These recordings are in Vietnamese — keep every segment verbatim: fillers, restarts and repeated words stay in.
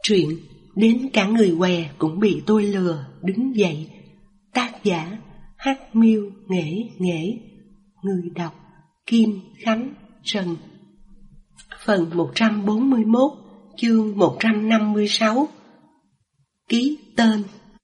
Truyện Đến cả người què cũng bị tôi lừa đứng dậy. Tác giả Hắc Miêu Nghệ Nghệ. Người đọc Kim Khánh Trần. Phần một trăm bốn mươi mốt, chương một trăm năm mươi sáu. Ký tên.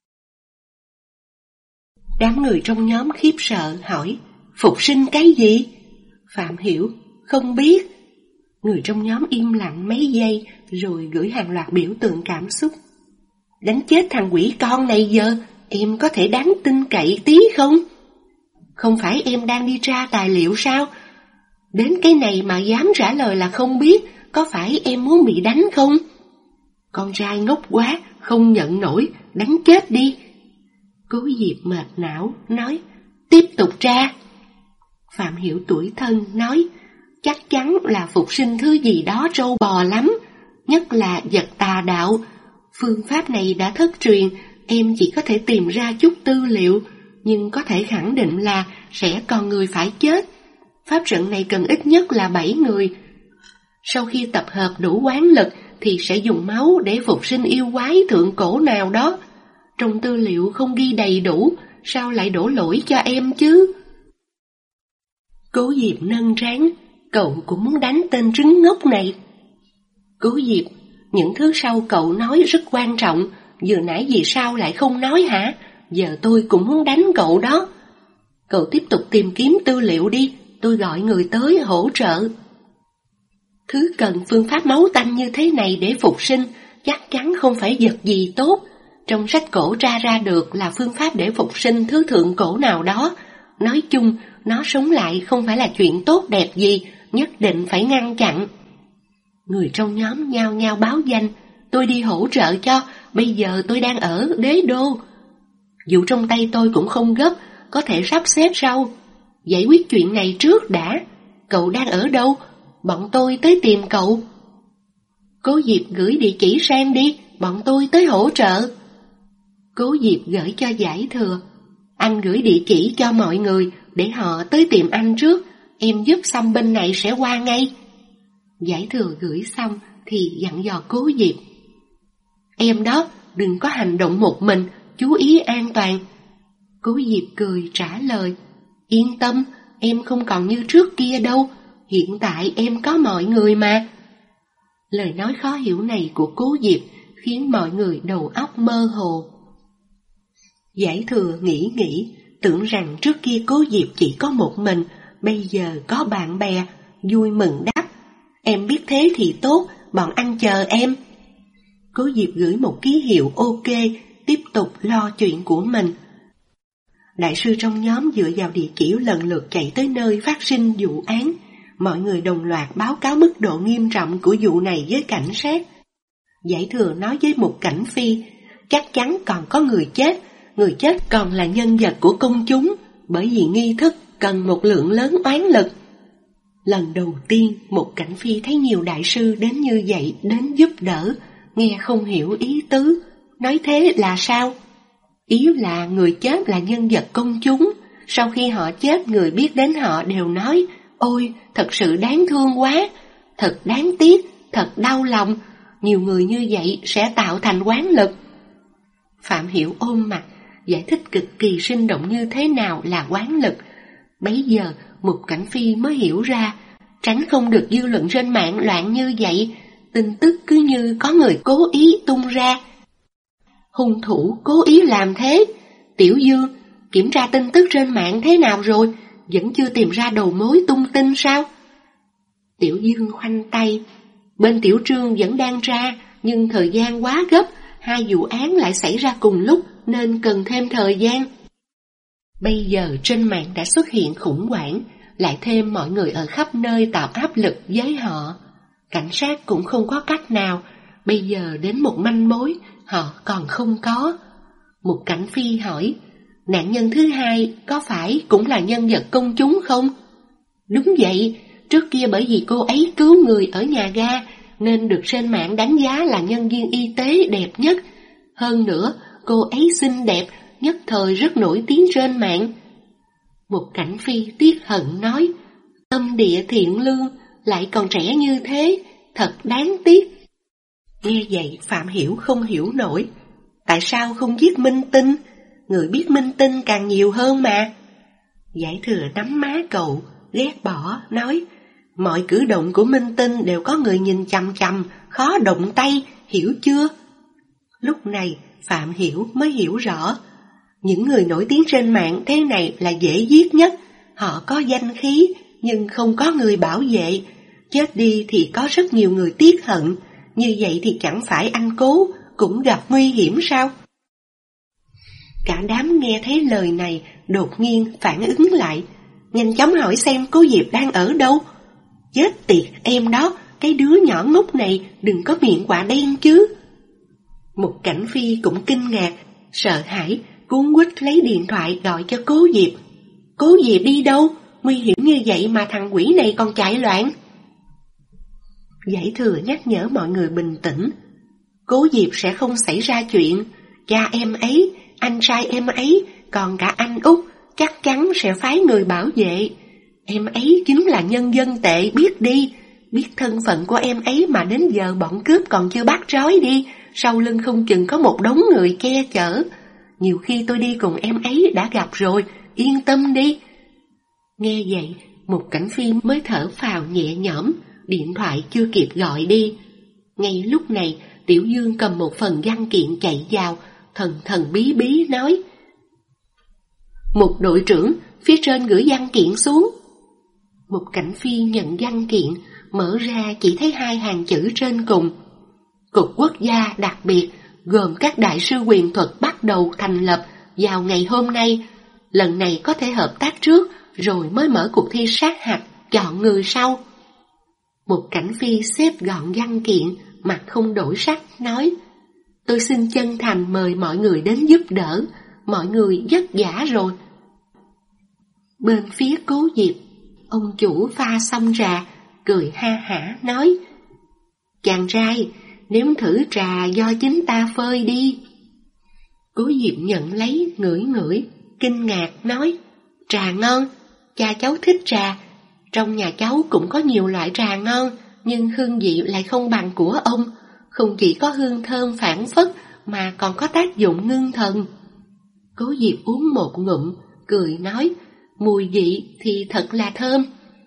Đám người trong nhóm khiếp sợ hỏi: Phục sinh cái gì? Phạm Hiểu: Không biết. Người trong nhóm im lặng mấy giây rồi gửi hàng loạt biểu tượng cảm xúc. Đánh chết thằng quỷ con này giờ, em có thể đáng tin cậy tí không? Không phải em đang đi tra tài liệu sao? Đến cái này mà dám trả lời là không biết, có phải em muốn bị đánh không? Con trai ngốc quá, không nhận nổi, đánh chết đi. Cố Diệp mệt não, nói: Tiếp tục tra. Phạm Hiểu tủi thân, nói: Chắc chắn là phục sinh thứ gì đó trâu bò lắm, nhất là vật tà đạo. Phương pháp này đã thất truyền, em chỉ có thể tìm ra chút tư liệu, nhưng có thể khẳng định là sẽ còn người phải chết. Pháp trận này cần ít nhất là bảy người. Sau khi tập hợp đủ oán lực thì sẽ dùng máu để phục sinh yêu quái thượng cổ nào đó. Trong tư liệu không ghi đầy đủ, sao lại đổ lỗi cho em chứ? Cố Diệp nâng trán: Cậu cũng muốn đánh tên trứng ngốc này. Cố Diệp: Những thứ sau cậu nói rất quan trọng, vừa nãy vì sao lại không nói hả? Giờ tôi cũng muốn đánh cậu đó. Cậu tiếp tục tìm kiếm tư liệu đi, tôi gọi người tới hỗ trợ. Thứ cần phương pháp máu tanh như thế này để phục sinh chắc chắn không phải vật gì tốt. Trong sách cổ tra ra được là phương pháp để phục sinh thứ thượng cổ nào đó. Nói chung, nó sống lại không phải là chuyện tốt đẹp gì, nhất định phải ngăn chặn. Người trong nhóm nhao nhao báo danh: Tôi đi hỗ trợ cho, bây giờ tôi đang ở Đế Đô. Vụ trong tay tôi cũng không gấp, có thể sắp xếp sau. Giải quyết chuyện này trước đã. Cậu đang ở đâu? Bọn tôi tới tìm cậu. Cố Diệp gửi địa chỉ sang đi, bọn tôi tới hỗ trợ. Cố Diệp gửi cho Giải Thừa: Anh gửi địa chỉ cho mọi người để họ tới tìm anh trước, em giúp xong bên này sẽ qua ngay. Giải Thừa gửi xong thì dặn dò Cố Diệp: Em đó, đừng có hành động một mình, chú ý an toàn. Cố Diệp cười trả lời: Yên tâm, em không còn như trước kia đâu, hiện tại em có mọi người mà. Lời nói khó hiểu này của Cố Diệp khiến mọi người đầu óc mơ hồ. Giải Thừa nghĩ nghĩ, tưởng rằng trước kia Cố Diệp chỉ có một mình, bây giờ có bạn bè, vui mừng đáp: Em biết thế thì tốt, bọn anh chờ em. Cố Diệp gửi một ký hiệu ok, tiếp tục lo chuyện của mình. Đại sư trong nhóm dựa vào địa chỉ lần lượt chạy tới nơi phát sinh vụ án. Mọi người đồng loạt báo cáo mức độ nghiêm trọng của vụ này với cảnh sát. Giải Thừa nói với Mục Cảnh Phi: Chắc chắn còn có người chết, người chết còn là nhân vật của công chúng, bởi vì nghi thức cần một lượng lớn oán lực. Lần đầu tiên Mục Cảnh Phi thấy nhiều đại sư đến như vậy đến giúp đỡ, nghe không hiểu ý tứ. Nói thế là sao? Ý là người chết là nhân vật công chúng, sau khi họ chết người biết đến họ đều nói: Ôi, thật sự đáng thương quá, thật đáng tiếc, thật đau lòng. Nhiều người như vậy sẽ tạo thành oán lực. Phạm Hiểu ôm mặt, giải thích cực kỳ sinh động như thế nào là oán lực. Bấy giờ Mục Cảnh Phi mới hiểu ra, tránh không được dư luận trên mạng loạn như vậy, tin tức cứ như có người cố ý tung ra. Hung thủ cố ý làm thế. Tiểu Dương, kiểm tra tin tức trên mạng thế nào rồi? Vẫn chưa tìm ra đầu mối tung tin sao? Tiểu Dương khoanh tay: Bên Tiểu Trương vẫn đang tra, nhưng thời gian quá gấp, hai vụ án lại xảy ra cùng lúc nên cần thêm thời gian. Bây giờ trên mạng đã xuất hiện khủng hoảng, lại thêm mọi người ở khắp nơi tạo áp lực với họ. Cảnh sát cũng không có cách nào, bây giờ đến một manh mối họ còn không có. Mục Cảnh Phi hỏi: Nạn nhân thứ hai có phải cũng là nhân vật công chúng không? Đúng vậy, trước kia bởi vì cô ấy cứu người ở nhà ga nên được trên mạng đánh giá là nhân viên y tế đẹp nhất. Hơn nữa, cô ấy xinh đẹp, nhất thời rất nổi tiếng trên mạng. Mục Cảnh Phi tiếc hận nói: Tâm địa thiện lương, lại còn trẻ như thế, thật đáng tiếc. Nghe vậy Phạm Hiểu không hiểu nổi. Tại sao không giết Minh Tinh? Người biết Minh Tinh càng nhiều hơn mà. Giải Thừa nắm má cậu, ghét bỏ, nói: mọi cử động của Minh Tinh đều có người nhìn chằm chằm, khó động tay, hiểu chưa? Lúc này Phạm Hiểu mới hiểu rõ. Những người nổi tiếng trên mạng thế này là dễ giết nhất. Họ có danh khí nhưng không có người bảo vệ. Chết đi thì có rất nhiều người tiếc hận. Như vậy thì chẳng phải anh Cố cũng gặp nguy hiểm sao? Cả đám nghe thấy lời này đột nhiên phản ứng lại, nhanh chóng hỏi xem cô Diệp đang ở đâu. Chết tiệt em đó, cái đứa nhỏ ngốc này đừng có miệng quả đen chứ. Một Cảnh Phi cũng kinh ngạc, sợ hãi, cuống quýt lấy điện thoại gọi cho cố Diệp. Cố Diệp đi đâu? Nguy hiểm như vậy mà thằng quỷ này còn chạy loạn. Giải Thừa nhắc nhở mọi người bình tĩnh. Cố Diệp sẽ không xảy ra chuyện. Cha em ấy, anh trai em ấy, còn cả anh Út chắc chắn sẽ phái người bảo vệ. Em ấy chính là nhân dân tệ, biết đi. Biết thân phận của em ấy mà đến giờ bọn cướp còn chưa bắt trói đi. Sau lưng không chừng có một đống người che chở. Nhiều khi tôi đi cùng em ấy đã gặp rồi, yên tâm đi. Nghe vậy, một Cảnh Phi mới thở phào nhẹ nhõm. Điện thoại chưa kịp gọi đi. Ngay lúc này, Tiểu Dương cầm một phần văn kiện chạy vào, thần thần bí bí nói: một đội trưởng, phía trên gửi văn kiện xuống. Một Cảnh Phi nhận văn kiện, mở ra chỉ thấy hai hàng chữ trên cùng: Cục Quốc gia đặc biệt gồm các đại sư quyền thuật bắt đầu thành lập vào ngày hôm nay. Lần này có thể hợp tác trước rồi mới mở cuộc thi sát hạch chọn người sau. Một Cảnh Phi xếp gọn văn kiện, mặt không đổi sắc, nói: tôi xin chân thành mời mọi người đến giúp đỡ, mọi người vất vả rồi. Bên phía Cố Diệp, ông chủ pha xong trà, cười ha hả nói: chàng trai, nếm thử trà do chính ta phơi đi. Cố Diệp nhận lấy, ngửi ngửi, kinh ngạc nói: trà ngon, cha cháu thích trà. Trong nhà cháu cũng có nhiều loại trà ngon, nhưng hương vị lại không bằng của ông. Không chỉ có hương thơm phảng phất mà còn có tác dụng ngưng thần. Cố Diệp uống một ngụm, cười nói: mùi vị thì thật là thơm.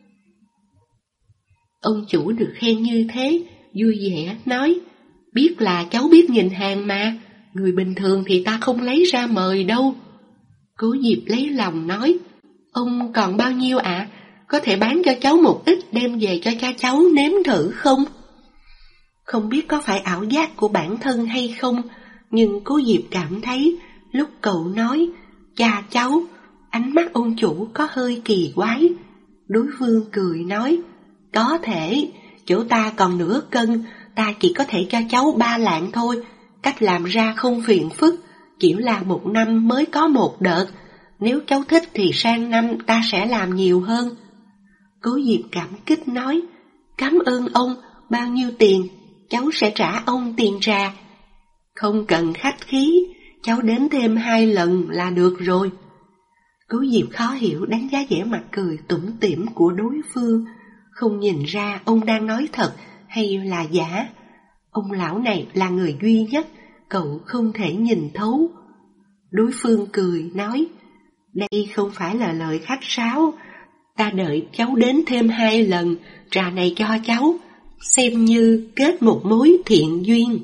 Ông chủ được khen như thế, vui vẻ nói: biết là cháu biết nhìn hàng mà, người bình thường thì ta không lấy ra mời đâu. Cố Diệp lấy lòng nói: ông còn bao nhiêu ạ? À? Có thể bán cho cháu một ít đem về cho cha cháu nếm thử không? Không biết có phải ảo giác của bản thân hay không, nhưng Cố Diệp cảm thấy lúc cậu nói cha cháu, ánh mắt ông chủ có hơi kỳ quái. Đối phương cười nói: có thể, chỗ ta còn nửa cân, ta chỉ có thể cho cháu ba lạng thôi. Cách làm ra không phiền phức, chỉ là một năm mới có một đợt. Nếu cháu thích thì sang năm ta sẽ làm nhiều hơn. Cố Diệp cảm kích nói: cảm ơn ông, bao nhiêu tiền? Cháu sẽ trả ông tiền trà. Không cần khách khí, cháu đến thêm hai lần là được rồi. Cố Diệp khó hiểu đánh giá vẻ mặt cười tủm tỉm của đối phương, không nhìn ra ông đang nói thật hay là giả. Ông lão này là người duy nhất cậu không thể nhìn thấu. Đối phương cười nói: đây không phải là lời khách sáo, ta đợi cháu đến thêm hai lần, trà này cho cháu, xem như kết một mối thiện duyên.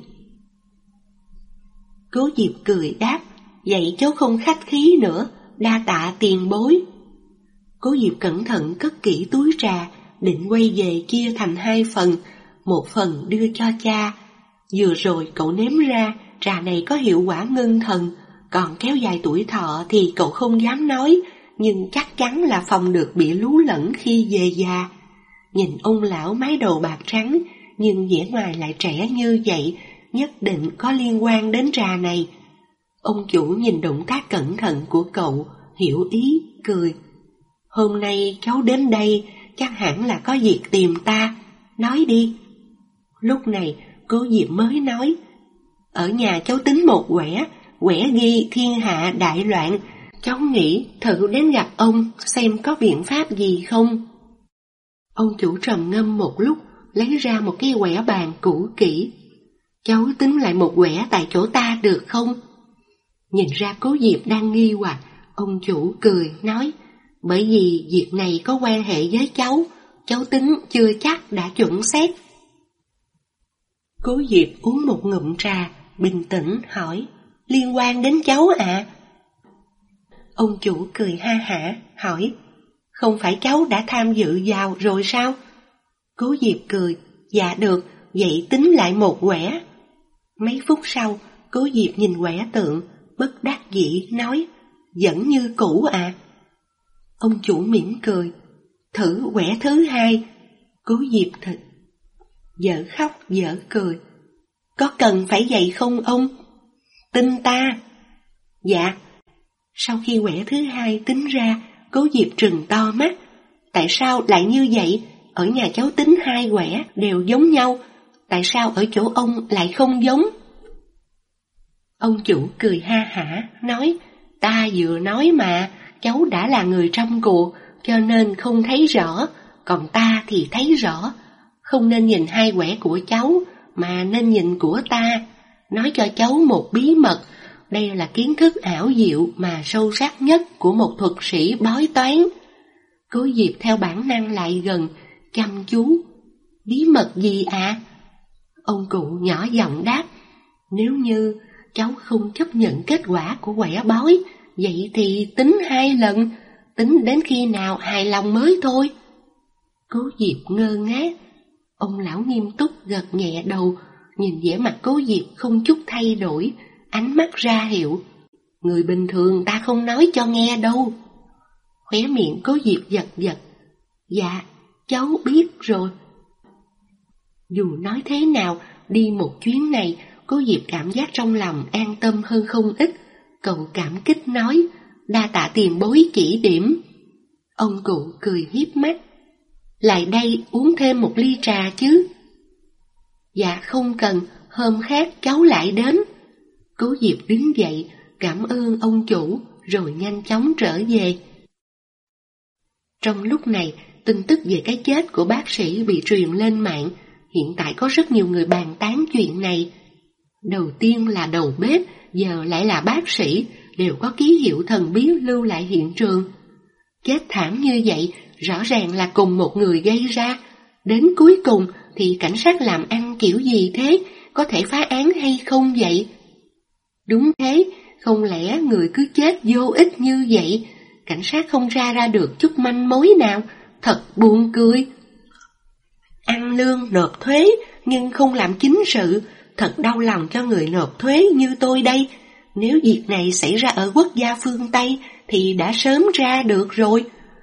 Cố Diệp cười đáp: vậy cháu không khách khí nữa, đa tạ tiền bối. Cố Diệp cẩn thận cất kỹ túi trà, định quay về chia thành hai phần, một phần đưa cho cha. Vừa rồi cậu nếm ra trà này có hiệu quả ngưng thần, còn kéo dài tuổi thọ thì cậu không dám nói, nhưng chắc chắn là phòng được bị lú lẫn khi về già. Nhìn ông lão mái đầu bạc trắng, nhưng vẻ ngoài lại trẻ như vậy, nhất định có liên quan đến trà này. Ông chủ nhìn động tác cẩn thận của cậu, hiểu ý, cười: hôm nay cháu đến đây, chắc hẳn là có việc tìm ta, nói đi. Lúc này, Cố Diệp mới nói: ở nhà cháu tính một quẻ, quẻ ghi thiên hạ đại loạn, cháu nghĩ thử đến gặp ông xem có biện pháp gì không. Ông chủ trầm ngâm một lúc, lấy ra một cái quẻ bàn cũ kỹ. cháu tính lại một quẻ tại chỗ ta được không? Nhìn ra Cố Diệp đang nghi hoặc, ông chủ cười nói, bởi vì việc này có quan hệ với cháu, cháu tính chưa chắc đã chuẩn xét. Cố Diệp uống một ngụm trà, bình tĩnh hỏi, liên quan đến cháu ạ? À? Ông chủ cười ha hả, hỏi, không phải cháu đã tham dự vào rồi sao? Cố Diệp cười, dạ được, vậy tính lại một quẻ. Mấy phút sau, Cố Diệp nhìn quẻ tượng, bất đắc dĩ nói, vẫn như cũ à? Ông chủ mỉm cười, thử quẻ thứ hai. Cố Diệp thịt, dở khóc dở cười, có cần phải vậy không ông? Tin ta. Dạ. Sau khi quẻ thứ hai tính ra, Cố Diệp trừng to mắt, tại sao lại như vậy? Ở nhà cháu tính hai quẻ đều giống nhau, tại sao ở chỗ ông lại không giống? Ông chủ cười ha hả, nói, ta vừa nói mà, cháu đã là người trong cuộc, cho nên không thấy rõ, còn ta thì thấy rõ. Không nên nhìn hai quẻ của cháu, mà nên nhìn của ta. Nói cho cháu một bí mật, đây là kiến thức ảo diệu mà sâu sắc nhất của một thuật sĩ bói toán. Cố Diệp theo bản năng lại gần, chăm chú. Bí mật gì ạ? À? Ông cụ nhỏ giọng đáp, nếu như cháu không chấp nhận kết quả của quẻ bói, vậy thì tính hai lần, tính đến khi nào hài lòng mới thôi. Cố Diệp ngơ ngác, ông lão nghiêm túc gật nhẹ đầu, nhìn vẻ mặt Cố Diệp không chút thay đổi, ánh mắt ra hiệu, người bình thường ta không nói cho nghe đâu. Khóe miệng Cố Diệp giật giật, dạ, cháu biết rồi. Dù nói thế nào, đi một chuyến này, Cố Diệp cảm giác trong lòng an tâm hơn không ít, cậu cảm kích nói, đa tạ tiền bối chỉ điểm. Ông cụ cười hiếp mắt, lại đây uống thêm một ly trà chứ. Dạ không cần, hôm khác cháu lại đến. Cố Diệp đứng dậy, cảm ơn ông chủ, rồi nhanh chóng trở về. Trong lúc này, tin tức về cái chết của bác sĩ bị truyền lên mạng, hiện tại có rất nhiều người bàn tán chuyện này. Đầu tiên là đầu bếp, giờ lại là bác sĩ, đều có ký hiệu thần bí lưu lại hiện trường. Chết thảm như vậy, rõ ràng là cùng một người gây ra. Đến cuối cùng thì cảnh sát làm ăn kiểu gì thế, có thể phá án hay không vậy? Đúng thế, không lẽ người cứ chết vô ích như vậy, cảnh sát không ra ra được chút manh mối nào, thật buồn cười. Ăn lương nộp thuế nhưng không làm chính sự, thật đau lòng cho người nộp thuế như tôi đây. Nếu việc này xảy ra ở quốc gia phương Tây thì đã sớm ra được rồi.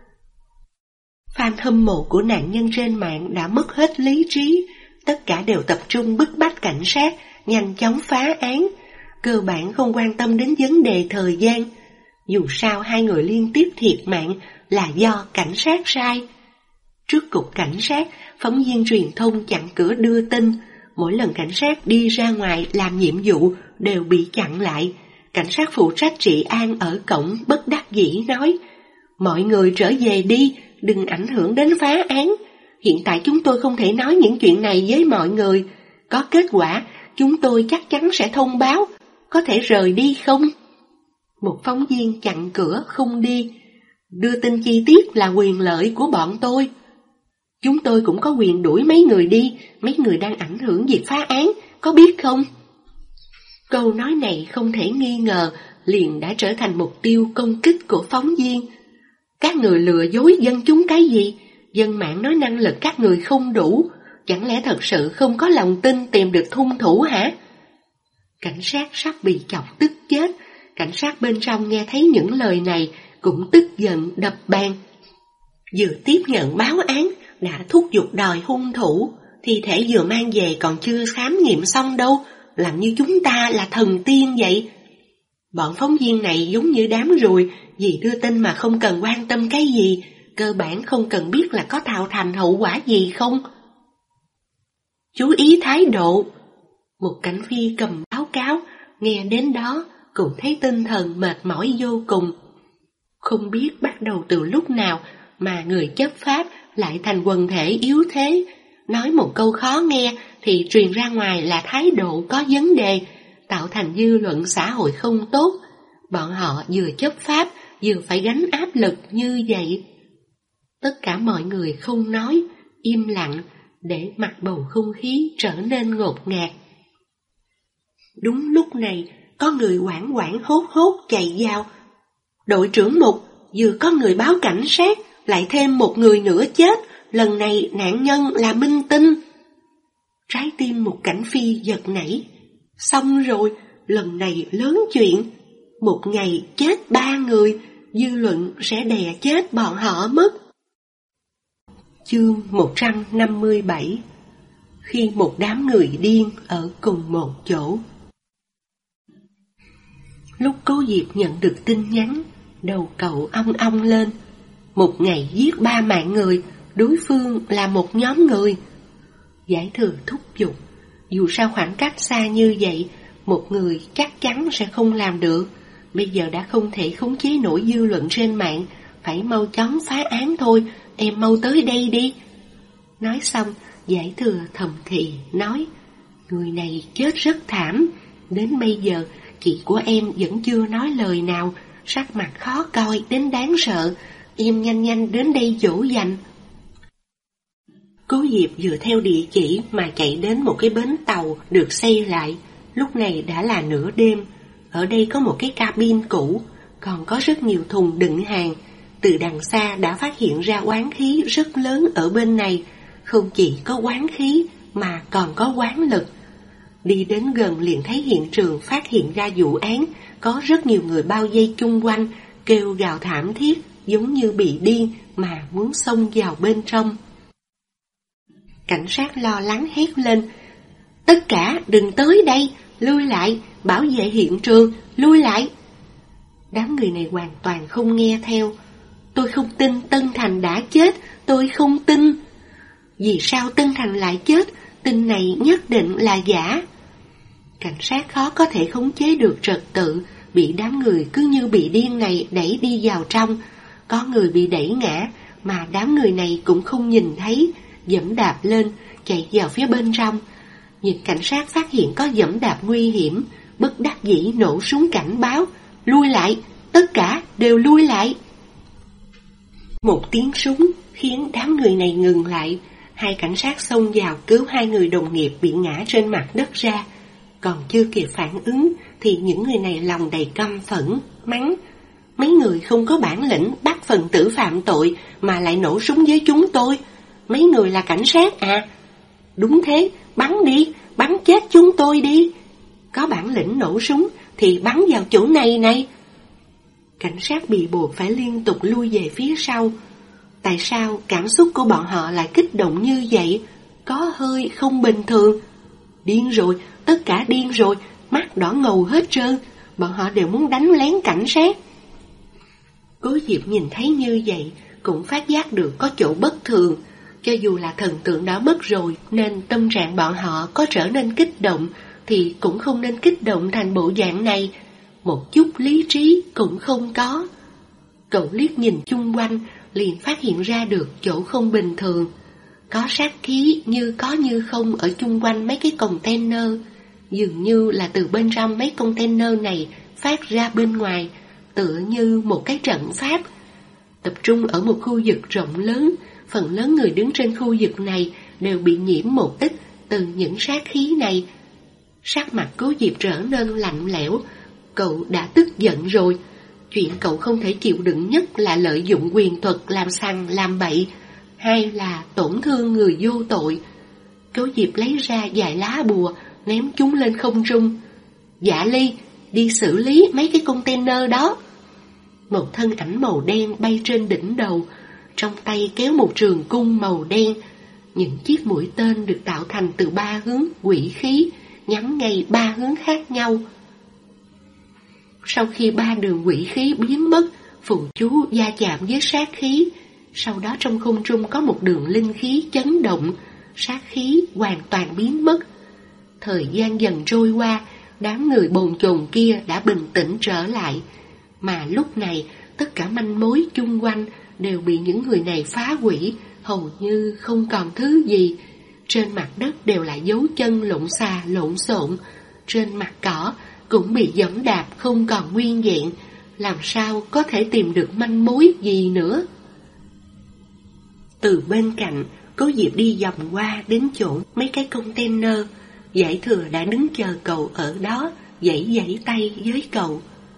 Fan hâm mộ của nạn nhân trên mạng đã mất hết lý trí, tất cả đều tập trung bức bách cảnh sát nhanh chóng phá án, cơ bản không quan tâm đến vấn đề thời gian. Dù sao hai người liên tiếp thiệt mạng là do cảnh sát sai. Trước cục cảnh sát, phóng viên truyền thông chặn cửa đưa tin, mỗi lần cảnh sát đi ra ngoài làm nhiệm vụ đều bị chặn lại. Cảnh sát phụ trách trị an ở cổng bất đắc dĩ nói, mọi người trở về đi, đừng ảnh hưởng đến phá án. Hiện tại chúng tôi không thể nói những chuyện này với mọi người. Có kết quả, chúng tôi chắc chắn sẽ thông báo. Có thể rời đi không? Một phóng viên chặn cửa không đi. Đưa tin chi tiết là quyền lợi của bọn tôi. Chúng tôi cũng có quyền đuổi mấy người đi, mấy người đang ảnh hưởng việc phá án, có biết không? Câu nói này không thể nghi ngờ, liền đã trở thành mục tiêu công kích của phóng viên. Các người lừa dối dân chúng cái gì? Dân mạng nói năng lực các người không đủ, chẳng lẽ thật sự không có lòng tin tìm được hung thủ hả? Cảnh sát sắp bị chọc tức chết, cảnh sát bên trong nghe thấy những lời này cũng tức giận đập bàn. Vừa tiếp nhận báo án, đã thúc giục đòi hung thủ, thi thể vừa mang về còn chưa khám nghiệm xong đâu, làm như chúng ta là thần tiên vậy. Bọn phóng viên này giống như đám ruồi, vì đưa tin mà không cần quan tâm cái gì, cơ bản không cần biết là có tạo thành hậu quả gì không. Chú ý thái độ. Một cảnh phi cầm báo cáo, nghe đến đó cũng thấy tinh thần mệt mỏi vô cùng. Không biết bắt đầu từ lúc nào mà người chấp pháp lại thành quần thể yếu thế, nói một câu khó nghe thì truyền ra ngoài là thái độ có vấn đề, tạo thành dư luận xã hội không tốt. Bọn họ vừa chấp pháp, vừa phải gánh áp lực như vậy. Tất cả mọi người không nói, im lặng, để mặc bầu không khí trở nên ngột ngạt. Đúng lúc này, có người hoảng hoảng hốt hốt chạy vào. Đội trưởng Mục, vừa có người báo cảnh sát, lại thêm một người nữa chết, lần này nạn nhân là Minh Tinh. Trái tim Mục Cảnh Phi giật nảy. Xong rồi, lần này lớn chuyện. Một ngày chết ba người, dư luận sẽ đè chết bọn họ mất. Chương một trăm năm mươi bảy. Khi một đám người điên ở cùng một chỗ. Lúc Cố Diệp nhận được tin nhắn, đầu cậu ong ong lên. Một ngày giết ba mạng người, đối phương là một nhóm người. Giải Thừa thúc giục, dù sao khoảng cách xa như vậy, một người chắc chắn sẽ không làm được. Bây giờ đã không thể khống chế nổi dư luận trên mạng, phải mau chóng phá án thôi, em mau tới đây đi. Nói xong, Giải Thừa thầm thì nói, người này chết rất thảm, đến bây giờ chị của em vẫn chưa nói lời nào, sắc mặt khó coi đến đáng sợ, em nhanh nhanh đến đây dỗ dành. Cố Diệp dựa theo địa chỉ mà chạy đến một cái bến tàu được xây lại. Lúc này đã là nửa đêm. Ở đây có một cái cabin cũ, còn có rất nhiều thùng đựng hàng. Từ đằng xa đã phát hiện ra oán khí rất lớn ở bên này. Không chỉ có oán khí mà còn có oán lực. Đi đến gần liền thấy hiện trường phát hiện ra vụ án, có rất nhiều người bao vây chung quanh, kêu gào thảm thiết, giống như bị điên mà muốn xông vào bên trong. Cảnh sát lo lắng hét lên, tất cả đừng tới đây, lui lại, bảo vệ hiện trường, lui lại. Đám người này hoàn toàn không nghe theo. Tôi không tin Tân Thành đã chết, tôi không tin. Vì sao Tân Thành lại chết, tin này nhất định là giả. Cảnh sát khó có thể khống chế được trật tự, bị đám người cứ như bị điên này đẩy đi vào trong. Có người bị đẩy ngã, mà đám người này cũng không nhìn thấy, giẫm đạp lên, chạy vào phía bên trong. Nhìn cảnh sát phát hiện có giẫm đạp nguy hiểm, bất đắc dĩ nổ súng cảnh báo, lui lại, tất cả đều lui lại. Một tiếng súng khiến đám người này ngừng lại. Hai cảnh sát xông vào cứu hai người đồng nghiệp bị ngã trên mặt đất ra. Còn chưa kịp phản ứng thì những người này lòng đầy căm phẫn, mắng, mấy người không có bản lĩnh bắt phần tử phạm tội mà lại nổ súng với chúng tôi. Mấy người là cảnh sát à? Đúng thế, bắn đi, bắn chết chúng tôi đi. Có bản lĩnh nổ súng thì bắn vào chỗ này này. Cảnh sát bị buộc phải liên tục lui về phía sau. Tại sao cảm xúc của bọn họ lại kích động như vậy? Có hơi không bình thường. Điên rồi, tất cả điên rồi, mắt đỏ ngầu hết trơn. Bọn họ đều muốn đánh lén cảnh sát. Cố Diệp nhìn thấy như vậy cũng phát giác được có chỗ bất thường. Cho dù là thần tượng đã mất rồi nên tâm trạng bọn họ có trở nên kích động, thì cũng không nên kích động thành bộ dạng này. Một chút lý trí cũng không có. Cậu liếc nhìn chung quanh liền phát hiện ra được chỗ không bình thường. Có sát khí như có như không ở chung quanh mấy cái container. Dường như là từ bên trong mấy container này phát ra bên ngoài, tựa như một cái trận pháp. Tập trung ở một khu vực rộng lớn, phần lớn người đứng trên khu vực này đều bị nhiễm một ít từ những sát khí này. Sắc mặt Cố Diệp trở nên lạnh lẽo. Cậu đã tức giận rồi. Chuyện cậu không thể chịu đựng nhất là lợi dụng quyền thuật làm sằng làm bậy, hay là tổn thương người vô tội. Cố Diệp lấy ra vài lá bùa, ném chúng lên không trung. Dạ Ly, đi xử lý mấy cái container đó. Một thân ảnh màu đen bay trên đỉnh đầu, trong tay kéo một trường cung màu đen. Những chiếc mũi tên được tạo thành từ ba hướng quỷ khí, nhắm ngay ba hướng khác nhau. Sau khi ba đường quỷ khí biến mất, phù chú va chạm với sát khí. Sau đó trong không trung có một đường linh khí chấn động, sát khí hoàn toàn biến mất. Thời gian dần trôi qua, đám người bồn chồn kia đã bình tĩnh trở lại. Mà lúc này, tất cả manh mối chung quanh đều bị những người này phá hủy, hầu như không còn thứ gì. Trên mặt đất đều là dấu chân lộn xà lộn xộn, trên mặt cỏ cũng bị giẫm đạp không còn nguyên vẹn, làm sao có thể tìm được manh mối gì nữa. Từ bên cạnh, Cố Diệp đi vòng qua đến chỗ mấy cái container. Giải Thừa đã đứng chờ cậu ở đó, giãy giãy tay với cậu.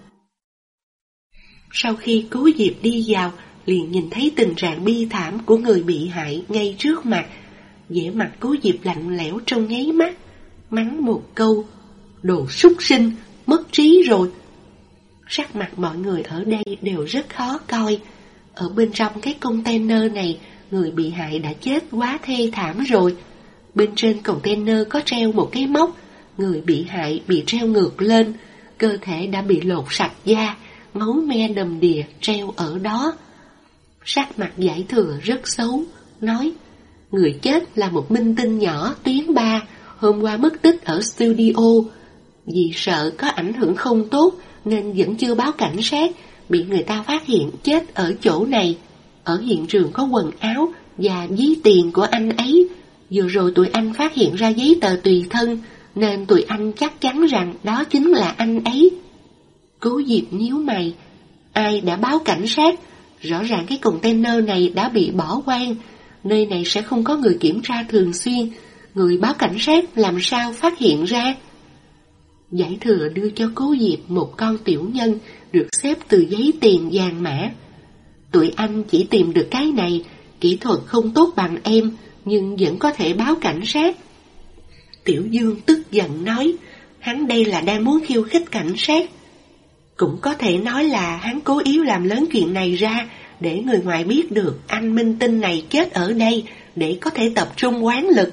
Sau khi Cố Diệp đi vào, liền nhìn thấy tình trạng bi thảm của người bị hại ngay trước mặt. Vẻ mặt Cố Diệp lạnh lẽo trong nháy mắt, mắng một câu: đồ súc sinh, mất trí rồi. Sắc mặt mọi người ở đây đều rất khó coi. Ở bên trong cái container này, người bị hại đã chết quá thê thảm rồi. Bên trên container có treo một cái móc, người bị hại bị treo ngược lên, cơ thể đã bị lột sạch da, máu me đầm đìa treo ở đó. Sắc mặt Giải Thừa rất xấu, nói: người chết là một minh tinh nhỏ tuyến ba, hôm qua mất tích ở studio. Vì sợ có ảnh hưởng không tốt nên vẫn chưa báo cảnh sát, bị người ta phát hiện chết ở chỗ này. Ở hiện trường có quần áo và ví tiền của anh ấy. Vừa rồi tụi anh phát hiện ra giấy tờ tùy thân, nên tụi anh chắc chắn rằng đó chính là anh ấy. Cố Diệp nhíu mày: ai đã báo cảnh sát? Rõ ràng cái container này đã bị bỏ hoang, nơi này sẽ không có người kiểm tra thường xuyên, người báo cảnh sát làm sao phát hiện ra? Giải Thừa đưa cho Cố Diệp một con tiểu nhân được xếp từ giấy tiền vàng mã. Tụi anh chỉ tìm được cái này, kỹ thuật không tốt bằng em, nhưng vẫn có thể báo cảnh sát. Tiểu Dương tức giận nói: hắn đây là đang muốn khiêu khích cảnh sát. Cũng có thể nói là hắn cố ý làm lớn chuyện này ra, để người ngoài biết được anh minh tinh này chết ở đây, để có thể tập trung oán lực.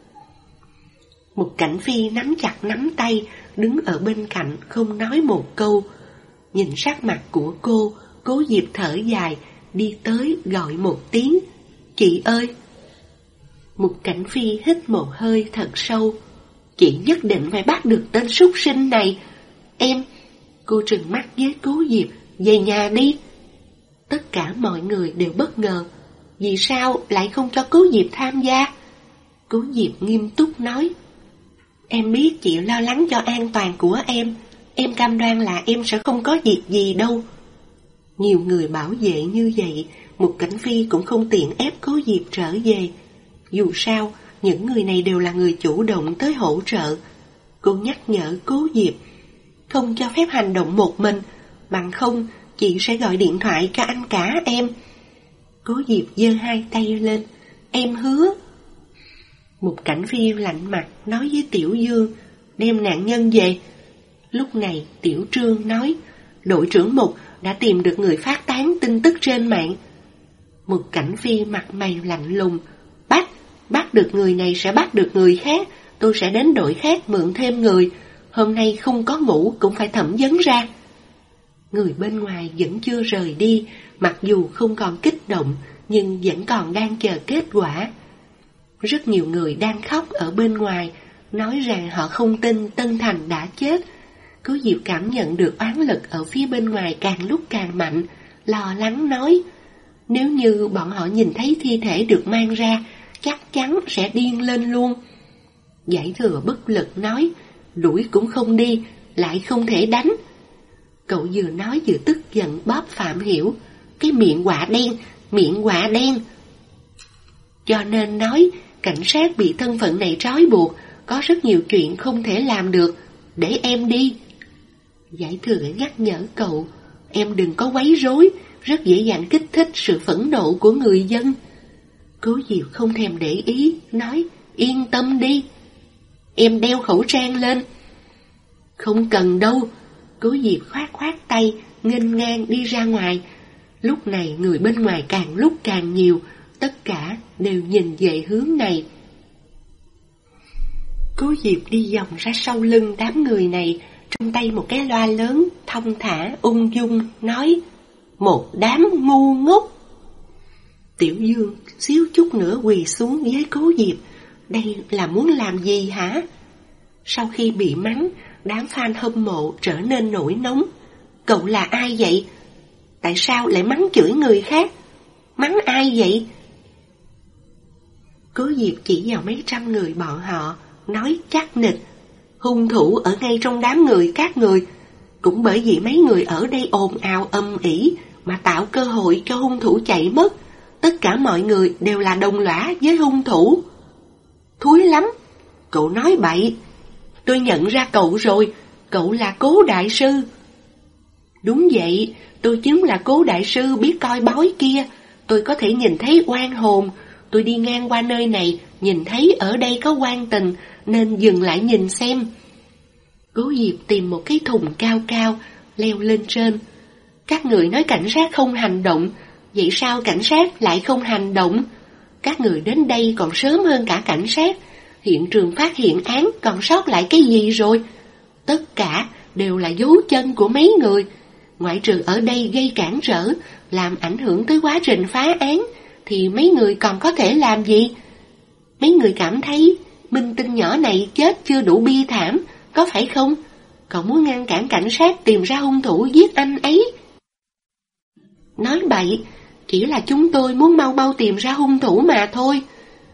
Một Cảnh Phi nắm chặt nắm tay, đứng ở bên cạnh không nói một câu. Nhìn sắc mặt của cô, Cố Diệp thở dài, đi tới gọi một tiếng: chị ơi. Một Cảnh Phi hít một hơi thật sâu: chị nhất định phải bắt được tên súc sinh này. Em, cô trừng mắt với Cố Diệp: về nhà đi. Tất cả mọi người đều bất ngờ, vì sao lại không cho Cố Diệp tham gia? Cố Diệp nghiêm túc nói: em biết chị lo lắng cho an toàn của em, em cam đoan là em sẽ không có việc gì đâu. Nhiều người bảo vệ như vậy, một Cảnh Phi cũng không tiện ép Cố Diệp trở về. Dù sao, những người này đều là người chủ động tới hỗ trợ. Cô nhắc nhở Cố Diệp: không cho phép hành động một mình, bằng không chị sẽ gọi điện thoại cho anh cả em. Cố Diệp giơ hai tay lên: em hứa. Một Cảnh Phi lạnh mặt nói với Tiểu Dương: đem nạn nhân về. Lúc này Tiểu Trương nói: đội trưởng Mục đã tìm được người phát tán tin tức trên mạng. Một Cảnh Phi mặt mày lạnh lùng: bắt, bắt được người này sẽ bắt được người khác, tôi sẽ đến đội khác mượn thêm người, hôm nay không có ngủ cũng phải thẩm vấn ra. Người bên ngoài vẫn chưa rời đi, mặc dù không còn kích động, nhưng vẫn còn đang chờ kết quả. Rất nhiều người đang khóc ở bên ngoài, nói rằng họ không tin Tân Thành đã chết. Cố Diệp cảm nhận được oán lực ở phía bên ngoài càng lúc càng mạnh, lo lắng nói: nếu như bọn họ nhìn thấy thi thể được mang ra, chắc chắn sẽ điên lên luôn. Giải Thừa bất lực nói: đuổi cũng không đi, lại không thể đánh. Cậu vừa nói vừa tức giận bóp Phạm Hiểu: cái miệng quạ đen, miệng quạ đen. Cho nên nói, cảnh sát bị thân phận này trói buộc, có rất nhiều chuyện không thể làm được, để em đi. Giải Thừa nhắc nhở cậu: em đừng có quấy rối, rất dễ dàng kích thích sự phẫn nộ của người dân. Cố Diệp không thèm để ý, nói: yên tâm đi. Em đeo khẩu trang lên. Không cần đâu. Cố Diệp khoát khoát tay, nghênh ngang đi ra ngoài. Lúc này người bên ngoài càng lúc càng nhiều, tất cả đều nhìn về hướng này. Cố Diệp đi vòng ra sau lưng đám người này, trong tay một cái loa lớn, thong thả ung dung, nói: một đám ngu ngốc. Tiểu Dương xíu chút nữa quỳ xuống với Cố Diệp: đây là muốn làm gì hả? Sau khi bị mắng, đám fan hâm mộ trở nên nổi nóng. Cậu là ai vậy? Tại sao lại mắng chửi người khác? Mắng ai vậy? Cố Diệp chỉ vào mấy trăm người bọn họ, nói chắc nịch, hung thủ ở ngay trong đám người các người. Cũng bởi vì mấy người ở đây ồn ào âm ỉ mà tạo cơ hội cho hung thủ chạy mất. Tất cả mọi người đều là đồng lõa với hung thủ. Thúi lắm, cậu nói bậy. Tôi nhận ra cậu rồi, cậu là Cố đại sư. Đúng vậy, tôi chính là Cố đại sư biết coi bói kia. Tôi có thể nhìn thấy oan hồn. Tôi đi ngang qua nơi này, nhìn thấy ở đây có oan tình, nên dừng lại nhìn xem. Cố Diệp tìm một cái thùng cao cao, leo lên trên. Các người nói cảnh sát không hành động, vậy sao cảnh sát lại không hành động? Các người đến đây còn sớm hơn cả cảnh sát. Hiện trường phát hiện án còn sót lại cái gì rồi? Tất cả đều là dấu chân của mấy người. Ngoại trừ ở đây gây cản trở, làm ảnh hưởng tới quá trình phá án, thì mấy người còn có thể làm gì? Mấy người cảm thấy minh tinh nhỏ này chết chưa đủ bi thảm, có phải không? Cậu muốn ngăn cản cảnh sát tìm ra hung thủ giết anh ấy. Nói bậy, chỉ là chúng tôi muốn mau mau tìm ra hung thủ mà thôi.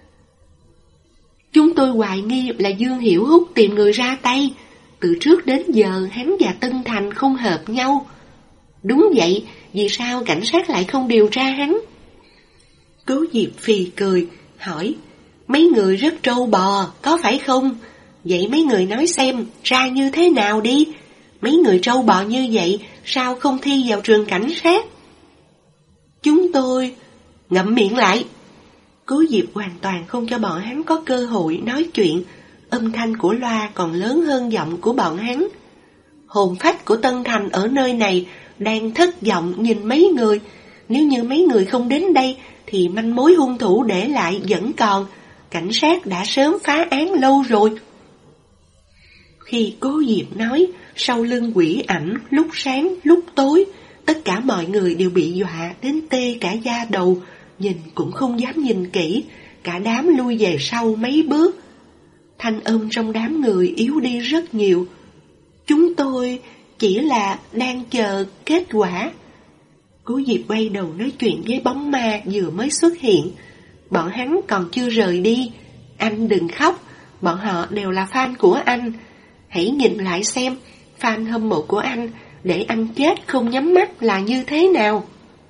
Chúng tôi hoài nghi là Dương Hiểu Hút tìm người ra tay. Từ trước đến giờ hắn và Tân Thành không hợp nhau. Đúng vậy, vì sao cảnh sát lại không điều tra hắn? Cố Diệp phì cười, hỏi, mấy người rất trâu bò, có phải không? Vậy mấy người nói xem, ra như thế nào đi? Mấy người trâu bò như vậy, sao không thi vào trường cảnh sát? Chúng tôi... Ngậm miệng lại. Cố Diệp hoàn toàn không cho bọn hắn có cơ hội nói chuyện. Âm thanh của loa còn lớn hơn giọng của bọn hắn. Hồn phách của Tân Thành ở nơi này đang thất vọng nhìn mấy người. Nếu như mấy người không đến đây thì manh mối hung thủ để lại vẫn còn. Cảnh sát đã sớm phá án lâu rồi. Khi Cố Diệp nói, sau lưng quỷ ảnh lúc sáng lúc tối, tất cả mọi người đều bị dọa đến tê cả da đầu, nhìn cũng không dám nhìn kỹ, cả đám lui về sau mấy bước. Thanh âm trong đám người yếu đi rất nhiều. Chúng tôi chỉ là đang chờ kết quả. Cố Diệp quay đầu nói chuyện với bóng ma vừa mới xuất hiện. Bọn hắn còn chưa rời đi. Anh đừng khóc, bọn họ đều là fan của anh. Hãy nhìn lại xem, fan hâm mộ của anh để anh chết không nhắm mắt là như thế nào.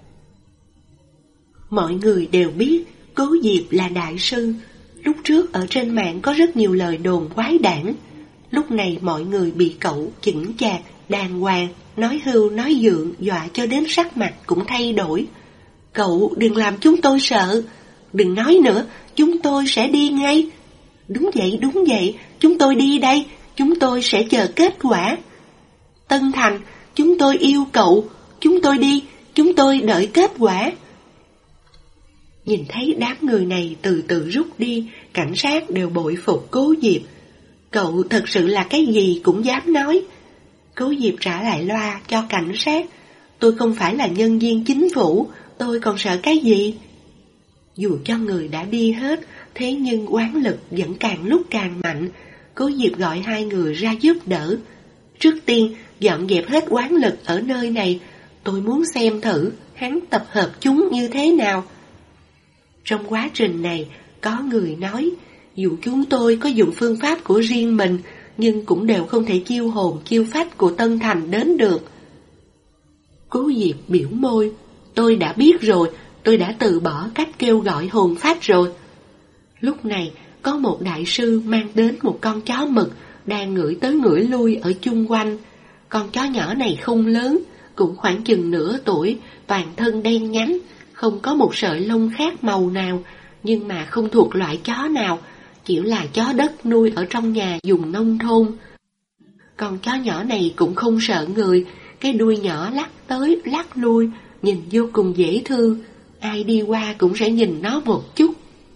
Mọi người đều biết Cố Diệp là đại sư. Lúc trước ở trên mạng có rất nhiều lời đồn quái đản. Lúc này mọi người bị cậu chững chạc, đàng hoàng, nói hưu nói dượng, dọa cho đến sắc mặt cũng thay đổi. Cậu đừng làm chúng tôi sợ. Đừng nói nữa, chúng tôi sẽ đi ngay. Đúng vậy, đúng vậy, chúng tôi đi đây. Chúng tôi sẽ chờ kết quả. Tân Thành, chúng tôi yêu cậu. Chúng tôi đi, chúng tôi đợi kết quả. Nhìn thấy đám người này từ từ rút đi, cảnh sát đều bội phục Cố Diệp. Cậu thật sự là cái gì cũng dám nói. Cố Diệp trả lại loa cho cảnh sát. Tôi không phải là nhân viên chính phủ, tôi còn sợ cái gì? Dù cho người đã đi hết, thế nhưng oán lực vẫn càng lúc càng mạnh. Cố Diệp gọi hai người ra giúp đỡ. Trước tiên, dọn dẹp hết oán lực ở nơi này. Tôi muốn xem thử hắn tập hợp chúng như thế nào. Trong quá trình này, có người nói, dù chúng tôi có dùng phương pháp của riêng mình, nhưng cũng đều không thể chiêu hồn chiêu phách của Tân Thành đến được. Cố Diệp biểu môi, tôi đã biết rồi, tôi đã từ bỏ cách kêu gọi hồn phách rồi. Lúc này, có một đại sư mang đến một con chó mực, đang ngửi tới ngửi lui ở chung quanh. Con chó nhỏ này không lớn, cũng khoảng chừng nửa tuổi, toàn thân đen nhánh, không có một sợi lông khác màu nào, nhưng mà không thuộc loại chó nào, chỉ là chó đất nuôi ở trong nhà dùng nông thôn. Con chó nhỏ này cũng không sợ người, cái đuôi nhỏ lắc tới lắc lui, nhìn vô cùng dễ thương, ai đi qua cũng sẽ nhìn nó một chút.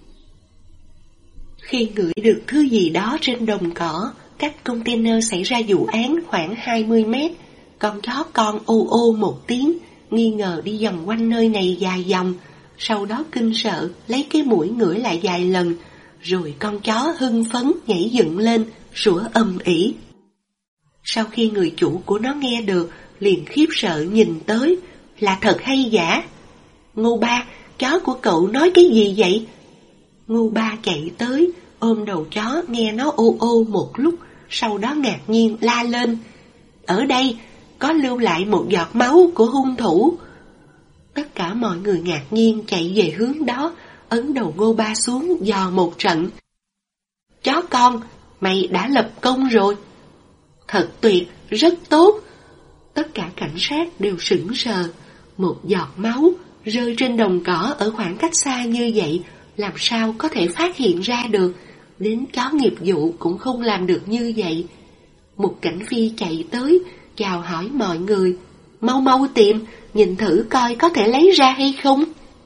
Khi ngửi được thứ gì đó trên đồng cỏ, cách container xảy ra vụ án khoảng hai mươi mét, con chó con ô ô một tiếng, nghi ngờ đi vòng quanh nơi này vài vòng, sau đó kinh sợ lấy cái mũi ngửi lại vài lần, rồi con chó hưng phấn nhảy dựng lên, sủa ầm ĩ. Sau khi người chủ của nó nghe được, liền khiếp sợ nhìn tới, là thật hay giả? Ngô ba, chó của cậu nói cái gì vậy? Ngô Ba chạy tới, ôm đầu chó nghe nó ô ô một lúc, sau đó ngạc nhiên la lên: "Ở đây, có lưu lại một giọt máu của hung thủ." Tất cả mọi người ngạc nhiên chạy về hướng đó, ấn đầu Ngô Ba xuống dò một trận. "Chó con, mày đã lập công rồi." "Thật tuyệt, rất tốt." Tất cả cảnh sát đều sững sờ. Một giọt máu rơi trên đồng cỏ ở khoảng cách xa như vậy, làm sao có thể phát hiện ra được? Đến chó nghiệp vụ cũng không làm được như vậy. Một cảnh phi chạy tới, chào hỏi mọi người: "Mau mau tìm, nhìn thử coi có thể lấy ra hay không."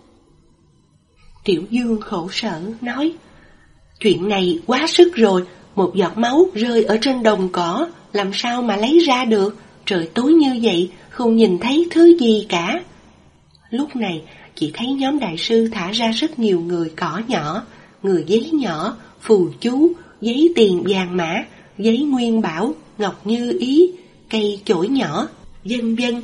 Tiểu Dương khổ sở nói: "Chuyện này quá sức rồi, một giọt máu rơi ở trên đồng cỏ, làm sao mà lấy ra được? Trời tối như vậy, không nhìn thấy thứ gì cả." Lúc này, chỉ thấy nhóm đại sư thả ra rất nhiều người cỏ nhỏ, người giấy nhỏ, phù chú, giấy tiền vàng mã, giấy nguyên bảo, ngọc như ý, cây chổi nhỏ, vân vân.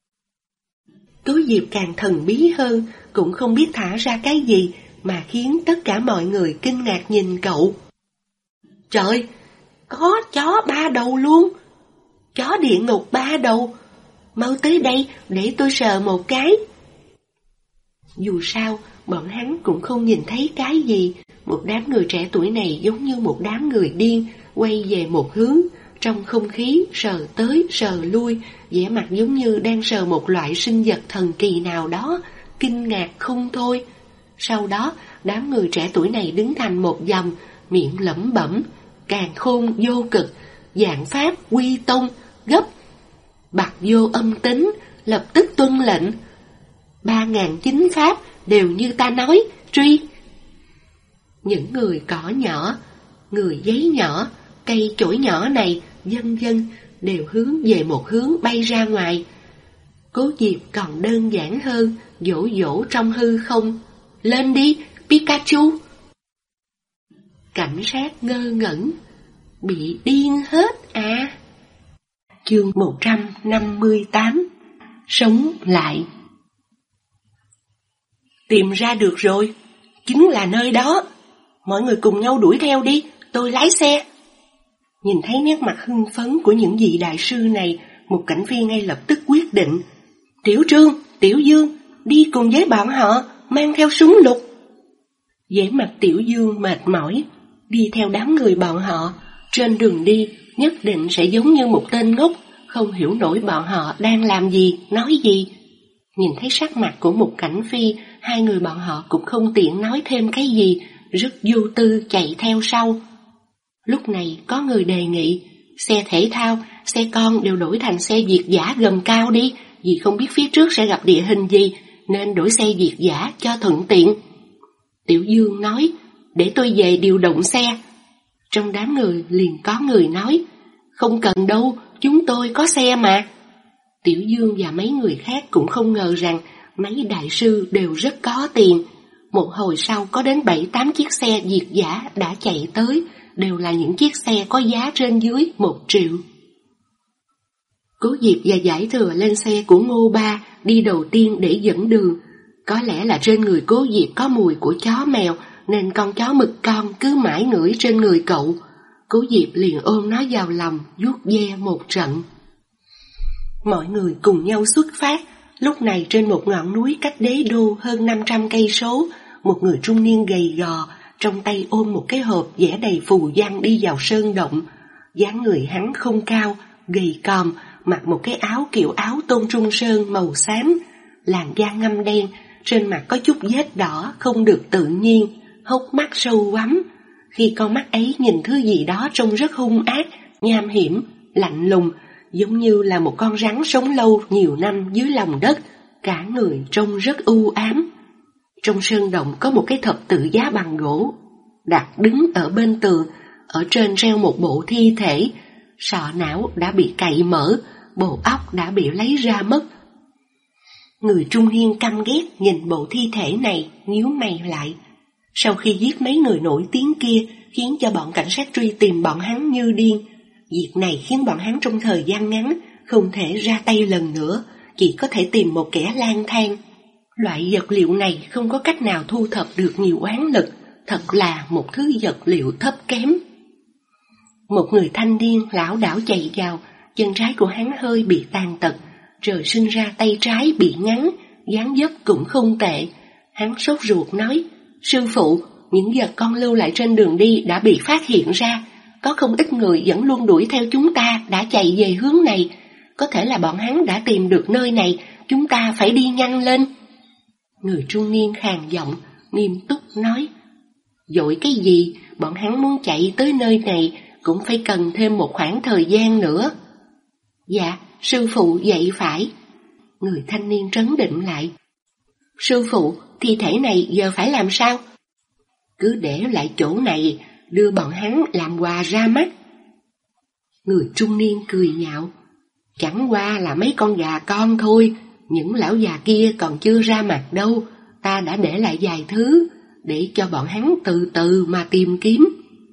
Cố Diệp càng thần bí hơn, cũng không biết thả ra cái gì mà khiến tất cả mọi người kinh ngạc nhìn cậu. "Trời, có chó ba đầu luôn! Chó địa ngục ba đầu! Mau tới đây để tôi sờ một cái." Dù sao, bọn hắn cũng không nhìn thấy cái gì. Một đám người trẻ tuổi này giống như một đám người điên, quay về một hướng, trong không khí sờ tới sờ lui, vẻ mặt giống như đang sờ một loại sinh vật thần kỳ nào đó, kinh ngạc không thôi. Sau đó, đám người trẻ tuổi này đứng thành một dòng, miệng lẩm bẩm: "Càn khôn vô cực, vạn pháp quy tông, gấp, bặt vô âm tính, lập tức tuân lệnh. Ba ngàn chính pháp đều như ta nói, truy." Những người cỏ nhỏ, người giấy nhỏ, cây chổi nhỏ này, vân vân, đều hướng về một hướng bay ra ngoài. Cố Diệp còn đơn giản hơn, dỗ dỗ trong hư không: "Lên đi, Pikachu!" Cảnh sát ngơ ngẩn: "Bị điên hết à?" Chương một trăm năm mươi tám. Sống lại. "Tìm ra được rồi, chính là nơi đó. Mọi người cùng nhau đuổi theo đi, tôi lái xe." Nhìn thấy nét mặt hưng phấn của những vị đại sư này, một cảnh viên ngay lập tức quyết định: "Tiểu Trương, Tiểu Dương, đi cùng với bọn họ, mang theo súng lục." Vẻ mặt Tiểu Dương mệt mỏi, đi theo đám người bọn họ. Trên đường đi, nhất định sẽ giống như một tên ngốc, không hiểu nổi bọn họ đang làm gì, nói gì. Nhìn thấy sắc mặt của một cảnh phi, hai người bọn họ cũng không tiện nói thêm cái gì, rất vô tư chạy theo sau. Lúc này có người đề nghị: "Xe thể thao, xe con đều đổi thành xe việt dã gầm cao đi, vì không biết phía trước sẽ gặp địa hình gì, nên đổi xe việt dã cho thuận tiện." Tiểu Dương nói: "Để tôi về điều động xe." Trong đám người liền có người nói: "Không cần đâu, chúng tôi có xe mà." Tiểu Dương và mấy người khác cũng không ngờ rằng mấy đại sư đều rất có tiền. Một hồi sau có đến bảy tám chiếc xe việt dã đã chạy tới, đều là những chiếc xe có giá trên dưới một triệu. Cố Diệp và Giải Thừa lên xe của Ngô Ba, đi đầu tiên để dẫn đường. Có lẽ là trên người Cố Diệp có mùi của chó mèo, nên con chó mực con cứ mãi ngửi trên người cậu. Cố Diệp liền ôm nó vào lòng, vuốt ve một trận. Mọi người cùng nhau xuất phát. Lúc này trên một ngọn núi cách đế đô hơn năm trăm cây số, một người trung niên gầy gò, trong tay ôm một cái hộp vẽ đầy phù văn đi vào sơn động. Dáng người hắn không cao, gầy còm, mặc một cái áo kiểu áo Tôn Trung Sơn màu xám, làn da ngăm đen, trên mặt có chút vết đỏ không được tự nhiên, hốc mắt sâu hoắm. Khi con mắt ấy nhìn thứ gì đó trông rất hung ác, nham hiểm, lạnh lùng, giống như là một con rắn sống lâu nhiều năm dưới lòng đất, cả người trông rất u ám. Trong sơn động có một cái thập tự giá bằng gỗ, đặt đứng ở bên tường, ở trên treo một bộ thi thể, sọ não đã bị cạy mở, bộ óc đã bị lấy ra mất. Người trung niên căm ghét nhìn bộ thi thể này, nhíu mày lại. Sau khi giết mấy người nổi tiếng kia, khiến cho bọn cảnh sát truy tìm bọn hắn như điên. Việc này khiến bọn hắn trong thời gian ngắn không thể ra tay lần nữa, chỉ có thể tìm một kẻ lang thang. Loại vật liệu này không có cách nào thu thập được nhiều oán lực, thật là một thứ vật liệu thấp kém. Một người thanh niên lảo đảo chạy vào, chân trái của hắn hơi bị tàn tật, trời sinh ra tay trái bị ngắn, dáng dấp cũng không tệ. Hắn sốt ruột nói, sư phụ, những vật con lưu lại trên đường đi đã bị phát hiện ra, có không ít người vẫn luôn đuổi theo chúng ta đã chạy về hướng này, có thể là bọn hắn đã tìm được nơi này, chúng ta phải đi nhanh lên. Người trung niên khàn giọng, nghiêm túc nói, vội cái gì, bọn hắn muốn chạy tới nơi này cũng phải cần thêm một khoảng thời gian nữa. Dạ, sư phụ dạy phải. Người thanh niên trấn định lại. Sư phụ, thi thể này giờ phải làm sao? Cứ để lại chỗ này, đưa bọn hắn làm quà ra mắt. Người trung niên cười nhạo. Chẳng qua là mấy con gà con thôi, những lão già kia còn chưa ra mặt đâu, ta đã để lại vài thứ, để cho bọn hắn từ từ mà tìm kiếm.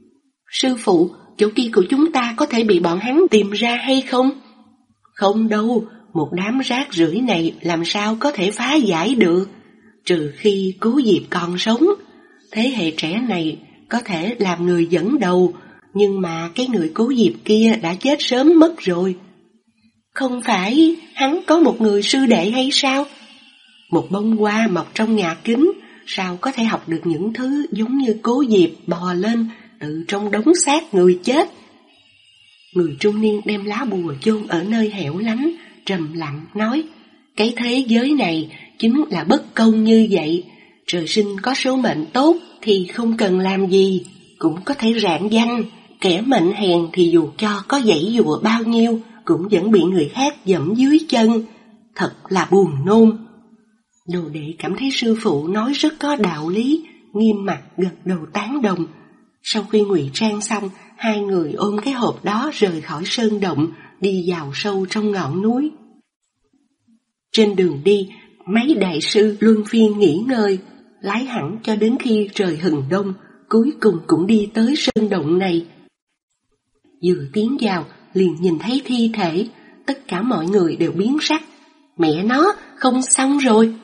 Sư phụ, chỗ kia của chúng ta có thể bị bọn hắn tìm ra hay không? Không đâu, một đám rác rưởi này làm sao có thể phá giải được, trừ khi Cố Diệp còn sống. Thế hệ trẻ này có thể làm người dẫn đầu, nhưng mà cái người Cố Diệp kia đã chết sớm mất rồi. Không phải hắn có một người sư đệ hay sao? Một bông hoa mọc trong nhà kính, sao có thể học được những thứ giống như Cố Diệp bò lên từ trong đống xác người chết. Người trung niên đem lá bùa chôn ở nơi hẻo lánh, trầm lặng nói, cái thế giới này chính là bất công như vậy, trời sinh có số mệnh tốt thì không cần làm gì, cũng có thể rạng danh, kẻ mệnh hèn thì dù cho có giãy giụa bao nhiêu, cũng vẫn bị người khác dẫm dưới chân, thật là buồn nôn. Đồ đệ cảm thấy sư phụ nói rất có đạo lý, nghiêm mặt gật đầu tán đồng. Sau khi ngụy trang xong, hai người ôm cái hộp đó rời khỏi sơn động, đi vào sâu trong ngọn núi. Trên đường đi, mấy đại sư luân phiên nghỉ ngơi, lái hẳn cho đến khi trời hừng đông, cuối cùng cũng đi tới sơn động này. Vừa tiến vào, liền nhìn thấy thi thể, tất cả mọi người đều biến sắc. Mẹ nó, không xong rồi.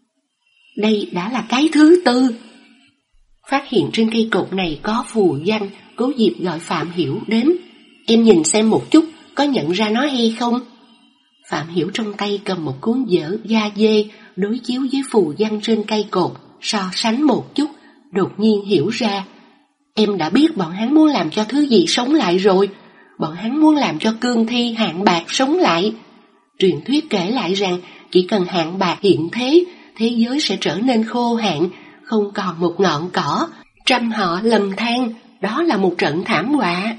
Đây đã là cái thứ tư. Phát hiện trên cây cột này có phù danh, Cố Diệp gọi Phạm Hiểu đến. Em nhìn xem một chút, có nhận ra nó hay không? Phạm Hiểu trong tay cầm một cuốn vở da dê, đối chiếu với phù văn trên cây cột, so sánh một chút, đột nhiên hiểu ra. Em đã biết bọn hắn muốn làm cho thứ gì sống lại rồi. Bọn hắn muốn làm cho cương thi Hạng Bạc sống lại. Truyền thuyết kể lại rằng chỉ cần Hạng Bạc hiện thế, thế giới sẽ trở nên khô hạn, không còn một ngọn cỏ, trăm họ lầm than, đó là một trận thảm họa.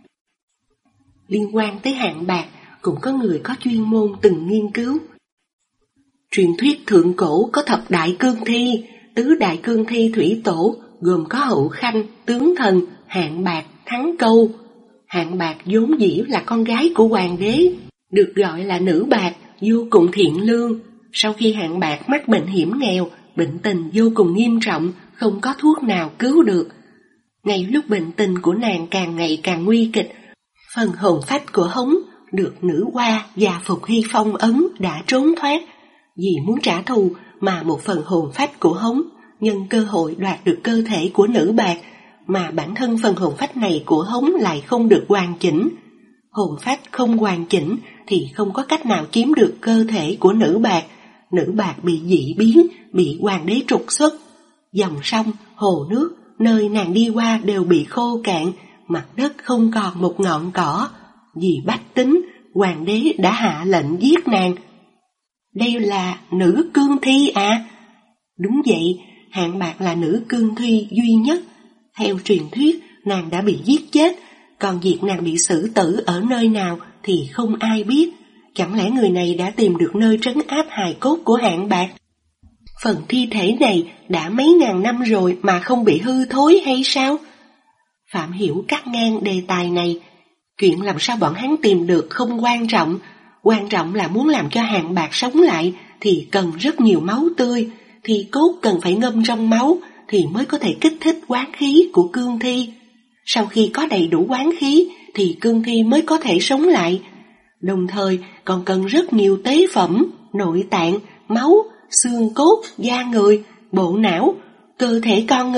Liên quan tới Hạng Bạc, cũng có người có chuyên môn từng nghiên cứu. Truyền thuyết thượng cổ có thập đại cương thi, tứ đại cương thi thủy tổ, gồm có Hậu Khanh, Tướng Thần, Hạng Bạc, Thắng Câu. Hạng Bạc vốn dĩ là con gái của hoàng đế, được gọi là nữ bạc, vô cùng thiện lương. Sau khi Hạng Bạc mắc bệnh hiểm nghèo, bệnh tình vô cùng nghiêm trọng, không có thuốc nào cứu được. Ngay lúc bệnh tình của nàng càng ngày càng nguy kịch, phần hồn phách của Hống được nữ hoa và Phục Hy phong ấn đã trốn thoát. Vì muốn trả thù mà một phần hồn phách của Hống nhân cơ hội đoạt được cơ thể của nữ bạc, mà bản thân phần hồn phách này của Hống lại không được hoàn chỉnh. Hồn phách không hoàn chỉnh thì không có cách nào chiếm được cơ thể của nữ bạc. Nữ bạc bị dị biến, bị hoàng đế trục xuất. Dòng sông, hồ nước, nơi nàng đi qua đều bị khô cạn, mặt đất không còn một ngọn cỏ. Vì bách tính, hoàng đế đã hạ lệnh giết nàng. Đây là nữ cương thi à? Đúng vậy, Hạng Bạc là nữ cương thi duy nhất. Theo truyền thuyết, nàng đã bị giết chết, còn việc nàng bị xử tử ở nơi nào thì không ai biết. Chẳng lẽ người này đã tìm được nơi trấn áp hài cốt của Hạng Bạc? Phần thi thể này đã mấy ngàn năm rồi mà không bị hư thối hay sao? Phạm Hiểu cắt ngang đề tài này. Chuyện làm sao bọn hắn tìm được không quan trọng, quan trọng là muốn làm cho Hạng Bạc sống lại thì cần rất nhiều máu tươi, thì cốt cần phải ngâm trong máu thì mới có thể kích thích oán khí của cương thi. Sau khi có đầy đủ oán khí thì cương thi mới có thể sống lại. Đồng thời còn cần rất nhiều tế phẩm, nội tạng, máu, xương cốt, da người, bộ não, cơ thể con người,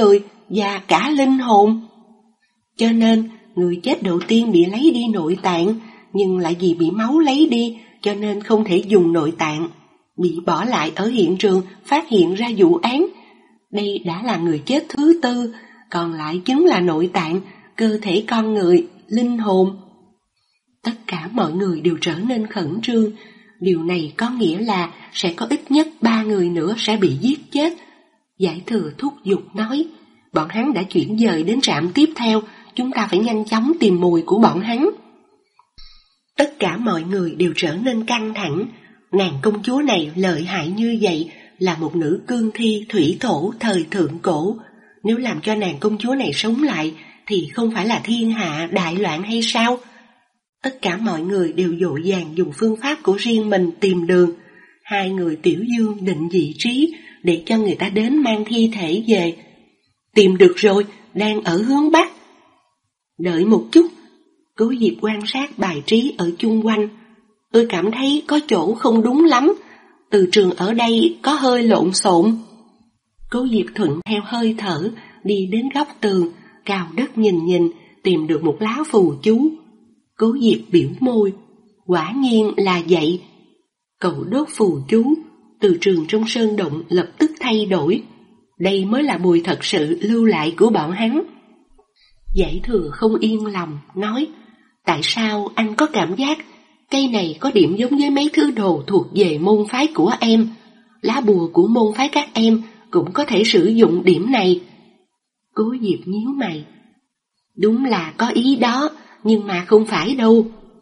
và cả linh hồn. Cho nên, người chết đầu tiên bị lấy đi nội tạng, nhưng lại vì bị máu lấy đi, cho nên không thể dùng nội tạng, bị bỏ lại ở hiện trường phát hiện ra vụ án. Đây đã là người chết thứ tư, còn lại chính là nội tạng, cơ thể con người, linh hồn. Tất cả mọi người đều trở nên khẩn trương. Điều này có nghĩa là sẽ có ít nhất ba người nữa sẽ bị giết chết. Giải Thừa thúc giục nói, bọn hắn đã chuyển dời đến trạm tiếp theo, chúng ta phải nhanh chóng tìm mùi của bọn hắn. Tất cả mọi người đều trở nên căng thẳng. Nàng công chúa này lợi hại như vậy, là một nữ cương thi thủy thổ thời thượng cổ. Nếu làm cho nàng công chúa này sống lại, thì không phải là thiên hạ đại loạn hay sao? Tất cả mọi người đều vội vàng dùng phương pháp của riêng mình tìm đường. Hai người Tiểu Dương định vị trí để cho người ta đến mang thi thể về. Tìm được rồi, đang ở hướng Bắc. Đợi một chút, Cố Diệp quan sát bài trí ở chung quanh. Tôi cảm thấy có chỗ không đúng lắm, từ trường ở đây có hơi lộn xộn. Cố Diệp thuận theo hơi thở, đi đến góc tường, cào đất nhìn nhìn, tìm được một lá phù chú. Cố Diệp biểu môi, quả nhiên là vậy. Cậu đốt phù chú, từ trường trong sơn động lập tức thay đổi. Đây mới là mùi thật sự lưu lại của bọn hắn. Giải Thừa không yên lòng, nói, tại sao anh có cảm giác cây này có điểm giống với mấy thứ đồ thuộc về môn phái của em? Lá bùa của môn phái các em cũng có thể sử dụng điểm này. Cố Diệp nhíu mày. Đúng là có ý đó, nhưng mà không phải đâu.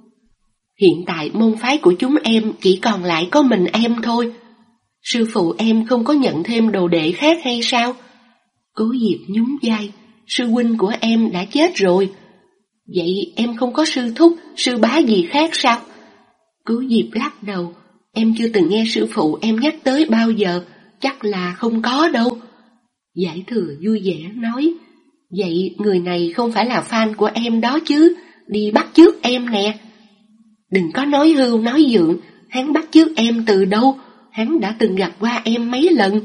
Hiện tại môn phái của chúng em chỉ còn lại có mình em thôi. Sư phụ em không có nhận thêm đồ đệ khác hay sao? Cố Diệp nhún vai, sư huynh của em đã chết rồi. Vậy em không có sư thúc, sư bá gì khác sao? Cố Diệp lắc đầu, em chưa từng nghe sư phụ em nhắc tới bao giờ, chắc là không có đâu. Giải Thừa vui vẻ nói, vậy người này không phải là fan của em đó chứ, đi bắt chước em nè. Đừng có nói hưu nói dượng, hắn bắt chước em từ đâu, hắn đã từng gặp qua em mấy lần.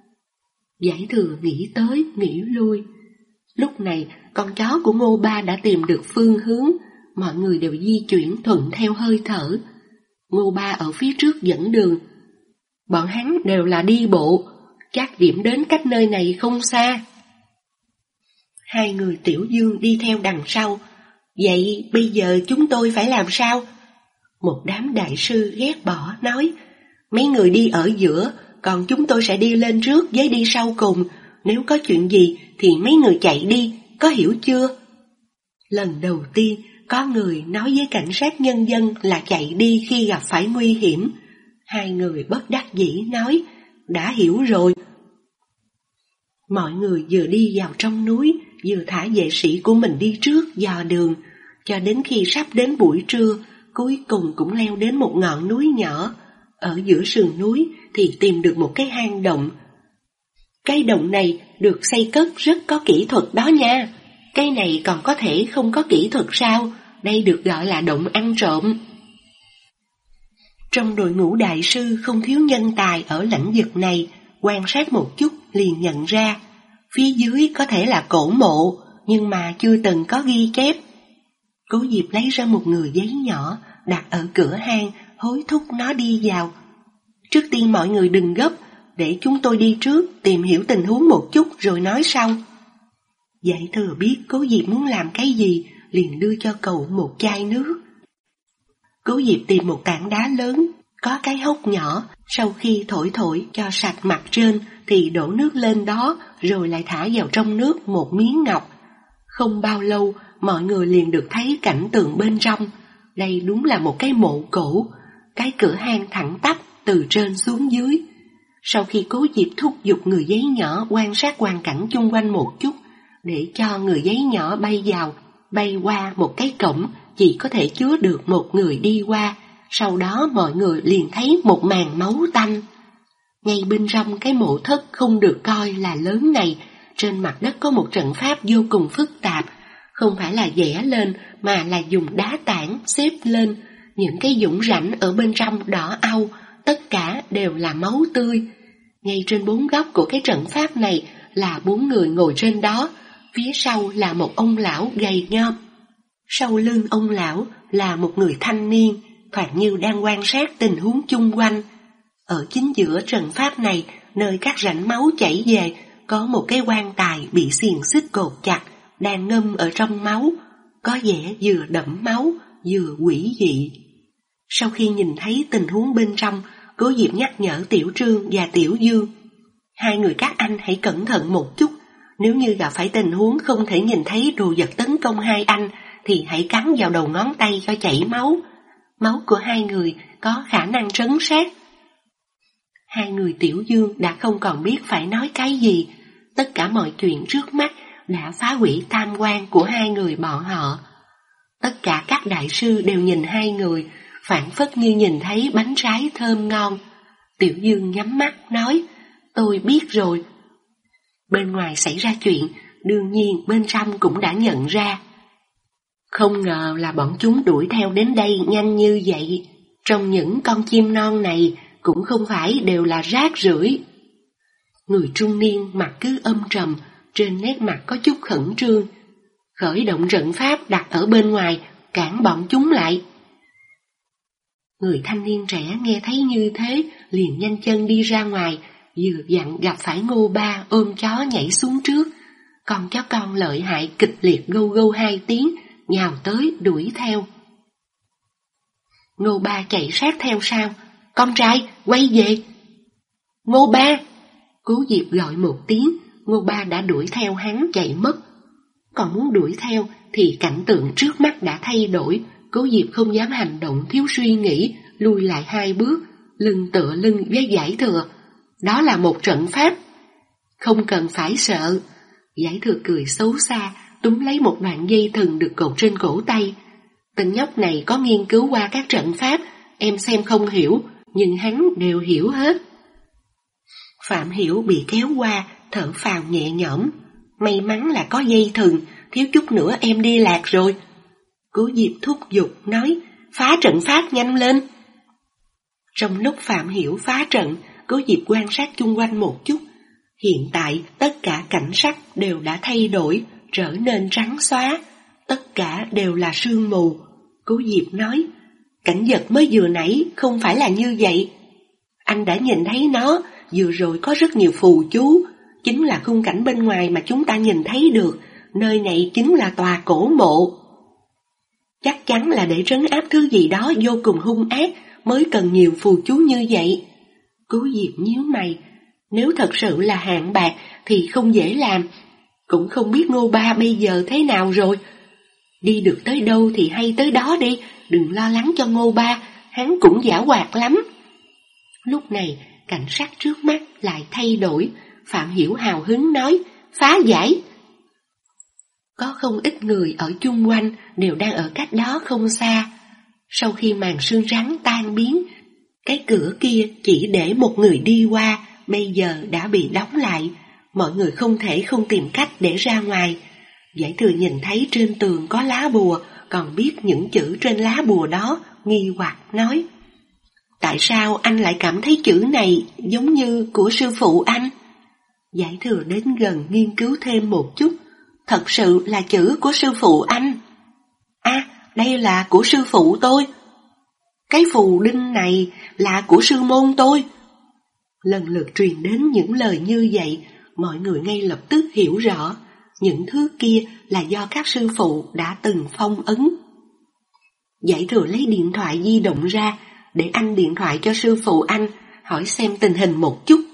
Giải Thừa nghĩ tới, nghĩ lui. Lúc này, con chó của Ngô Ba đã tìm được phương hướng, mọi người đều di chuyển thuận theo hơi thở. Ngô Ba ở phía trước dẫn đường. Bọn hắn đều là đi bộ, chắc điểm đến cách nơi này không xa. Hai người Tiểu Dương đi theo đằng sau. Vậy bây giờ chúng tôi phải làm sao? Một đám đại sư ghét bỏ nói, mấy người đi ở giữa, còn chúng tôi sẽ đi lên trước với đi sau cùng. Nếu có chuyện gì thì mấy người chạy đi, có hiểu chưa? Lần đầu tiên có người nói với cảnh sát nhân dân là chạy đi khi gặp phải nguy hiểm. Hai người bất đắc dĩ nói, đã hiểu rồi. Mọi người vừa đi vào trong núi, vừa thả vệ sĩ của mình đi trước dò đường, cho đến khi sắp đến buổi trưa, cuối cùng cũng leo đến một ngọn núi nhỏ. Ở giữa sườn núi thì tìm được một cái hang động. Cái động này được xây cất rất có kỹ thuật đó nha. Cái này còn có thể không có kỹ thuật sao? Đây được gọi là động ăn trộm. Trong đội ngũ đại sư không thiếu nhân tài ở lãnh vực này, quan sát một chút liền nhận ra, phía dưới có thể là cổ mộ, nhưng mà chưa từng có ghi chép. Cố Diệp lấy ra một người giấy nhỏ, đặt ở cửa hang, hối thúc nó đi vào. Trước tiên mọi người đừng gấp, để chúng tôi đi trước, tìm hiểu tình huống một chút rồi nói sau. Giải Thừa biết Cố Diệp muốn làm cái gì, liền đưa cho cậu một chai nước. Cố Diệp tìm một tảng đá lớn, có cái hốc nhỏ, sau khi thổi thổi cho sạch mặt trên thì đổ nước lên đó, rồi lại thả vào trong nước một miếng ngọc. Không bao lâu, mọi người liền được thấy cảnh tượng bên trong. Đây đúng là một cái mộ cổ, cái cửa hang thẳng tắp từ trên xuống dưới. Sau khi Cố Diệp thúc giục người giấy nhỏ quan sát hoàn cảnh chung quanh một chút, để cho người giấy nhỏ bay vào, bay qua một cái cổng chỉ có thể chứa được một người đi qua. Sau đó mọi người liền thấy một màn máu tanh. Ngay bên trong cái mộ thất không được coi là lớn này, trên mặt đất có một trận pháp vô cùng phức tạp, không phải là vẽ lên mà là dùng đá tảng xếp lên. Những cái dũng rãnh ở bên trong đỏ au, tất cả đều là máu tươi. Ngay trên bốn góc của cái trận pháp này là bốn người ngồi trên đó, phía sau là một ông lão gầy nhom. Sau lưng ông lão là một người thanh niên, thoạt như đang quan sát tình huống chung quanh. Ở chính giữa trận pháp này, nơi các rãnh máu chảy về, có một cái quan tài bị xiềng xích cột chặt, đang ngâm ở trong máu, có vẻ vừa đẫm máu, vừa quỷ dị. Sau khi nhìn thấy tình huống bên trong, Cố Diệp nhắc nhở Tiểu Trương và Tiểu Dương. Hai người các anh hãy cẩn thận một chút, nếu như gặp phải tình huống không thể nhìn thấy đồ vật tấn công hai anh, thì hãy cắn vào đầu ngón tay cho chảy máu. Máu của hai người có khả năng trấn sát. Hai người Tiểu Dương đã không còn biết phải nói cái gì. Tất cả mọi chuyện trước mắt đã phá hủy tam quan của hai người bọn họ. Tất cả các đại sư đều nhìn hai người, phảng phất như nhìn thấy bánh trái thơm ngon. Tiểu Dương nhắm mắt nói, tôi biết rồi. Bên ngoài xảy ra chuyện, đương nhiên bên trong cũng đã nhận ra. Không ngờ là bọn chúng đuổi theo đến đây nhanh như vậy. Trong những con chim non này cũng không phải đều là rác rưởi. Người trung niên mặt cứ âm trầm, trên nét mặt có chút khẩn trương. Khởi động trận pháp đặt ở bên ngoài, cản bọn chúng lại. Người thanh niên trẻ nghe thấy như thế, liền nhanh chân đi ra ngoài, vừa dặn gặp phải Ngô Ba ôm chó nhảy xuống trước. Con chó con lợi hại kịch liệt gâu gâu hai tiếng, nhào tới đuổi theo. Ngô Ba chạy sát theo sau, con trai quay về. Ngô Ba! Cố Diệp gọi một tiếng, Ngô Ba đã đuổi theo hắn chạy mất. Còn muốn đuổi theo thì cảnh tượng trước mắt đã thay đổi. Cố Diệp không dám hành động thiếu suy nghĩ, lùi lại hai bước, lưng tựa lưng với Giải Thừa. Đó là một trận pháp. Không cần phải sợ. Giải Thừa cười xấu xa, túm lấy một đoạn dây thừng được cột trên cổ tay. Tên nhóc này có nghiên cứu qua các trận pháp, em xem không hiểu, nhưng hắn đều hiểu hết. Phạm Hiểu bị kéo qua, thở phào nhẹ nhõm. May mắn là có dây thừng, thiếu chút nữa em đi lạc rồi. Cố Diệp thúc giục nói, phá trận pháp nhanh lên. Trong lúc Phạm Hiểu phá trận, Cố Diệp quan sát chung quanh một chút. Hiện tại tất cả cảnh sắc đều đã thay đổi, trở nên trắng xóa. Tất cả đều là sương mù. Cố Diệp nói, cảnh vật mới vừa nãy không phải là như vậy. Anh đã nhìn thấy nó, vừa rồi có rất nhiều phù chú. Chính là khung cảnh bên ngoài mà chúng ta nhìn thấy được. Nơi này chính là tòa cổ mộ. Chắc chắn là để trấn áp thứ gì đó vô cùng hung ác mới cần nhiều phù chú như vậy. Cố Diệp nhíu mày, nếu thật sự là hạng bạc thì không dễ làm. Cũng không biết Ngô Ba bây giờ thế nào rồi. Đi được tới đâu thì hay tới đó đi, đừng lo lắng cho Ngô Ba, hắn cũng giảo hoạt lắm. Lúc này cảnh sắc trước mắt lại thay đổi. Phạm Hiểu hào hứng nói, phá giải. Có không ít người ở chung quanh đều đang ở cách đó không xa. Sau khi màn sương rắn tan biến, cái cửa kia chỉ để một người đi qua, bây giờ đã bị đóng lại. Mọi người không thể không tìm cách để ra ngoài. Giải Thừa nhìn thấy trên tường có lá bùa, còn biết những chữ trên lá bùa đó, nghi hoặc nói, tại sao anh lại cảm thấy chữ này giống như của sư phụ anh? Giải Thừa đến gần nghiên cứu thêm một chút, thật sự là chữ của sư phụ anh. À, đây là của sư phụ tôi. Cái phù đinh này là của sư môn tôi. Lần lượt truyền đến những lời như vậy, mọi người ngay lập tức hiểu rõ, những thứ kia là do các sư phụ đã từng phong ấn. Giải Thừa lấy điện thoại di động ra, để anh điện thoại cho sư phụ anh, hỏi xem tình hình một chút.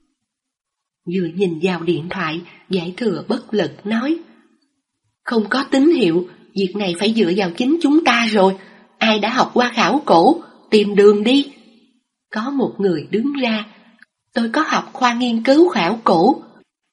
Vừa nhìn vào điện thoại, Giải Thừa bất lực nói, không có tín hiệu, việc này phải dựa vào chính chúng ta rồi. Ai đã học qua khảo cổ, tìm đường đi. Có một người đứng ra, tôi có học khoa nghiên cứu khảo cổ.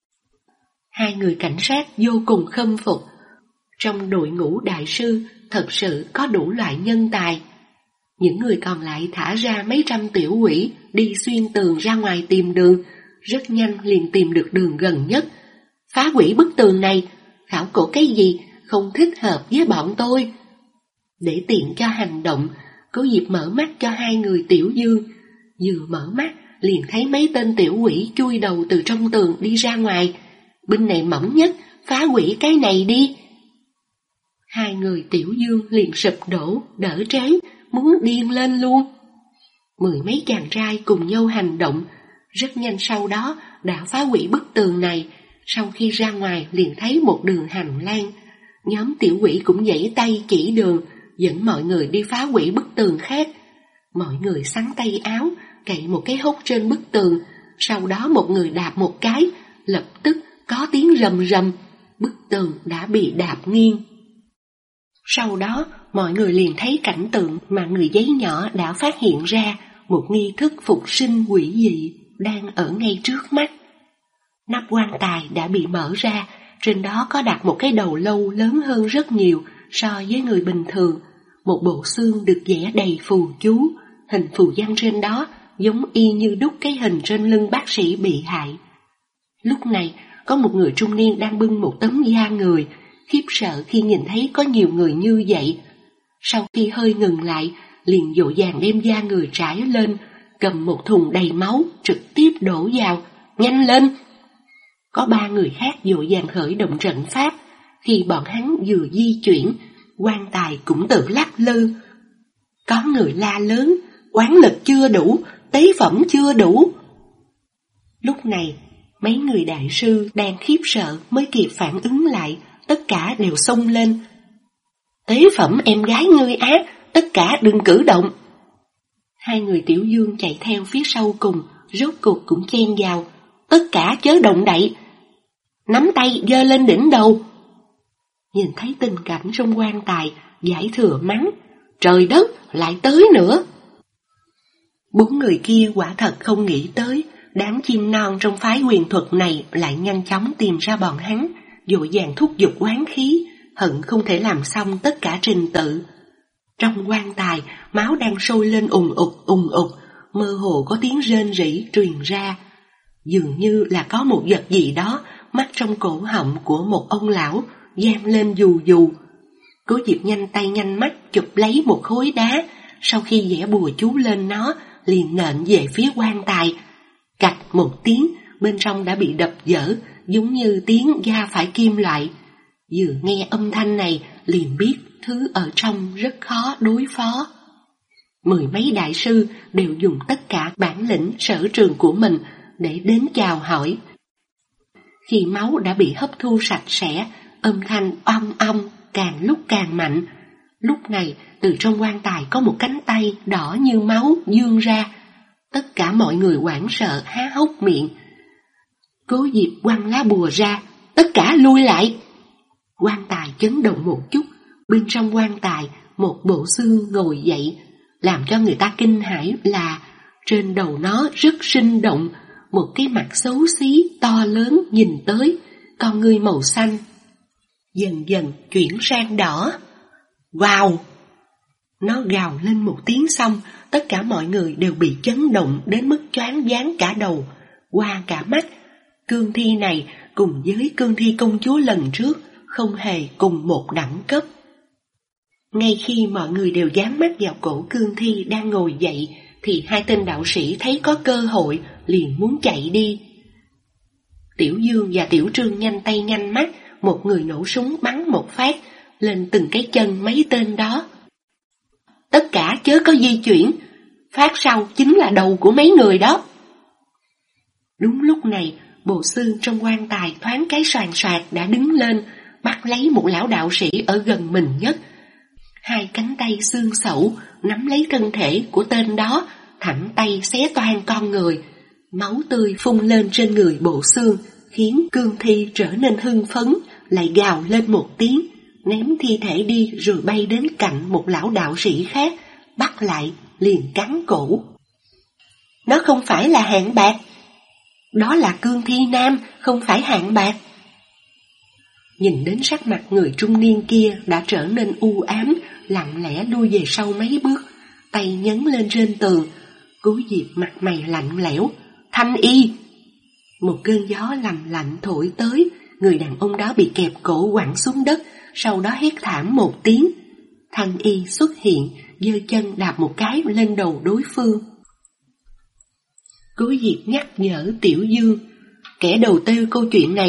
Hai người cảnh sát vô cùng khâm phục. Trong đội ngũ đại sư thật sự có đủ loại nhân tài. Những người còn lại thả ra mấy trăm tiểu quỷ đi xuyên tường ra ngoài tìm đường, rất nhanh liền tìm được đường gần nhất. Phá hủy bức tường này, khảo cổ cái gì không thích hợp với bọn tôi. Để tiện cho hành động, Cố Diệp mở mắt cho hai người Tiểu Dương. Vừa mở mắt liền thấy mấy tên tiểu quỷ chui đầu từ trong tường đi ra ngoài. Binh này mỏng nhất, phá hủy cái này đi. Hai người Tiểu Dương liền sụp đổ, đỡ trán, muốn điên lên luôn. Mười mấy chàng trai cùng nhau hành động, rất nhanh sau đó đã phá hủy bức tường này. Sau khi ra ngoài liền thấy một đường hành lang. Nhóm tiểu quỷ cũng giãy tay chỉ đường, dẫn mọi người đi phá hủy bức tường khác. Mọi người xắn tay áo, cậy một cái hốc trên bức tường, sau đó một người đạp một cái, lập tức có tiếng rầm rầm, bức tường đã bị đạp nghiêng. Sau đó, mọi người liền thấy cảnh tượng mà người giấy nhỏ đã phát hiện ra, một nghi thức phục sinh quỷ dị đang ở ngay trước mắt. Nắp quan tài đã bị mở ra, trên đó có đặt một cái đầu lâu lớn hơn rất nhiều so với người bình thường. Một bộ xương được vẽ đầy phù chú, hình phù văn trên đó giống y như đúc cái hình trên lưng bác sĩ bị hại. Lúc này, có một người trung niên đang bưng một tấm da người, khiếp sợ khi nhìn thấy có nhiều người như vậy. Sau khi hơi ngừng lại, liền vội vàng đem da người trải lên, cầm một thùng đầy máu trực tiếp đổ vào. Nhanh lên! Có ba người khác vội vàng khởi động trận pháp. Khi bọn hắn vừa di chuyển, quan tài cũng tự lắc lư. Có người la lớn, oán lực chưa đủ, tế phẩm chưa đủ. Lúc này, mấy người đại sư đang khiếp sợ mới kịp phản ứng lại, tất cả đều xông lên. Tế phẩm em gái ngươi á, tất cả đừng cử động. Hai người Tiểu Dương chạy theo phía sau cùng, rốt cuộc cũng chen vào. Tất cả chớ động đậy. Nắm tay giơ lên đỉnh đầu. Nhìn thấy tình cảnh trong quan tài, Giải Thừa mắng, trời đất, lại tới nữa. Bốn người kia quả thật không nghĩ tới, đám chim non trong phái huyền thuật này lại nhanh chóng tìm ra bọn hắn, vội vàng thúc giục oán khí, hận không thể làm xong tất cả trình tự. Trong quan tài, máu đang sôi lên ùng ục ùng ục, mơ hồ có tiếng rên rỉ truyền ra. Dường như là có một vật gì đó mắc trong cổ họng của một ông lão, giam lên dù dù. Cố Diệp nhanh tay nhanh mắt chụp lấy một khối đá, sau khi vẽ bùa chú lên nó, liền nện về phía quan tài. Cạch một tiếng, bên trong đã bị đập vỡ, giống như tiếng da phải kim loại. Vừa nghe âm thanh này, liền biết thứ ở trong rất khó đối phó. Mười mấy đại sư đều dùng tất cả bản lĩnh sở trường của mình để đến chào hỏi. Khi máu đã bị hấp thu sạch sẽ, âm thanh ong ong càng lúc càng mạnh. Lúc này, từ trong quan tài có một cánh tay đỏ như máu vươn ra. Tất cả mọi người hoảng sợ há hốc miệng. Cố Diệp quăng lá bùa ra, tất cả lui lại. Quan tài chấn động một chút, bên trong quan tài một bộ xương ngồi dậy. Làm cho người ta kinh hãi là trên đầu nó rất sinh động, một cái mặt xấu xí to lớn nhìn tới, con ngươi màu xanh. Dần dần chuyển sang đỏ. Wow! Nó gào lên một tiếng xong, tất cả mọi người đều bị chấn động đến mức choáng váng cả đầu, qua cả mắt. Cương thi này cùng với cương thi công chúa lần trước không hề cùng một đẳng cấp. Ngay khi mọi người đều dán mắt vào cổ cương thi đang ngồi dậy, thì hai tên đạo sĩ thấy có cơ hội liền muốn chạy đi. Tiểu Dương và Tiểu Trương nhanh tay nhanh mắt, một người nổ súng bắn một phát lên từng cái chân mấy tên đó. Tất cả chớ có di chuyển, phát sau chính là đầu của mấy người đó. Đúng lúc này, bộ xương trong quan tài thoáng cái soàn soạt đã đứng lên, bắt lấy một lão đạo sĩ ở gần mình nhất. Hai cánh tay xương sẩu nắm lấy thân thể của tên đó, thẳng tay xé toang con người. Máu tươi phun lên trên người bộ xương, khiến cương thi trở nên hưng phấn, lại gào lên một tiếng, ném thi thể đi rồi bay đến cạnh một lão đạo sĩ khác, bắt lại liền cắn cổ. Nó không phải là Hạng Bạc, đó là cương thi nam, không phải Hạng Bạc. Nhìn đến sắc mặt người trung niên kia đã trở nên u ám, lặng lẽ lui về sau mấy bước, tay nhấn lên trên tường. Cố Diệp mặt mày lạnh lẽo, Thanh Y. Một cơn gió lầm lạnh thổi tới, người đàn ông đó bị kẹp cổ quẳng xuống đất, sau đó hét thảm một tiếng. Thanh Y xuất hiện, giơ chân đạp một cái lên đầu đối phương. Cố Diệp nhắc nhở Tiểu Dương, kẻ đầu tư câu chuyện này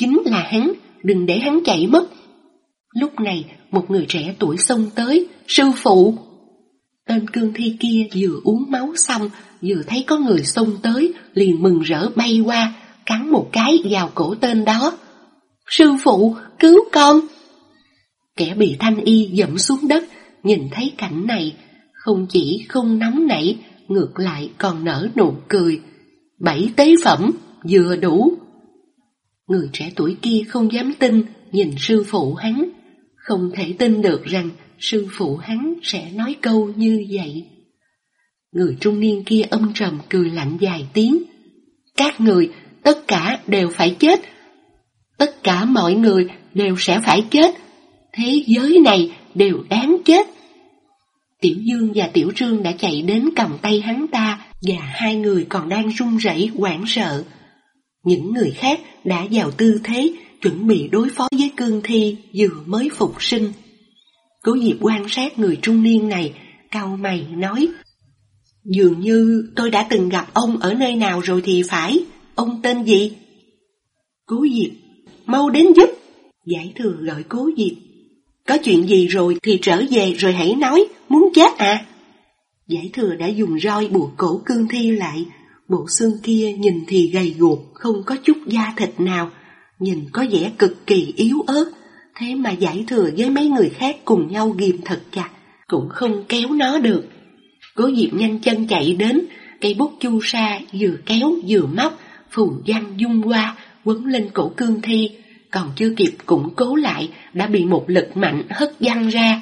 chính là hắn, đừng để hắn chạy mất. Lúc này, một người trẻ tuổi xông tới, sư phụ. Tên cương thi kia vừa uống máu xong, vừa thấy có người xông tới, liền mừng rỡ bay qua, cắn một cái vào cổ tên đó. Sư phụ, cứu con! Kẻ bị thanh y dẫm xuống đất, nhìn thấy cảnh này, không chỉ không nóng nảy, ngược lại còn nở nụ cười. Bảy tế phẩm, vừa đủ. Người trẻ tuổi kia không dám tin, nhìn sư phụ hắn, không thể tin được rằng sư phụ hắn sẽ nói câu như vậy. Người trung niên kia âm trầm cười lạnh vài tiếng. Các người, tất cả đều phải chết. Tất cả mọi người đều sẽ phải chết. Thế giới này đều đáng chết. Tiểu Dương và Tiểu Trương đã chạy đến cầm tay hắn ta, và hai người còn đang run rẩy hoảng sợ. Những người khác đã vào tư thế chuẩn bị đối phó với cương thi vừa mới phục sinh. Cố Diệp quan sát người trung niên này, cau mày nói: dường như tôi đã từng gặp ông ở nơi nào rồi thì phải. Ông tên gì? Cố Diệp: mau đến giúp. Giải Thừa gọi Cố Diệp: có chuyện gì rồi thì trở về rồi hãy nói, muốn chết à? Giải Thừa đã dùng roi buộc cổ cương thi lại. Bộ xương kia nhìn thì gầy guộc, không có chút da thịt nào, nhìn có vẻ cực kỳ yếu ớt. Thế mà Giải Thừa với mấy người khác cùng nhau ghìm thật chặt, cũng không kéo nó được. Cố Diệp nhanh chân chạy đến, cây bút chu sa vừa kéo vừa móc, phù văn dung qua, quấn lên cổ cương thi, còn chưa kịp củng cố lại, đã bị một lực mạnh hất văng ra.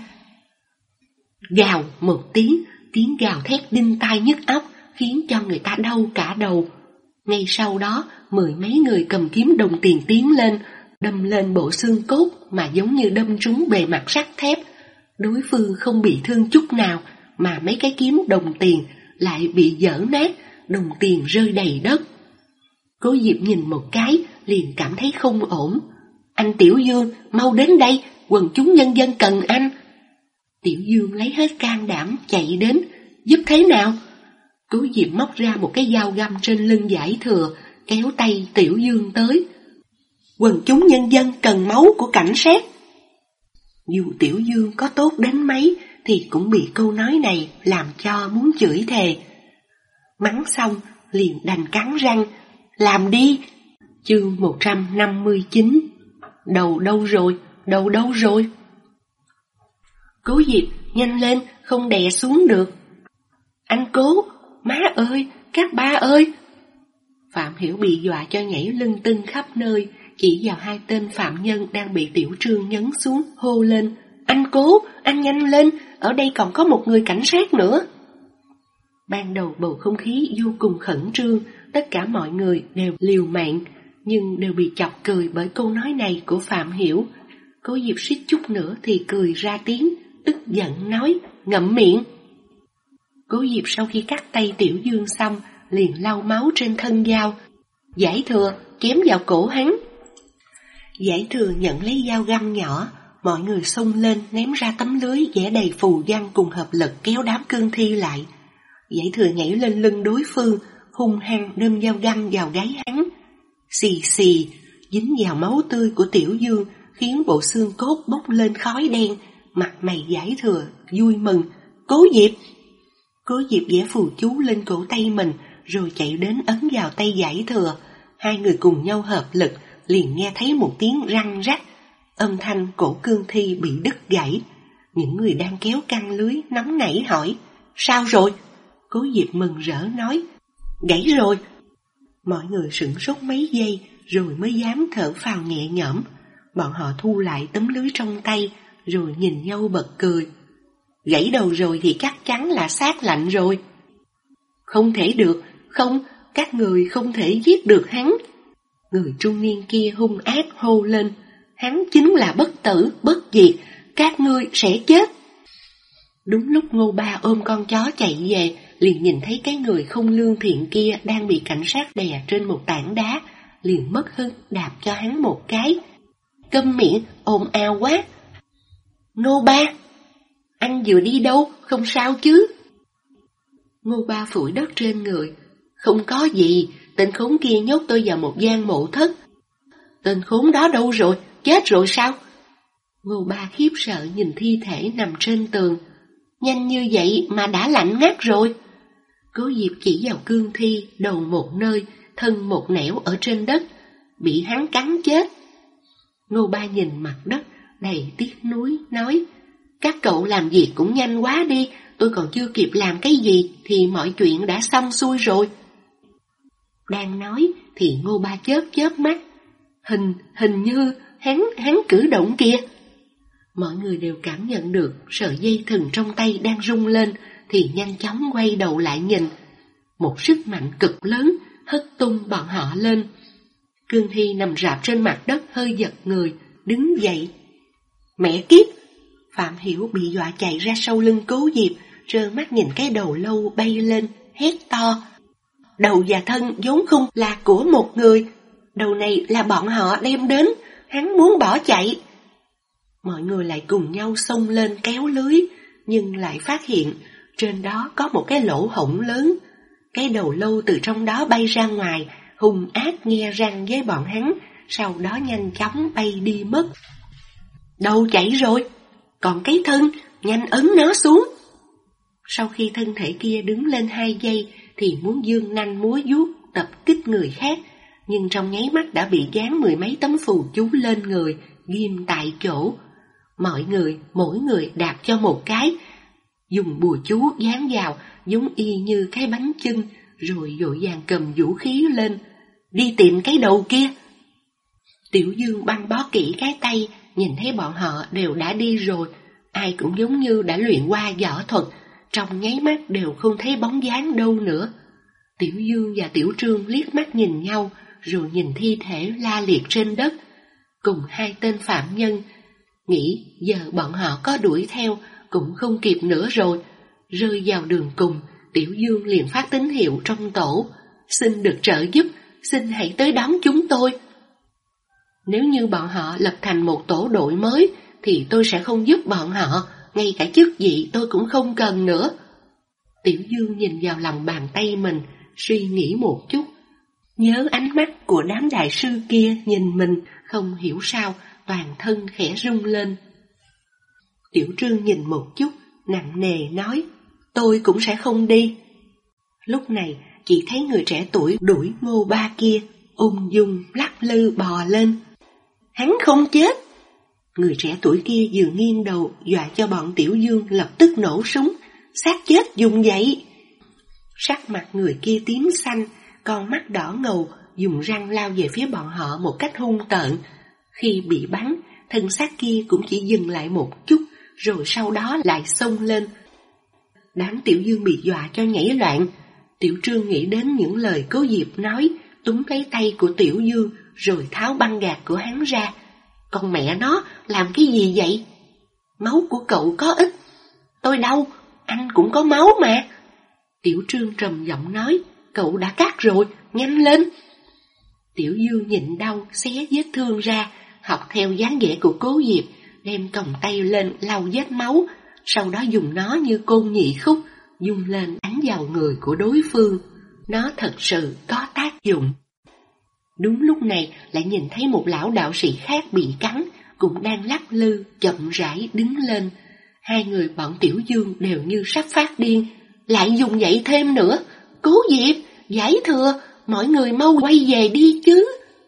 Gào một tiếng, tiếng gào thét đinh tai nhức óc, khiến cho người ta đau cả đầu. Ngay sau đó, mười mấy người cầm kiếm đồng tiền tiến lên, đâm lên bộ xương cốt mà giống như đâm trúng bề mặt sắt thép. Đối phương không bị thương chút nào, mà mấy cái kiếm đồng tiền lại bị dở nát, đồng tiền rơi đầy đất. Cố Diệp nhìn một cái, liền cảm thấy không ổn. Anh Tiểu Dương, mau đến đây, quần chúng nhân dân cần anh. Tiểu Dương lấy hết can đảm chạy đến. Giúp thế nào? Cố Diệp móc ra một cái dao găm trên lưng Giải Thừa, kéo tay Tiểu Dương tới. Quần chúng nhân dân cần máu của cảnh sát. Dù Tiểu Dương có tốt đến mấy thì cũng bị câu nói này làm cho muốn chửi thề. Mắng xong liền đành cắn răng. Làm đi. Chương một trăm năm mươi chín. Đầu đâu rồi? Đầu đâu rồi? Cố Diệp, nhanh lên, không đè xuống được. Anh Cố, má ơi, các ba ơi. Phạm Hiểu bị dọa cho nhảy lưng tưng khắp nơi, chỉ vào hai tên phạm nhân đang bị Tiểu Trương nhấn xuống, hô lên. Anh Cố, anh nhanh lên, ở đây còn có một người cảnh sát nữa. Ban đầu bầu không khí vô cùng khẩn trương, tất cả mọi người đều liều mạng, nhưng đều bị chọc cười bởi câu nói này của Phạm Hiểu. Cố Diệp suýt chút nữa thì cười ra tiếng, tức giận nói, ngậm miệng. Cố Diệp sau khi cắt tay Tiểu Dương xong, liền lau máu trên thân dao. Giải Thừa, chém vào cổ hắn. Giải Thừa nhận lấy dao găm nhỏ, mọi người xông lên ném ra tấm lưới vẽ đầy phù văn cùng hợp lực kéo đám cương thi lại. Giải Thừa nhảy lên lưng đối phương, hung hăng đâm dao găm vào gáy hắn. Xì xì, dính vào máu tươi của Tiểu Dương, khiến bộ xương cốt bốc lên khói đen. Mặt mày Giải Thừa vui mừng. Cố Diệp! Cố Diệp vẽ phù chú lên cổ tay mình, rồi chạy đến ấn vào tay Giải Thừa. Hai người cùng nhau hợp lực, liền nghe thấy một tiếng răng rắc. Âm thanh cổ cương thi bị đứt gãy. Những người đang kéo căng lưới nóng nảy hỏi, sao rồi? Cố Diệp mừng rỡ nói, gãy rồi. Mọi người sửng sốt mấy giây, rồi mới dám thở phào nhẹ nhõm. Bọn họ thu lại tấm lưới trong tay, rồi nhìn nhau bật cười. Gãy đầu rồi thì chắc chắn là xác lạnh rồi. Không thể được, không, các người không thể giết được hắn. Người trung niên kia hung ác hô lên, hắn chính là bất tử, bất diệt, các ngươi sẽ chết. Đúng lúc Ngô Ba ôm con chó chạy về, liền nhìn thấy cái người không lương thiện kia đang bị cảnh sát đè trên một tảng đá, liền mất hứng đạp cho hắn một cái. Câm miệng, ồn ào quá. Ngô Ba, anh vừa đi đâu, không sao chứ? Ngô Ba phủi đất trên người. Không có gì, tên khốn kia nhốt tôi vào một gian mộ thất. Tên khốn đó đâu rồi? Chết rồi sao? Ngô Ba khiếp sợ nhìn thi thể nằm trên tường. Nhanh như vậy mà đã lạnh ngắt rồi. Cố Diệp chỉ vào cương thi, đầu một nơi, thân một nẻo ở trên đất, bị hắn cắn chết. Ngô Ba nhìn mặt đất, đầy tiếc nuối, nói: các cậu làm việc cũng nhanh quá đi, tôi còn chưa kịp làm cái gì thì mọi chuyện đã xong xuôi rồi. Đang nói thì Ngô Ba chớp chớp mắt. Hình, hình như hắn, hắn cử động kìa. Mọi người đều cảm nhận được sợi dây thừng trong tay đang rung lên thì nhanh chóng quay đầu lại nhìn. Một sức mạnh cực lớn hất tung bọn họ lên. Cương thi nằm rạp trên mặt đất hơi giật người, đứng dậy. Mẹ kiếp! Phạm Hiểu bị dọa chạy ra sau lưng Cố Diệp, trơ mắt nhìn cái đầu lâu bay lên, hét to. Đầu và thân vốn không là của một người, đầu này là bọn họ đem đến, hắn muốn bỏ chạy. Mọi người lại cùng nhau xông lên kéo lưới, nhưng lại phát hiện trên đó có một cái lỗ hổng lớn. Cái đầu lâu từ trong đó bay ra ngoài, hung ác nhe răng với bọn hắn, sau đó nhanh chóng bay đi mất. Đầu chạy rồi, còn cái thân, nhanh ấn nó xuống. Sau khi thân thể kia đứng lên hai giây thì muốn dương nanh múa vuốt tập kích người khác, nhưng trong nháy mắt đã bị dán mười mấy tấm phù chú lên người, ghim tại chỗ. Mọi người, mỗi người đạp cho một cái, dùng bùa chú dán vào giống y như cái bánh chưng, rồi vội vàng cầm vũ khí lên, đi tìm cái đầu kia. Tiểu Dương băng bó kỹ cái tay, nhìn thấy bọn họ đều đã đi rồi, ai cũng giống như đã luyện qua võ thuật, trong nháy mắt đều không thấy bóng dáng đâu nữa. Tiểu Dương và Tiểu Trương liếc mắt nhìn nhau, rồi nhìn thi thể la liệt trên đất, cùng hai tên phạm nhân, nghĩ giờ bọn họ có đuổi theo cũng không kịp nữa rồi. Rơi vào đường cùng, Tiểu Dương liền phát tín hiệu trong tổ, xin được trợ giúp, xin hãy tới đón chúng tôi. Nếu như bọn họ lập thành một tổ đội mới, thì tôi sẽ không giúp bọn họ, ngay cả chức vị tôi cũng không cần nữa. Tiểu Dương nhìn vào lòng bàn tay mình, suy nghĩ một chút. Nhớ ánh mắt của đám đại sư kia nhìn mình, không hiểu sao, toàn thân khẽ rung lên. Tiểu Trương nhìn một chút, nặng nề nói, tôi cũng sẽ không đi. Lúc này, chỉ thấy người trẻ tuổi đuổi Ngô Ba kia, ung dung lắc lư bò lên. Hắn không chết. Người trẻ tuổi kia vừa nghiêng đầu, dọa cho bọn Tiểu Dương lập tức nổ súng, xác chết dùng dậy. Sắc mặt người kia tím xanh, con mắt đỏ ngầu, dùng răng lao về phía bọn họ một cách hung tợn. Khi bị bắn, thân xác kia cũng chỉ dừng lại một chút, rồi sau đó lại xông lên. Đám Tiểu Dương bị dọa cho nhảy loạn. Tiểu Trương nghĩ đến những lời Cố Diệp nói, túm lấy tay của Tiểu Dương, rồi tháo băng gạc của hắn ra. Con mẹ nó, làm cái gì vậy? Máu của cậu có ít. Tôi đâu, anh cũng có máu mà. Tiểu Trương trầm giọng nói, cậu đã cắt rồi, nhanh lên. Tiểu Dương nhịn đau, xé vết thương ra, học theo dáng vẻ của Cố Diệp, đem còng tay lên lau vết máu, sau đó dùng nó như côn nhị khúc, dùng lên đánh vào người của đối phương. Nó thật sự có tác dụng. Đúng lúc này lại nhìn thấy một lão đạo sĩ khác bị cắn, cũng đang lắc lư, chậm rãi đứng lên. Hai người bọn Tiểu Dương đều như sắp phát điên, lại dùng dậy thêm nữa. Cố Diệp, giải thừa, mọi người mau quay về đi chứ.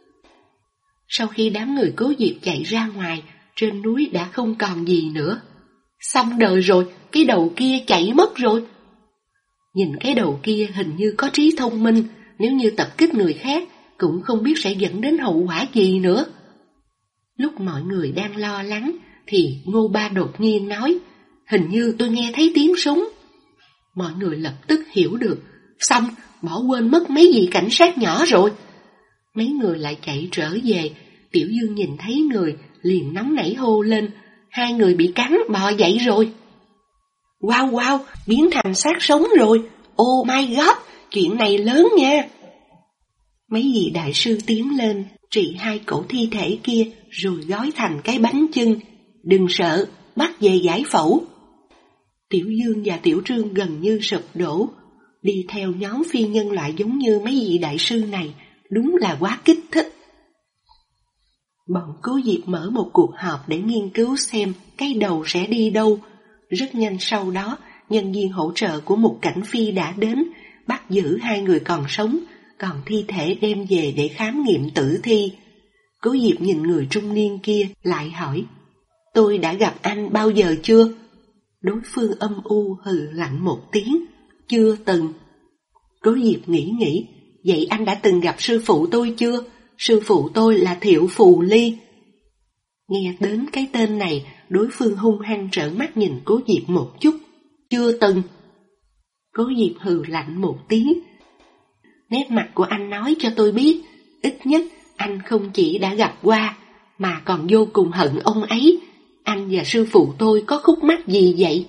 Sau khi đám người Cố Diệp chạy ra ngoài, trên núi đã không còn gì nữa. Xong đời rồi, cái đầu kia chạy mất rồi. Nhìn cái đầu kia hình như có trí thông minh, nếu như tập kích người khác, cũng không biết sẽ dẫn đến hậu quả gì nữa. Lúc mọi người đang lo lắng, thì Ngô Ba đột nhiên nói, hình như tôi nghe thấy tiếng súng. Mọi người lập tức hiểu được, xong, bỏ quên mất mấy vị cảnh sát nhỏ rồi. Mấy người lại chạy trở về, Tiểu Dương nhìn thấy người, liền nóng nảy hô lên, hai người bị cắn bò dậy rồi. Wow wow, biến thành xác sống rồi, oh my god, chuyện này lớn nha. Mấy vị đại sư tiến lên, trị hai cổ thi thể kia, rồi gói thành cái bánh chưng. Đừng sợ, bắt về giải phẫu. Tiểu Dương và Tiểu Trương gần như sụp đổ. Đi theo nhóm phi nhân loại giống như mấy vị đại sư này, đúng là quá kích thích. Bọn Cố Diệp mở một cuộc họp để nghiên cứu xem cái đầu sẽ đi đâu. Rất nhanh sau đó, nhân viên hỗ trợ của Mục Cảnh Phi đã đến, bắt giữ hai người còn sống, còn thi thể đem về để khám nghiệm tử thi. Cố Diệp nhìn người trung niên kia lại hỏi, tôi đã gặp anh bao giờ chưa? Đối phương âm u hừ lạnh một tiếng, chưa từng. Cố Diệp nghĩ nghĩ, vậy anh đã từng gặp sư phụ tôi chưa? Sư phụ tôi là Thiệu Phù Ly. Nghe đến cái tên này, đối phương hung hăng trợn mắt nhìn Cố Diệp một chút, chưa từng. Cố Diệp hừ lạnh một tiếng, nét mặt của anh nói cho tôi biết, ít nhất anh không chỉ đã gặp qua, mà còn vô cùng hận ông ấy. Anh và sư phụ tôi có khúc mắc gì vậy?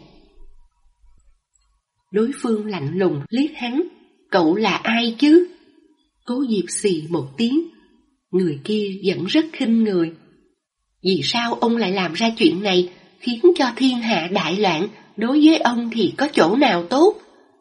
Đối phương lạnh lùng liếc hắn, cậu là ai chứ? Cố Diệp xì một tiếng, người kia vẫn rất khinh người. Vì sao ông lại làm ra chuyện này, khiến cho thiên hạ đại loạn, đối với ông thì có chỗ nào tốt?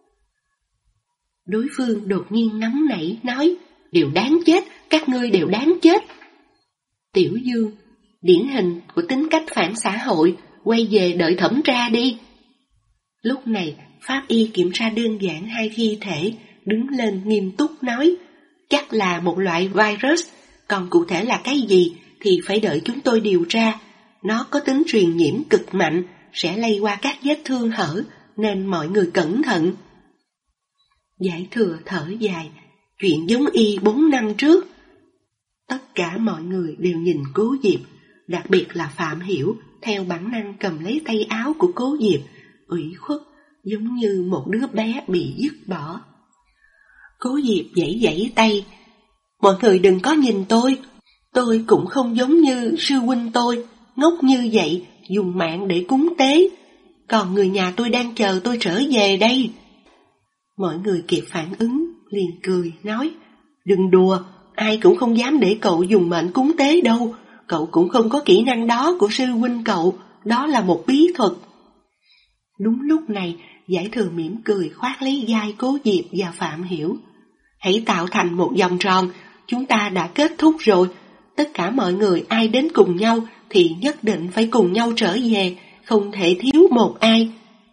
Đối phương đột nhiên nóng nảy nói, đều đáng chết, các ngươi đều đáng chết. Tiểu Dương, điển hình của tính cách phản xã hội, quay về đợi thẩm tra đi. Lúc này, pháp y kiểm tra đơn giản hai thi thể, đứng lên nghiêm túc nói, chắc là một loại virus, còn cụ thể là cái gì thì phải đợi chúng tôi điều tra. Nó có tính truyền nhiễm cực mạnh, sẽ lây qua các vết thương hở, nên mọi người cẩn thận. Giải Thừa thở dài, chuyện giống y bốn năm trước. Tất cả mọi người đều nhìn Cố Diệp, đặc biệt là Phạm Hiểu, theo bản năng cầm lấy tay áo của Cố Diệp, ủy khuất, giống như một đứa bé bị dứt bỏ. Cố Diệp giãy giãy tay, mọi người đừng có nhìn tôi, tôi cũng không giống như sư huynh tôi, ngốc như vậy, dùng mạng để cúng tế, còn người nhà tôi đang chờ tôi trở về đây. Mọi người kịp phản ứng, liền cười, nói, đừng đùa, ai cũng không dám để cậu dùng mệnh cúng tế đâu, cậu cũng không có kỹ năng đó của sư huynh cậu, đó là một bí thuật. Đúng lúc này, Giải Thừa mỉm cười khoác lấy vai Cố Diệp và Phạm Hiểu. Hãy tạo thành một vòng tròn, chúng ta đã kết thúc rồi, tất cả mọi người ai đến cùng nhau thì nhất định phải cùng nhau trở về, không thể thiếu một ai.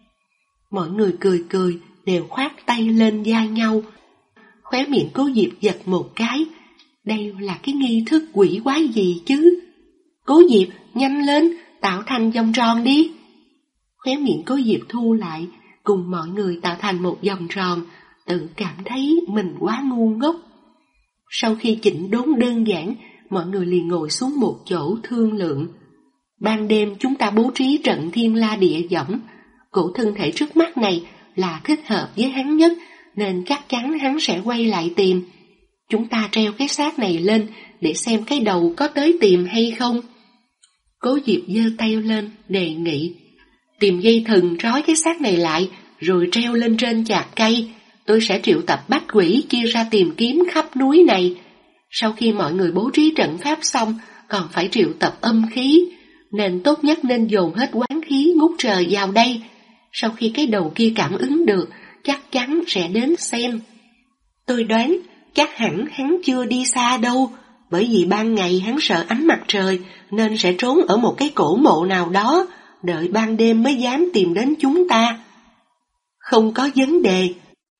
Mọi người cười cười, đều khoác tay lên vai nhau. Khóe miệng Cố Diệp giật một cái, đây là cái nghi thức quỷ quái gì chứ? Cố Diệp, nhanh lên, tạo thành vòng tròn đi. Khóe miệng Cố Diệp thu lại, cùng mọi người tạo thành một vòng tròn, tự cảm thấy mình quá ngu ngốc. Sau khi chỉnh đốn đơn giản, mọi người liền ngồi xuống một chỗ thương lượng. Ban đêm chúng ta bố trí trận thiên la địa võng, cổ thân thể trước mắt này là thích hợp với hắn nhất, nên chắc chắn hắn sẽ quay lại tìm. Chúng ta treo cái xác này lên để xem cái đầu có tới tìm hay không. Cố Diệp giơ tay lên, đề nghị. Tìm dây thừng trói cái xác này lại, rồi treo lên trên chạc cây. Tôi sẽ triệu tập bách quỷ chia ra tìm kiếm khắp núi này. Sau khi mọi người bố trí trận pháp xong, còn phải triệu tập âm khí, nên tốt nhất nên dồn hết quán khí ngút trời vào đây. Sau khi cái đầu kia cảm ứng được, chắc chắn sẽ đến xem. Tôi đoán chắc hẳn hắn chưa đi xa đâu, bởi vì ban ngày hắn sợ ánh mặt trời nên sẽ trốn ở một cái cổ mộ nào đó, đợi ban đêm mới dám tìm đến chúng ta. Không có vấn đề.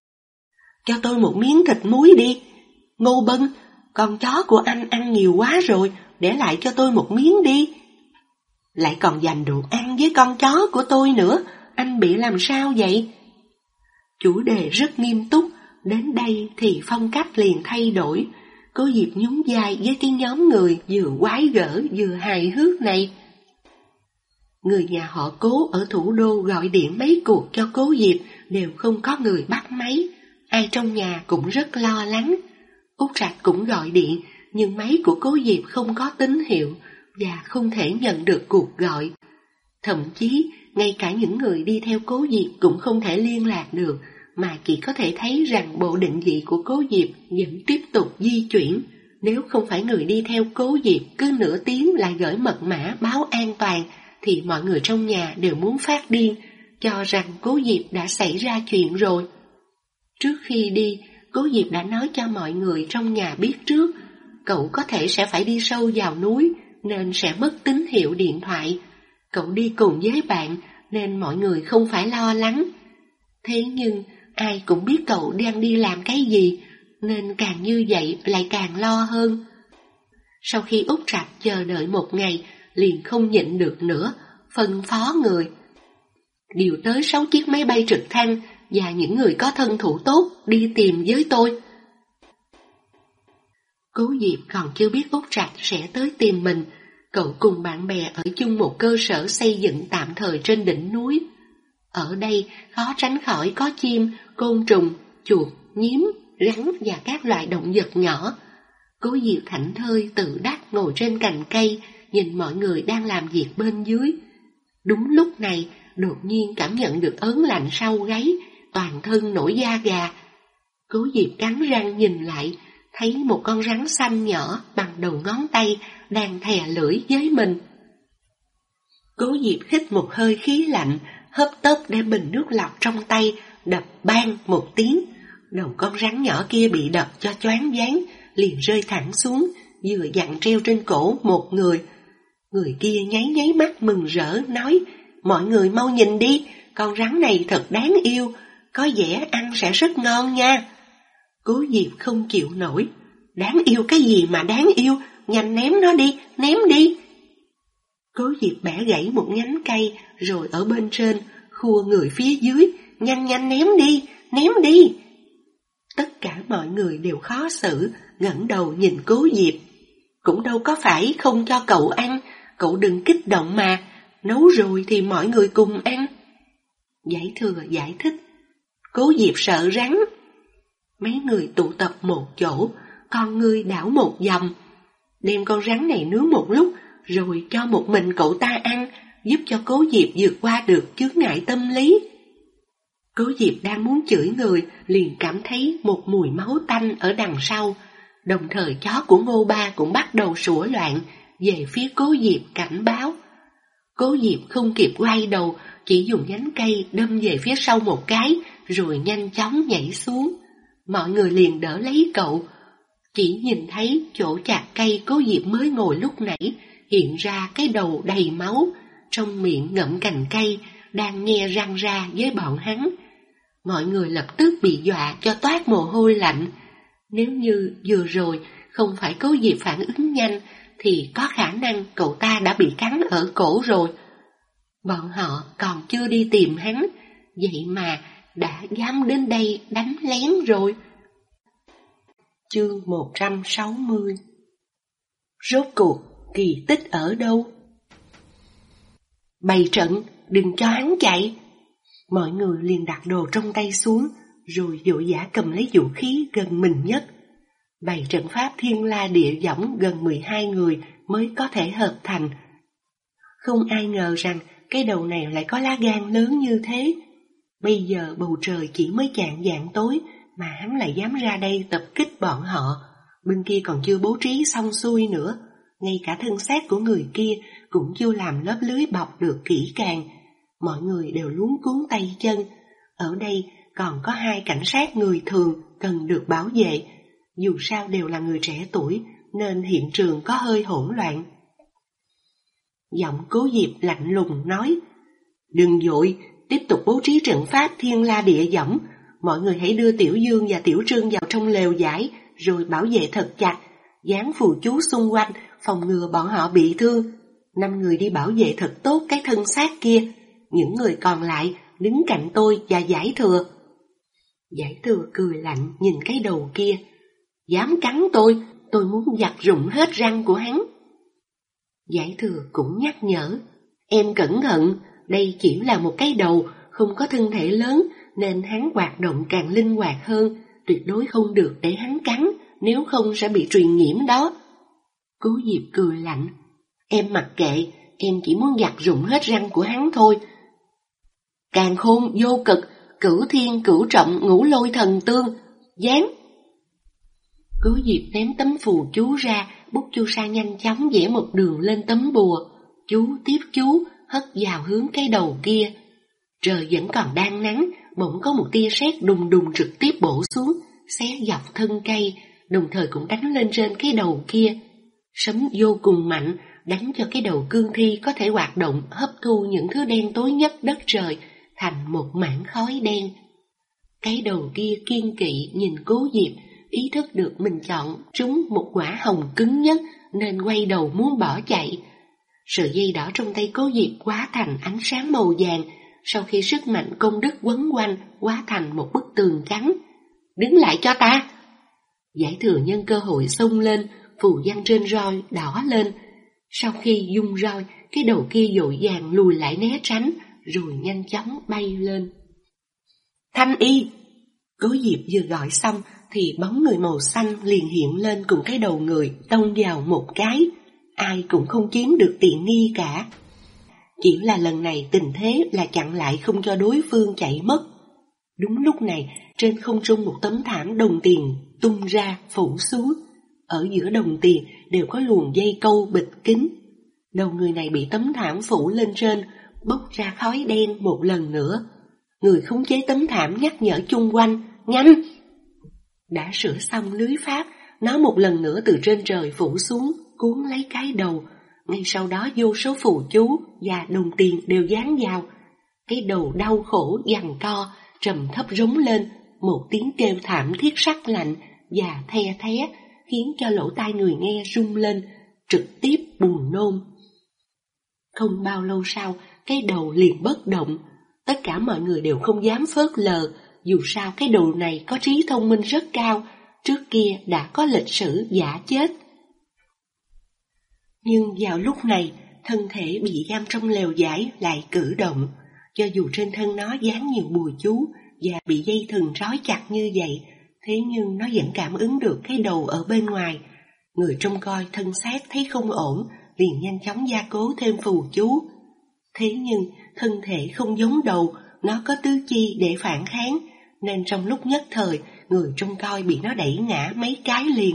Cho tôi một miếng thịt muối đi. Ngô Bân, con chó của anh ăn nhiều quá rồi, để lại cho tôi một miếng đi. Lại còn dành đồ ăn với con chó của tôi nữa, anh bị làm sao vậy? Chủ đề rất nghiêm túc, đến đây thì phong cách liền thay đổi. Cố Diệp nhún vai với cái nhóm người vừa quái gở vừa hài hước này. Người nhà họ Cố ở thủ đô gọi điện mấy cuộc cho Cố Diệp đều không có người bắt máy, ai trong nhà cũng rất lo lắng. Út Trạch cũng gọi điện, nhưng máy của Cố Diệp không có tín hiệu và không thể nhận được cuộc gọi. Thậm chí, ngay cả những người đi theo Cố Diệp cũng không thể liên lạc được, mà chỉ có thể thấy rằng bộ định vị của Cố Diệp vẫn tiếp tục di chuyển. Nếu không phải người đi theo Cố Diệp cứ nửa tiếng lại gửi mật mã báo an toàn, thì mọi người trong nhà đều muốn phát điên, cho rằng Cố Diệp đã xảy ra chuyện rồi. Trước khi đi, Cố Diệp đã nói cho mọi người trong nhà biết trước, cậu có thể sẽ phải đi sâu vào núi, nên sẽ mất tín hiệu điện thoại. Cậu đi cùng với bạn nên mọi người không phải lo lắng. Thế nhưng ai cũng biết cậu đang đi làm cái gì, nên càng như vậy lại càng lo hơn. Sau khi Út Trạch chờ đợi một ngày, liền không nhịn được nữa, phân phó người điều tới sáu chiếc máy bay trực thăng và những người có thân thủ tốt đi tìm với tôi. Cố Diệp còn chưa biết Út Trạch sẽ tới tìm mình. Cậu cùng bạn bè ở chung một cơ sở xây dựng tạm thời trên đỉnh núi. Ở đây khó tránh khỏi có chim, côn trùng, chuột, nhím, rắn và các loại động vật nhỏ. Cố Diệp thảnh thơi tự đắc ngồi trên cành cây, nhìn mọi người đang làm việc bên dưới. Đúng lúc này, đột nhiên cảm nhận được ớn lạnh sau gáy, toàn thân nổi da gà. Cố Diệp cắn răng nhìn lại, thấy một con rắn xanh nhỏ bằng đầu ngón tay đang thè lưỡi với mình. Cố Diệp hít một hơi khí lạnh, hấp tấp đem bình nước lọc trong tay, đập bang một tiếng. Đầu con rắn nhỏ kia bị đập cho choáng váng, liền rơi thẳng xuống, vừa dặn treo trên cổ một người. Người kia nháy nháy mắt mừng rỡ nói, mọi người mau nhìn đi, con rắn này thật đáng yêu, có vẻ ăn sẽ rất ngon nha. Cố Diệp không chịu nổi, đáng yêu cái gì mà đáng yêu, nhanh ném nó đi, ném đi. Cố Diệp bẻ gãy một nhánh cây, rồi ở bên trên, khua người phía dưới, nhanh nhanh ném đi, ném đi. Tất cả mọi người đều khó xử, ngẩng đầu nhìn Cố Diệp. Cũng đâu có phải không cho cậu ăn, cậu đừng kích động mà, nấu rồi thì mọi người cùng ăn. Giải Thừa giải thích, Cố Diệp sợ rắn. Mấy người tụ tập một chỗ, con ngươi đảo một vòng, đem con rắn này nướng một lúc, rồi cho một mình cậu ta ăn, giúp cho Cố Diệp vượt qua được chướng ngại tâm lý. Cố Diệp đang muốn chửi người, liền cảm thấy một mùi máu tanh ở đằng sau. Đồng thời chó của Ngô Ba cũng bắt đầu sủa loạn, về phía Cố Diệp cảnh báo. Cố Diệp không kịp quay đầu, chỉ dùng nhánh cây đâm về phía sau một cái, rồi nhanh chóng nhảy xuống. Mọi người liền đỡ lấy cậu. Chỉ nhìn thấy chỗ chạc cây Cố Diệp mới ngồi lúc nãy, hiện ra cái đầu đầy máu, trong miệng ngậm cành cây, đang nhe răng ra với bọn hắn. Mọi người lập tức bị dọa cho toát mồ hôi lạnh. Nếu như vừa rồi không phải Cố Diệp phản ứng nhanh, thì có khả năng cậu ta đã bị cắn ở cổ rồi. Bọn họ còn chưa đi tìm hắn, vậy mà đã dám đến đây đánh lén rồi. Chương một trăm sáu mươi. Rốt cuộc kỳ tích ở đâu? Bày trận, đừng cho hắn chạy. Mọi người liền đặt đồ trong tay xuống, rồi vội vã cầm lấy vũ khí gần mình nhất. Bày trận pháp thiên la địa võng gần mười hai người mới có thể hợp thành. Không ai ngờ rằng cái đầu này lại có lá gan lớn như thế. Bây giờ bầu trời chỉ mới chạng vạng tối mà hắn lại dám ra đây tập kích bọn họ. Bên kia còn chưa bố trí xong xuôi nữa, ngay cả thân xác của người kia cũng chưa làm lớp lưới bọc được kỹ càng. Mọi người đều luống cuống tay chân. Ở đây còn có hai cảnh sát người thường cần được bảo vệ. Dù sao đều là người trẻ tuổi, nên hiện trường có hơi hỗn loạn. Giọng Cố Diệp lạnh lùng nói, đừng vội, tiếp tục bố trí trận pháp thiên la địa võng. Mọi người hãy đưa Tiểu Dương và Tiểu Trương vào trong lều vải, rồi bảo vệ thật chặt, dán phù chú xung quanh, phòng ngừa bọn họ bị thương. Năm người đi bảo vệ thật tốt cái thân xác kia, những người còn lại đứng cạnh tôi và Giải Thừa. Giải Thừa cười lạnh nhìn cái đầu kia, dám cắn tôi, tôi muốn giặt rụng hết răng của hắn. Giải Thừa cũng nhắc nhở, em cẩn thận, đây chỉ là một cái đầu, không có thân thể lớn, nên hắn hoạt động càng linh hoạt hơn, tuyệt đối không được để hắn cắn, nếu không sẽ bị truyền nhiễm đó. Cố Diệp cười lạnh, em mặc kệ, em chỉ muốn giặt rụng hết răng của hắn thôi. Càn khôn vô cực, cửu thiên cửu trọng ngũ lôi thần tương, dán. Cố Diệp ném tấm phù chú ra, bút chu sa nhanh chóng vẽ một đường lên tấm bùa, chú tiếp chú, hất vào hướng cái đầu kia. Trời vẫn còn đang nắng, bỗng có một tia sét đùng đùng trực tiếp bổ xuống, xé dọc thân cây, đồng thời cũng đánh lên trên cái đầu kia. Sấm vô cùng mạnh, đánh cho cái đầu cương thi có thể hoạt động hấp thu những thứ đen tối nhất đất trời thành một mảng khói đen. Cái đầu kia kiên kỵ nhìn Cố Diệp, ý thức được mình chọn trúng một quả hồng cứng nhất nên quay đầu muốn bỏ chạy. Sợi dây đỏ trong tay Cố Diệp hóa thành ánh sáng màu vàng, sau khi sức mạnh công đức quấn quanh hóa thành một bức tường trắng. Đứng lại cho ta! Giải Thừa nhân cơ hội xông lên, phù văn trên roi đỏ lên. Sau khi dung roi, cái đầu kia vội vàng lùi lại né tránh, rồi nhanh chóng bay lên. Thanh Y! Cố Diệp vừa gọi xong thì bóng người màu xanh liền hiện lên cùng cái đầu người tông vào một cái. Ai cũng không chiếm được tiện nghi cả. Chỉ là lần này tình thế là chặn lại không cho đối phương chạy mất. Đúng lúc này, trên không trung một tấm thảm đồng tiền tung ra phủ xuống. Ở giữa đồng tiền đều có luồng dây câu bịt kín. Đầu người này bị tấm thảm phủ lên trên, bốc ra khói đen một lần nữa. Người khống chế tấm thảm nhắc nhở chung quanh, nhanh! Đã sửa xong lưới pháp, nó một lần nữa từ trên trời phủ xuống, cuốn lấy cái đầu. Ngay sau đó vô số phù chú và đồng tiền đều dán vào. Cái đầu đau khổ giằng co, trầm thấp rống lên, một tiếng kêu thảm thiết sắc lạnh và the thé, khiến cho lỗ tai người nghe rung lên, trực tiếp buồn nôn. Không bao lâu sau, cái đầu liền bất động. Tất cả mọi người đều không dám phớt lờ, dù sao cái đầu này có trí thông minh rất cao, trước kia đã có lịch sử giả chết. Nhưng vào lúc này, thân thể bị giam trong lều vải lại cử động, cho dù trên thân nó dán nhiều bùa chú và bị dây thừng trói chặt như vậy, thế nhưng nó vẫn cảm ứng được cái đầu ở bên ngoài. Người trông coi thân xác thấy không ổn, liền nhanh chóng gia cố thêm phù chú. Thế nhưng thân thể không giống đầu, nó có tứ chi để phản kháng, nên trong lúc nhất thời, người trông coi bị nó đẩy ngã mấy cái liền.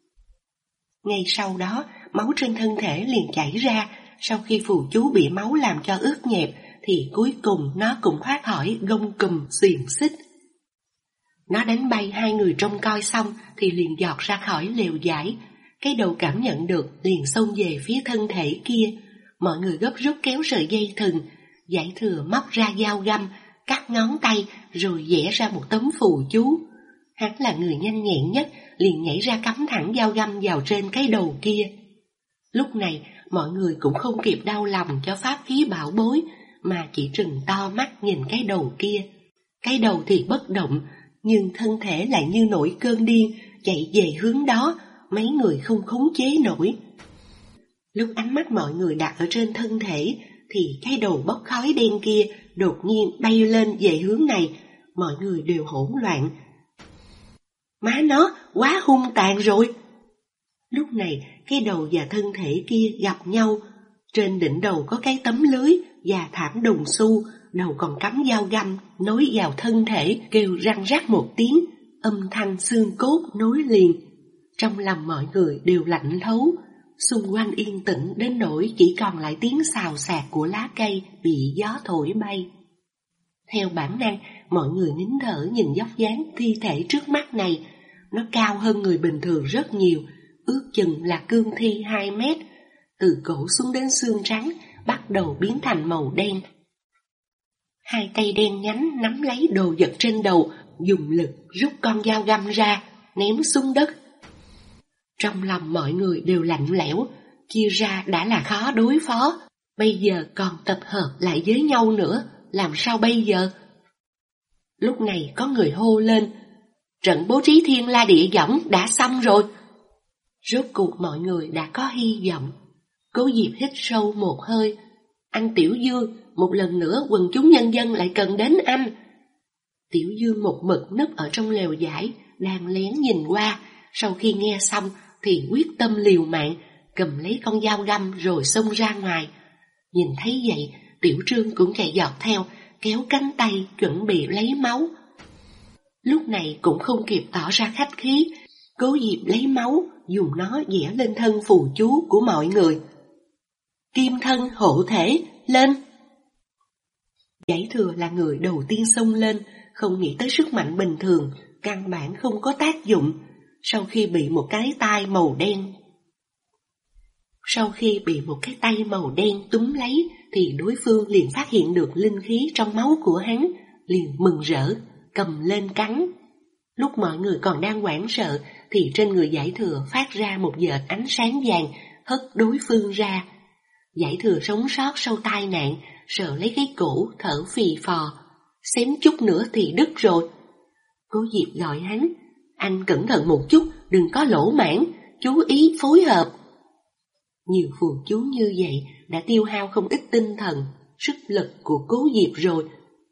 Ngay sau đó, máu trên thân thể liền chảy ra, sau khi phù chú bị máu làm cho ướt nhẹp, thì cuối cùng nó cũng thoát khỏi gông cùm xiềng xích. Nó đánh bay hai người trông coi xong thì liền giọt ra khỏi lều vải. Cái đầu cảm nhận được liền xông về phía thân thể kia. Mọi người gấp rút kéo sợi dây thừng. Giải Thừa móc ra dao găm, cắt ngón tay rồi vẽ ra một tấm phù chú. Hắn là người nhanh nhẹn nhất, liền nhảy ra cắm thẳng dao găm vào trên cái đầu kia. Lúc này mọi người cũng không kịp đau lòng cho pháp khí bảo bối, mà chỉ trừng to mắt nhìn cái đầu kia. Cái đầu thì bất động, nhưng thân thể lại như nổi cơn điên, chạy về hướng đó, mấy người không khống chế nổi. Lúc ánh mắt mọi người đặt ở trên thân thể, thì cái đầu bốc khói đen kia đột nhiên bay lên về hướng này, mọi người đều hỗn loạn. Má nó, quá hung tàn rồi! Lúc này, cái đầu và thân thể kia gặp nhau, trên đỉnh đầu có cái tấm lưới và thảm đồng xu, đầu còn cắm dao găm, nối vào thân thể, kêu răng rắc một tiếng, âm thanh xương cốt nối liền. Trong lòng mọi người đều lạnh thấu, xung quanh yên tĩnh đến nỗi chỉ còn lại tiếng xào xạc của lá cây bị gió thổi bay. Theo bản năng, mọi người nín thở nhìn dốc dáng thi thể trước mắt này. Nó cao hơn người bình thường rất nhiều, ước chừng là cương thi hai mét, từ cổ xuống đến xương trắng, bắt đầu biến thành màu đen. Hai tay đen nhánh nắm lấy đồ vật trên đầu, dùng lực rút con dao găm ra, ném xuống đất. Trong lòng mọi người đều lạnh lẽo, chia ra đã là khó đối phó, bây giờ còn tập hợp lại với nhau nữa, làm sao bây giờ? Lúc này có người hô lên, trận bố trí thiên la địa võng đã xong rồi. Rốt cuộc mọi người đã có hy vọng. Cố Diệp hít sâu một hơi, anh Tiểu Dương, một lần nữa quần chúng nhân dân lại cần đến anh. Tiểu Dương một mực núp ở trong lều vải, đang lén nhìn qua, sau khi nghe xong thì quyết tâm liều mạng, cầm lấy con dao găm rồi xông ra ngoài. Nhìn thấy vậy, Tiểu Trương cũng chạy giọt theo, kéo cánh tay chuẩn bị lấy máu. Lúc này cũng không kịp tỏ ra khách khí, Cố Diệp lấy máu, dùng nó vẽ lên thân phù chú của mọi người. Kim thân hộ thể, lên! Giải Thừa là người đầu tiên xông lên, không nghĩ tới sức mạnh bình thường, căn bản không có tác dụng. Sau khi bị một cái tai màu đen Sau khi bị một cái tay màu đen túm lấy thì đối phương liền phát hiện được linh khí trong máu của hắn, liền mừng rỡ, cầm lên cắn. Lúc mọi người còn đang hoảng sợ thì trên người Giải Thừa phát ra một vệt ánh sáng vàng hất đối phương ra. Giải Thừa sống sót sau tai nạn, sờ lấy cái cổ thở phì phò, xém chút nữa thì đứt rồi. Cố Diệp gọi hắn, anh cẩn thận một chút, đừng có lỗ mãng, chú ý phối hợp. Nhiều phù chú như vậy đã tiêu hao không ít tinh thần, sức lực của Cố Diệp rồi.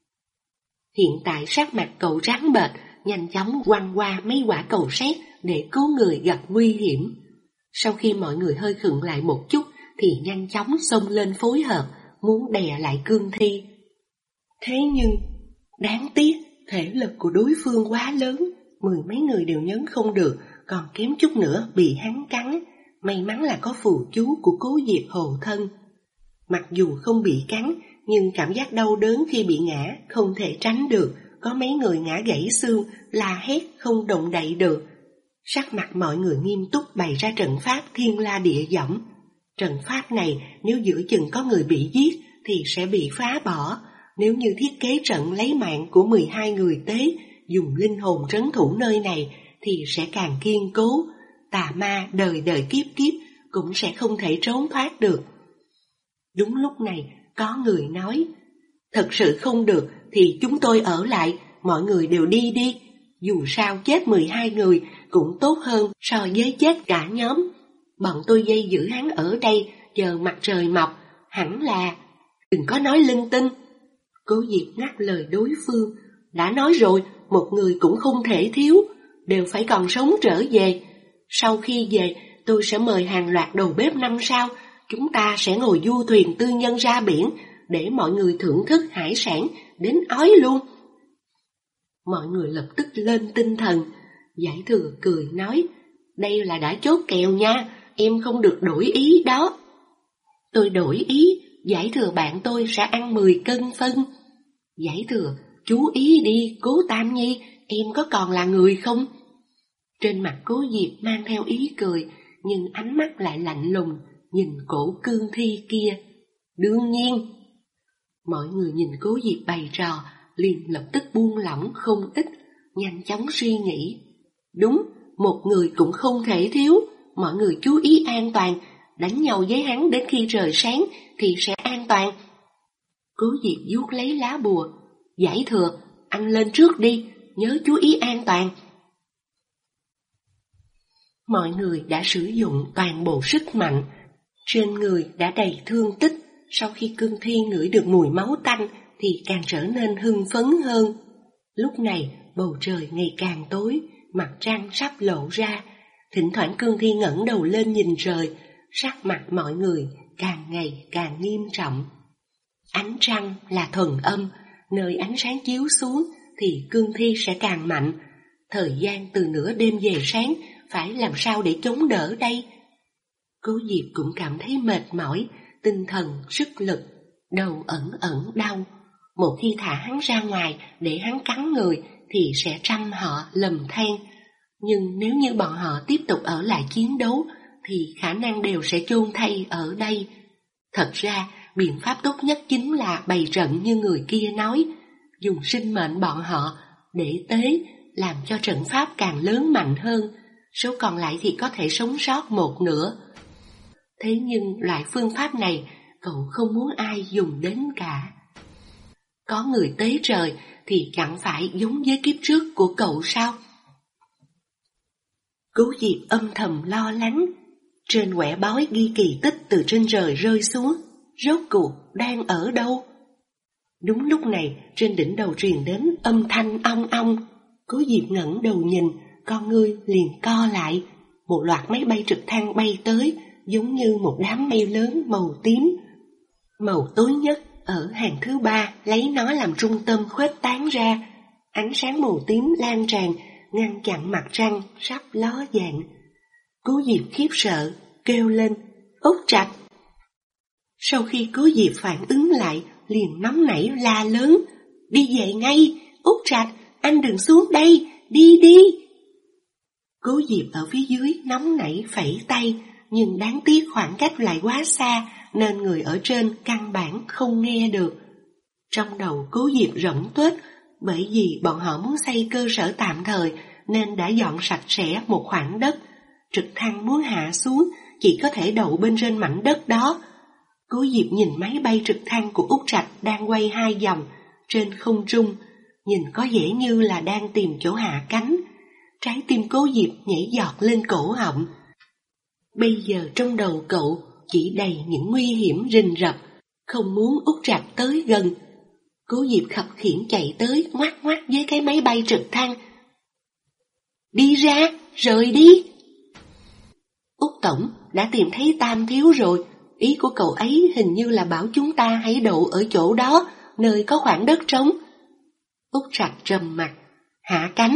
Hiện tại sắc mặt cậu trắng bệch, nhanh chóng quăng qua mấy quả cầu sét để cứu người gặp nguy hiểm. Sau khi mọi người hơi khựng lại một chút thì nhanh chóng xông lên phối hợp, muốn đè lại cương thi. Thế nhưng, đáng tiếc, thể lực của đối phương quá lớn, mười mấy người đều nhấn không được, còn kém chút nữa bị hắn cắn. May mắn là có phù chú của Cố Diệp hộ thân. Mặc dù không bị cắn, nhưng cảm giác đau đớn khi bị ngã không thể tránh được, có mấy người ngã gãy xương, la hét không động đậy được. Sắc mặt mọi người nghiêm túc bày ra trận pháp thiên la địa võng. Trận pháp này nếu giữa chừng có người bị giết thì sẽ bị phá bỏ. Nếu như thiết kế trận lấy mạng của mười hai người tế, dùng linh hồn trấn thủ nơi này thì sẽ càng kiên cố. Tà ma đời đời kiếp kiếp cũng sẽ không thể trốn thoát được. Đúng lúc này có người nói, thật sự không được thì chúng tôi ở lại, mọi người đều đi đi. Dù sao chết mười hai người cũng tốt hơn so với chết cả nhóm. Bọn tôi dây giữ hắn ở đây, chờ mặt trời mọc, hẳn là... Đừng có nói linh tinh. Cố Diệp ngắt lời đối phương, đã nói rồi, một người cũng không thể thiếu, đều phải còn sống trở về. Sau khi về, tôi sẽ mời hàng loạt đầu bếp năm sao, chúng ta sẽ ngồi du thuyền tư nhân ra biển, để mọi người thưởng thức hải sản, đến ói luôn. Mọi người lập tức lên tinh thần. Giải Thừa cười nói, đây là đã chốt kèo nha, em không được đổi ý đó. Tôi đổi ý, Giải Thừa bạn tôi sẽ ăn mười cân phân. Giải Thừa, chú ý đi, Cố Tam Nhi, em có còn là người không? Trên mặt Cố Diệp mang theo ý cười, nhưng ánh mắt lại lạnh lùng, nhìn cổ cương thi kia. Đương nhiên. Mọi người nhìn Cố Diệp bày trò, liền lập tức buông lỏng không ít, nhanh chóng suy nghĩ. Đúng, một người cũng không thể thiếu, mọi người chú ý an toàn, đánh nhau với hắn đến khi trời sáng thì sẽ an toàn. Cố Diệp vuốt lấy lá bùa, Giải Thừa, anh lên trước đi, nhớ chú ý an toàn. Mọi người đã sử dụng toàn bộ sức mạnh, trên người đã đầy thương tích, sau khi cương thi ngửi được mùi máu tanh thì càng trở nên hưng phấn hơn. Lúc này bầu trời ngày càng tối, mặt trăng sắp lộ ra, thỉnh thoảng cương thi ngẩng đầu lên nhìn trời, sắc mặt mọi người càng ngày càng nghiêm trọng. Ánh trăng là thuần âm, nơi ánh sáng chiếu xuống thì cương thi sẽ càng mạnh. Thời gian từ nửa đêm về sáng phải làm sao để chống đỡ đây? Cố Diệp cũng cảm thấy mệt mỏi, tinh thần, sức lực, đầu ẩn ẩn đau. Một khi thả hắn ra ngoài để hắn cắn người thì sẽ trăm họ lầm than. Nhưng nếu như bọn họ tiếp tục ở lại chiến đấu thì khả năng đều sẽ chôn thay ở đây. Thật ra, biện pháp tốt nhất chính là bày trận như người kia nói, dùng sinh mệnh bọn họ để tế, làm cho trận pháp càng lớn mạnh hơn, số còn lại thì có thể sống sót một nửa. Thế nhưng loại phương pháp này cậu không muốn ai dùng đến cả. Có người tế trời thì chẳng phải giống với kiếp trước của cậu sao? Cố Diệp âm thầm lo lắng. Trên quẻ bói ghi kỳ tích từ trên trời rơi xuống, rốt cuộc đang ở đâu? Đúng lúc này trên đỉnh đầu truyền đến âm thanh ong ong. Cố Diệp ngẩng đầu nhìn, con ngươi liền co lại. Một loạt máy bay trực thăng bay tới, giống như một đám mây lớn màu tím. Màu tối nhất ở hàng thứ ba lấy nó làm trung tâm khuếch tán ra. Ánh sáng màu tím lan tràn, ngăn chặn mặt trăng sắp ló dạng. Cố Diệp khiếp sợ, kêu lên, Út Trạch. Sau khi Cố Diệp phản ứng lại, liền nóng nảy la lớn, đi về ngay, Út Trạch, anh đừng xuống đây, đi đi. Cố Diệp ở phía dưới nóng nảy phẩy tay, nhưng đáng tiếc khoảng cách lại quá xa nên người ở trên căn bản không nghe được. Trong đầu Cố Diệp rỗng tuếch, bởi vì bọn họ muốn xây cơ sở tạm thời nên đã dọn sạch sẽ một khoảng đất. Trực thăng muốn hạ xuống chỉ có thể đậu bên trên mảnh đất đó. Cố Diệp nhìn máy bay trực thăng của Úc Trạch đang quay hai vòng trên không trung, nhìn có vẻ như là đang tìm chỗ hạ cánh. Trái tim Cố Diệp nhảy giọt lên cổ họng. Bây giờ trong đầu cậu chỉ đầy những nguy hiểm rình rập, không muốn Úc Trạch tới gần. Cố Diệp khập khiễng chạy tới ngoắc ngoắc với cái máy bay trực thăng. Đi ra, rời đi. Úc Tổng đã tìm thấy Tam Thiếu rồi, ý của cậu ấy hình như là bảo chúng ta hãy đậu ở chỗ đó, nơi có khoảng đất trống. Úc Trạch trầm mặt, hạ cánh.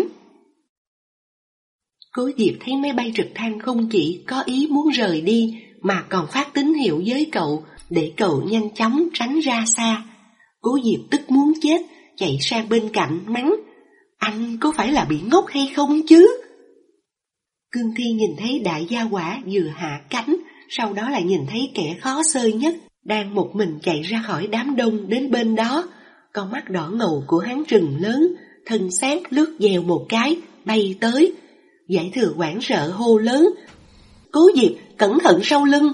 Cố Diệp thấy máy bay trực thăng không chỉ có ý muốn rời đi mà còn phát tín hiệu với cậu để cậu nhanh chóng tránh ra xa. Cố Diệp tức muốn chết, chạy sang bên cạnh mắng, anh có phải là bị ngốc hay không chứ? Cương Thi nhìn thấy đại gia hỏa vừa hạ cánh, sau đó lại nhìn thấy kẻ khó xơi nhất đang một mình chạy ra khỏi đám đông đến bên đó. Con mắt đỏ ngầu của hắn trừng lớn, thân xác lướt dèo một cái, bay tới. Giải Thừa hoảng sợ hô lớn, Cố Diệp, cẩn thận sau lưng.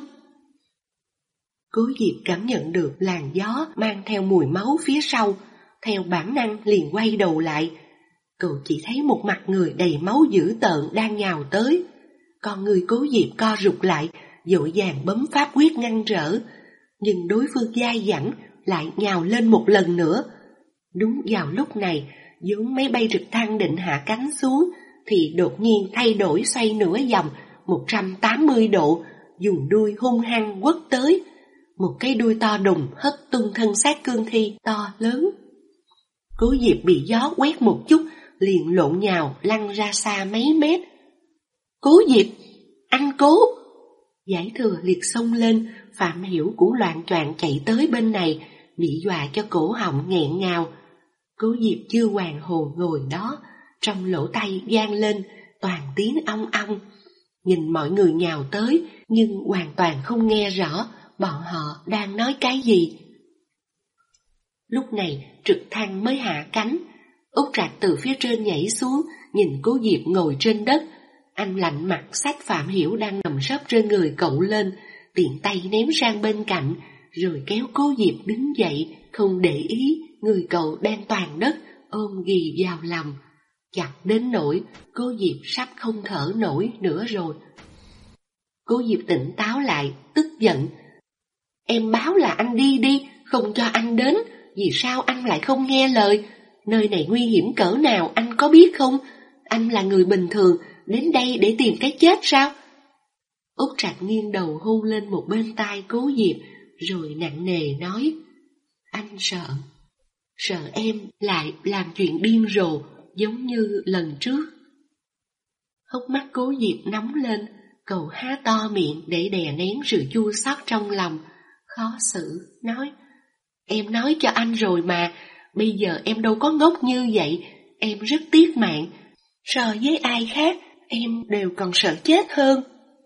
Cố Diệp cảm nhận được làn gió mang theo mùi máu phía sau, theo bản năng liền quay đầu lại. Cậu chỉ thấy một mặt người đầy máu dữ tợn đang nhào tới. Con người Cố Diệp co rụt lại, vội vàng bấm pháp quyết ngăn trở, nhưng đối phương dai dẳng lại nhào lên một lần nữa. Đúng vào lúc này, vốn máy bay trực thăng định hạ cánh xuống, thì đột nhiên thay đổi xoay nửa vòng một trăm tám mươi độ, dùng đuôi hung hăng quất tới. Một cái đuôi to đùng hất tung thân xác Cương Thi to lớn. Cố Diệp bị gió quét một chút, liền lộn nhào lăn ra xa mấy mét. Cố Diệp, anh Cố! Giải Thừa liệt xông lên, Phạm Hiểu cũng loạng choạng chạy tới bên này, bị dọa cho cổ họng nghẹn ngào. Cố Diệp chưa hoàn hồn ngồi đó, trong lỗ tai vang lên toàn tiếng ong ong. Nhìn mọi người nhào tới, nhưng hoàn toàn không nghe rõ bọn họ đang nói cái gì. Lúc này trực thăng mới hạ cánh. Úc Trạch từ phía trên nhảy xuống, nhìn Cố Diệp ngồi trên đất. Anh lạnh mặt xách Phạm Hiểu đang nằm sấp trên người cậu lên, tiện tay ném sang bên cạnh, rồi kéo Cố Diệp đứng dậy, không để ý người cậu đang toàn đất, ôm ghì vào lòng. Chặt đến nỗi Cố Diệp sắp không thở nổi nữa rồi. Cố Diệp tỉnh táo lại, tức giận. Em báo là anh đi đi, không cho anh đến, vì sao anh lại không nghe lời? Nơi này nguy hiểm cỡ nào anh có biết không? Anh là người bình thường, đến đây để tìm cái chết sao? Úc Trạch nghiêng đầu hôn lên một bên tai Cố Diệp, rồi nặng nề nói, anh sợ, sợ em lại làm chuyện điên rồ giống như lần trước. Hốc mắt Cố Diệp nóng lên, cậu há to miệng để đè nén sự chua xót trong lòng, khó xử, nói, em nói cho anh rồi mà, bây giờ em đâu có ngốc như vậy, em rất tiếc mạng, so với ai khác, em đều còn sợ chết hơn.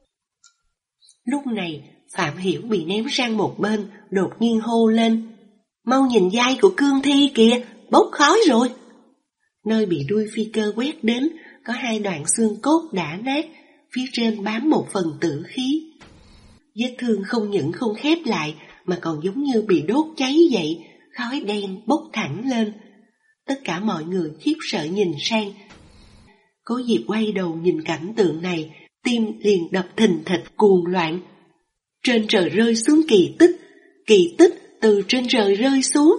Lúc này, Phạm Hiểu bị ném sang một bên, đột nhiên hô lên, mau nhìn vai của Cương Thi kìa, bốc khói rồi. Nơi bị đuôi phi cơ quét đến, có hai đoạn xương cốt đã nát, phía trên bám một phần tử khí. Vết thương không những không khép lại, mà còn giống như bị đốt cháy vậy, khói đen bốc thẳng lên. Tất cả mọi người khiếp sợ nhìn sang. Cố Diệp quay đầu nhìn cảnh tượng này, tim liền đập thình thịch cuồng loạn. Trên trời rơi xuống kỳ tích, kỳ tích từ trên trời rơi xuống.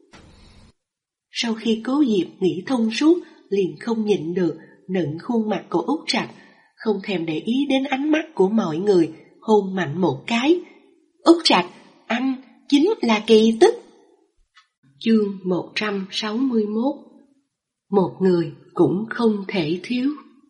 Sau khi Cố Diệp nghĩ thông suốt, liền không nhịn được, nựng khuôn mặt của Úc Trạch, không thèm để ý đến ánh mắt của mọi người, hôn mạnh một cái. Úc Trạch, anh chính là kỳ tích. Chương một trăm sáu mươi mốt. Một người cũng không thể thiếu.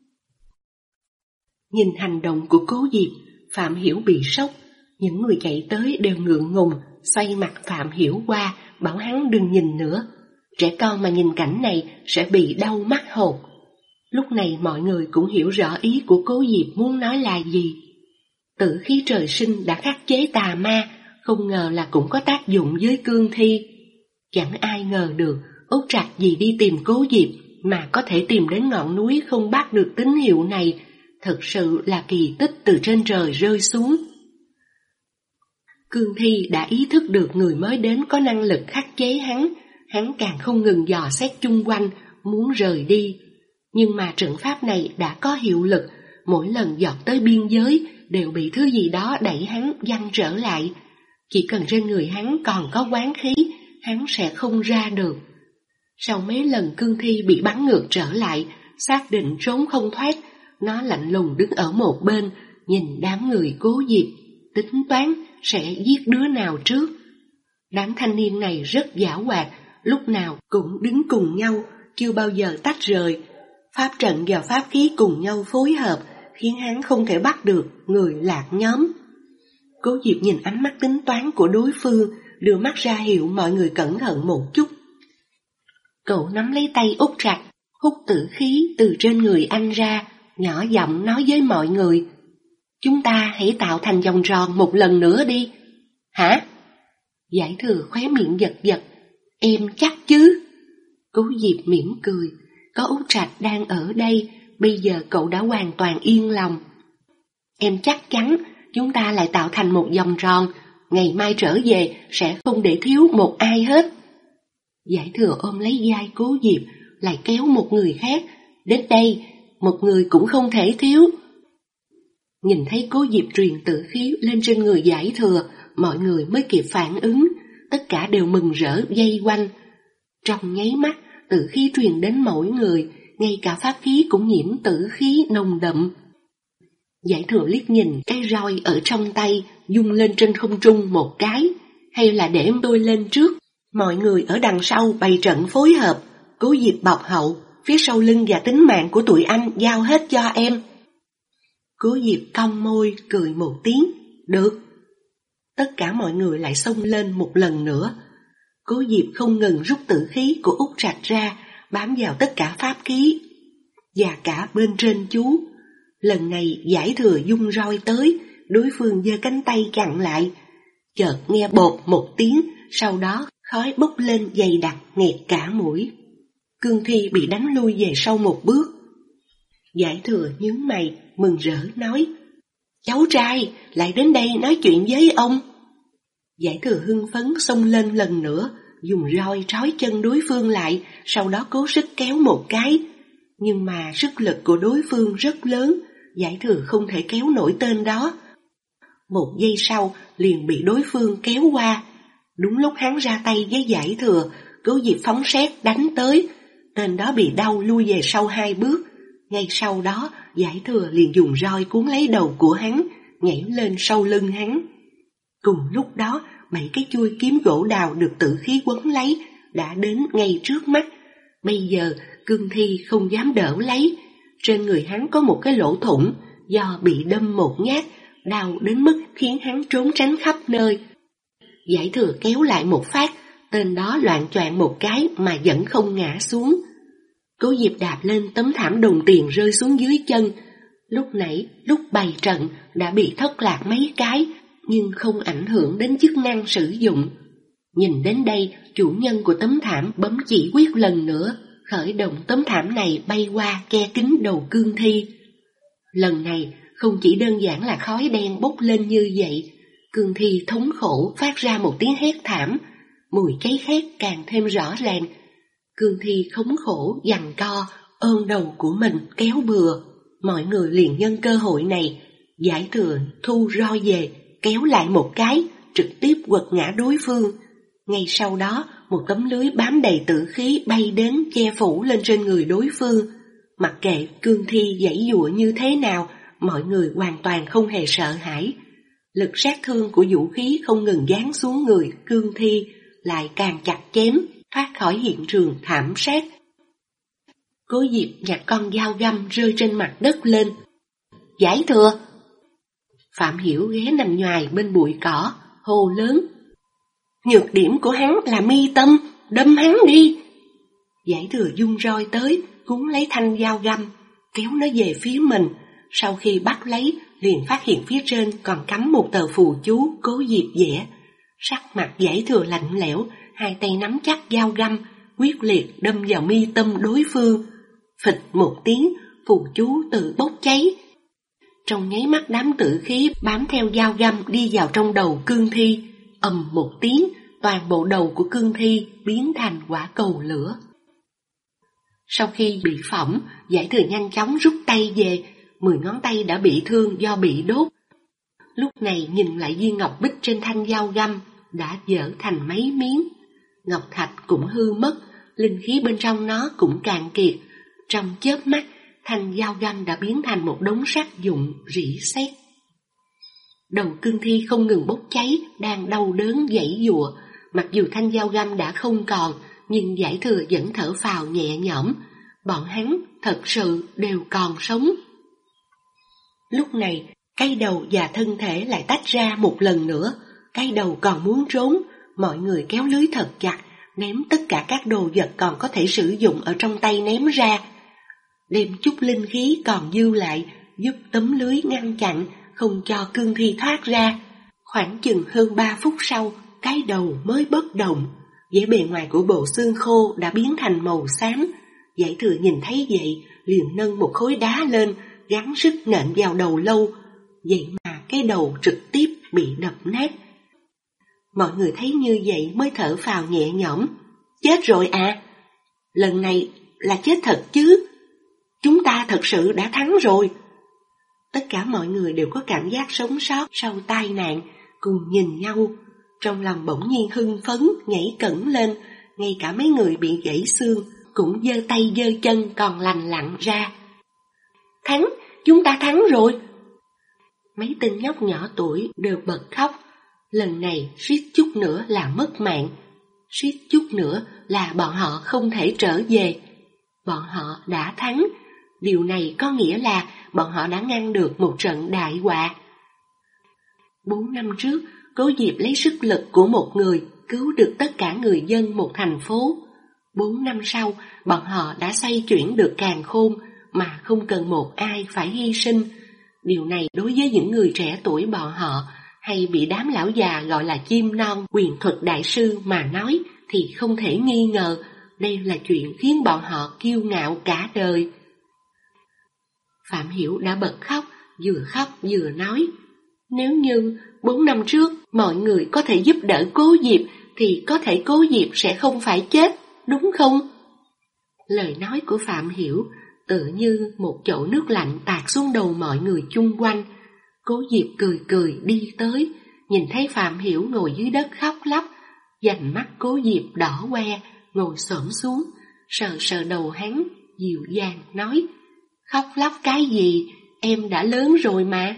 Nhìn hành động của Cố Diệp, Phạm Hiểu bị sốc. Những người chạy tới đều ngượng ngùng, xoay mặt Phạm Hiểu qua, bảo hắn đừng nhìn nữa. Trẻ con mà nhìn cảnh này sẽ bị đau mắt hột. Lúc này mọi người cũng hiểu rõ ý của Cố Diệp muốn nói là gì. Tử khí trời sinh đã khắc chế tà ma, không ngờ là cũng có tác dụng với cương thi. Chẳng ai ngờ được Út Trạch vì đi tìm Cố Diệp mà có thể tìm đến ngọn núi không bắt được tín hiệu này, thật sự là kỳ tích từ trên trời rơi xuống. Cương thi đã ý thức được người mới đến có năng lực khắc chế hắn, hắn càng không ngừng dò xét chung quanh, muốn rời đi. Nhưng mà trận pháp này đã có hiệu lực, mỗi lần dọt tới biên giới đều bị thứ gì đó đẩy hắn văng trở lại. Chỉ cần trên người hắn còn có oán khí, hắn sẽ không ra được. Sau mấy lần cương thi bị bắn ngược trở lại, xác định trốn không thoát, nó lạnh lùng đứng ở một bên, nhìn đám người Cố Diệp, tính toán sẽ giết đứa nào trước. Đám thanh niên này rất giảo hoạt, lúc nào cũng đứng cùng nhau, chưa bao giờ tách rời. Pháp trận và pháp khí cùng nhau phối hợp, khiến hắn không thể bắt được người lạc nhóm. Cố Diệp nhìn ánh mắt tính toán của đối phương, đưa mắt ra hiệu mọi người cẩn thận một chút. Cậu nắm lấy tay Út Trạch, hút tử khí từ trên người anh ra, nhỏ giọng nói với mọi người: "Chúng ta hãy tạo thành vòng tròn một lần nữa đi." "Hả?" Giải Thừa khóe miệng giật giật. "Em chắc chứ?" Cố Diệp mỉm cười, có Út Trạch đang ở đây, bây giờ cậu đã hoàn toàn yên lòng. "Em chắc chắn chúng ta lại tạo thành một vòng tròn, ngày mai trở về sẽ không để thiếu một ai hết." Giải Thừa ôm lấy vai Cố Diệp, lại kéo một người khác: "Đến đây, một người cũng không thể thiếu." Nhìn thấy Cố Diệp truyền tử khí lên trên người Giải Thừa, mọi người mới kịp phản ứng, tất cả đều mừng rỡ vây quanh. Trong nháy mắt, tử khí truyền đến mỗi người, ngay cả pháp khí cũng nhiễm tử khí nồng đậm. Giải Thừa liếc nhìn cái roi ở trong tay, vung lên trên không trung một cái: "Hay là để tôi lên trước, mọi người ở đằng sau bày trận phối hợp, Cố Diệp bọc hậu, phía sau lưng và tính mạng của tụi anh giao hết cho em." Cố Diệp cong môi cười một tiếng: "Được." Tất cả mọi người lại xông lên một lần nữa. Cố Diệp không ngừng rút tử khí của Út Trạch ra, bám vào tất cả pháp khí và cả bên trên chú. Lần này Giải Thừa dung roi tới, đối phương giơ cánh tay chặn lại. Chợt nghe bột một tiếng, sau đó khói bốc lên dày đặc nghẹt cả mũi. Cương thi bị đánh lui về sau một bước. Giải Thừa nhướng mày, mừng rỡ nói: "Cháu trai, lại đến đây nói chuyện với ông." Giải Thừa hưng phấn xông lên lần nữa, dùng roi trói chân đối phương lại, sau đó cố sức kéo một cái. Nhưng mà sức lực của đối phương rất lớn, Giải Thừa không thể kéo nổi tên đó. Một giây sau liền bị đối phương kéo qua. Đúng lúc hắn ra tay với Giải Thừa, Cố Diệp phóng sét đánh tới. Tên đó bị đau lui về sau hai bước. Ngay sau đó, Giải Thừa liền dùng roi cuốn lấy đầu của hắn, nhảy lên sau lưng hắn. Cùng lúc đó, bảy cái chuôi kiếm gỗ đào được tử khí quấn lấy đã đến ngay trước mắt. Bây giờ cương thi không dám đỡ lấy. Trên người hắn có một cái lỗ thủng, do bị đâm một nhát, đau đến mức khiến hắn trốn tránh khắp nơi. Giải Thừa kéo lại một phát, tên đó loạng choạng một cái mà vẫn không ngã xuống. Cố Diệp đạp lên tấm thảm đồng tiền rơi xuống dưới chân. Lúc nãy, lúc bày trận đã bị thất lạc mấy cái, nhưng không ảnh hưởng đến chức năng sử dụng. Nhìn đến đây, chủ nhân của tấm thảm bấm chỉ quyết lần nữa, khởi động tấm thảm này bay qua ke kính đầu cương thi. Lần này không chỉ đơn giản là khói đen bốc lên như vậy, cương thi thống khổ phát ra một tiếng hét thảm, mùi cháy khét càng thêm rõ ràng. Cương thi khốn khổ giằng co, ôm đầu của mình kéo bừa. Mọi người liền nhân cơ hội này, Giải Thừa thu roi về, kéo lại một cái, trực tiếp quật ngã đối phương. Ngay sau đó, một tấm lưới bám đầy tử khí bay đến che phủ lên trên người đối phương. Mặc kệ cương thi giãy giụa như thế nào, mọi người hoàn toàn không hề sợ hãi. Lực sát thương của vũ khí không ngừng giáng xuống người cương thi, lại càng chặt chém, thoát khỏi hiện trường thảm sát. Cố Diệp nhặt con dao găm rơi trên mặt đất lên. "Giải Thừa!" Phạm Hiểu ghé nằm nhoài bên bụi cỏ, hô lớn: "Nhược điểm của hắn là mi tâm, đâm hắn đi!" Giải Thừa dung roi tới, cuốn lấy thanh dao găm, kéo nó về phía mình, sau khi bắt lấy liền phát hiện phía trên còn cắm một tờ phù chú Cố Diệp vẽ. Sắc mặt Giải Thừa lạnh lẽo, hai tay nắm chắc dao găm, quyết liệt đâm vào mi tâm đối phương. Phịch một tiếng, phù chú tự bốc cháy. Trong nháy mắt đám tử khí bám theo dao găm đi vào trong đầu cương thi. Ầm một tiếng, toàn bộ đầu của cương thi biến thành quả cầu lửa. Sau khi bị phỏng, Giải Thừa nhanh chóng rút tay về, mười ngón tay đã bị thương do bị đốt. Lúc này nhìn lại viên ngọc bích trên thanh dao găm đã vỡ thành mấy miếng. Ngọc thạch cũng hư mất, linh khí bên trong nó cũng cạn kiệt. Trong chớp mắt, thanh dao găm đã biến thành một đống sắt vụn rỉ sét. Đầu cương thi không ngừng bốc cháy, đang đau đớn giãy giụa. Mặc dù thanh dao găm đã không còn, nhưng Giải Thừa vẫn thở phào nhẹ nhõm. Bọn hắn thật sự đều còn sống. Lúc này, cái đầu và thân thể lại tách ra một lần nữa. Cái đầu còn muốn trốn, mọi người kéo lưới thật chặt, ném tất cả các đồ vật còn có thể sử dụng ở trong tay ném ra. Đem chút linh khí còn dư lại, giúp tấm lưới ngăn chặn, không cho cương thi thoát ra. Khoảng chừng hơn ba phút sau, cái đầu mới bất động. Vẻ bề ngoài của bộ xương khô đã biến thành màu xám. Giải Thừa nhìn thấy vậy, liền nâng một khối đá lên, gắng sức nện vào đầu lâu. Vậy mà cái đầu trực tiếp bị đập nát. Mọi người thấy như vậy mới thở phào nhẹ nhõm. Chết rồi à? Lần này là chết thật chứ? Chúng ta thật sự đã thắng rồi. Tất cả mọi người đều có cảm giác sống sót sau tai nạn, cùng nhìn nhau. Trong lòng bỗng nhiên hưng phấn, nhảy cẫng lên. Ngay cả mấy người bị gãy xương cũng giơ tay giơ chân còn lành lặn ra. Thắng, chúng ta thắng rồi. Mấy tên nhóc nhỏ tuổi đều bật khóc. Lần này suýt chút nữa là mất mạng, suýt chút nữa là bọn họ không thể trở về. Bọn họ đã thắng. Điều này có nghĩa là bọn họ đã ngăn được một trận đại họa. Bốn năm trước, Cố Diệp lấy sức lực của một người cứu được tất cả người dân một thành phố. Bốn năm sau, bọn họ đã xoay chuyển được càn khôn mà không cần một ai phải hy sinh. Điều này đối với những người trẻ tuổi bọn họ hay bị đám lão già gọi là chim non quyền thuật đại sư mà nói thì không thể nghi ngờ đây là chuyện khiến bọn họ kiêu ngạo cả đời. Phạm Hiểu đã bật khóc, vừa khóc vừa nói, nếu như bốn năm trước mọi người có thể giúp đỡ Cố Diệp thì có thể Cố Diệp sẽ không phải chết, đúng không? Lời nói của Phạm Hiểu tự như một chậu nước lạnh tạt xuống đầu mọi người chung quanh. Cố Diệp cười cười đi tới, nhìn thấy Phạm Hiểu ngồi dưới đất khóc lóc, vành mắt Cố Diệp đỏ que, ngồi xổm xuống, sờ sờ đầu hắn, dịu dàng nói, khóc lóc cái gì, em đã lớn rồi mà.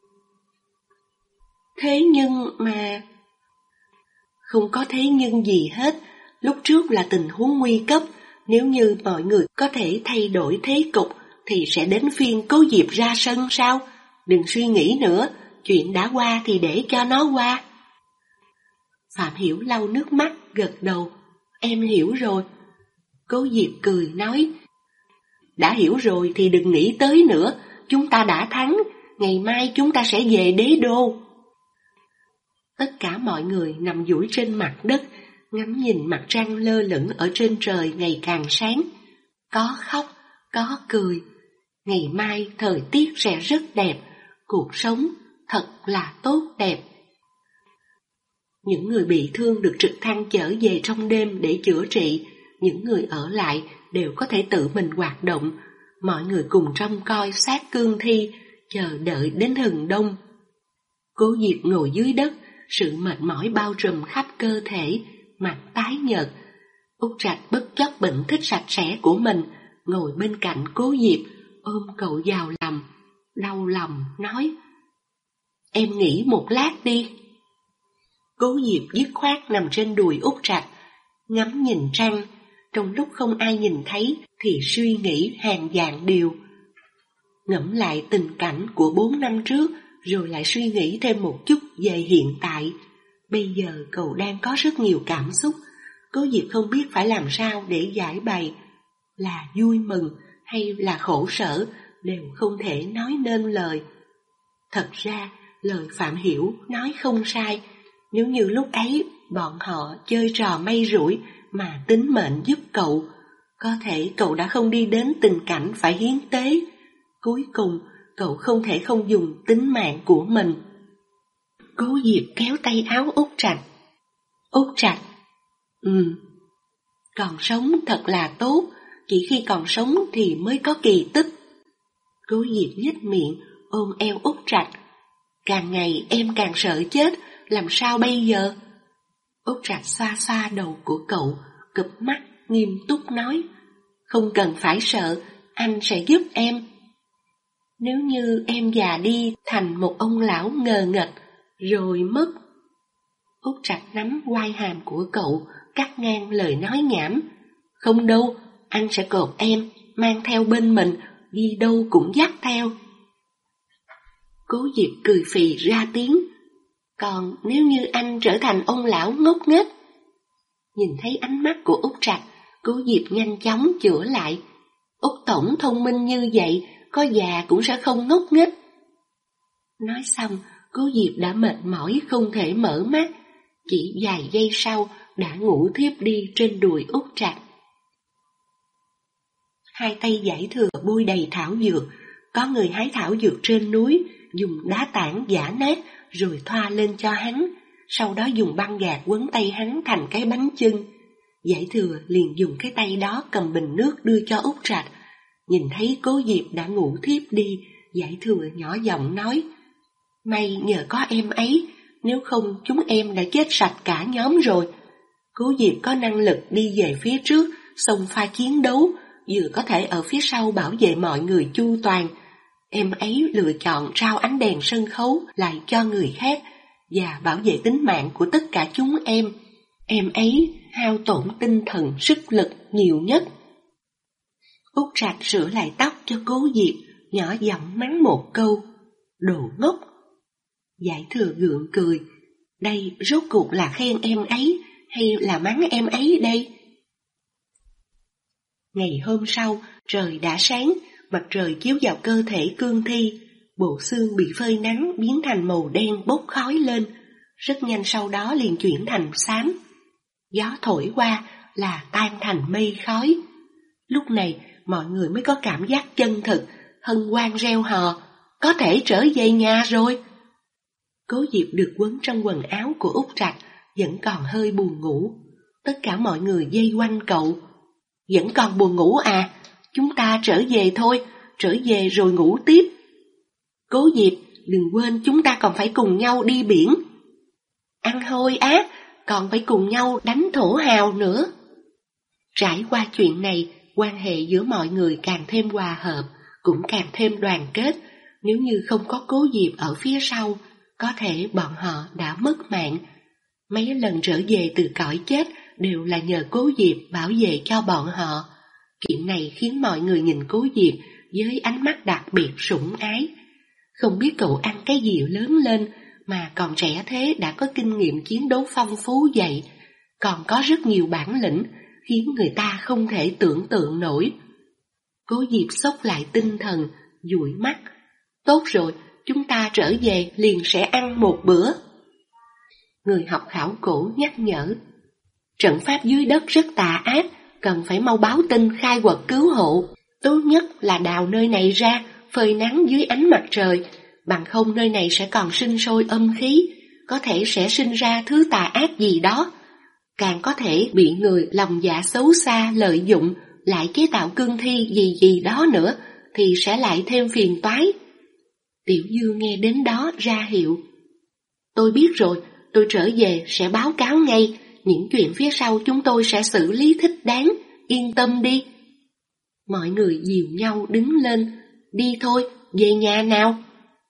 Thế nhưng mà... Không có thế nhưng gì hết, lúc trước là tình huống nguy cấp, nếu như mọi người có thể thay đổi thế cục thì sẽ đến phiên Cố Diệp ra sân sao? Đừng suy nghĩ nữa, chuyện đã qua thì để cho nó qua. Phạm Hiểu lau nước mắt, gật đầu, em hiểu rồi. Cố Diệp cười nói, đã hiểu rồi thì đừng nghĩ tới nữa, chúng ta đã thắng, ngày mai chúng ta sẽ về đế đô. Tất cả mọi người nằm duỗi trên mặt đất, ngắm nhìn mặt trăng lơ lửng ở trên trời ngày càng sáng. Có khóc, có cười. Ngày mai thời tiết sẽ rất đẹp, cuộc sống thật là tốt đẹp. Những người bị thương được trực thăng chở về trong đêm để chữa trị, những người ở lại đều có thể tự mình hoạt động. Mọi người cùng trông coi xác cương thi, chờ đợi đến hừng đông. Cố Diệp ngồi dưới đất, sự mệt mỏi bao trùm khắp cơ thể, mặt tái nhợt. Út Trạch bất chấp bệnh thích sạch sẽ của mình, ngồi bên cạnh Cố Diệp, ôm cậu vào lòng, đau lòng nói, em nghỉ một lát đi. Cố Diệp dứt khoát nằm trên đùi Út Trạch, ngắm nhìn trăng, trong lúc không ai nhìn thấy thì suy nghĩ hàng vạn điều. Ngẫm lại tình cảnh của bốn năm trước, rồi lại suy nghĩ thêm một chút về hiện tại. Bây giờ cậu đang có rất nhiều cảm xúc, Cố Diệp không biết phải làm sao để giải bày, là vui mừng hay là khổ sở, đều không thể nói nên lời. Thật ra, lời Phạm Hiểu nói không sai, nếu như lúc ấy bọn họ chơi trò may rủi mà tính mệnh giúp cậu, có thể cậu đã không đi đến tình cảnh phải hiến tế. Cuối cùng, cậu không thể không dùng tính mạng của mình. Cố Diệp kéo tay áo Út Trạch. Út Trạch, Ừ, còn sống thật là tốt, chỉ khi còn sống thì mới có kỳ tích. Cố Diệp nhếch miệng, ôm eo Út Trạch. Càng ngày em càng sợ chết, làm sao bây giờ? Út Trạch xoa xoa đầu của cậu, cụp mắt, nghiêm túc nói. Không cần phải sợ, anh sẽ giúp em. Nếu như em già đi thành một ông lão ngờ nghệch, rồi mất. Út Trạch nắm quai hàm của cậu, cắt ngang lời nói nhảm. Không đâu, anh sẽ cột em, mang theo bên mình, đi đâu cũng dắt theo. Cố Diệp cười phì ra tiếng. Còn nếu như anh trở thành ông lão ngốc nghếch? Nhìn thấy ánh mắt của Út Trạch, Cố Diệp nhanh chóng chữa lại. Út tổng thông minh như vậy, có già cũng sẽ không ngốc nghếch. Nói xong, Cố Diệp đã mệt mỏi không thể mở mắt, chỉ vài giây sau đã ngủ thiếp đi trên đùi Út Trạch. Hai tay Giải Thừa bôi đầy thảo dược, có người hái thảo dược trên núi, dùng đá tảng giã nát rồi thoa lên cho hắn, sau đó dùng băng gạc quấn tay hắn thành cái bánh chưng. Giải Thừa liền dùng cái tay đó cầm bình nước đưa cho Út Trạch. Nhìn thấy Cố Diệp đã ngủ thiếp đi, Giải Thừa nhỏ giọng nói, may nhờ có em ấy, nếu không chúng em đã chết sạch cả nhóm rồi. Cố Diệp có năng lực đi về phía trước, xông pha chiến đấu, vừa có thể ở phía sau bảo vệ mọi người chu toàn. Em ấy lựa chọn trao ánh đèn sân khấu lại cho người khác và bảo vệ tính mạng của tất cả chúng em. Em ấy hao tổn tinh thần sức lực nhiều nhất. Út Trạch sửa lại tóc cho Cố Diệp, nhỏ giọng mắng một câu, đồ ngốc. Giải Thừa gượng cười, đây rốt cuộc là khen em ấy hay là mắng em ấy đây? Ngày hôm sau, trời đã sáng, mặt trời chiếu vào cơ thể Cương Thi, bộ xương bị phơi nắng biến thành màu đen bốc khói lên, rất nhanh sau đó liền chuyển thành xám. Gió thổi qua là tan thành mây khói. Lúc này mọi người mới có cảm giác chân thực, hân hoan reo hò, có thể trở về nhà rồi. Cố Diệp được quấn trong quần áo của Út Trạch, vẫn còn hơi buồn ngủ. Tất cả mọi người vây quanh cậu. Vẫn còn buồn ngủ à? Chúng ta trở về thôi, trở về rồi ngủ tiếp. Cố Diệp, đừng quên chúng ta còn phải cùng nhau đi biển. Ăn hôi á, còn phải cùng nhau đánh thổ hào nữa. Trải qua chuyện này, quan hệ giữa mọi người càng thêm hòa hợp, cũng càng thêm đoàn kết. Nếu như không có Cố Diệp ở phía sau, có thể bọn họ đã mất mạng. Mấy lần trở về từ cõi chết đều là nhờ Cố Diệp bảo vệ cho bọn họ. Chuyện này khiến mọi người nhìn Cố Diệp với ánh mắt đặc biệt sủng ái. Không biết cậu ăn cái gì lớn lên mà còn trẻ thế đã có kinh nghiệm chiến đấu phong phú vậy, còn có rất nhiều bản lĩnh khiến người ta không thể tưởng tượng nổi. Cố Diệp xốc lại tinh thần, dụi mắt. Tốt rồi, chúng ta trở về liền sẽ ăn một bữa. Người học khảo cổ nhắc nhở. Trận pháp dưới đất rất tà ác, cần phải mau báo tin khai quật cứu hộ. Tốt nhất là đào nơi này ra, phơi nắng dưới ánh mặt trời, bằng không nơi này sẽ còn sinh sôi âm khí, có thể sẽ sinh ra thứ tà ác gì đó. Càng có thể bị người lòng dạ xấu xa lợi dụng, lại chế tạo cương thi gì gì đó nữa, thì sẽ lại thêm phiền toái. Tiểu Dương nghe đến đó ra hiệu. Tôi biết rồi, tôi trở về sẽ báo cáo ngay, những chuyện phía sau chúng tôi sẽ xử lý thích đáng, yên tâm đi. Mọi người dìu nhau đứng lên, đi thôi, về nhà nào.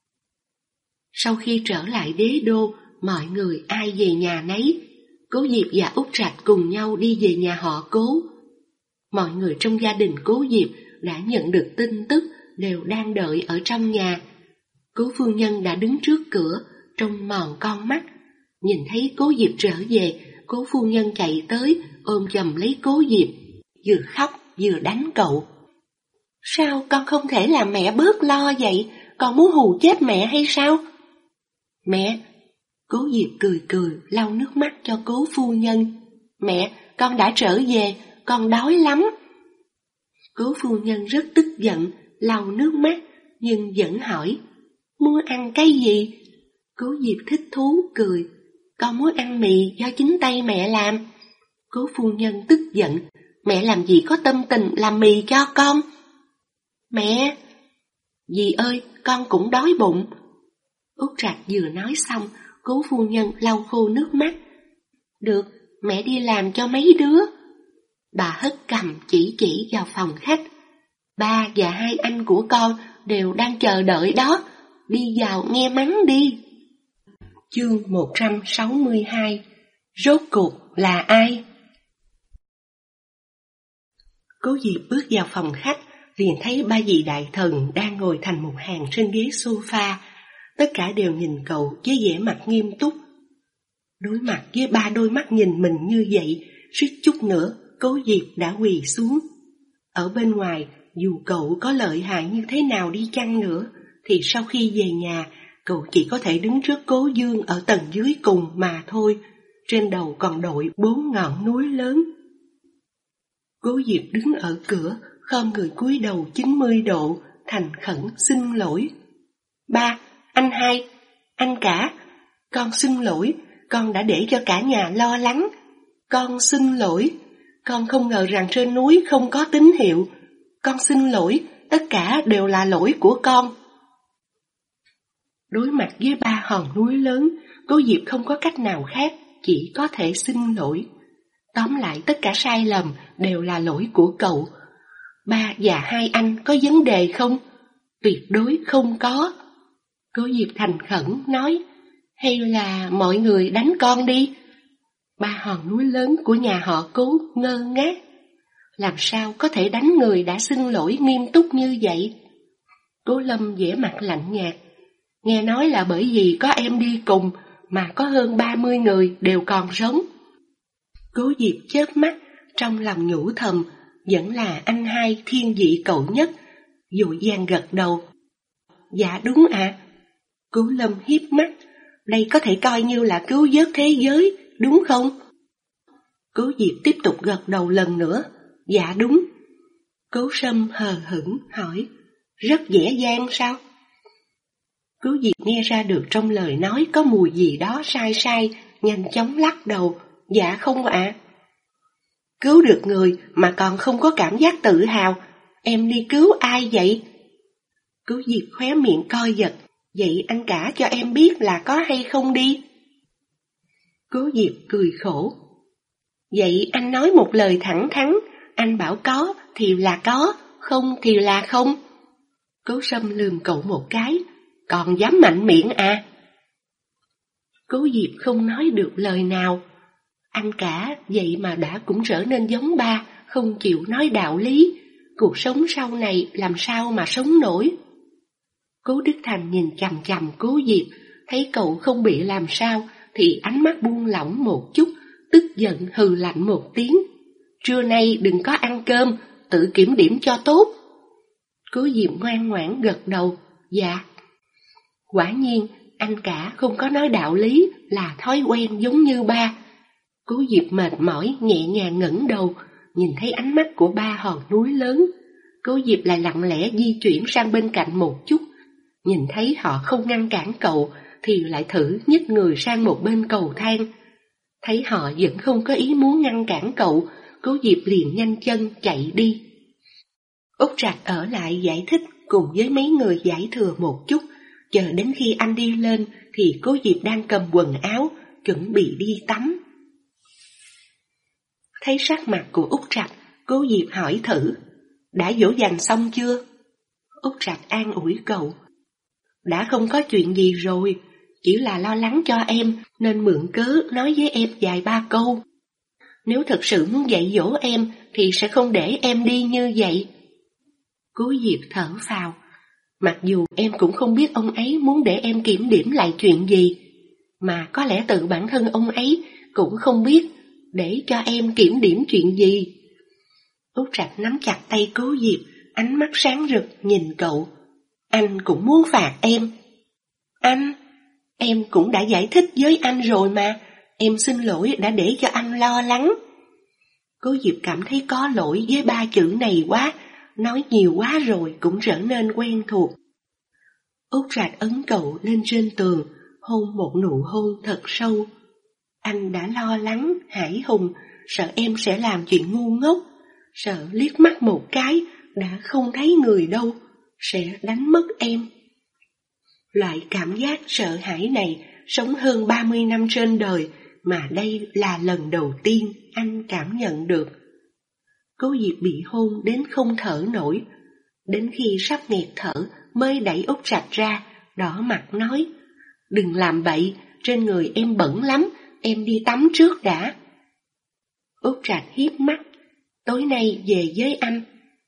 Sau khi trở lại đế đô, mọi người ai về nhà nấy. Cố Diệp và Út Trạch cùng nhau đi về nhà họ Cố. Mọi người trong gia đình Cố Diệp đã nhận được tin tức, đều đang đợi ở trong nhà. Cố phu nhân đã đứng trước cửa, trông mòn con mắt. Nhìn thấy Cố Diệp trở về, Cố phu nhân chạy tới, ôm chầm lấy Cố Diệp, vừa khóc vừa đánh cậu. Sao con không thể làm mẹ bớt lo vậy? Con muốn hù chết mẹ hay sao? Mẹ, Cố Diệp cười cười lau nước mắt cho Cố phu nhân. Mẹ, con đã trở về, con đói lắm. Cố phu nhân rất tức giận, lau nước mắt nhưng vẫn hỏi, muốn ăn cái gì? Cố Diệp thích thú cười, con muốn ăn mì do chính tay mẹ làm. Cố phu nhân tức giận, mẹ làm gì có tâm tình làm mì cho con? Mẹ! Dì ơi, con cũng đói bụng. Út Trạch vừa nói xong, Cố phu nhân lau khô nước mắt. Được, mẹ đi làm cho mấy đứa. Bà hất cằm chỉ chỉ vào phòng khách. Ba và hai anh của con đều đang chờ đợi đó, đi vào nghe mắng đi. Chương một trăm sáu mươi hai. Rốt cuộc là ai? Cố Diệp bước vào phòng khách, liền thấy ba vị đại thần đang ngồi thành một hàng trên ghế sofa. Tất cả đều nhìn cậu với vẻ mặt nghiêm túc. Đối mặt với ba đôi mắt nhìn mình như vậy, suýt chút nữa Cố Diệp đã quỳ xuống. Ở bên ngoài, dù cậu có lợi hại như thế nào đi chăng nữa, thì sau khi về nhà, cậu chỉ có thể đứng trước Cố Dương ở tầng dưới cùng mà thôi. Trên đầu còn đội bốn ngọn núi lớn. Cố Diệp đứng ở cửa, khom người cúi đầu chín mươi độ, thành khẩn xin lỗi. Ba, anh hai, anh cả, con xin lỗi, con đã để cho cả nhà lo lắng. Con xin lỗi, con không ngờ rằng trên núi không có tín hiệu. Con xin lỗi, tất cả đều là lỗi của con. Đối mặt với ba hòn núi lớn, Cố Diệp không có cách nào khác, chỉ có thể xin lỗi. Tóm lại tất cả sai lầm đều là lỗi của cậu. Ba và hai anh có vấn đề không? Tuyệt đối không có. Cố Diệp thành khẩn nói, hay là mọi người đánh con đi? Ba hòn núi lớn của nhà họ Cố ngơ ngác. Làm sao có thể đánh người đã xin lỗi nghiêm túc như vậy? Cố Lâm vẻ mặt lạnh nhạt. Nghe nói là bởi vì có em đi cùng mà có hơn ba mươi người đều còn sống. Cố Diệp chớp mắt, trong lòng nhủ thầm, vẫn là anh hai thiên vị cậu nhất, vội vàng gật đầu. Dạ đúng ạ. À. Cố Lâm hiếp mắt, đây có thể coi như là cứu vớt thế giới, đúng không? Cố Diệp tiếp tục gật đầu lần nữa. Dạ đúng. Cố Sâm hờ hững hỏi, rất dễ dàng sao? Cố Diệp nghe ra được trong lời nói có mùi gì đó sai sai, nhanh chóng lắc đầu. Dạ không ạ. À. Cứu được người mà còn không có cảm giác tự hào, em đi cứu ai vậy? Cố Diệp khóe miệng co giật, vậy anh cả cho em biết là có hay không đi. Cố Diệp cười khổ. Vậy anh nói một lời thẳng thắn, anh bảo có thì là có, không thì là không. Cố Sâm lườm cậu một cái, còn dám mạnh miệng à? Cố Diệp không nói được lời nào. Anh cả vậy mà đã cũng trở nên giống ba, không chịu nói đạo lý. Cuộc sống sau này làm sao mà sống nổi? Cố Đức Thành nhìn chằm chằm Cố Diệp, thấy cậu không bị làm sao thì ánh mắt buông lỏng một chút, tức giận hừ lạnh một tiếng. Trưa nay đừng có ăn cơm, tự kiểm điểm cho tốt. Cố Diệp ngoan ngoãn gật đầu. Dạ. Quả nhiên anh cả không có nói đạo lý, là thói quen giống như ba. Cố Diệp mệt mỏi nhẹ nhàng ngẩng đầu, nhìn thấy ánh mắt của ba hòn núi lớn. Cố Diệp lại lặng lẽ di chuyển sang bên cạnh một chút, nhìn thấy họ không ngăn cản cậu thì lại thử nhích người sang một bên cầu thang. Thấy họ vẫn không có ý muốn ngăn cản cậu, Cố Diệp liền nhanh chân chạy đi. Út Trạch ở lại giải thích cùng với mấy người giải thừa một chút, chờ đến khi anh đi lên thì Cố Diệp đang cầm quần áo, chuẩn bị đi tắm. Thấy sắc mặt của Út Trạch, Cố Diệp hỏi thử, đã dỗ dành xong chưa? Út Trạch an ủi cậu, đã không có chuyện gì rồi, chỉ là lo lắng cho em nên mượn cớ nói với em vài ba câu. Nếu thật sự muốn dạy dỗ em thì sẽ không để em đi như vậy. Cố Diệp thở phào, mặc dù em cũng không biết ông ấy muốn để em kiểm điểm lại chuyện gì, mà có lẽ tự bản thân ông ấy cũng không biết để cho em kiểm điểm chuyện gì. Út Trạch nắm chặt tay Cố Diệp, ánh mắt sáng rực nhìn cậu. Anh cũng muốn phạt em. Anh, em cũng đã giải thích với anh rồi mà, em xin lỗi đã để cho anh lo lắng. Cố Diệp cảm thấy có lỗi với ba chữ này quá, nói nhiều quá rồi cũng trở nên quen thuộc. Út Rạch ấn cậu lên trên tường, hôn một nụ hôn thật sâu. Anh đã lo lắng, Hải Hùng, sợ em sẽ làm chuyện ngu ngốc, sợ liếc mắt một cái đã không thấy người đâu, sẽ đánh mất em. Loại cảm giác sợ hãi này sống hơn ba mươi năm trên đời, mà đây là lần đầu tiên anh cảm nhận được. Cố Diệp bị hôn đến không thở nổi, đến khi sắp nghẹt thở mới đẩy Út Rạch ra, đỏ mặt nói, đừng làm bậy, trên người em bẩn lắm, em đi tắm trước đã. Út Rạch hiếp mắt, tối nay về với anh.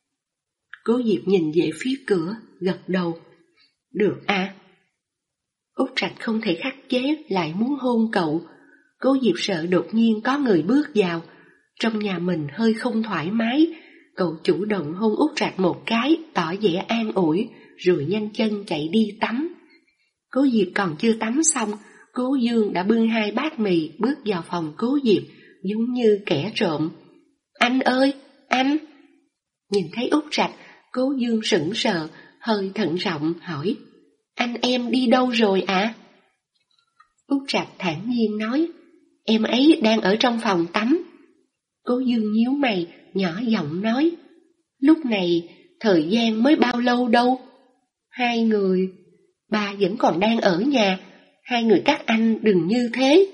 Cố Diệp nhìn về phía cửa, gật đầu, được à. Út Rạch không thể khắc chế lại muốn hôn cậu. Cố Diệp sợ đột nhiên có người bước vào, trong nhà mình hơi không thoải mái. Cậu chủ động hôn Út Rạch một cái, tỏ vẻ an ủi, rồi nhanh chân chạy đi tắm. Cố Diệp còn chưa tắm xong, Cố Dương đã bưng hai bát mì bước vào phòng Cố Diệp, giống như kẻ trộm. Anh ơi, anh! Nhìn thấy Út Rạch, Cố Dương sững sờ, hơi thận trọng hỏi, anh em đi đâu rồi ạ? À? Út Rạch thản nhiên nói, em ấy đang ở trong phòng tắm. Cố Dương nhíu mày, nhỏ giọng nói, lúc này thời gian mới bao lâu đâu. Hai người, bà vẫn còn đang ở nhà, hai người các anh đừng như thế.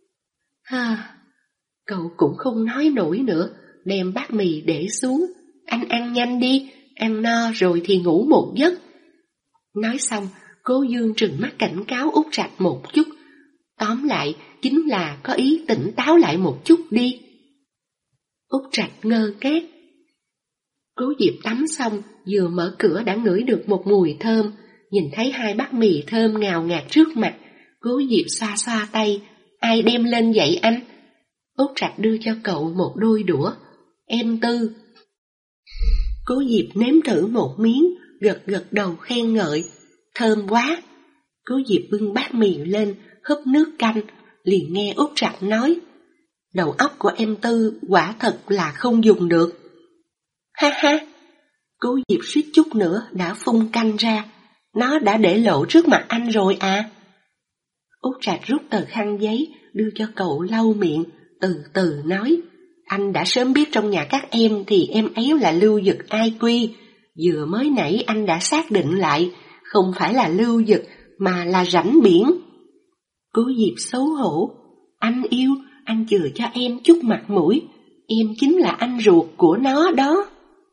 Ha, cậu cũng không nói nổi nữa, đem bát mì để xuống, anh ăn nhanh đi, ăn no rồi thì ngủ một giấc. Nói xong, Cố Dương trừng mắt cảnh cáo Út Rạch một chút, tóm lại chính là có ý tỉnh táo lại một chút đi. Út Rạch ngơ ngác. Cố Diệp tắm xong, vừa mở cửa đã ngửi được một mùi thơm, nhìn thấy hai bát mì thơm ngào ngạt trước mặt, Cố Diệp xoa xoa tay, ai đem lên vậy anh? Út Rạch đưa cho cậu một đôi đũa, em Tư. Cố Diệp nếm thử một miếng, gật gật đầu khen ngợi, thơm quá. Cố Diệp bưng bát mì lên, húp nước canh, liền nghe Út Rạch nói, đầu óc của em Tư quả thật là không dùng được. Ha ha, Cố Diệp suýt chút nữa đã phun canh ra, nó đã để lộ trước mặt anh rồi à. Út Rạch rút tờ khăn giấy, đưa cho cậu lau miệng, từ từ nói, anh đã sớm biết trong nhà các em thì em ấy là Lưu Dực ai quy, vừa mới nãy anh đã xác định lại, không phải là Lưu Dực mà là rảnh biển. Cố Diệp xấu hổ, anh yêu, anh chừa cho em chút mặt mũi, em chính là anh ruột của nó đó.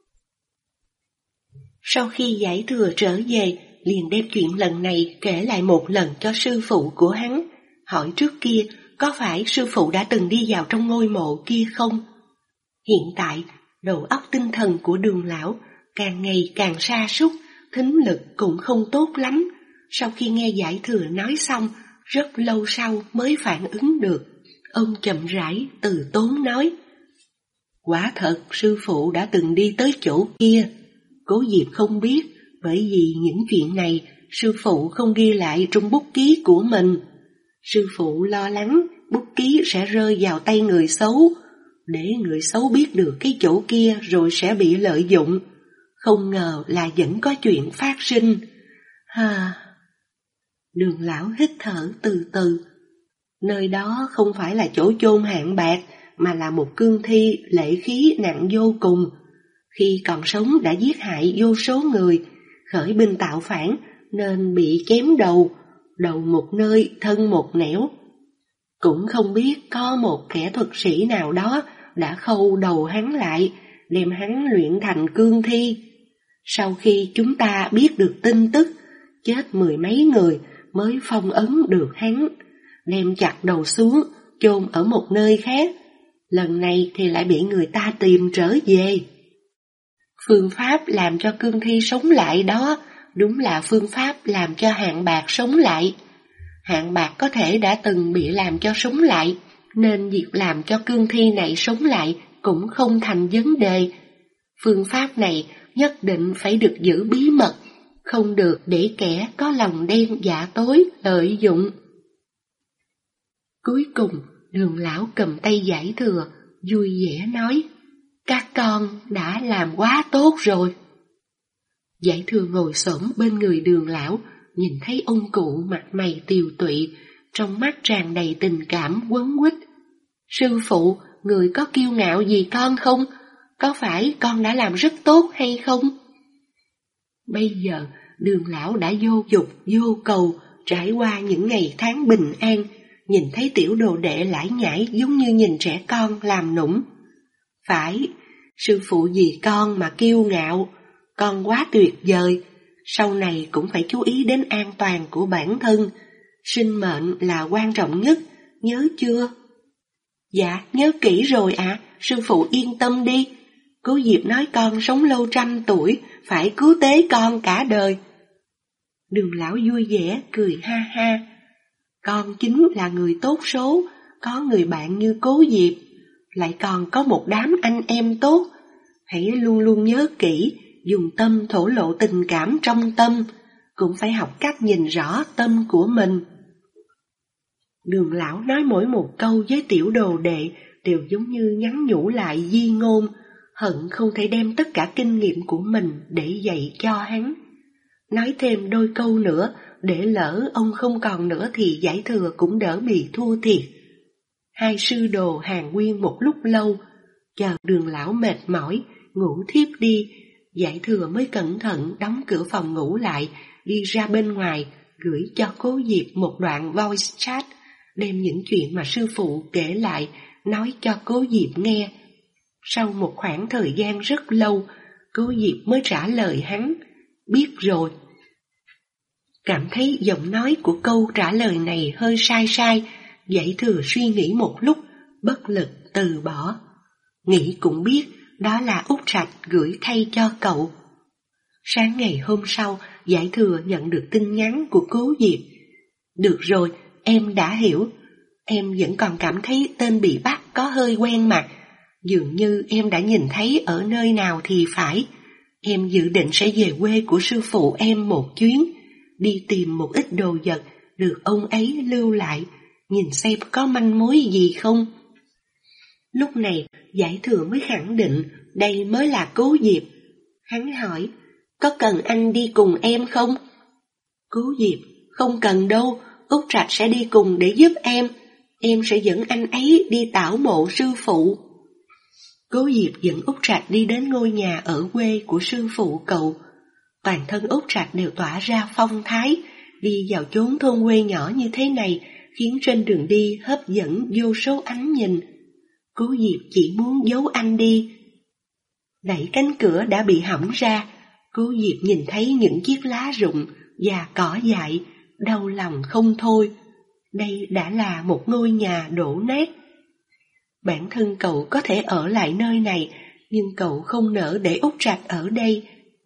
Sau khi giải thừa trở về, liền đem chuyện lần này kể lại một lần cho sư phụ của hắn, hỏi trước kia có phải sư phụ đã từng đi vào trong ngôi mộ kia không? Hiện tại, đầu óc tinh thần của Đường lão càng ngày càng sa sút, thính lực cũng không tốt lắm. Sau khi nghe giải thừa nói xong, rất lâu sau mới phản ứng được. Ông chậm rãi từ tốn nói, quả thật sư phụ đã từng đi tới chỗ kia. Cố Diệp không biết, bởi vì những chuyện này sư phụ không ghi lại trong bút ký của mình. Sư phụ lo lắng bút ký sẽ rơi vào tay người xấu, để người xấu biết được cái chỗ kia rồi sẽ bị lợi dụng. Không ngờ là vẫn có chuyện phát sinh. Ha. Đường lão hít thở từ từ. Nơi đó không phải là chỗ chôn Hạng Bạc, mà là một cương thi lệ khí nặng vô cùng. Khi còn sống đã giết hại vô số người, khởi binh tạo phản nên bị chém đầu, đầu một nơi thân một nẻo. Cũng không biết có một kẻ thuật sĩ nào đó đã khâu đầu hắn lại, đem hắn luyện thành cương thi. Sau khi chúng ta biết được tin tức, chết mười mấy người mới phong ấn được hắn, đem chặt đầu xuống, chôn ở một nơi khác. Lần này thì lại bị người ta tìm trở về. Phương pháp làm cho cương thi sống lại đó, đúng là phương pháp làm cho Hạng Bạc sống lại. Hạng Bạc có thể đã từng bị làm cho sống lại, nên việc làm cho cương thi này sống lại cũng không thành vấn đề. Phương pháp này nhất định phải được giữ bí mật, không được để kẻ có lòng đen dạ tối lợi dụng. Cuối cùng, Đường lão cầm tay Giải Thừa, vui vẻ nói, các con đã làm quá tốt rồi. Giải Thừa ngồi xổm bên người Đường lão, nhìn thấy ông cụ mặt mày tiều tụy, trong mắt tràn đầy tình cảm quấn quýt. Sư phụ, người có kiêu ngạo gì con không? Có phải con đã làm rất tốt hay không? Bây giờ, Đường lão đã vô dục, vô cầu, trải qua những ngày tháng bình an, nhìn thấy tiểu đồ đệ lải nhải giống như nhìn trẻ con làm nũng. Phải, sư phụ vì con mà kiêu ngạo, con quá tuyệt vời, sau này cũng phải chú ý đến an toàn của bản thân, sinh mệnh là quan trọng nhất, nhớ chưa? Dạ, nhớ kỹ rồi ạ, à, sư phụ yên tâm đi. Cố Diệp nói con sống lâu trăm tuổi, phải cứu tế con cả đời. Đường lão vui vẻ, cười ha ha. Con chính là người tốt số, có người bạn như Cố Diệp, lại còn có một đám anh em tốt. Hãy luôn luôn nhớ kỹ, dùng tâm thổ lộ tình cảm trong tâm, cũng phải học cách nhìn rõ tâm của mình. Đường lão nói mỗi một câu với tiểu đồ đệ đều giống như nhắn nhủ lại di ngôn, hận không thể đem tất cả kinh nghiệm của mình để dạy cho hắn. Nói thêm đôi câu nữa, để lỡ ông không còn nữa thì Giải Thừa cũng đỡ bị thua thiệt. Hai sư đồ hàn huyên một lúc lâu, chờ Đường lão mệt mỏi, ngủ thiếp đi, Giải Thừa mới cẩn thận đóng cửa phòng ngủ lại, đi ra bên ngoài, gửi cho Cố Diệp một đoạn voice chat, đem những chuyện mà sư phụ kể lại, nói cho Cố Diệp nghe. Sau một khoảng thời gian rất lâu, Cố Diệp mới trả lời hắn, biết rồi. Cảm thấy giọng nói của câu trả lời này hơi sai sai, Giải Thừa suy nghĩ một lúc, bất lực từ bỏ. Nghĩ cũng biết, đó là Út Trạch gửi thay cho cậu. Sáng ngày hôm sau, Giải Thừa nhận được tin nhắn của Cố Diệp. Được rồi, em đã hiểu. Em vẫn còn cảm thấy tên bị bắt có hơi quen mặt. Dường như em đã nhìn thấy ở nơi nào thì phải. Em dự định sẽ về quê của sư phụ em một chuyến, đi tìm một ít đồ vật được ông ấy lưu lại, nhìn xem có manh mối gì không. Lúc này, Giải Thừa mới khẳng định đây mới là Cố Diệp. Hắn hỏi, có cần anh đi cùng em không? Cố Diệp, không cần đâu, Út Trạch sẽ đi cùng để giúp em. Em sẽ dẫn anh ấy đi tảo mộ sư phụ. Cố Diệp dẫn Út Trạch đi đến ngôi nhà ở quê của sư phụ cậu. Toàn thân Út Trạch đều tỏa ra phong thái, đi vào chốn thôn quê nhỏ như thế này khiến trên đường đi hấp dẫn vô số ánh nhìn. Cố Diệp chỉ muốn giấu anh đi. Đẩy cánh cửa đã bị hỏng ra, Cố Diệp nhìn thấy những chiếc lá rụng và cỏ dại, đau lòng không thôi. Đây đã là một ngôi nhà đổ nát. Bản thân cậu có thể ở lại nơi này, nhưng cậu không nỡ để Út Trạch ở đây.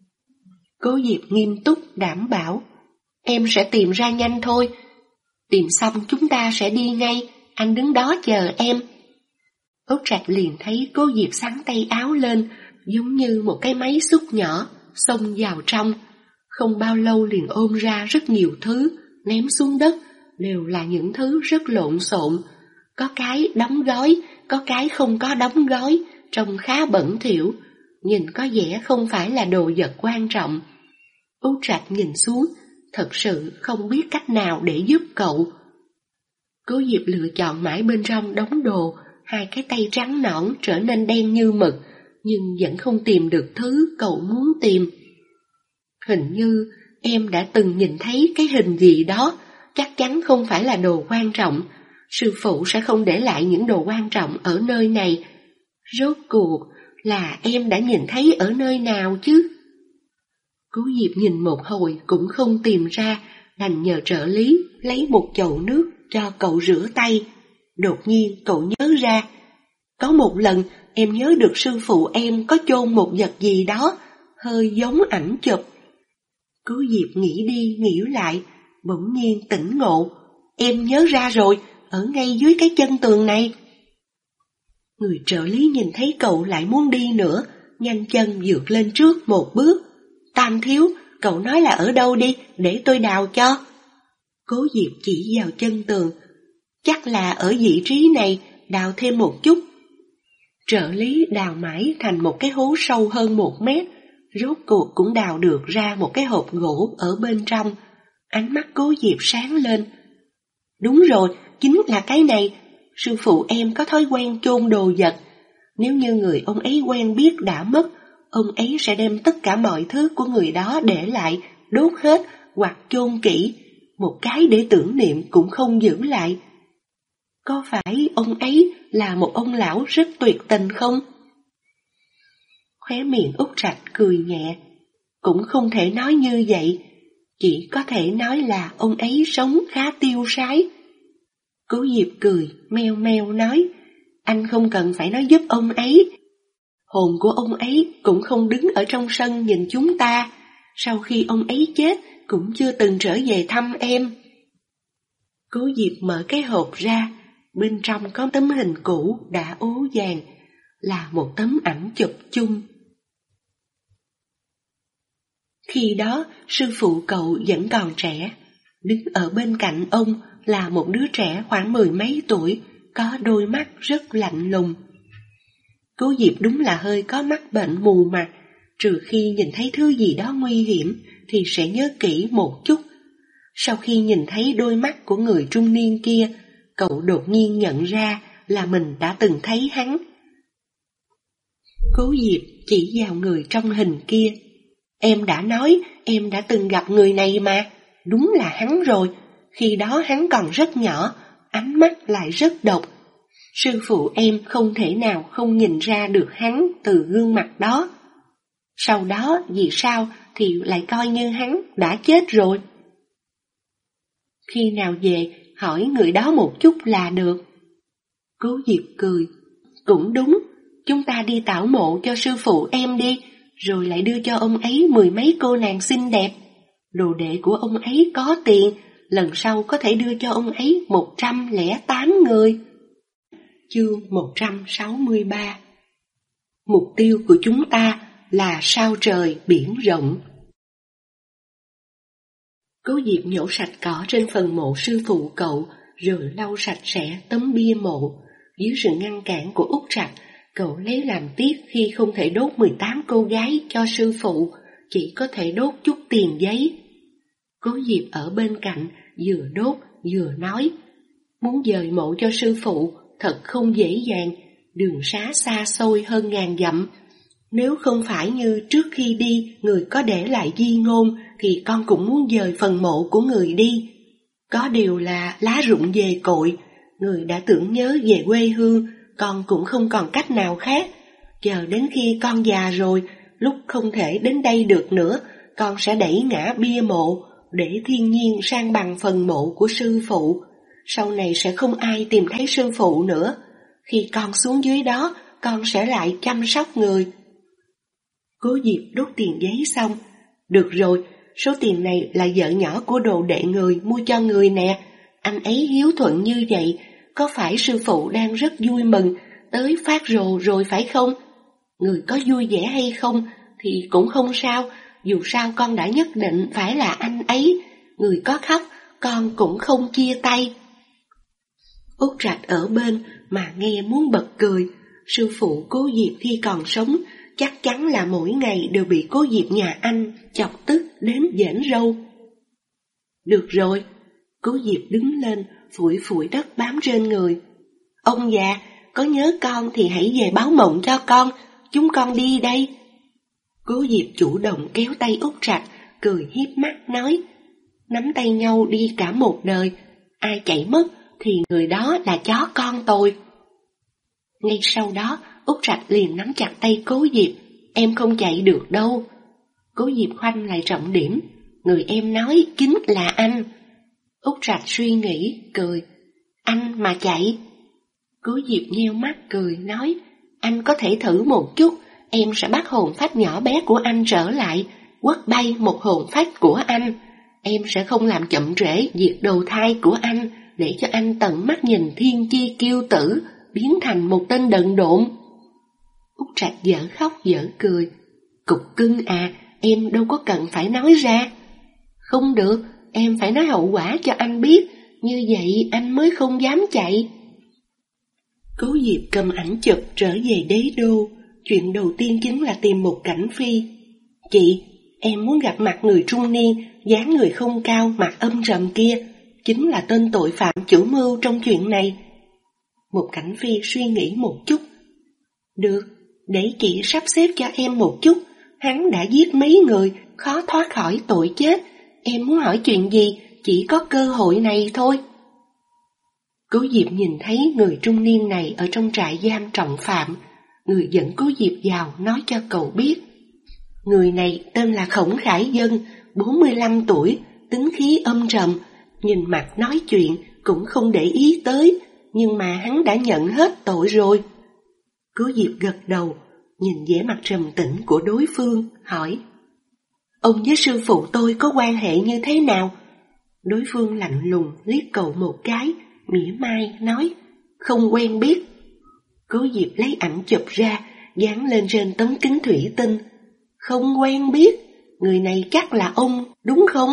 Cố Diệp nghiêm túc đảm bảo, em sẽ tìm ra nhanh thôi. Tìm xong chúng ta sẽ đi ngay, anh đứng đó chờ em. Út Trạch liền thấy Cố Diệp xắn tay áo lên, giống như một cái máy xúc nhỏ, xông vào trong. Không bao lâu liền ôm ra rất nhiều thứ, ném xuống đất, đều là những thứ rất lộn xộn. Có cái đóng gói, có cái không có đóng gói, trông khá bẩn thỉu, nhìn có vẻ không phải là đồ vật quan trọng. Út Trạch nhìn xuống, thật sự không biết cách nào để giúp cậu. Cố Diệp lựa chọn mãi bên trong đống đồ, hai cái tay trắng nõn trở nên đen như mực, nhưng vẫn không tìm được thứ cậu muốn tìm. Hình như em đã từng nhìn thấy cái hình gì đó, chắc chắn không phải là đồ quan trọng. Sư phụ sẽ không để lại những đồ quan trọng ở nơi này. Rốt cuộc là em đã nhìn thấy ở nơi nào chứ? Cố Diệp nhìn một hồi cũng không tìm ra, đành nhờ trợ lý lấy một chậu nước cho cậu rửa tay. Đột nhiên cậu nhớ ra, có một lần em nhớ được sư phụ em có chôn một vật gì đó, hơi giống ảnh chụp. Cố Diệp nghĩ đi nghĩ lại, bỗng nhiên tỉnh ngộ, em nhớ ra rồi, ở ngay dưới cái chân tường này. Người trợ lý nhìn thấy cậu lại muốn đi nữa, nhanh chân vượt lên trước một bước. Tam thiếu, cậu nói là ở đâu đi, để tôi đào cho. Cố Diệp chỉ vào chân tường. Chắc là ở vị trí này, đào thêm một chút. Trợ lý đào mãi thành một cái hố sâu hơn một mét, rốt cuộc cũng đào được ra một cái hộp gỗ ở bên trong. Ánh mắt Cố Diệp sáng lên. Đúng rồi, chính là cái này. Sư phụ em có thói quen chôn đồ vật. Nếu như người ông ấy quen biết đã mất, ông ấy sẽ đem tất cả mọi thứ của người đó để lại, đốt hết hoặc chôn kỹ, một cái để tưởng niệm cũng không giữ lại. Có phải ông ấy là một ông lão rất tuyệt tình không? Khóe miệng Út Trạch cười nhẹ. Cũng không thể nói như vậy, chỉ có thể nói là ông ấy sống khá tiêu sái. Cố Diệp cười, meo meo nói, anh không cần phải nói giúp ông ấy. Hồn của ông ấy cũng không đứng ở trong sân nhìn chúng ta, sau khi ông ấy chết cũng chưa từng trở về thăm em. Cố Diệp mở cái hộp ra, bên trong có tấm hình cũ đã ố vàng, là một tấm ảnh chụp chung. Khi đó, sư phụ cậu vẫn còn trẻ, đứng ở bên cạnh ông là một đứa trẻ khoảng mười mấy tuổi, có đôi mắt rất lạnh lùng. Cố Diệp đúng là hơi có mắc bệnh mù mặt, trừ khi nhìn thấy thứ gì đó nguy hiểm thì sẽ nhớ kỹ một chút. Sau khi nhìn thấy đôi mắt của người trung niên kia, cậu đột nhiên nhận ra là mình đã từng thấy hắn. Cố Diệp chỉ vào người trong hình kia. Em đã nói em đã từng gặp người này mà, đúng là hắn rồi. Khi đó hắn còn rất nhỏ, ánh mắt lại rất độc. Sư phụ em không thể nào không nhìn ra được hắn từ gương mặt đó. Sau đó vì sao thì lại coi như hắn đã chết rồi. Khi nào về hỏi người đó một chút là được. Cố Diệp cười. Cũng đúng, chúng ta đi tảo mộ cho sư phụ em đi, rồi lại đưa cho ông ấy mười mấy cô nàng xinh đẹp. Đồ đệ của ông ấy có tiền, lần sau có thể đưa cho ông ấy một trăm lẻ tám người. Chương một trăm sáu mươi ba. Mục tiêu của chúng ta là sao trời biển rộng. Cố Diệp nhổ sạch cỏ trên phần mộ sư phụ cậu, rồi lau sạch sẽ tấm bia mộ. Dưới sự ngăn cản của Út Trạch, cậu lấy làm tiếc khi không thể đốt mười tám cô gái cho sư phụ, chỉ có thể đốt chút tiền giấy. Cố Diệp ở bên cạnh, vừa đốt vừa nói, muốn dời mộ cho sư phụ thật không dễ dàng, đường xá xa xôi hơn ngàn dặm. Nếu không phải như trước khi đi người có để lại di ngôn, thì con cũng muốn dời phần mộ của người đi. Có điều là lá rụng về cội, người đã tưởng nhớ về quê hương, con cũng không còn cách nào khác. Chờ đến khi con già rồi, lúc không thể đến đây được nữa, con sẽ đẩy ngã bia mộ, để thiên nhiên san bằng phần mộ của sư phụ. Sau này sẽ không ai tìm thấy sư phụ nữa. Khi con xuống dưới đó, con sẽ lại chăm sóc người. Cố Diệp đốt tiền giấy xong. Được rồi, số tiền này là vợ nhỏ của đồ đệ người mua cho người nè. Anh ấy hiếu thuận như vậy, có phải sư phụ đang rất vui mừng, tới phát rồ rồi phải không? Người có vui vẻ hay không thì cũng không sao, dù sao con đã nhất định phải là anh ấy. Người có khóc, con cũng không chia tay. Út Trạch ở bên mà nghe muốn bật cười. Sư phụ Cố Diệp khi còn sống chắc chắn là mỗi ngày đều bị Cố Diệp nhà anh chọc tức đến giễnh râu. Được rồi, Cố Diệp đứng lên phủi phủi đất bám trên người. Ông già, có nhớ con thì hãy về báo mộng cho con, chúng con đi đây. Cố Diệp chủ động kéo tay Út Trạch, cười hiếp mắt nói, nắm tay nhau đi cả một đời, ai chạy mất thì người đó là chó con tôi. Ngay sau đó, Út Trạch liền nắm chặt tay Cố Diệp, em không chạy được đâu. Cố Diệp khoanh lại trọng điểm, người em nói chính là anh. Út Trạch suy nghĩ, cười, anh mà chạy. Cố Diệp nheo mắt cười, nói, anh có thể thử một chút, em sẽ bắt hồn phách nhỏ bé của anh trở lại, quất bay một hồn phách của anh. Em sẽ không làm chậm trễ việc đầu thai của anh, để cho anh tận mắt nhìn thiên chi kiêu tử biến thành một tên đần độn. Út Trạch dở khóc dở cười. Cục cưng à, em đâu có cần phải nói ra. Không được, em phải nói hậu quả cho anh biết, như vậy anh mới không dám chạy. Cố Diệp cầm ảnh chụp trở về đế đô. Chuyện đầu tiên chính là tìm một Cảnh Phi. Chị, em muốn gặp mặt người trung niên, dáng người không cao, mặt âm trầm kia. Chính là tên tội phạm chủ mưu trong chuyện này. Một Cảnh Phi suy nghĩ một chút. Được, để chị sắp xếp cho em một chút. Hắn đã giết mấy người, khó thoát khỏi tội chết. Em muốn hỏi chuyện gì, chỉ có cơ hội này thôi. Cố Diệp nhìn thấy người trung niên này ở trong trại giam trọng phạm. Người dẫn Cố Diệp vào nói cho cậu biết. Người này tên là Khổng Khải Dân, bốn mươi lăm tuổi, tính khí âm trầm, nhìn mặt nói chuyện cũng không để ý tới, nhưng mà hắn đã nhận hết tội rồi. Cố Diệp gật đầu, nhìn vẻ mặt trầm tĩnh của đối phương, hỏi: Ông với sư phụ tôi có quan hệ như thế nào? Đối phương lạnh lùng liếc cậu một cái, mỉa mai nói: Không quen biết. Cố Diệp lấy ảnh chụp ra, dán lên trên tấm kính thủy tinh. Không quen biết, người này chắc là ông, đúng không?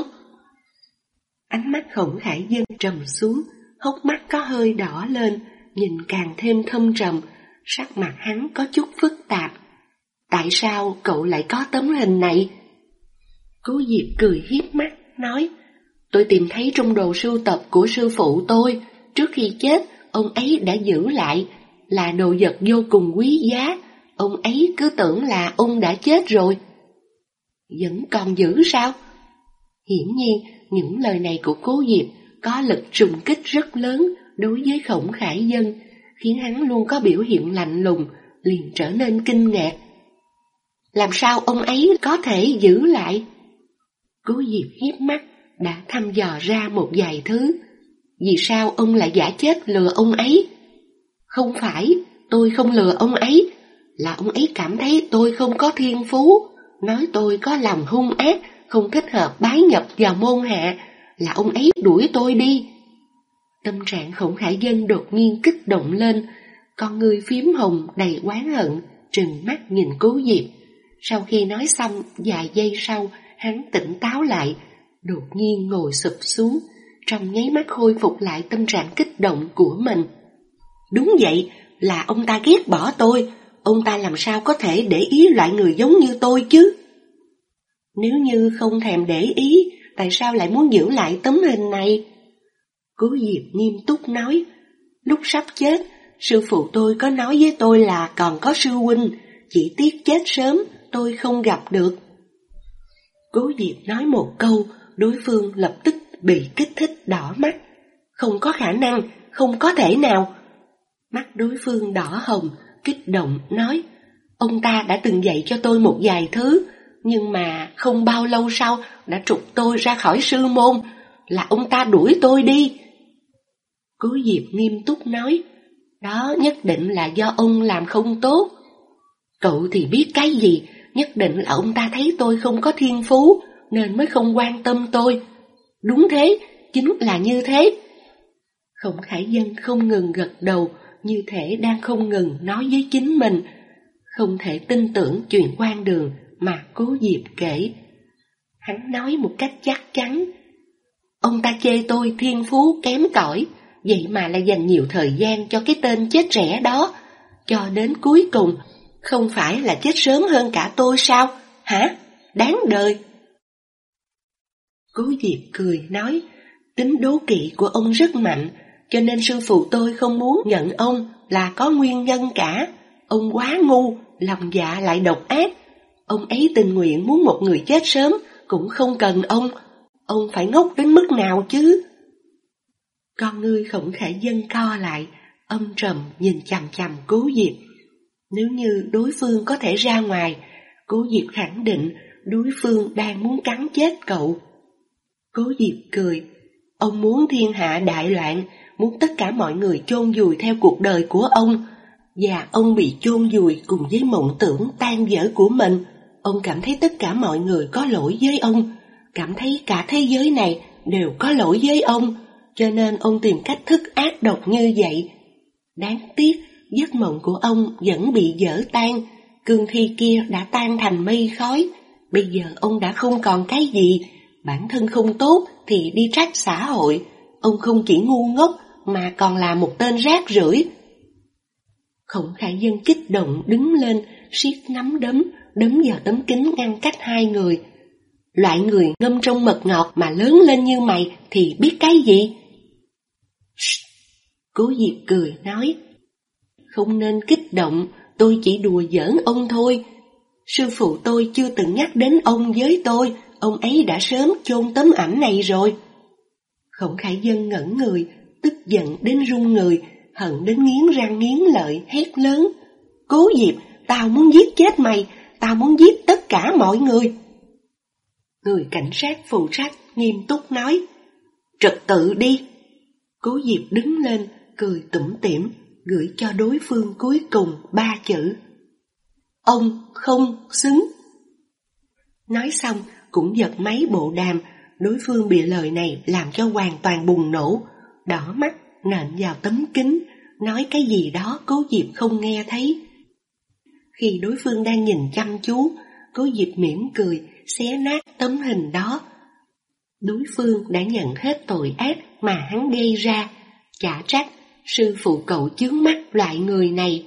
Ánh mắt Khổng Khải Dân trầm xuống, hốc mắt có hơi đỏ lên, nhìn càng thêm thâm trầm, sắc mặt hắn có chút phức tạp. Tại sao cậu lại có tấm hình này? Cố Diệp cười hiếp mắt, nói: Tôi tìm thấy trong đồ sưu tập của sư phụ tôi, trước khi chết ông ấy đã giữ lại, là đồ vật vô cùng quý giá, ông ấy cứ tưởng là ông đã chết rồi. Vẫn còn giữ sao? Hiển nhiên, những lời này của Cố Diệp có lực trùng kích rất lớn đối với Khổng Khải Dân, khiến hắn luôn có biểu hiện lạnh lùng, liền trở nên kinh ngạc. Làm sao ông ấy có thể giữ lại? Cố Diệp hiếp mắt, đã thăm dò ra một vài thứ. Vì sao ông lại giả chết lừa ông ấy? Không phải, tôi không lừa ông ấy, là ông ấy cảm thấy tôi không có thiên phú, nói tôi có lòng hung ác, không thích hợp bái nhập vào môn hạ, là ông ấy đuổi tôi đi. Tâm trạng Khổng Khải Dân đột nhiên kích động lên, con người phím hồng đầy oán hận, trừng mắt nhìn Cố Diệp. Sau khi nói xong, vài giây sau, hắn tỉnh táo lại, đột nhiên ngồi sụp xuống, trong nháy mắt khôi phục lại tâm trạng kích động của mình. Đúng vậy, là ông ta ghét bỏ tôi, ông ta làm sao có thể để ý loại người giống như tôi chứ? Nếu như không thèm để ý, tại sao lại muốn giữ lại tấm hình này? Cố Diệp nghiêm túc nói: Lúc sắp chết, sư phụ tôi có nói với tôi là còn có sư huynh, chỉ tiếc chết sớm, tôi không gặp được. Cố Diệp nói một câu, đối phương lập tức bị kích thích đỏ mắt. Không có khả năng, không có thể nào. Mắt đối phương đỏ hồng, kích động nói: Ông ta đã từng dạy cho tôi một vài thứ, nhưng mà không bao lâu sau đã trục tôi ra khỏi sư môn, là ông ta đuổi tôi đi. Cố Diệp nghiêm túc nói: Đó nhất định là do ông làm không tốt. Cậu thì biết cái gì, nhất định là ông ta thấy tôi không có thiên phú, nên mới không quan tâm tôi. Đúng thế, chính là như thế. Khổng Khải Dân không ngừng gật đầu, như thể đang không ngừng nói với chính mình. Không thể tin tưởng chuyện quan đường mà Cố Diệp kể. Hắn nói một cách chắc chắn: Ông ta chê tôi thiên phú kém cỏi, vậy mà lại dành nhiều thời gian cho cái tên chết rẻ đó, cho đến cuối cùng không phải là chết sớm hơn cả tôi sao? Hả? Đáng đời. Cố Diệp cười nói: Tính đố kỵ của ông rất mạnh, cho nên sư phụ tôi không muốn nhận ông là có nguyên nhân cả. Ông quá ngu, lòng dạ lại độc ác. Ông ấy tình nguyện muốn một người chết sớm cũng không cần ông. Ông phải ngốc đến mức nào chứ? Con ngươi Khổng Khải Dân co lại, âm trầm nhìn chằm chằm Cố Diệp. Nếu như đối phương có thể ra ngoài, Cố Diệp khẳng định đối phương đang muốn cắn chết cậu. Cố Diệp cười: Ông muốn thiên hạ đại loạn, muốn tất cả mọi người chôn vùi theo cuộc đời của ông, và ông bị chôn vùi cùng với mộng tưởng tan vỡ của mình. Ông cảm thấy tất cả mọi người có lỗi với ông, cảm thấy cả thế giới này đều có lỗi với ông, cho nên ông tìm cách thức ác độc như vậy. Đáng tiếc, giấc mộng của ông vẫn bị dở tan, cương thi kia đã tan thành mây khói. Bây giờ ông đã không còn cái gì, bản thân không tốt thì đi trách xã hội. Ông không chỉ ngu ngốc mà còn là một tên rác rưởi. Khổng Khải Dân kích động đứng lên, siết nắm đấm, đấm vào tấm kính ngăn cách hai người. Loại người ngâm trong mật ngọt mà lớn lên như mày thì biết cái gì? Shh. Cố Diệp cười nói, không nên kích động, tôi chỉ đùa giỡn ông thôi. Sư phụ tôi chưa từng nhắc đến ông với tôi, ông ấy đã sớm chôn tấm ảnh này rồi. Khổng Khải Dân ngẩn người, tức giận đến run người, hận đến nghiến răng nghiến lợi, hét lớn, Cố Diệp, tao muốn giết chết mày, tao muốn giết tất cả mọi người. Người cảnh sát phụ trách nghiêm túc nói, trật tự đi. Cố Diệp đứng lên, cười tủm tỉm, gửi cho đối phương cuối cùng ba chữ, ông không xứng. Nói xong cũng giật máy bộ đàm, đối phương bị lời này làm cho hoàn toàn bùng nổ, đỏ mắt nện vào tấm kính, nói cái gì đó Cố Diệp không nghe thấy. Khi đối phương đang nhìn chăm chú, Cố Diệp mỉm cười, xé nát tấm hình đó. Đối phương đã nhận hết tội ác mà hắn gây ra, chả trách sư phụ cậu chướng mắt loại người này.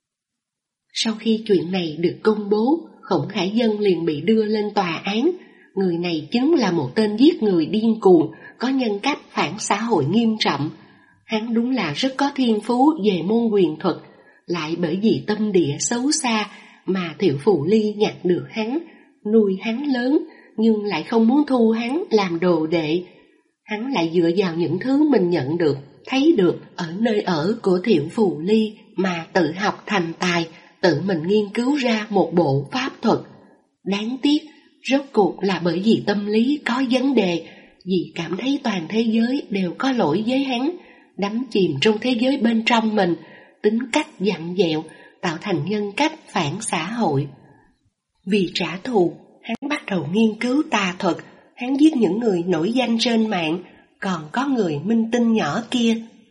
Sau khi chuyện này được công bố, Khổng Khải Dân liền bị đưa lên tòa án. Người này chính là một tên giết người điên cuồng, có nhân cách phản xã hội nghiêm trọng. Hắn đúng là rất có thiên phú về môn quyền thuật, lại bởi vì tâm địa xấu xa mà Thiệu Phù Ly nhặt được hắn, nuôi hắn lớn, nhưng lại không muốn thu hắn làm đồ đệ. Hắn lại dựa vào những thứ mình nhận được, thấy được ở nơi ở của Thiệu Phù Ly mà tự học thành tài, tự mình nghiên cứu ra một bộ pháp thuật. Đáng tiếc, rốt cuộc là bởi vì tâm lý có vấn đề, vì cảm thấy toàn thế giới đều có lỗi với hắn, đắm chìm trong thế giới bên trong mình, tính cách dặn dẹo, tạo thành nhân cách phản xã hội. Vì trả thù, hắn bắt đầu nghiên cứu tà thuật, hắn giết những người nổi danh trên mạng, còn có người minh tinh nhỏ kia.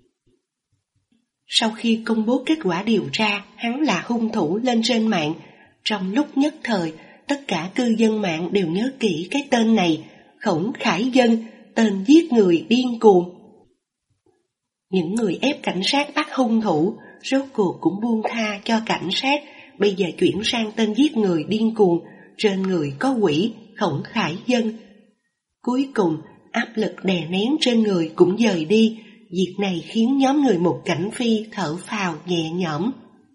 Sau khi công bố kết quả điều tra, hắn là hung thủ lên trên mạng. Trong lúc nhất thời, tất cả cư dân mạng đều nhớ kỹ cái tên này, Khổng Khải Dân, tên giết người điên cuồng. Những người ép cảnh sát bắt hung thủ, rốt cuộc cũng buông tha cho cảnh sát, bây giờ chuyển sang tên giết người điên cuồng, trên người có quỷ, Khổng Khải Dân. Cuối cùng, áp lực đè nén trên người cũng dời đi, việc này khiến nhóm người Mục Cảnh Phi thở phào nhẹ nhõm.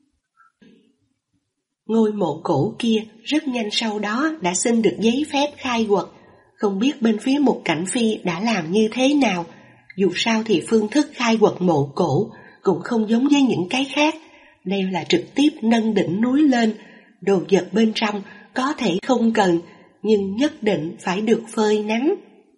Ngôi mộ cổ kia rất nhanh sau đó đã xin được giấy phép khai quật, không biết bên phía Mục Cảnh Phi đã làm như thế nào. Dù sao thì phương thức khai quật mộ cổ cũng không giống với những cái khác, đây là trực tiếp nâng đỉnh núi lên, đồ vật bên trong có thể không cần, nhưng nhất định phải được phơi nắng.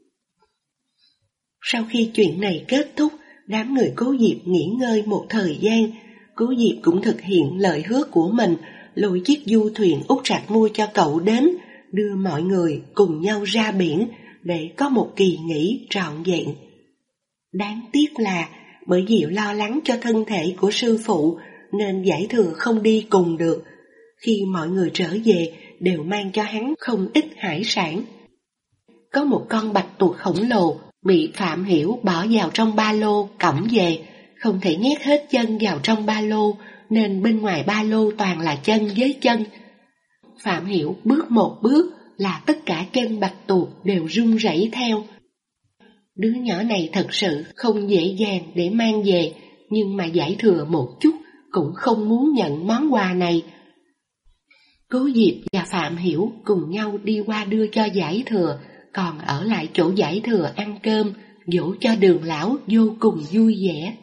Sau khi chuyện này kết thúc, đám người Cố Diệp nghỉ ngơi một thời gian. Cố Diệp cũng thực hiện lời hứa của mình, lôi chiếc du thuyền Út Trạch mua cho cậu đến, đưa mọi người cùng nhau ra biển để có một kỳ nghỉ trọn vẹn. Đáng tiếc là bởi vì lo lắng cho thân thể của sư phụ nên Giải Thừa không đi cùng được. Khi mọi người trở về đều mang cho hắn không ít hải sản. Có một con bạch tuộc khổng lồ bị Phạm Hiểu bỏ vào trong ba lô cõng về, không thể nhét hết chân vào trong ba lô nên bên ngoài ba lô toàn là chân với chân. Phạm Hiểu bước một bước là tất cả chân bạch tuộc đều run rẩy theo. Đứa nhỏ này thật sự không dễ dàng để mang về, nhưng mà Giải Thừa một chút cũng không muốn nhận món quà này. Cố Diệp và Phạm Hiểu cùng nhau đi qua đưa cho Giải Thừa, còn ở lại chỗ Giải Thừa ăn cơm, dỗ cho Đường lão vô cùng vui vẻ.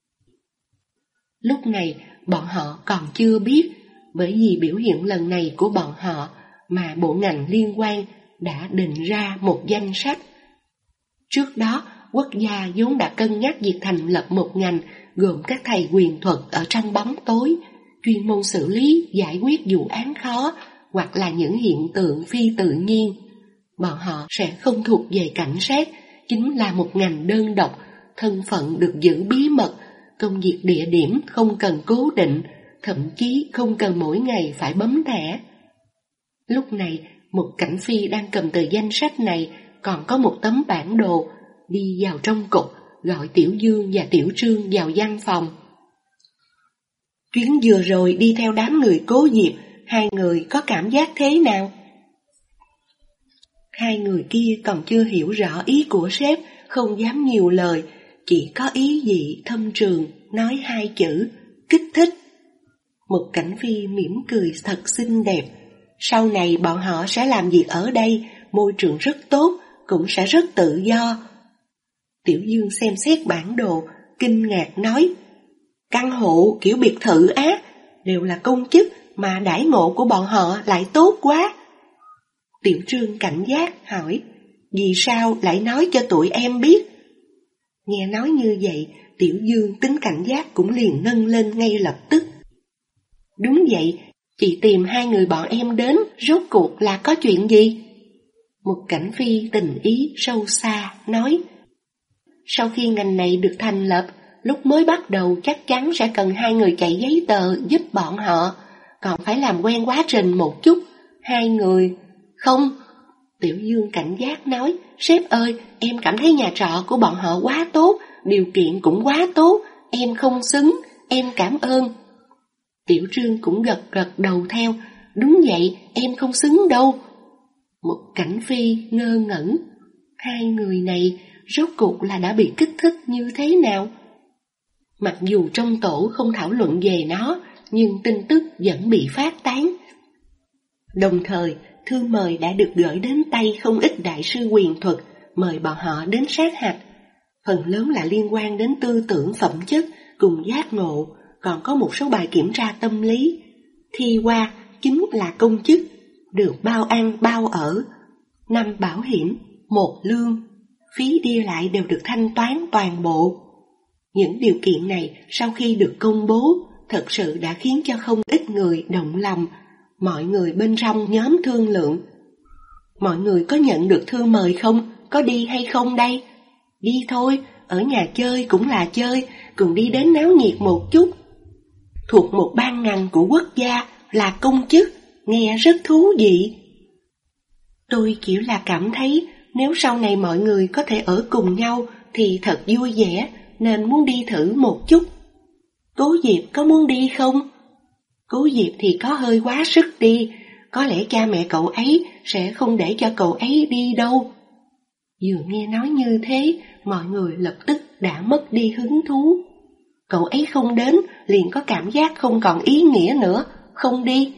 Lúc này bọn họ còn chưa biết, bởi vì biểu hiện lần này của bọn họ mà bộ ngành liên quan đã định ra một danh sách. Trước đó, quốc gia vốn đã cân nhắc việc thành lập một ngành gồm các thầy quyền thuật ở trong bóng tối, chuyên môn xử lý, giải quyết vụ án khó hoặc là những hiện tượng phi tự nhiên. Bọn họ sẽ không thuộc về cảnh sát, chính là một ngành đơn độc, thân phận được giữ bí mật, Công việc địa điểm không cần cố định, thậm chí không cần mỗi ngày phải bấm thẻ. Lúc này, một cảnh phi đang cầm tờ danh sách này, còn có một tấm bản đồ, đi vào trong cục, gọi Tiểu Dương và Tiểu Trương vào văn phòng. Chuyến vừa rồi đi theo đám người Cố Diệp, hai người có cảm giác thế nào? Hai người kia còn chưa hiểu rõ ý của sếp, không dám nhiều lời, chỉ có ý vị thâm trường, nói hai chữ, kích thích. Một cảnh phi mỉm cười thật xinh đẹp. Sau này bọn họ sẽ làm việc ở đây, môi trường rất tốt, cũng sẽ rất tự do. Tiểu Dương xem xét bản đồ, kinh ngạc nói, căn hộ kiểu biệt thự á, đều là công chức mà đãi ngộ của bọn họ lại tốt quá. Tiểu Trương cảnh giác hỏi, vì sao lại nói cho tụi em biết? Nghe nói như vậy, Tiểu Dương tính cảnh giác cũng liền nâng lên ngay lập tức. Đúng vậy, chị tìm hai người bọn em đến, rốt cuộc là có chuyện gì? Một cảnh phi tình ý sâu xa nói, sau khi ngành này được thành lập, lúc mới bắt đầu chắc chắn sẽ cần hai người chạy giấy tờ giúp bọn họ, còn phải làm quen quá trình một chút. Hai người... Không, Tiểu Dương cảnh giác nói, sếp ơi, em cảm thấy nhà trọ của bọn họ quá tốt, điều kiện cũng quá tốt, em không xứng, em cảm ơn. Tiểu Trương cũng gật gật đầu theo, đúng vậy, em không xứng đâu. Một cảnh phi ngơ ngẩn, hai người này rốt cuộc là đã bị kích thích như thế nào? Mặc dù trong tổ không thảo luận về nó, nhưng tin tức vẫn bị phát tán. Đồng thời, thư mời đã được gửi đến tay không ít đại sư quyền thuật, mời bọn họ đến sát hạch. Phần lớn là liên quan đến tư tưởng phẩm chất cùng giác ngộ, còn có một số bài kiểm tra tâm lý. Thi qua chính là công chức, được bao ăn bao ở, năm bảo hiểm, một lương, phí đi lại đều được thanh toán toàn bộ. Những điều kiện này sau khi được công bố, thật sự đã khiến cho không ít người động lòng. Mọi người bên trong nhóm thương lượng, mọi người có nhận được thư mời không? Có đi hay không đây? Đi thôi, ở nhà chơi cũng là chơi, cùng đi đến náo nhiệt một chút. Thuộc một ban ngành của quốc gia, là công chức, nghe rất thú vị. Tôi kiểu là cảm thấy nếu sau này mọi người có thể ở cùng nhau thì thật vui vẻ, nên muốn đi thử một chút. Cố Diệp có muốn đi không? Cố Diệp thì có hơi quá sức đi, có lẽ cha mẹ cậu ấy sẽ không để cho cậu ấy đi đâu. Vừa nghe nói như thế, mọi người lập tức đã mất đi hứng thú. Cậu ấy không đến, liền có cảm giác không còn ý nghĩa nữa, không đi.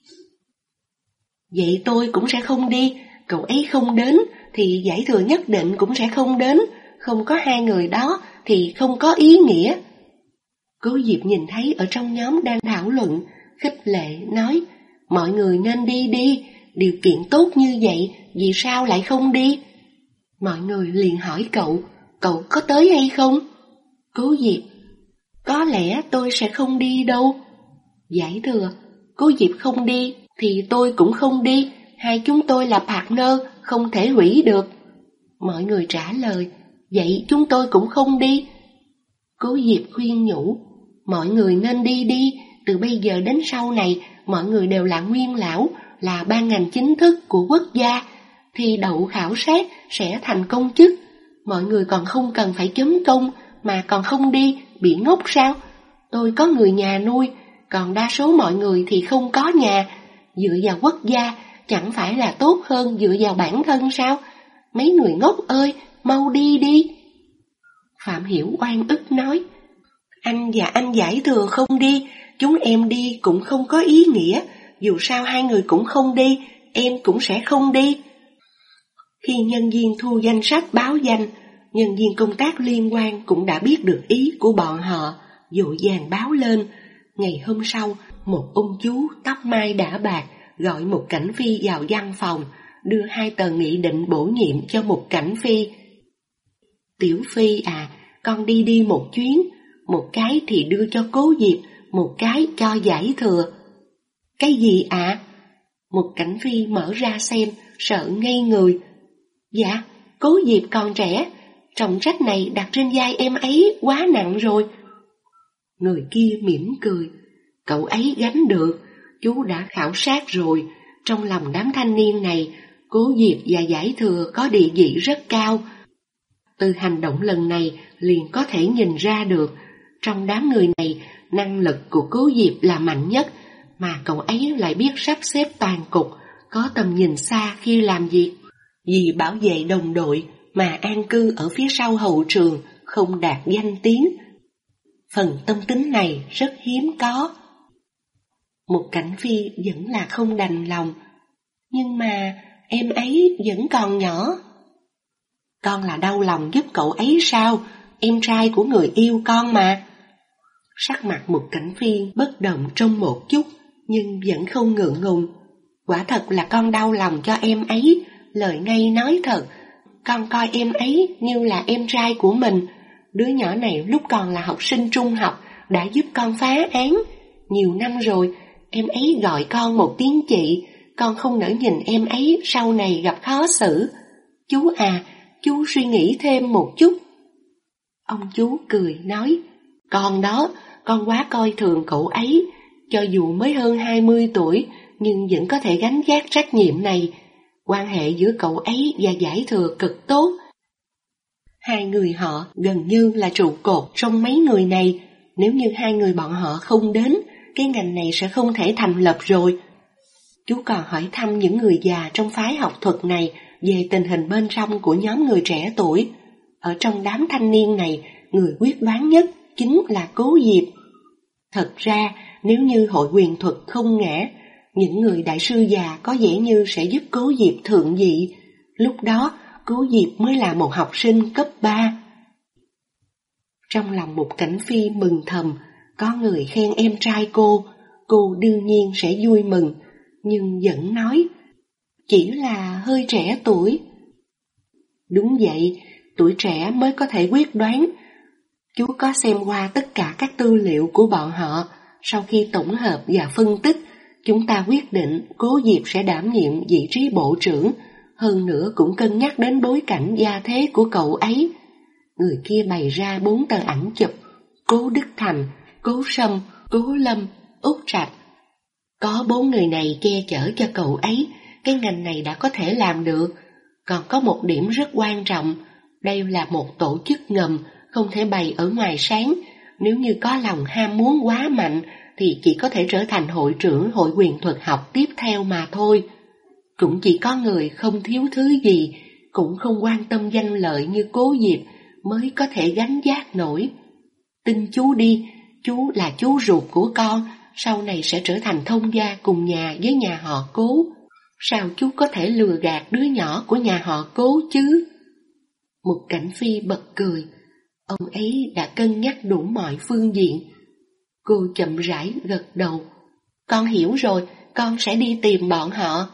Vậy tôi cũng sẽ không đi, cậu ấy không đến thì giải thừa nhất định cũng sẽ không đến, không có hai người đó thì không có ý nghĩa. Cố Diệp nhìn thấy ở trong nhóm đang thảo luận, khích lệ nói, mọi người nên đi đi, điều kiện tốt như vậy, vì sao lại không đi? Mọi người liền hỏi cậu, cậu có tới hay không? Cố Diệp, có lẽ tôi sẽ không đi đâu. Giải thừa, Cố Diệp không đi, thì tôi cũng không đi, hai chúng tôi là partner, không thể hủy được. Mọi người trả lời, vậy chúng tôi cũng không đi. Cố Diệp khuyên nhủ, mọi người nên đi đi, từ bây giờ đến sau này, mọi người đều là nguyên lão, là ban ngành chính thức của quốc gia, thì đậu khảo sát sẽ thành công chức. Mọi người còn không cần phải chấm công, mà còn không đi, bị ngốc sao? Tôi có người nhà nuôi, còn đa số mọi người thì không có nhà. Dựa vào quốc gia, chẳng phải là tốt hơn dựa vào bản thân sao? Mấy người ngốc ơi, mau đi đi. Phạm Hiểu oan ức nói, anh và anh Giải Thừa không đi, chúng em đi cũng không có ý nghĩa, dù sao hai người cũng không đi, em cũng sẽ không đi. Khi nhân viên thu danh sách báo danh, nhân viên công tác liên quan cũng đã biết được ý của bọn họ, vội vàng báo lên. Ngày hôm sau, một ông chú tóc mai đã bạc gọi một cảnh phi vào văn phòng, đưa hai tờ nghị định bổ nhiệm cho một cảnh phi. Tiểu Phi à, con đi đi một chuyến, một cái thì đưa cho Cố Diệp, một cái cho Giải Thừa. Cái gì ạ? À? Một cảnh phi mở ra xem, sợ ngây người. Dạ, Cố Diệp còn trẻ, trọng trách này đặt trên vai em ấy quá nặng rồi. Người kia mỉm cười. Cậu ấy gánh được, chú đã khảo sát rồi. Trong lòng đám thanh niên này, Cố Diệp và Giải Thừa có địa vị rất cao. Từ hành động lần này liền có thể nhìn ra được, trong đám người này, năng lực của Cố Diệp là mạnh nhất, mà cậu ấy lại biết sắp xếp toàn cục, có tầm nhìn xa khi làm việc. Vì bảo vệ đồng đội mà an cư ở phía sau hậu trường, không đạt danh tiếng. Phần tâm tính này rất hiếm có. Một Cảnh Phi vẫn là không đành lòng. Nhưng mà em ấy vẫn còn nhỏ. Con là đau lòng giúp cậu ấy sao? Em trai của người yêu con mà. Sắc mặt Một Cảnh Phi bất động trong một chút, nhưng vẫn không ngượng ngùng. Quả thật là con đau lòng cho em ấy, lời ngay nói thật. Con coi em ấy như là em trai của mình. Đứa nhỏ này lúc còn là học sinh trung học đã giúp con phá án. Nhiều năm rồi, em ấy gọi con một tiếng chị. Con không nỡ nhìn em ấy sau này gặp khó xử. Chú à, chú suy nghĩ thêm một chút. Ông chú cười nói, con đó, con quá coi thường cậu ấy. Cho dù mới hơn hai mươi tuổi, nhưng vẫn có thể gánh vác trách nhiệm này. Quan hệ giữa cậu ấy và Giải Thừa cực tốt. Hai người họ gần như là trụ cột trong mấy người này. Nếu như hai người bọn họ không đến, cái ngành này sẽ không thể thành lập rồi. Chú còn hỏi thăm những người già trong phái học thuật này về tình hình bên trong của nhóm người trẻ tuổi. Ở trong đám thanh niên này, người quyết đoán nhất chính là Cố Diệp. Thật ra, nếu như hội quyền thuật không ngã, những người đại sư già có vẻ như sẽ giúp Cố Diệp thượng vị. Lúc đó, Cố Diệp mới là một học sinh cấp ba. Trong lòng Một Cảnh Phi mừng thầm, có người khen em trai cô, cô đương nhiên sẽ vui mừng, nhưng vẫn nói, chỉ là hơi trẻ tuổi. Đúng vậy, tuổi trẻ mới có thể quyết đoán. Chú có xem qua tất cả các tư liệu của bọn họ, sau khi tổng hợp và phân tích, chúng ta quyết định Cố Diệp sẽ đảm nhiệm vị trí bộ trưởng, hơn nữa cũng cân nhắc đến bối cảnh gia thế của cậu ấy. Người kia bày ra bốn tờ ảnh chụp, Cố Đức Thành, Cố Sâm, Cố Lâm, Út Trạch. Có bốn người này che chở cho cậu ấy, cái ngành này đã có thể làm được. Còn có một điểm rất quan trọng, đây là một tổ chức ngầm, không thể bày ở ngoài sáng. Nếu như có lòng ham muốn quá mạnh, thì chỉ có thể trở thành hội trưởng hội quyền thuật học tiếp theo mà thôi. Cũng chỉ có người không thiếu thứ gì, cũng không quan tâm danh lợi như Cố Diệp mới có thể gánh vác nổi. Tin chú đi, chú là chú ruột của con, sau này sẽ trở thành thông gia cùng nhà với nhà họ Cố. Sao chú có thể lừa gạt đứa nhỏ của nhà họ Cố chứ? Một Cảnh Phi bật cười, ông ấy đã cân nhắc đủ mọi phương diện. Cô chậm rãi gật đầu, con hiểu rồi, con sẽ đi tìm bọn họ.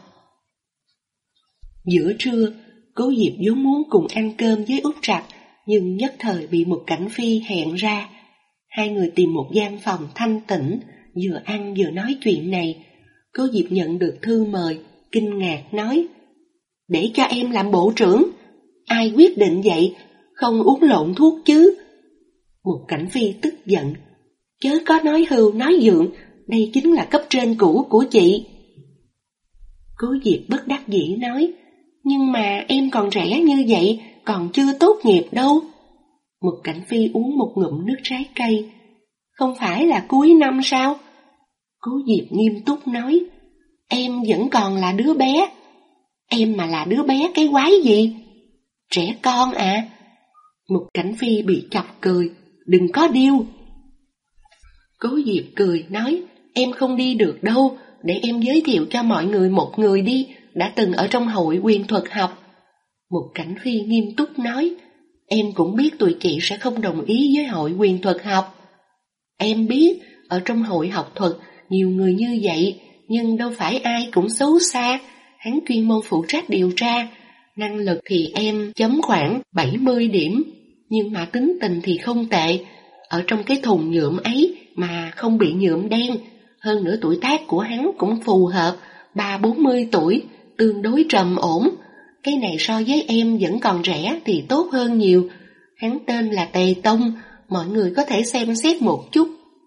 Giữa trưa, Cố Diệp vốn muốn cùng ăn cơm với Út Trạch, nhưng nhất thời bị Một Cảnh Phi hẹn ra. Hai người tìm một gian phòng thanh tĩnh, vừa ăn vừa nói chuyện này. Cố Diệp nhận được thư mời, kinh ngạc nói, để cho em làm bộ trưởng. Ai quyết định vậy, không uống lộn thuốc chứ? Một Cảnh Phi tức giận, chớ có nói hưu nói dượng, đây chính là cấp trên cũ của chị. Cố Diệp bất đắc dĩ nói, nhưng mà em còn trẻ như vậy, còn chưa tốt nghiệp đâu. Một Cảnh Phi uống một ngụm nước trái cây, không phải là cuối năm sao? Cố Diệp nghiêm túc nói, em vẫn còn là đứa bé. Em mà là đứa bé cái quái gì? Trẻ con à? Một Cảnh Phi bị chọc cười, đừng có điêu. Cố Diệp cười nói, em không đi được đâu, để em giới thiệu cho mọi người một người đi, đã từng ở trong hội quyền thuật học. Một Cảnh Phi nghiêm túc nói, em cũng biết tụi chị sẽ không đồng ý với hội quyền thuật học. Em biết, ở trong hội học thuật, nhiều người như vậy, nhưng đâu phải ai cũng xấu xa. Hắn chuyên môn phụ trách điều tra, năng lực thì em chấm khoảng bảy mươi điểm, nhưng mà tính tình thì không tệ. Ở trong cái thùng nhuộm ấy mà không bị nhuộm đen, hơn nữa tuổi tác của hắn cũng phù hợp, ba bốn mươi tuổi, tương đối trầm ổn. Cái này so với em vẫn còn trẻ thì tốt hơn nhiều. Hắn tên là Tề Tông, mọi người có thể xem xét một chút,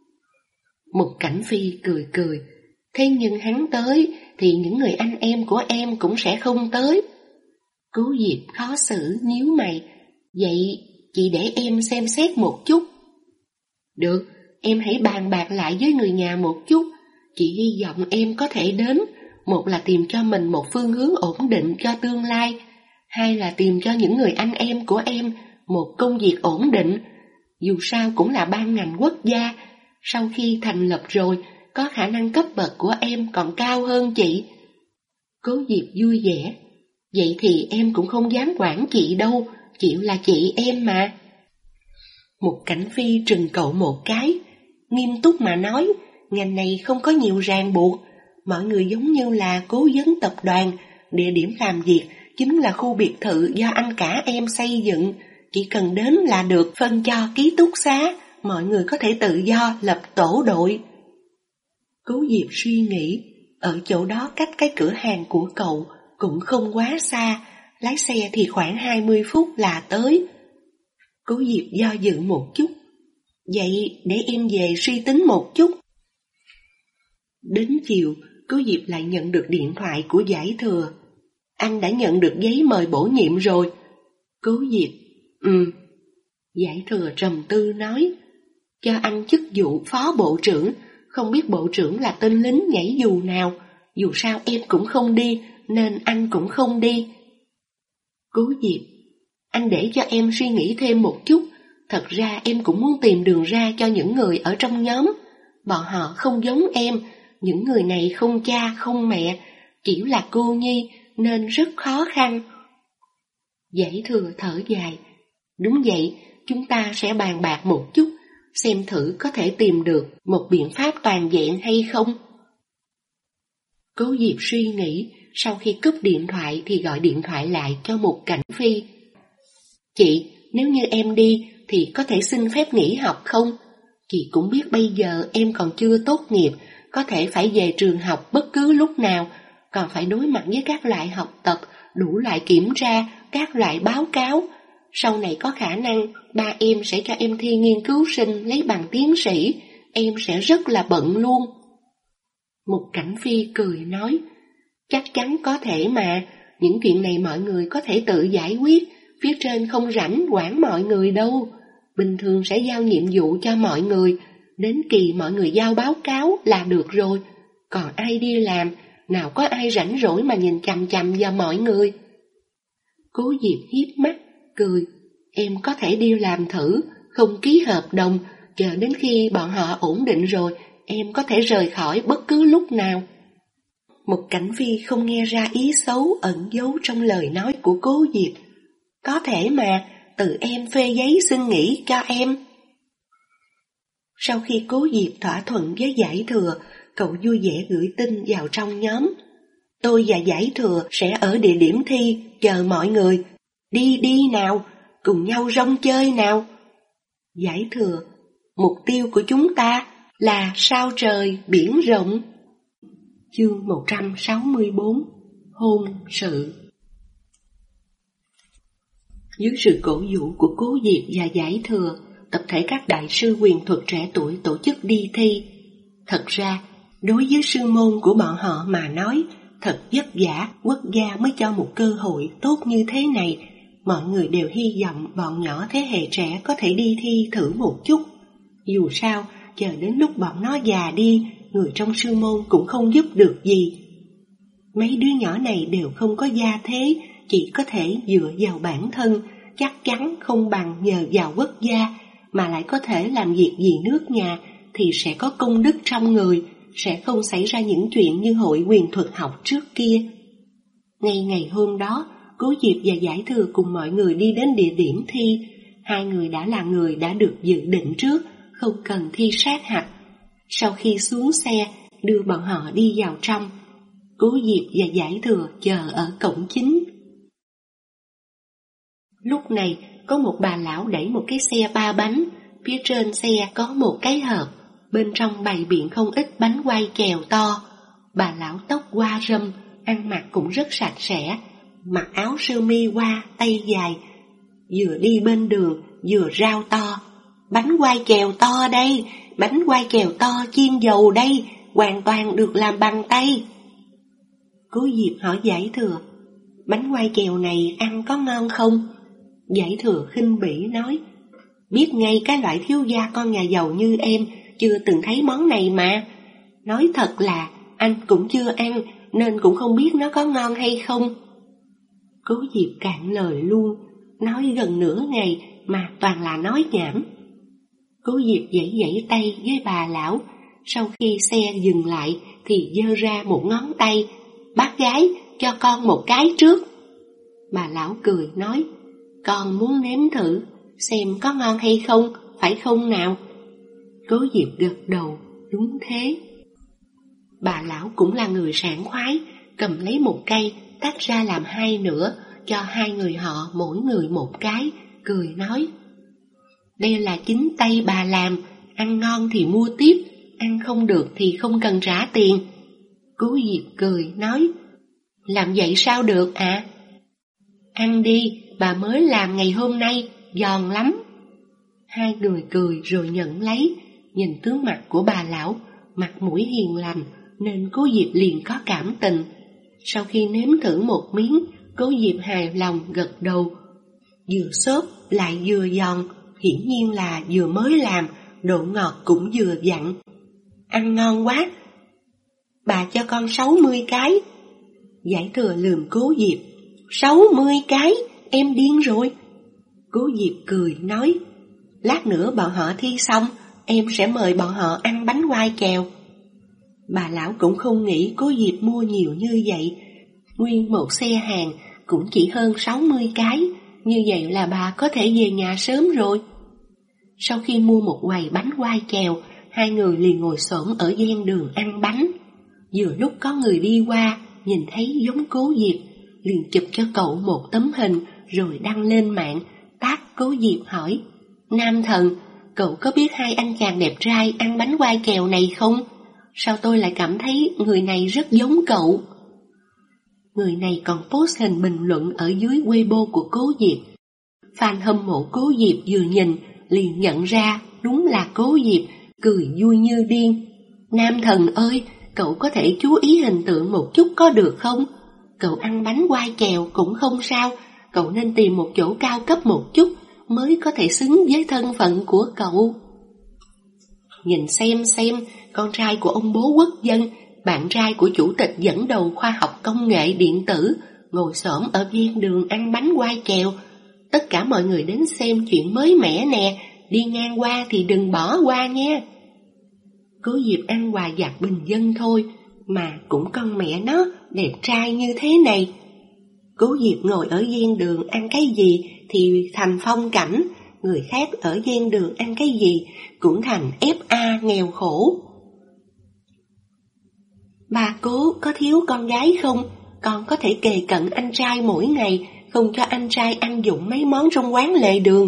Mục Cảnh Phi cười cười. Thế nhưng hắn tới thì những người anh em của em cũng sẽ không tới. Cố Diệp khó xử nhíu mày. Vậy chị để em xem xét một chút. Được, em hãy bàn bạc lại với người nhà một chút. Chị hy vọng em có thể đến. Một là tìm cho mình một phương hướng ổn định cho tương lai. Hai là tìm cho những người anh em của em một công việc ổn định. Dù sao cũng là ban ngành quốc gia. Sau khi thành lập rồi, có khả năng cấp bậc của em còn cao hơn chị. Cố Diệp vui vẻ. Vậy thì em cũng không dám quản chị đâu, chịu là chị em mà. Mục Cảnh Phi trừng cậu một cái. Nghiêm túc mà nói, ngành này không có nhiều ràng buộc. Mọi người giống như là Cố Vấn tập đoàn, địa điểm làm việc chính là khu biệt thự do anh cả em xây dựng. Chỉ cần đến là được phân cho ký túc xá, mọi người có thể tự do lập tổ đội. Cố Diệp suy nghĩ, ở chỗ đó cách cái cửa hàng của cậu cũng không quá xa, lái xe thì khoảng hai mươi phút là tới. Cố Diệp do dự một chút. Vậy để em về suy tính một chút. Đến chiều, Cố Diệp lại nhận được điện thoại của Giải Thừa. Anh đã nhận được giấy mời bổ nhiệm rồi. Cố Diệp, ừ. Giải Thừa trầm tư nói, cho anh chức vụ phó bộ trưởng, không biết bộ trưởng là tên lính nhảy dù nào, dù sao em cũng không đi, nên anh cũng không đi. Cố Diệp, anh để cho em suy nghĩ thêm một chút, thật ra em cũng muốn tìm đường ra cho những người ở trong nhóm. Bọn họ không giống em, những người này không cha không mẹ, chỉ là cô nhi nên rất khó khăn. Giải Thừa thở dài, đúng vậy, chúng ta sẽ bàn bạc một chút, xem thử có thể tìm được một biện pháp toàn diện hay không. Cố Diệp suy nghĩ, sau khi cúp điện thoại thì gọi điện thoại lại cho Mục Cảnh Phi. Chị, nếu như em đi thì có thể xin phép nghỉ học không? Chị cũng biết bây giờ em còn chưa tốt nghiệp, có thể phải về trường học bất cứ lúc nào, còn phải đối mặt với các loại học tập, đủ loại kiểm tra, các loại báo cáo. Sau này có khả năng ba em sẽ cho em thi nghiên cứu sinh lấy bằng tiến sĩ, em sẽ rất là bận luôn. Mục Cảnh Phi cười nói, chắc chắn có thể mà, những chuyện này mọi người có thể tự giải quyết, phía trên không rảnh quản mọi người đâu. Bình thường sẽ giao nhiệm vụ cho mọi người, đến kỳ mọi người giao báo cáo là được rồi. Còn ai đi làm, nào có ai rảnh rỗi mà nhìn chằm chằm vào mọi người. Cố Diệp hiếp mắt, cười, em có thể đi làm thử, không ký hợp đồng, chờ đến khi bọn họ ổn định rồi, em có thể rời khỏi bất cứ lúc nào. Mục Cảnh Phi không nghe ra ý xấu ẩn giấu trong lời nói của Cố Diệp. Có thể mà, tự em phê giấy xin nghỉ cho em. Sau khi Cố Diệp thỏa thuận với Giải Thừa, cậu vui vẻ gửi tin vào trong nhóm. Tôi và Giải Thừa sẽ ở địa điểm thi, chờ mọi người. Đi đi nào, cùng nhau rong chơi nào. Giải Thừa, mục tiêu của chúng ta là sao trời biển rộng. Chương một trăm sáu mươi bốn, hôn sự. Dưới sự cổ vũ của Cố Diệp và Giải Thừa, tập thể các đại sư quyền thuật trẻ tuổi tổ chức đi thi. Thật ra, đối với sư môn của bọn họ mà nói, thật vất vả, quốc gia mới cho một cơ hội tốt như thế này. Mọi người đều hy vọng bọn nhỏ thế hệ trẻ có thể đi thi thử một chút. Dù sao, chờ đến lúc bọn nó già đi, người trong sư môn cũng không giúp được gì. Mấy đứa nhỏ này đều không có gia thế, chỉ có thể dựa vào bản thân, chắc chắn không bằng nhờ vào quốc gia, mà lại có thể làm việc vì nước nhà thì sẽ có công đức trong người, sẽ không xảy ra những chuyện như hội quyền thuật học trước kia. Ngay ngày hôm đó, Cố Diệp và Giải Thừa cùng mọi người đi đến địa điểm thi. Hai người đã là người đã được dự định trước, không cần thi sát hạch. Sau khi xuống xe, đưa bọn họ đi vào trong. Cố Diệp và Giải Thừa chờ ở cổng chính. Lúc này, có một bà lão đẩy một cái xe ba bánh, phía trên xe có một cái hộp, bên trong bày biện không ít bánh quay kẹo to. Bà lão tóc hoa râm, ăn mặc cũng rất sạch sẽ, mặc áo sơ mi hoa, tay dài, vừa đi bên đường, vừa rao to. Bánh quay kẹo to đây, bánh quai kèo to chiên dầu đây, hoàn toàn được làm bằng tay. Cố Diệp hỏi Giải Thừa, bánh quai kèo này ăn có ngon không? Giải Thừa khinh bỉ nói, biết ngay cái loại thiếu gia con nhà giàu như em chưa từng thấy món này mà. Nói thật là anh cũng chưa ăn nên cũng không biết nó có ngon hay không. Cố Diệp cạn lời luôn, nói gần nửa ngày mà toàn là nói nhảm. Cố Diệp giãy giãy tay với bà lão, sau khi xe dừng lại thì giơ ra một ngón tay, bác gái cho con một cái trước. Bà lão cười nói, con muốn nếm thử xem có ngon hay không, phải không nào? Cố Diệp gật đầu, đúng thế. Bà lão cũng là người sảng khoái, cầm lấy một cây, tách ra làm hai nửa, cho hai người họ mỗi người một cái, cười nói, đây là chính tay bà làm, ăn ngon thì mua tiếp, ăn không được thì không cần trả tiền. Cố Diệp cười nói, làm vậy sao được ạ? À? Ăn đi, bà mới làm ngày hôm nay, giòn lắm. Hai người cười rồi nhận lấy, nhìn tướng mặt của bà lão, mặt mũi hiền lành, nên Cố Diệp liền có cảm tình. Sau khi nếm thử một miếng, Cố Diệp hài lòng gật đầu. Vừa xốp lại vừa giòn, hiển nhiên là vừa mới làm, độ ngọt cũng vừa dặn. Ăn ngon quá, bà cho con sáu mươi cái. Giải Thừa lườm Cố Diệp, sáu mươi cái, em điên rồi. Cố Diệp cười nói, lát nữa bọn họ thi xong, em sẽ mời bọn họ ăn bánh quai kèo. Bà lão cũng không nghĩ Cố Diệp mua nhiều như vậy, nguyên một xe hàng cũng chỉ hơn sáu mươi cái, như vậy là bà có thể về nhà sớm rồi. Sau khi mua một quầy bánh quai kèo, hai người liền ngồi xổm ở ven đường ăn bánh. Vừa lúc có người đi qua, nhìn thấy giống Cố Diệp, liền chụp cho cậu một tấm hình rồi đăng lên mạng, tag Cố Diệp hỏi, Nam Thần, cậu có biết hai anh chàng đẹp trai ăn bánh quai kèo này không? Sao tôi lại cảm thấy người này rất giống cậu? Người này còn post hình bình luận ở dưới Weibo của Cố Diệp. Fan hâm mộ Cố Diệp vừa nhìn liền nhận ra đúng là Cố Diệp, cười vui như điên. Nam Thần ơi, cậu có thể chú ý hình tượng một chút có được không? Cậu ăn bánh quai kèo cũng không sao, cậu nên tìm một chỗ cao cấp một chút mới có thể xứng với thân phận của cậu. Nhìn xem xem, con trai của ông bố quốc dân, bạn trai của chủ tịch dẫn đầu khoa học công nghệ điện tử, ngồi xổm ở ven đường ăn bánh quai kèo. Tất cả mọi người đến xem chuyện mới mẻ nè, đi ngang qua thì đừng bỏ qua nha. Cố Diệp ăn quà vặt bình dân thôi, mà cũng con mẹ nó đẹp trai như thế này. Cố Diệp ngồi ở ven đường ăn cái gì thì thành phong cảnh, người khác ở ven đường ăn cái gì cũng thành ép a nghèo khổ. Bà Cố có thiếu con gái không? Con có thể kề cận anh trai mỗi ngày, không cho anh trai ăn dụng mấy món trong quán lề đường.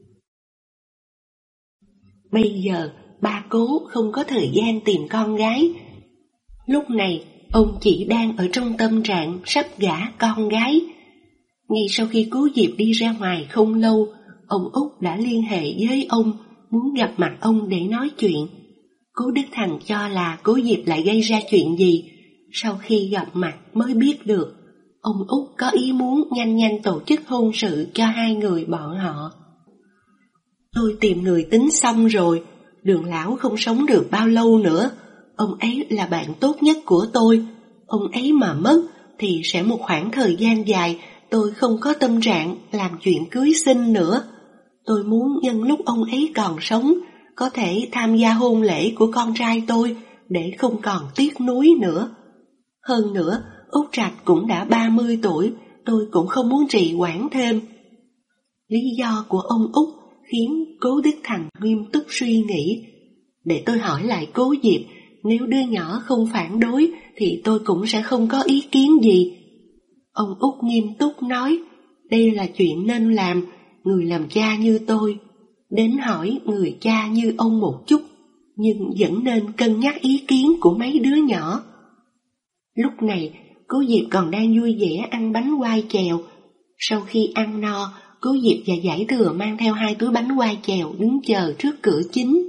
Bây giờ bà Cố không có thời gian tìm con gái. Lúc này ông chỉ đang ở trong tâm trạng sắp gả con gái. Ngay sau khi Cố Diệp đi ra ngoài không lâu, ông Út đã liên hệ với ông, muốn gặp mặt ông để nói chuyện. Cố Đức Thành cho là Cố Diệp lại gây ra chuyện gì, sau khi gặp mặt mới biết được. Ông Út có ý muốn nhanh nhanh tổ chức hôn sự cho hai người bọn họ. Tôi tìm người tính xong rồi, Đường lão không sống được bao lâu nữa. Ông ấy là bạn tốt nhất của tôi. Ông ấy mà mất thì sẽ một khoảng thời gian dài tôi không có tâm trạng làm chuyện cưới xin nữa. Tôi muốn nhân lúc ông ấy còn sống có thể tham gia hôn lễ của con trai tôi để không còn tiếc nuối nữa. Hơn nữa, Út Trạch cũng đã ba mươi tuổi, tôi cũng không muốn trì hoãn thêm. Lý do của ông Út khiến Cố Đức Thành nghiêm túc suy nghĩ. Để tôi hỏi lại Cố Diệp, nếu đứa nhỏ không phản đối thì tôi cũng sẽ không có ý kiến gì. Ông Út nghiêm túc nói, đây là chuyện nên làm, người làm cha như tôi. Đến hỏi người cha như ông một chút, nhưng vẫn nên cân nhắc ý kiến của mấy đứa nhỏ. Lúc này, Cố Diệp còn đang vui vẻ ăn bánh quai chèo. Sau khi ăn no, Cố Diệp và Giải Thừa mang theo hai túi bánh quai chèo đứng chờ trước cửa chính.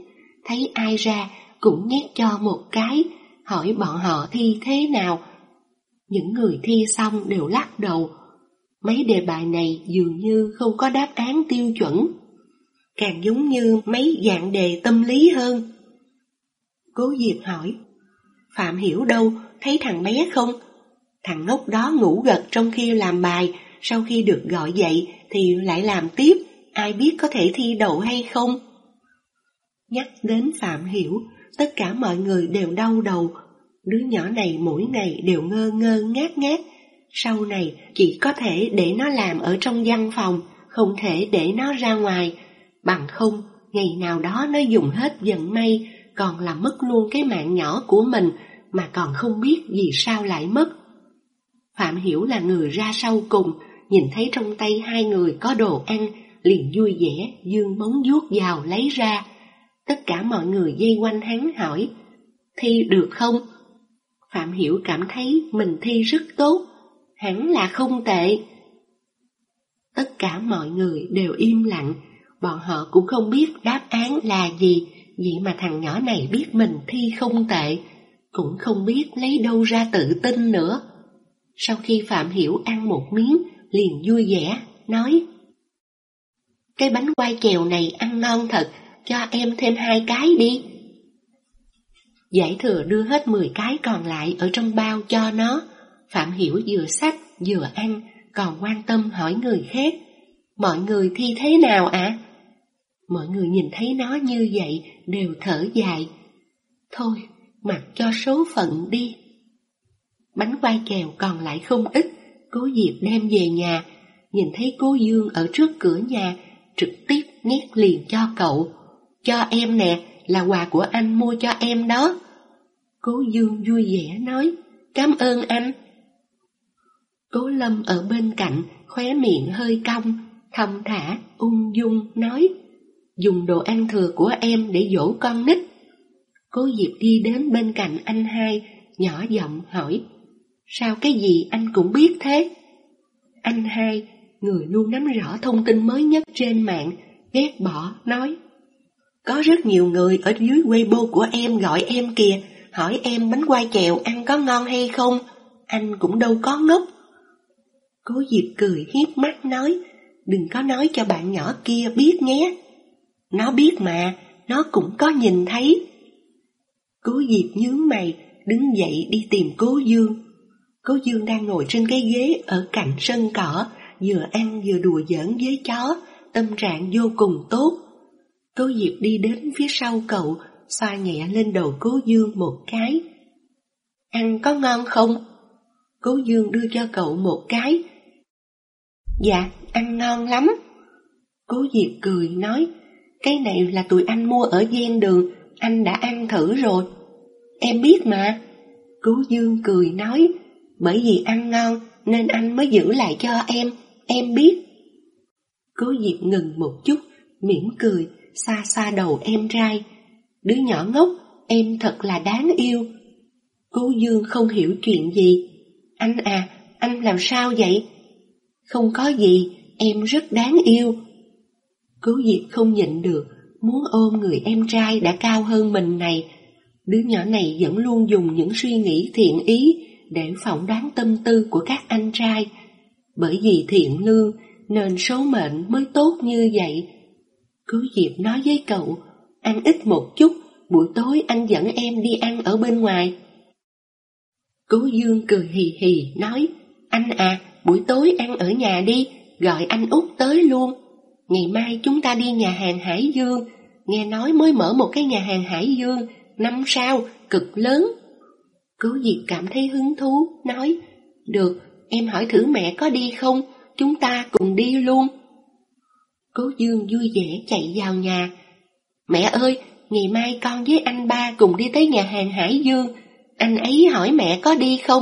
thấy ai ra cũng nhét cho một cái, hỏi bọn họ thi thế nào. Những người thi xong đều lắc đầu. Mấy đề bài này dường như không có đáp án tiêu chuẩn, càng giống như mấy dạng đề tâm lý hơn. Cố Diệp hỏi, Phạm Hiểu đâu, thấy thằng bé không? Thằng ngốc đó ngủ gật trong khi làm bài, sau khi được gọi dậy thì lại làm tiếp, ai biết có thể thi đậu hay không? Nhắc đến Phạm Hiểu, tất cả mọi người đều đau đầu. Đứa nhỏ này mỗi ngày đều ngơ ngơ ngác ngác, sau này chỉ có thể để nó làm ở trong văn phòng, không thể để nó ra ngoài, bằng không ngày nào đó nó dùng hết vận may, còn làm mất luôn cái mạng nhỏ của mình mà còn không biết vì sao lại mất. Phạm Hiểu là người ra sau cùng, nhìn thấy trong tay hai người có đồ ăn, liền vui vẻ giương móng vuốt vào lấy ra. Tất cả mọi người vây quanh hắn hỏi, thi được không? Phạm Hiểu cảm thấy mình thi rất tốt, hẳn là không tệ. Tất cả mọi người đều im lặng, bọn họ cũng không biết đáp án là gì, vậy mà thằng nhỏ này biết mình thi không tệ, cũng không biết lấy đâu ra tự tin nữa. Sau khi Phạm Hiểu ăn một miếng, liền vui vẻ, nói, cái bánh quai chèo này ăn ngon thật, cho em thêm hai cái đi. Giải thừa đưa hết mười cái còn lại ở trong bao cho nó. Phạm Hiểu vừa xách vừa ăn, còn quan tâm hỏi người khác, mọi người thi thế nào ạ? À? Mọi người nhìn thấy nó như vậy đều thở dài. Thôi, mặc cho số phận đi. Bánh quai chèo còn lại không ít, Cố Diệp đem về nhà, nhìn thấy Cố Dương ở trước cửa nhà, trực tiếp nhét liền cho cậu. Cho em nè, là quà của anh mua cho em đó. Cố Dương vui vẻ nói, cảm ơn anh. Cố Lâm ở bên cạnh, khóe miệng hơi cong, thong thả, ung dung nói, dùng đồ ăn thừa của em để dỗ con nít. Cố Diệp đi đến bên cạnh anh hai, nhỏ giọng hỏi, sao cái gì anh cũng biết thế? Anh hai, người luôn nắm rõ thông tin mới nhất trên mạng, ghét bỏ, nói, có rất nhiều người ở dưới Weibo của em gọi em kìa, hỏi em bánh quai chèo ăn có ngon hay không, anh cũng đâu có ngốc. Cố Diệp cười hiếp mắt nói, đừng có nói cho bạn nhỏ kia biết nhé. Nó biết mà, nó cũng có nhìn thấy. Cố Diệp nhướng mày, đứng dậy đi tìm Cố Dương. Cố Dương đang ngồi trên cái ghế ở cạnh sân cỏ, vừa ăn vừa đùa giỡn với chó, tâm trạng vô cùng tốt. Cố Diệp đi đến phía sau cậu, xoa nhẹ lên đầu Cố Dương một cái. Ăn có ngon không? Cố Dương đưa cho cậu một cái. Dạ, ăn ngon lắm. Cố Diệp cười nói, cái này là tụi anh mua ở ven đường, anh đã ăn thử rồi. Em biết mà. Cố Dương cười nói, bởi vì ăn ngon nên anh mới giữ lại cho em, em biết. Cố Diệp ngừng một chút, mỉm cười, xa xa đầu em trai. Đứa nhỏ ngốc, em thật là đáng yêu. Cố Dương không hiểu chuyện gì. Anh à, anh làm sao vậy? Không có gì, em rất đáng yêu. Cố Diệp không nhịn được, muốn ôm người em trai đã cao hơn mình này. Đứa nhỏ này vẫn luôn dùng những suy nghĩ thiện ý để phỏng đoán tâm tư của các anh trai. Bởi vì thiện lương nên số mệnh mới tốt như vậy. Cố Diệp nói với cậu, ăn ít một chút, buổi tối anh dẫn em đi ăn ở bên ngoài. Cố Dương cười hì hì nói, anh à, buổi tối ăn ở nhà đi, gọi anh Út tới luôn. Ngày mai chúng ta đi nhà hàng Hải Dương, nghe nói mới mở một cái nhà hàng Hải Dương, năm sao, cực lớn. Cố Diệp cảm thấy hứng thú, nói, được, em hỏi thử mẹ có đi không, chúng ta cùng đi luôn. Cố Dương vui vẻ chạy vào nhà. Mẹ ơi, ngày mai con với anh ba cùng đi tới nhà hàng Hải Dương, anh ấy hỏi mẹ có đi không?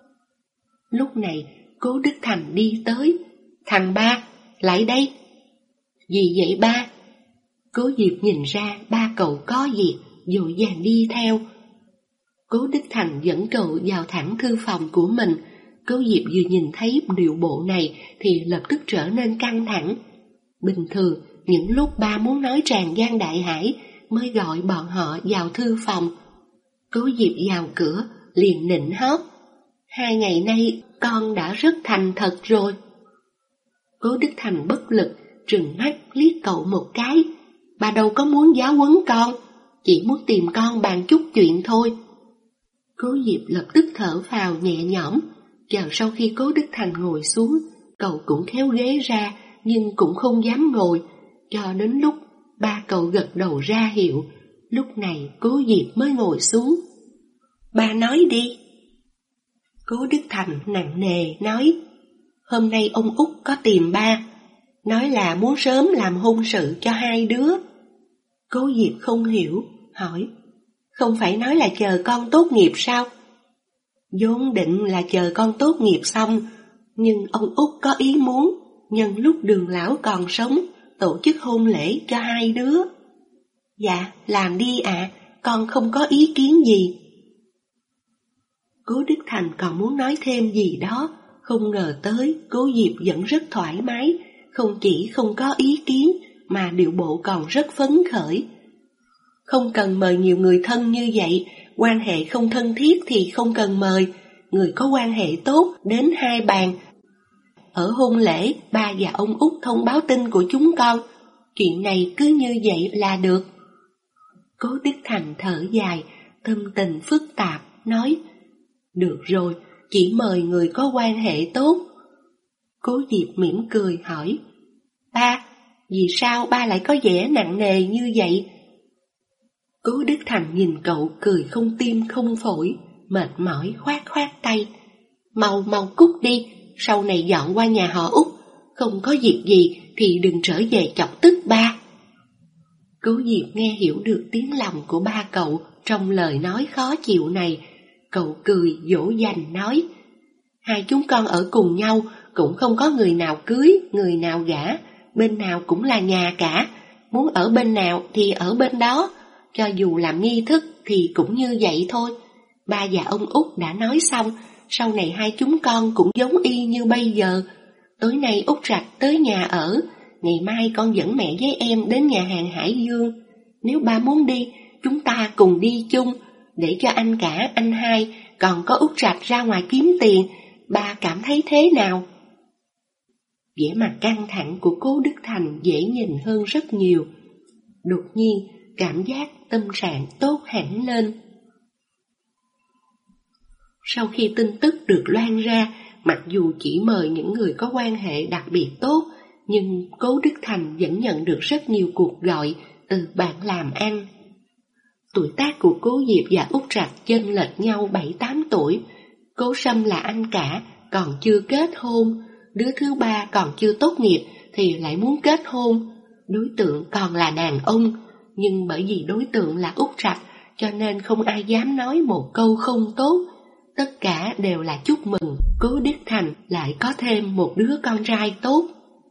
Lúc này, Cố Đức Thành đi tới. Thằng ba, lại đây. Gì vậy ba? Cố Diệp nhìn ra ba cậu có việc, vội vàng đi theo. Cố Đức Thành dẫn cậu vào thẳng thư phòng của mình. Cố Diệp vừa nhìn thấy điệu bộ này thì lập tức trở nên căng thẳng. Bình thường, những lúc ba muốn nói tràn gian đại hải mới gọi bọn họ vào thư phòng. Cố Diệp vào cửa liền nịnh hót: hai ngày nay con đã rất thành thật rồi. Cố Đức Thành bất lực trừng mắt liếc cậu một cái: bà đâu có muốn giáo huấn con, chỉ muốn tìm con bàn chút chuyện thôi. Cố Diệp lập tức thở phào nhẹ nhõm. Chờ sau khi Cố Đức Thành ngồi xuống, cậu cũng kéo ghế ra nhưng cũng không dám ngồi, cho đến lúc ba cậu gật đầu ra hiệu, lúc này Cố Diệp mới ngồi xuống. Ba nói đi. Cố Đức Thành nặng nề nói: hôm nay ông Út có tìm ba, nói là muốn sớm làm hôn sự cho hai đứa. Cố Diệp không hiểu, hỏi: không phải nói là chờ con tốt nghiệp sao? Vốn định là chờ con tốt nghiệp xong, nhưng ông Út có ý muốn nhân lúc Đường lão còn sống tổ chức hôn lễ cho hai đứa. Dạ, làm đi ạ, à, con không có ý kiến gì. Cố Đức Thành còn muốn nói thêm gì đó, không ngờ tới Cố Diệp vẫn rất thoải mái, không chỉ không có ý kiến mà điệu bộ còn rất phấn khởi. Không cần mời nhiều người thân như vậy, quan hệ không thân thiết thì không cần mời, người có quan hệ tốt đến hai bàn. Ở hôn lễ, ba và ông Út thông báo tin của chúng con, chuyện này cứ như vậy là được. Cố Đức Thành thở dài, tâm tình phức tạp, nói: được rồi, chỉ mời người có quan hệ tốt. Cố Diệp mỉm cười hỏi: ba, vì sao ba lại có vẻ nặng nề như vậy? Cố Đức Thành nhìn cậu cười không tim không phổi, mệt mỏi khoát khoát tay: mau mau cút đi, sau này dọn qua nhà họ Út, không có việc gì thì đừng trở về chọc tức ba. Cố Diệp nghe hiểu được tiếng lòng của ba cậu trong lời nói khó chịu này, cậu cười dỗ dành nói: hai chúng con ở cùng nhau cũng không có người nào cưới, người nào gả, bên nào cũng là nhà cả, muốn ở bên nào thì ở bên đó, cho dù làm nghi thức thì cũng như vậy thôi. Ba và ông Út đã nói xong, sau này hai chúng con cũng giống y như bây giờ. Tối nay Út Rạch tới nhà ở, ngày mai con dẫn mẹ với em đến nhà hàng Hải Dương. Nếu ba muốn đi, chúng ta cùng đi chung, để cho anh cả, anh hai, còn có Út Rạch ra ngoài kiếm tiền. Ba cảm thấy thế nào? Vẻ mặt căng thẳng của Cố Đức Thành dễ nhìn hơn rất nhiều. Đột nhiên, cảm giác tâm trạng tốt hẳn lên. Sau khi tin tức được loan ra, mặc dù chỉ mời những người có quan hệ đặc biệt tốt, nhưng Cố Đức Thành vẫn nhận được rất nhiều cuộc gọi từ bạn làm ăn. Tuổi tác của Cố Diệp và Út Rạch chênh lệch nhau bảy tám tuổi. Cố Sâm là anh cả, còn chưa kết hôn. Đứa thứ ba còn chưa tốt nghiệp thì lại muốn kết hôn. Đối tượng còn là đàn ông, nhưng bởi vì đối tượng là Út Rạch cho nên không ai dám nói một câu không tốt. Tất cả đều là chúc mừng Cố Đức Thành lại có thêm một đứa con trai tốt.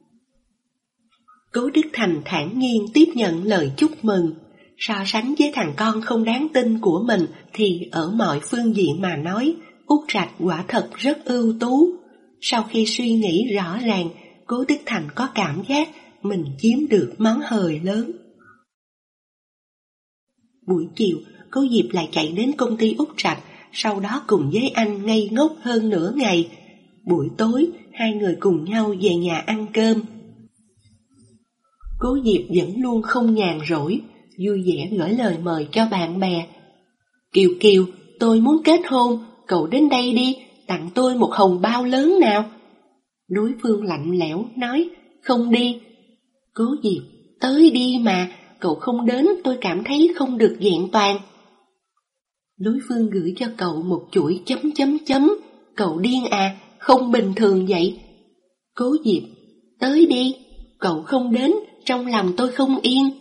Cố Đức Thành thản nhiên tiếp nhận lời chúc mừng. So sánh với thằng con không đáng tin của mình thì ở mọi phương diện mà nói, Út Rạch quả thật rất ưu tú. Sau khi suy nghĩ rõ ràng, Cố Đức Thành có cảm giác mình chiếm được món hời lớn. Buổi chiều, Cố Diệp lại chạy đến công ty Út Rạch, sau đó cùng với anh ngây ngốc hơn nửa ngày. Buổi tối, hai người cùng nhau về nhà ăn cơm. Cố Diệp vẫn luôn không nhàn rỗi, vui vẻ gửi lời mời cho bạn bè. Kiều Kiều, tôi muốn kết hôn, cậu đến đây đi, tặng tôi một hồng bao lớn nào. Đối phương lạnh lẽo nói: không đi. Cố Diệp: tới đi mà, cậu không đến tôi cảm thấy không được vẹn toàn. Đối phương gửi cho cậu một chuỗi chấm chấm chấm: cậu điên à, không bình thường vậy. Cố Diệp: tới đi, cậu không đến, trong lòng tôi không yên.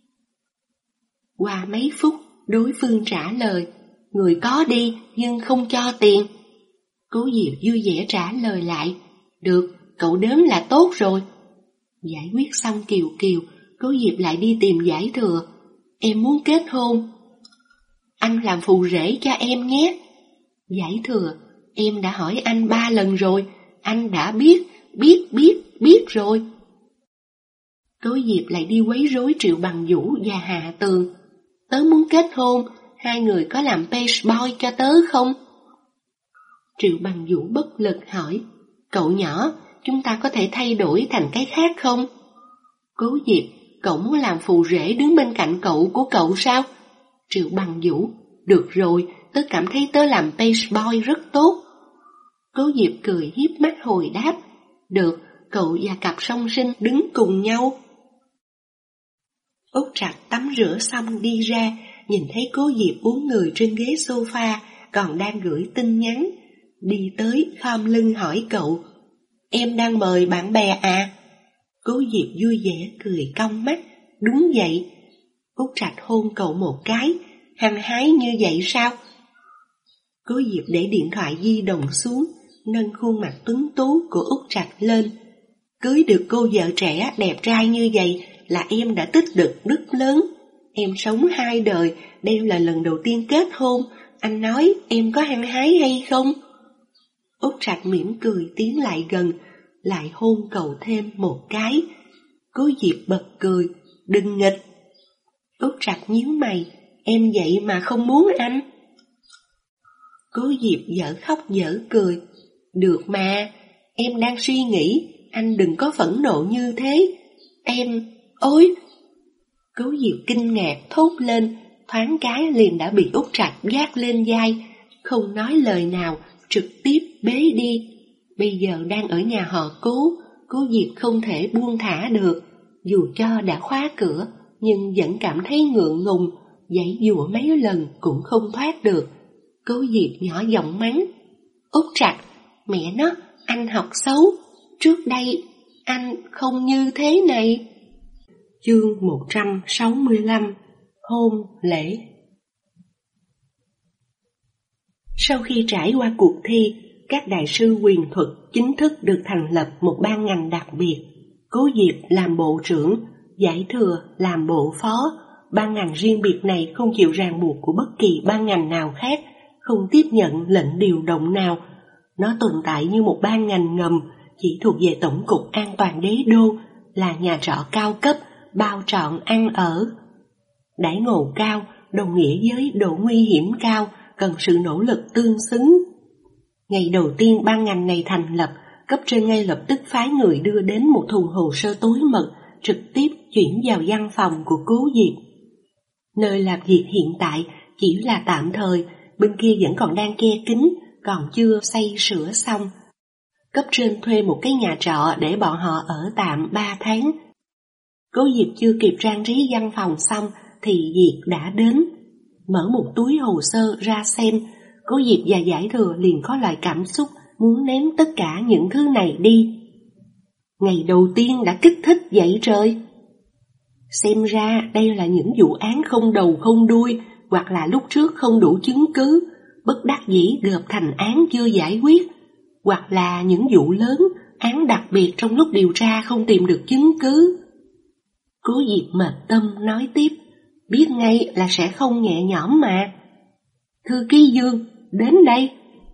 Qua mấy phút, đối phương trả lời: người có đi nhưng không cho tiền. Cố Diệp vui vẻ trả lời lại: được, cậu đến là tốt rồi. Giải quyết xong Kiều Kiều, Cố Diệp lại đi tìm Giải Thừa. Em muốn kết hôn, anh làm phù rể cho em nhé. Giải Thừa: em đã hỏi anh ba lần rồi, anh đã biết, biết, biết, biết rồi. Cố Diệp lại đi quấy rối Triệu Bằng Vũ và Hạ Tường. Tớ muốn kết hôn, hai người có làm page boy cho tớ không? Triệu Bằng Vũ bất lực hỏi, cậu nhỏ, chúng ta có thể thay đổi thành cái khác không? Cố Diệp, cậu muốn làm phù rể đứng bên cạnh cậu của cậu sao? Triệu Bằng Vũ, được rồi, tớ cảm thấy tớ làm page boy rất tốt. Cố Diệp cười hiếp mắt hồi đáp, được, cậu và cặp song sinh đứng cùng nhau. Út Trạch tắm rửa xong đi ra, nhìn thấy Cố Diệp uống người trên ghế sofa, còn đang gửi tin nhắn. Đi tới khom lưng hỏi cậu, em đang mời bạn bè à? Cố Diệp vui vẻ cười cong mắt, đúng vậy. Út Trạch hôn cậu một cái, hăng hái như vậy sao? Cố Diệp để điện thoại di động xuống, nâng khuôn mặt tuấn tú của Út Trạch lên. Cưới được cô vợ trẻ đẹp trai như vậy là em đã tích được đức lớn. Em sống hai đời, đây là lần đầu tiên kết hôn, anh nói em có hăng hái hay không? Út Trạch mỉm cười tiến lại gần, lại hôn cậu thêm một cái. Cố Diệp bật cười, đừng nghịch. Út Trạch nhíu mày, em vậy mà không muốn anh. Cố Diệp dở khóc dở cười, được mà, em đang suy nghĩ, anh đừng có phẫn nộ như thế. Em, ôi! Cố Diệp kinh ngạc thốt lên, thoáng cái liền đã bị Út Trạch gác lên vai, không nói lời nào, trực tiếp bế đi. Bây giờ đang ở nhà họ Cố, Cố Diệp không thể buông thả được, dù cho đã khóa cửa, nhưng vẫn cảm thấy ngượng ngùng, giãy giụa mấy lần cũng không thoát được. Cố Diệp nhỏ giọng mắng, Út Trạch, mẹ nó, anh học xấu, trước đây anh không như thế này. Chương một trăm sáu mươi lăm, hôn lễ. Sau khi trải qua cuộc thi, các đại sư quyền thuật chính thức được thành lập một ban ngành đặc biệt. Cố Diệp làm bộ trưởng, Giải Thừa làm bộ phó. Ban ngành riêng biệt này không chịu ràng buộc của bất kỳ ban ngành nào khác, không tiếp nhận lệnh điều động nào. Nó tồn tại như một ban ngành ngầm, chỉ thuộc về Tổng cục An toàn Đế đô, là nhà trọ cao cấp, bao trọn ăn ở. Đãi ngộ cao, đồng nghĩa với độ nguy hiểm cao, cần sự nỗ lực tương xứng. Ngày đầu tiên ban ngành này thành lập, cấp trên ngay lập tức phái người đưa đến một thùng hồ sơ tối mật, trực tiếp chuyển vào văn phòng của Cố Diệp. Nơi làm việc hiện tại chỉ là tạm thời, bên kia vẫn còn đang ke kính, còn chưa xây sửa xong. Cấp trên thuê một cái nhà trọ để bọn họ ở tạm ba tháng. Cố Diệp chưa kịp trang trí văn phòng xong thì việc đã đến. Mở một túi hồ sơ ra xem, Cố Diệp và Giải Thừa liền có loại cảm xúc muốn ném tất cả những thứ này đi. Ngày đầu tiên đã kích thích vậy trời. Xem ra đây là những vụ án không đầu không đuôi, hoặc là lúc trước không đủ chứng cứ, bất đắc dĩ gộp thành án chưa giải quyết, hoặc là những vụ lớn, án đặc biệt trong lúc điều tra không tìm được chứng cứ. Cố Diệp mệt tâm nói tiếp, biết ngay là sẽ không nhẹ nhõm mà. Thư ký Dương, đến đây.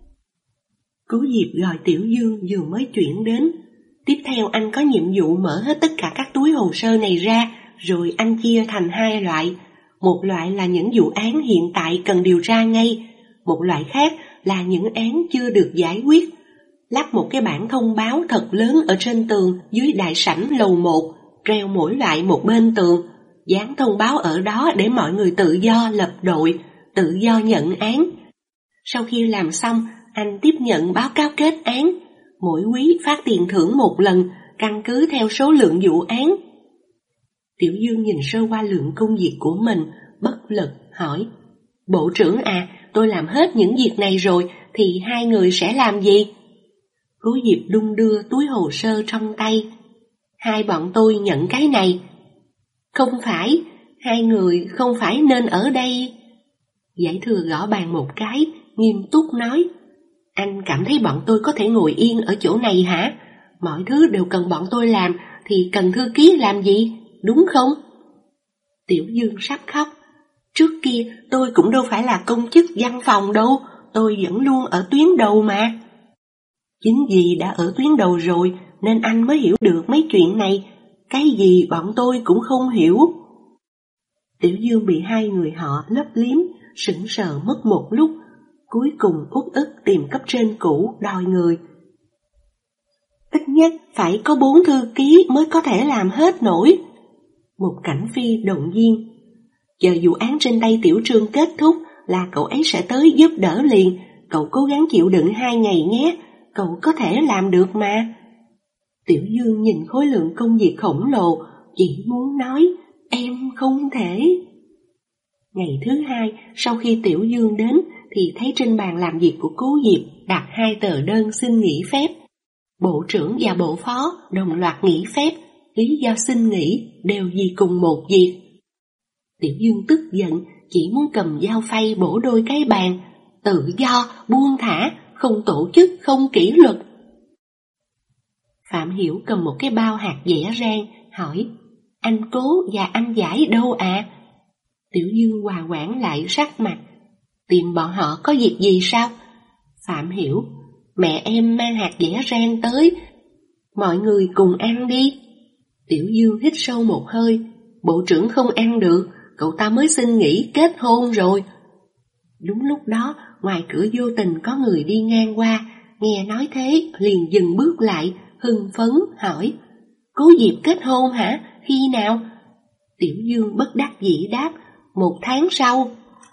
Cố Diệp gọi Tiểu Dương vừa mới chuyển đến. Tiếp theo anh có nhiệm vụ mở hết tất cả các túi hồ sơ này ra, rồi anh chia thành hai loại. Một loại là những vụ án hiện tại cần điều tra ngay, một loại khác là những án chưa được giải quyết. Lắp một cái bảng thông báo thật lớn ở trên tường dưới đại sảnh lầu một, treo mỗi loại một bên tường, dán thông báo ở đó để mọi người tự do lập đội, tự do nhận án. Sau khi làm xong, anh tiếp nhận báo cáo kết án, mỗi quý phát tiền thưởng một lần, căn cứ theo số lượng vụ án. Tiểu Dương nhìn sơ qua lượng công việc của mình, bất lực hỏi, Bộ trưởng à, tôi làm hết những việc này rồi, thì hai người sẽ làm gì? Cố Diệp đung đưa túi hồ sơ trong tay. Hai bọn tôi nhận cái này. Không phải, hai người không phải nên ở đây. Giải Thừa gõ bàn một cái, nghiêm túc nói, anh cảm thấy bọn tôi có thể ngồi yên ở chỗ này hả? Mọi thứ đều cần bọn tôi làm, thì cần thư ký làm gì, đúng không? Tiểu Dương sắp khóc. Trước kia tôi cũng đâu phải là công chức văn phòng đâu, tôi vẫn luôn ở tuyến đầu mà. Chính vì đã ở tuyến đầu rồi nên anh mới hiểu được mấy chuyện này, cái gì bọn tôi cũng không hiểu. Tiểu Dương bị hai người họ lấp liếm, sững sờ mất một lúc, cuối cùng uất ức tìm cấp trên cũ đòi người. Ít nhất phải có bốn thư ký mới có thể làm hết nổi. Một cảnh phi động viên. Chờ vụ án trên tay Tiểu Trương kết thúc là cậu ấy sẽ tới giúp đỡ liền, cậu cố gắng chịu đựng hai ngày nhé, cậu có thể làm được mà. Tiểu Dương nhìn khối lượng công việc khổng lồ, chỉ muốn nói, em không thể. Ngày thứ hai, sau khi Tiểu Dương đến, thì thấy trên bàn làm việc của Cố Diệp đặt hai tờ đơn xin nghỉ phép. Bộ trưởng và bộ phó đồng loạt nghỉ phép, lý do xin nghỉ đều vì cùng một việc. Tiểu Dương tức giận, chỉ muốn cầm dao phay bổ đôi cái bàn, tự do, buông thả, không tổ chức, không kỷ luật. Phạm Hiểu cầm một cái bao hạt dẻ rang, hỏi, anh Cố và anh Giải đâu ạ? À? Tiểu Dương hòa hoãn lại sắc mặt, tìm bọn họ có việc gì sao? Phạm Hiểu, mẹ em mang hạt dẻ rang tới, mọi người cùng ăn đi. Tiểu Dương hít sâu một hơi, bộ trưởng không ăn được, cậu ta mới xin nghỉ kết hôn rồi. Đúng lúc đó, ngoài cửa vô tình có người đi ngang qua, nghe nói thế liền dừng bước lại, hưng phấn hỏi, Cố Diệp kết hôn hả? Khi nào? Tiểu Dương bất đắc dĩ đáp, một tháng sau.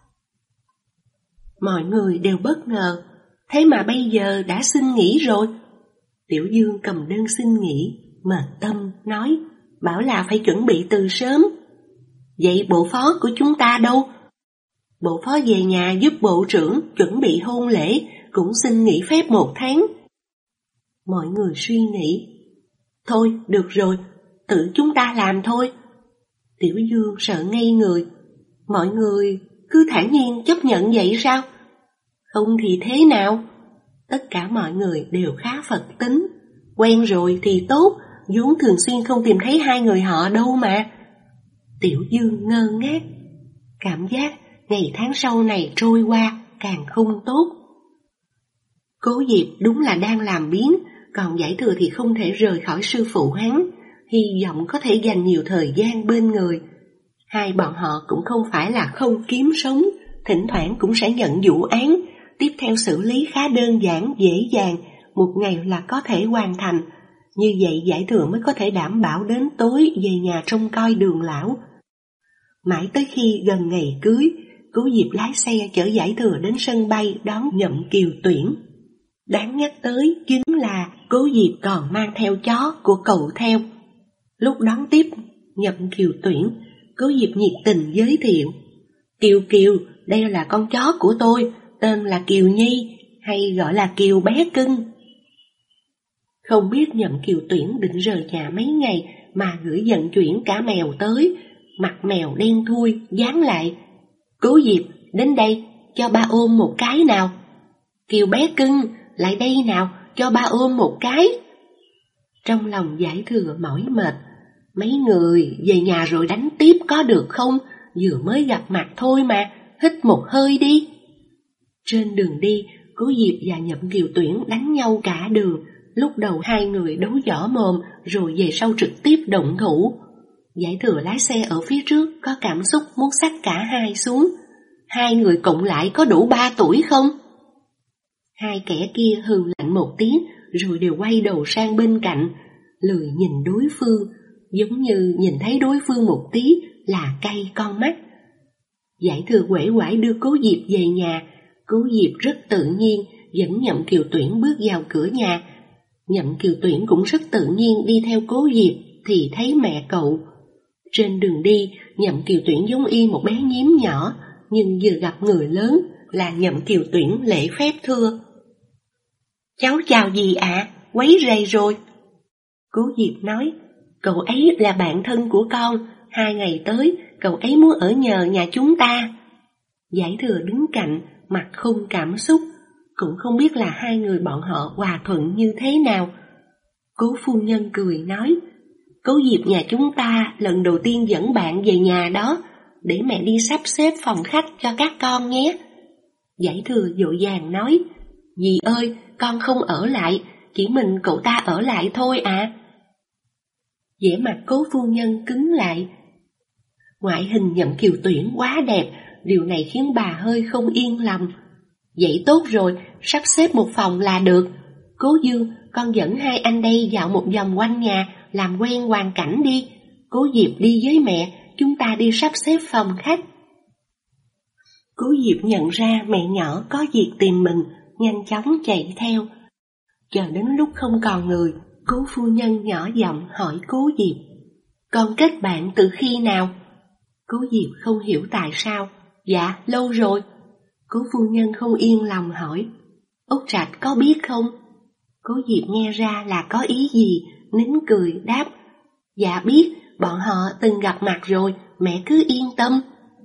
Mọi người đều bất ngờ, thế mà bây giờ đã xin nghỉ rồi. Tiểu Dương cầm đơn xin nghỉ, mệt tâm nói, bảo là phải chuẩn bị từ sớm. Vậy bộ phó của chúng ta đâu? Bộ phó về nhà giúp bộ trưởng chuẩn bị hôn lễ, cũng xin nghỉ phép một tháng. Mọi người suy nghĩ, thôi được rồi, tự chúng ta làm thôi. Tiểu Dương sợ ngây người, mọi người cứ thản nhiên chấp nhận vậy sao? Không thì thế nào? Tất cả mọi người đều khá Phật tính, quen rồi thì tốt, vốn thường xuyên không tìm thấy hai người họ đâu mà. Tiểu Dương ngơ ngác, cảm giác ngày tháng sau này trôi qua càng không tốt. Cố Diệp đúng là đang làm biến, còn Giải Thừa thì không thể rời khỏi sư phụ hắn, hy vọng có thể dành nhiều thời gian bên người. Hai bọn họ cũng không phải là không kiếm sống, thỉnh thoảng cũng sẽ nhận vụ án, tiếp theo xử lý khá đơn giản, dễ dàng, một ngày là có thể hoàn thành. Như vậy Giải Thừa mới có thể đảm bảo đến tối về nhà trông coi Đường lão. Mãi tới khi gần ngày cưới, Cố Diệp lái xe chở Giải Thừa đến sân bay đón Nhậm Kiều Tuyển. Đáng nhắc tới chính là Cố Diệp còn mang theo chó của cậu theo. Lúc đón tiếp Nhậm Kiều Tuyển, Cố Diệp nhiệt tình giới thiệu, Kiều Kiều, đây là con chó của tôi, tên là Kiều Nhi, hay gọi là Kiều bé cưng. Không biết Nhậm Kiều Tuyển định rời nhà mấy ngày mà gửi vận chuyển cả mèo tới, mặt mèo đen thui, dán lại, Cố Diệp, đến đây, cho ba ôm một cái nào. Kiều bé cưng, lại đây nào, cho ba ôm một cái. Trong lòng Giải Thừa mỏi mệt, mấy người về nhà rồi đánh tiếp có được không? Vừa mới gặp mặt thôi mà, hít một hơi đi. Trên đường đi, Cố Diệp và Nhậm Kiều Tuyển đánh nhau cả đường. Lúc đầu hai người đấu võ mồm, rồi về sau trực tiếp động thủ. Giải Thừa lái xe ở phía trước, có cảm xúc muốn xách cả hai xuống. Hai người cộng lại có đủ ba tuổi không? Hai kẻ kia hừ lạnh một tiếng, rồi đều quay đầu sang bên cạnh, lười nhìn đối phương, giống như nhìn thấy đối phương một tí là cay con mắt. Giải Thừa uể oải đưa Cố Diệp về nhà. Cố Diệp rất tự nhiên dẫn Nhậm Kiều Tuyển bước vào cửa nhà. Nhậm Kiều Tuyển cũng rất tự nhiên đi theo Cố Diệp thì thấy mẹ cậu. Trên đường đi, Nhậm Kiều Tuyển giống y một bé nhím nhỏ, nhưng vừa gặp người lớn là Nhậm Kiều Tuyển lễ phép thưa. Cháu chào dì ạ, à, quấy rầy rồi. Cố Diệp nói, cậu ấy là bạn thân của con, hai ngày tới cậu ấy muốn ở nhờ nhà chúng ta. Giải Thừa đứng cạnh, mặt không cảm xúc, cũng không biết là hai người bọn họ hòa thuận như thế nào. Cố phu nhân cười nói, Cố Diệp nhà chúng ta lần đầu tiên dẫn bạn về nhà đó, để mẹ đi sắp xếp phòng khách cho các con nhé. Giải Thừa vội vàng nói, dì ơi, con không ở lại, chỉ mình cậu ta ở lại thôi à. Vẻ mặt Cố phu nhân cứng lại. Ngoại hình Nhậm Kiều Tuyển quá đẹp, điều này khiến bà hơi không yên lòng. Vậy tốt rồi, sắp xếp một phòng là được. Cố Dương, con dẫn hai anh đây dạo một vòng quanh nhà, làm quen hoàn cảnh đi. Cố Diệp đi với mẹ, chúng ta đi sắp xếp phòng khách. Cố Diệp nhận ra mẹ nhỏ có việc tìm mình, nhanh chóng chạy theo. Chờ đến lúc không còn người, Cố phu nhân nhỏ giọng hỏi Cố Diệp: Con kết bạn từ khi nào? Cố Diệp không hiểu tại sao. Dạ, lâu rồi. Cố phu nhân không yên lòng hỏi: Út Trạch có biết không? Cố Diệp nghe ra là có ý gì, nín cười đáp: Dạ biết, bọn họ từng gặp mặt rồi, mẹ cứ yên tâm.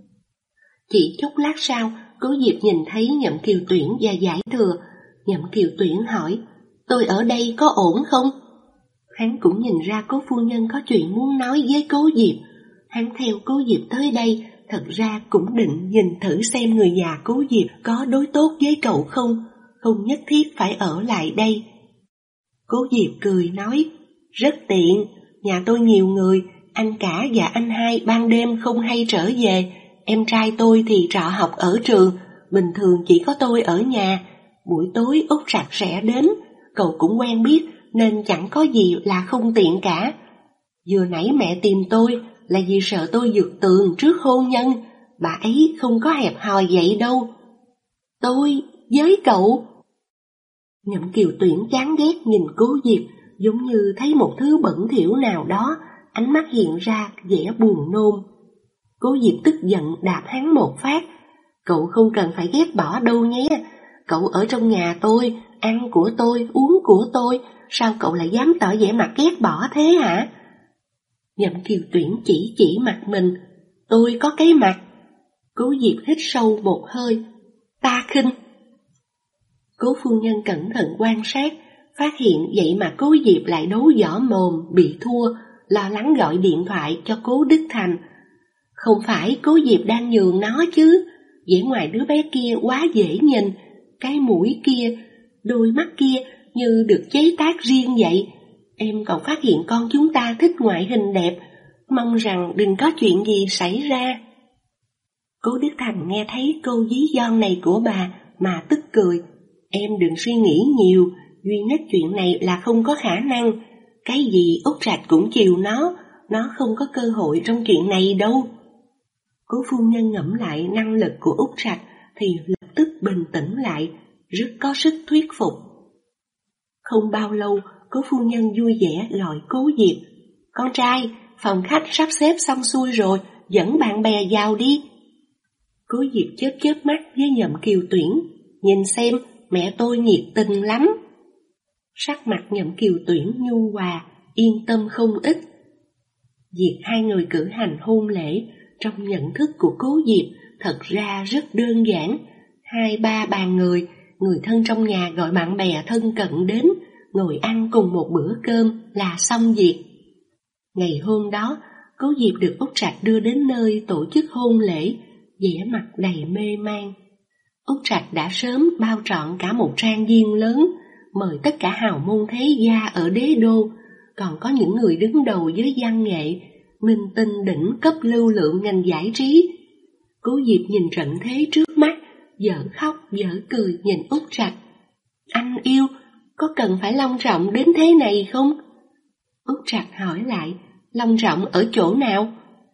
Chỉ chút lát sau, Cố Diệp nhìn thấy Nhậm Kiều Tuyển và Giải Thừa. Nhậm Kiều Tuyển hỏi: Tôi ở đây có ổn không? Hắn cũng nhìn ra Cố phu nhân có chuyện muốn nói với Cố Diệp. Hắn theo Cố Diệp tới đây, thật ra cũng định nhìn thử xem người già Cố Diệp có đối tốt với cậu không, không nhất thiết phải ở lại đây. Cố Diệp cười nói: Rất tiện, nhà tôi nhiều người, anh cả và anh hai ban đêm không hay trở về, em trai tôi thì trọ học ở trường, bình thường chỉ có tôi ở nhà, buổi tối Út Trạch sẽ đến, cậu cũng quen biết nên chẳng có gì là không tiện cả. Vừa nãy mẹ tìm tôi là vì sợ tôi vượt tường trước hôn nhân, bà ấy không có hẹp hòi vậy đâu. Tôi với cậu? Nhậm Kiều Tuyển chán ghét nhìn Cố Diệp, giống như thấy một thứ bẩn thỉu nào đó, ánh mắt hiện ra vẻ buồn nôn. Cố Diệp tức giận đạp hắn một phát: Cậu không cần phải ghét bỏ đâu nhé, cậu ở trong nhà tôi, ăn của tôi, uống của tôi, sao cậu lại dám tỏ vẻ mặt ghét bỏ thế hả? Nhậm Kiều Tuyển chỉ chỉ mặt mình: Tôi có cái mặt. Cố Diệp hít sâu một hơi: Ta khinh. Cố phu nhân cẩn thận quan sát, phát hiện vậy mà Cố Diệp lại đấu võ mồm, bị thua, lo lắng gọi điện thoại cho Cố Đức Thành. Không phải Cố Diệp đang nhường nó chứ, vẻ ngoài đứa bé kia quá dễ nhìn, cái mũi kia, đôi mắt kia như được chế tác riêng vậy. Em còn phát hiện con chúng ta thích ngoại hình đẹp, mong rằng đừng có chuyện gì xảy ra. Cố Đức Thành nghe thấy câu ví von này của bà mà tức cười: Em đừng suy nghĩ nhiều, duy nhất chuyện này là không có khả năng. Cái gì Út Trạch cũng chiều nó, nó không có cơ hội trong chuyện này đâu. Cố phu nhân ngẫm lại năng lực của Út Trạch thì lập tức bình tĩnh lại, rất có sức thuyết phục. Không bao lâu, Cố phu nhân vui vẻ gọi Cố Diệp: Con trai, phòng khách sắp xếp xong xuôi rồi, dẫn bạn bè vào đi. Cố Diệp chớp chớp mắt với Nhậm Kiều Tuyển: Nhìn xem, mẹ tôi nhiệt tình lắm. Sắc mặt Nhậm Kiều Tuyển nhu hòa, yên tâm không ít. Việc hai người cử hành hôn lễ, trong nhận thức của Cố Diệp thật ra rất đơn giản. Hai ba bàn người, người thân trong nhà gọi bạn bè thân cận đến, ngồi ăn cùng một bữa cơm là xong việc. Ngày hôm đó, Cố Diệp được Út Trạch đưa đến nơi tổ chức hôn lễ, vẻ mặt đầy mê man. Út Trạch đã sớm bao trọn cả một trang viên lớn, mời tất cả hào môn thế gia ở đế đô, còn có những người đứng đầu giới văn nghệ, minh tinh đỉnh cấp lưu lượng ngành giải trí. Cố Diệp nhìn trận thế trước mắt, dở khóc dở cười nhìn Út Trạch. Anh yêu, có cần phải long trọng đến thế này không? Út Trạch hỏi lại: Long trọng ở chỗ nào?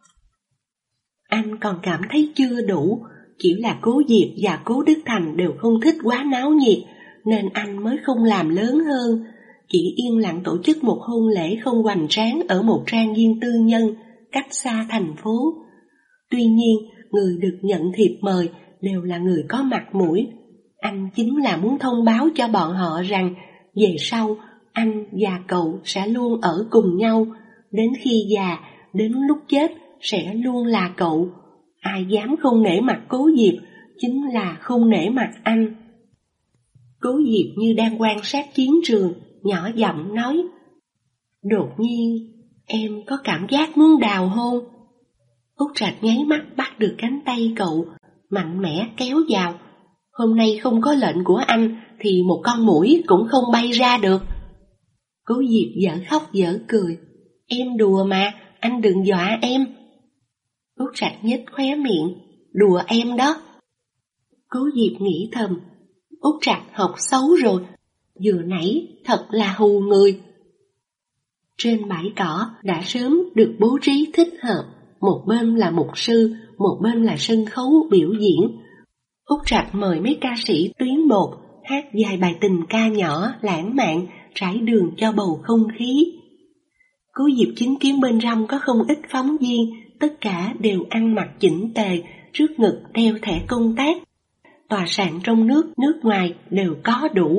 Anh còn cảm thấy chưa đủ, chỉ là Cố Diệp và Cố Đức Thành đều không thích quá náo nhiệt, nên anh mới không làm lớn hơn, chỉ yên lặng tổ chức một hôn lễ không hoành tráng ở một trang viên tư nhân, cách xa thành phố. Tuy nhiên, người được nhận thiệp mời đều là người có mặt mũi. Anh chính là muốn thông báo cho bọn họ rằng về sau anh và cậu sẽ luôn ở cùng nhau, đến khi già, đến lúc chết sẽ luôn là cậu. Ai dám không nể mặt Cố Diệp chính là không nể mặt anh. Cố Diệp như đang quan sát chiến trường, nhỏ giọng nói: Đột nhiên em có cảm giác muốn đào hôn. Út Trạch nháy mắt bắt được cánh tay cậu, mạnh mẽ kéo vào. Hôm nay không có lệnh của anh thì một con muỗi cũng không bay ra được. Cố Diệp dở khóc dở cười: Em đùa mà, anh đừng dọa em. Út Trạch nhếch khóe miệng, đùa em đó. Cố Diệp nghĩ thầm, Út Trạch học xấu rồi, vừa nãy thật là hù người. Trên bãi cỏ đã sớm được bố trí thích hợp, một bên là mục sư, một bên là sân khấu biểu diễn. Út Trạch mời mấy ca sĩ tuyến một hát vài bài tình ca nhỏ lãng mạn, trải đường cho bầu không khí. Cố Diệp chứng kiến bên trong có không ít phóng viên, tất cả đều ăn mặc chỉnh tề, trước ngực đeo thẻ công tác. Tòa soạn trong nước, nước ngoài đều có đủ.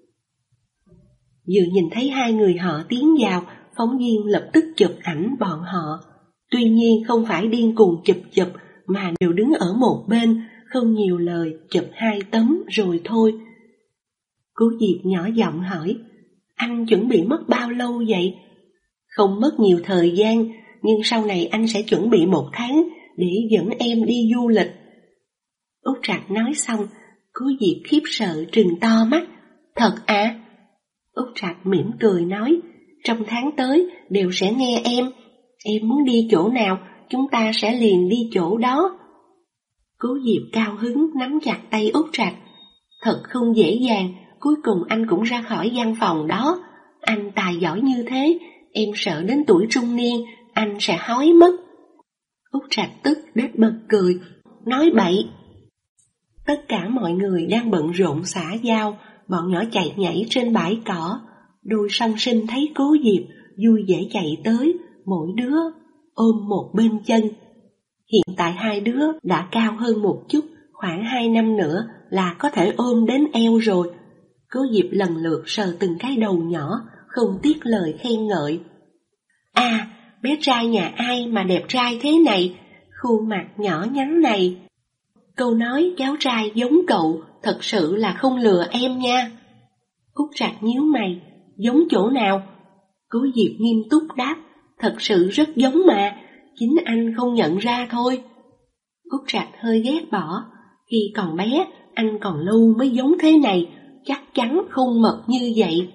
Vừa nhìn thấy hai người họ tiến vào, phóng viên lập tức chụp ảnh bọn họ. Tuy nhiên không phải điên cuồng chụp chụp, mà đều đứng ở một bên, không nhiều lời, chụp hai tấm rồi thôi. Cố Diệp nhỏ giọng hỏi, anh chuẩn bị mất bao lâu vậy? Không mất nhiều thời gian, nhưng sau này anh sẽ chuẩn bị một tháng để dẫn em đi du lịch. Út Trạch nói xong, Cố Diệp khiếp sợ trừng to mắt. Thật à? Út Trạch mỉm cười nói, trong tháng tới đều sẽ nghe em. Em muốn đi chỗ nào, chúng ta sẽ liền đi chỗ đó. Cố Diệp cao hứng nắm chặt tay Út Trạch. Thật không dễ dàng, cuối cùng anh cũng ra khỏi văn phòng đó. Anh tài giỏi như thế, em sợ đến tuổi trung niên, anh sẽ hói mất. Út Trạch tức đến bật cười, nói bậy. Tất cả mọi người đang bận rộn xã giao, bọn nhỏ chạy nhảy trên bãi cỏ. Đôi song sinh thấy Cố Diệp vui vẻ chạy tới, mỗi đứa ôm một bên chân. Hiện tại hai đứa đã cao hơn một chút, khoảng hai năm nữa là có thể ôm đến eo rồi. Cố Diệp lần lượt sờ từng cái đầu nhỏ, không tiếc lời khen ngợi. À, bé trai nhà ai mà đẹp trai thế này, khuôn mặt nhỏ nhắn này. Câu nói cháu trai giống cậu thật sự là không lừa em nha. Út Trạch nhíu mày, giống chỗ nào? Cố Diệp nghiêm túc đáp, thật sự rất giống mà, chính anh không nhận ra thôi. Út Trạch hơi ghét bỏ, khi còn bé anh còn lâu mới giống thế này, chắc chắn không mập như vậy.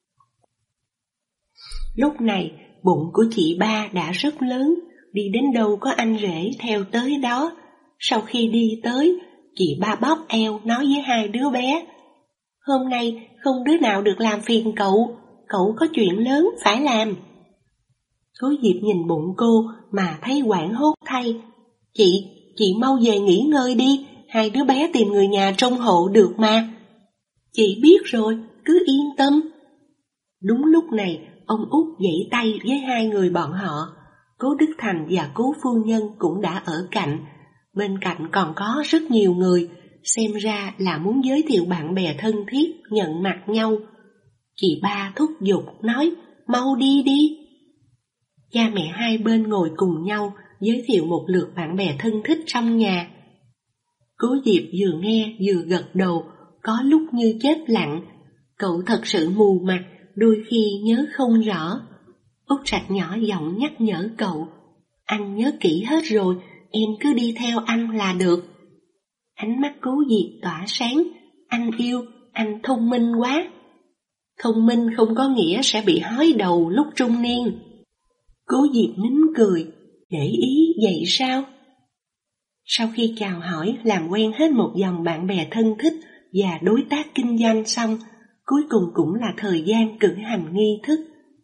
Lúc này bụng của chị ba đã rất lớn, đi đến đâu có anh rể theo tới đó. Sau khi đi tới, chị ba bóp eo nói với hai đứa bé, hôm nay không đứa nào được làm phiền cậu, cậu có chuyện lớn phải làm. Cố Diệp nhìn bụng cô mà thấy hoảng hốt thay. Chị, chị mau về nghỉ ngơi đi, hai đứa bé tìm người nhà trông hộ được mà. Chị biết rồi, cứ yên tâm. Đúng lúc này, ông Út giãy tay với hai người bọn họ. Cố Đức Thành và Cố phu nhân cũng đã ở cạnh. Bên cạnh còn có rất nhiều người, xem ra là muốn giới thiệu bạn bè thân thiết, nhận mặt nhau. Chị ba thúc giục nói, mau đi đi. Cha mẹ hai bên ngồi cùng nhau, giới thiệu một lượt bạn bè thân thích trong nhà. Cố Diệp vừa nghe vừa gật đầu, có lúc như chết lặng. Cậu thật sự mù mặt, đôi khi nhớ không rõ. Út Trạch nhỏ giọng nhắc nhở cậu, anh nhớ kỹ hết rồi, em cứ đi theo anh là được. Ánh mắt Cố Diệp tỏa sáng, anh yêu, anh thông minh quá. Thông minh không có nghĩa sẽ bị hói đầu lúc trung niên. Cố Diệp nín cười, để ý vậy sao? Sau khi chào hỏi, làm quen hết một dòng bạn bè thân thích và đối tác kinh doanh xong, cuối cùng cũng là thời gian cử hành nghi thức.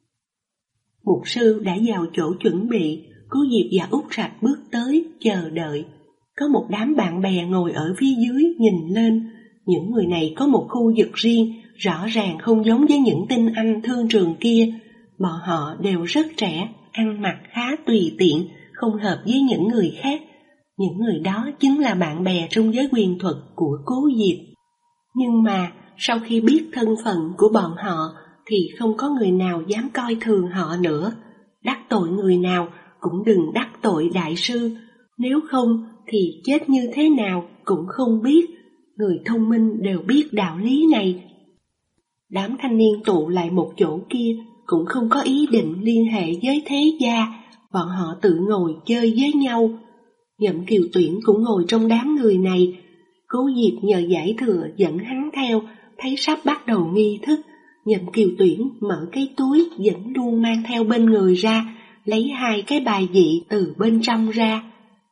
Mục sư đã vào chỗ chuẩn bị, Cố Diệp và Út Trạch bước tới, chờ đợi. Có một đám bạn bè ngồi ở phía dưới nhìn lên, những người này có một khu vực riêng, rõ ràng không giống với những tinh anh thương trường kia. Bọn họ đều rất trẻ, ăn mặc khá tùy tiện, không hợp với những người khác. Những người đó chính là bạn bè trong giới quyền thuật của Cố Diệp. Nhưng mà sau khi biết thân phận của bọn họ thì không có người nào dám coi thường họ nữa. Đắc tội người nào cũng đừng đắc tội đại sư, nếu không thì chết như thế nào cũng không biết. Người thông minh đều biết đạo lý này. Đám thanh niên tụ lại một chỗ kia cũng không có ý định liên hệ với thế gia, bọn họ tự ngồi chơi với nhau. Nhậm Kiều Tuyển cũng ngồi trong đám người này. Cố Diệp nhờ giải thừa dẫn hắn theo, thấy sắp bắt đầu nghi thức. Nhậm Kiều Tuyển mở cái túi vẫn luôn mang theo bên người ra, lấy hai cái bài vị từ bên trong ra.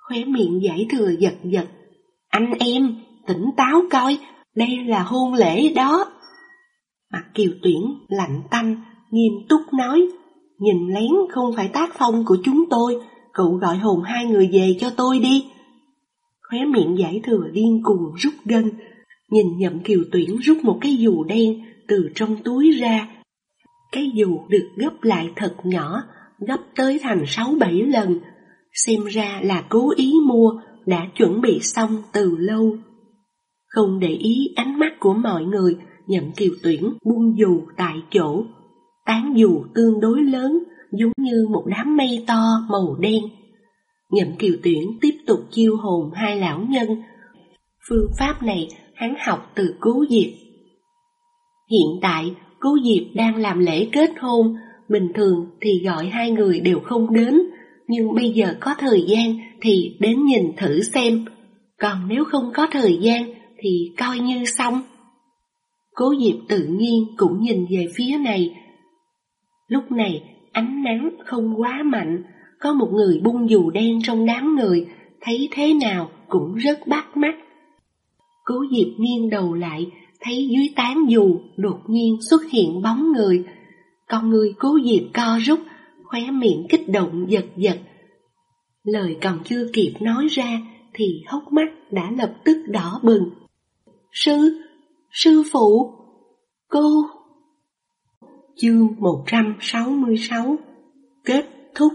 Khóe miệng Giải Thừa giật giật. Anh em, tỉnh táo coi, đây là hôn lễ đó. Mặt Kiều Tuyển lạnh tanh, nghiêm túc nói, nhìn lén không phải tác phong của chúng tôi, cậu gọi hồn hai người về cho tôi đi. Khóe miệng Giải Thừa điên cuồng rút gân, nhìn Nhậm Kiều Tuyển rút một cái dù đen từ trong túi ra. Cái dù được gấp lại thật nhỏ, gấp tới thành sáu bảy lần, xem ra là cố ý mua, đã chuẩn bị xong từ lâu. Không để ý ánh mắt của mọi người, Nhậm Kiều Tuyển buông dù tại chỗ. Tán dù tương đối lớn, giống như một đám mây to màu đen. Nhậm Kiều Tuyển tiếp tục chiêu hồn hai lão nhân. Phương pháp này hắn học từ Cố Diệp. Hiện tại Cố Diệp đang làm lễ kết hôn, bình thường thì gọi hai người đều không đến, nhưng bây giờ có thời gian thì đến nhìn thử xem, còn nếu không có thời gian thì coi như xong. Cố Diệp tự nhiên cũng nhìn về phía này. Lúc này ánh nắng không quá mạnh, có một người bung dù đen trong đám người, thấy thế nào cũng rất bắt mắt. Cố Diệp nghiêng đầu lại, thấy dưới tán dù đột nhiên xuất hiện bóng người. Con người Cố Diệp co rút, khóe miệng kích động giật giật. Lời còn chưa kịp nói ra thì hốc mắt đã lập tức đỏ bừng. Sư, sư phụ, cô. Chương một trăm sáu mươi sáu. Kết thúc.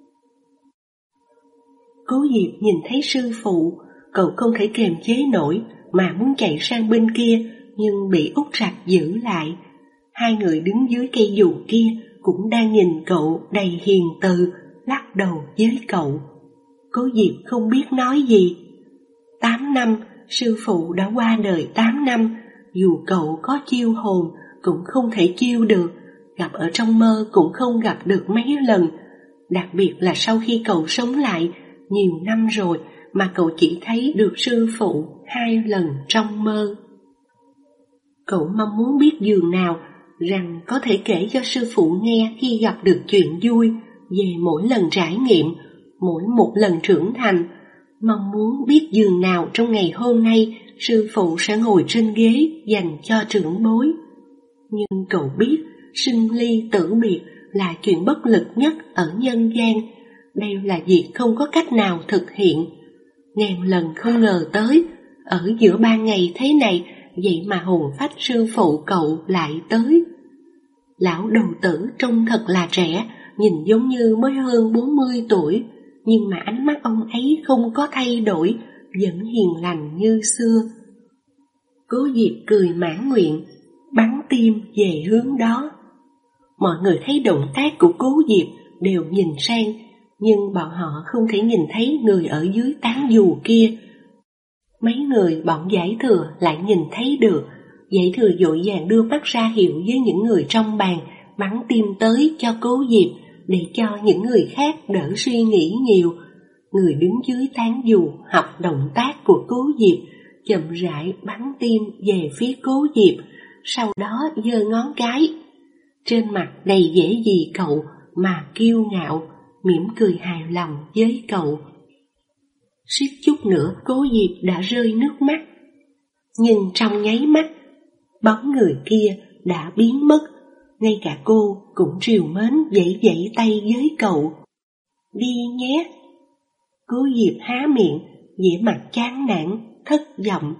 Cố Diệp nhìn thấy sư phụ, cậu không thể kiềm chế nổi mà muốn chạy sang bên kia, nhưng bị Út Trạch giữ lại. Hai người đứng dưới cây dù kia cũng đang nhìn cậu đầy hiền từ, lắc đầu với cậu. Cố Diệp không biết nói gì. Tám năm, sư phụ đã qua đời tám năm, dù cậu có chiêu hồn cũng không thể chiêu được, gặp ở trong mơ cũng không gặp được mấy lần. Đặc biệt là sau khi cậu sống lại, nhiều năm rồi mà cậu chỉ thấy được sư phụ hai lần trong mơ. Cậu mong muốn biết dường nào rằng có thể kể cho sư phụ nghe khi gặp được chuyện vui, về mỗi lần trải nghiệm, mỗi một lần trưởng thành. Mong muốn biết dường nào trong ngày hôm nay sư phụ sẽ ngồi trên ghế dành cho trưởng bối. Nhưng cậu biết sinh ly tử biệt là chuyện bất lực nhất ở nhân gian. Đây là việc không có cách nào thực hiện. Ngàn lần không ngờ tới, ở giữa ban ngày thế này, vậy mà hồn phách sư phụ cậu lại tới. Lão đầu tử trông thật là trẻ, nhìn giống như mới hơn bốn mươi tuổi, nhưng mà ánh mắt ông ấy không có thay đổi, vẫn hiền lành như xưa. Cố Diệp cười mãn nguyện, bắn tim về hướng đó. Mọi người thấy động tác của Cố Diệp đều nhìn sang, nhưng bọn họ không thể nhìn thấy người ở dưới tán dù kia. Mấy người bọn Giải Thừa lại nhìn thấy được. Giải Thừa vội vàng đưa mắt ra hiệu với những người trong bàn, bắn tim tới cho Cố Diệp, để cho những người khác đỡ suy nghĩ nhiều. Người đứng dưới tán dù học động tác của Cố Diệp, chậm rãi bắn tim về phía Cố Diệp, sau đó giơ ngón cái. Trên mặt đầy vẻ gì cậu mà kiêu ngạo, mỉm cười hài lòng với cậu. Suýt chút nữa Cố Diệp đã rơi nước mắt. Nhưng trong nháy mắt, bóng người kia đã biến mất. Ngay cả cô cũng trìu mến vẫy vẫy tay với cậu. Đi nhé. Cố Diệp há miệng, vẻ mặt chán nản, thất vọng.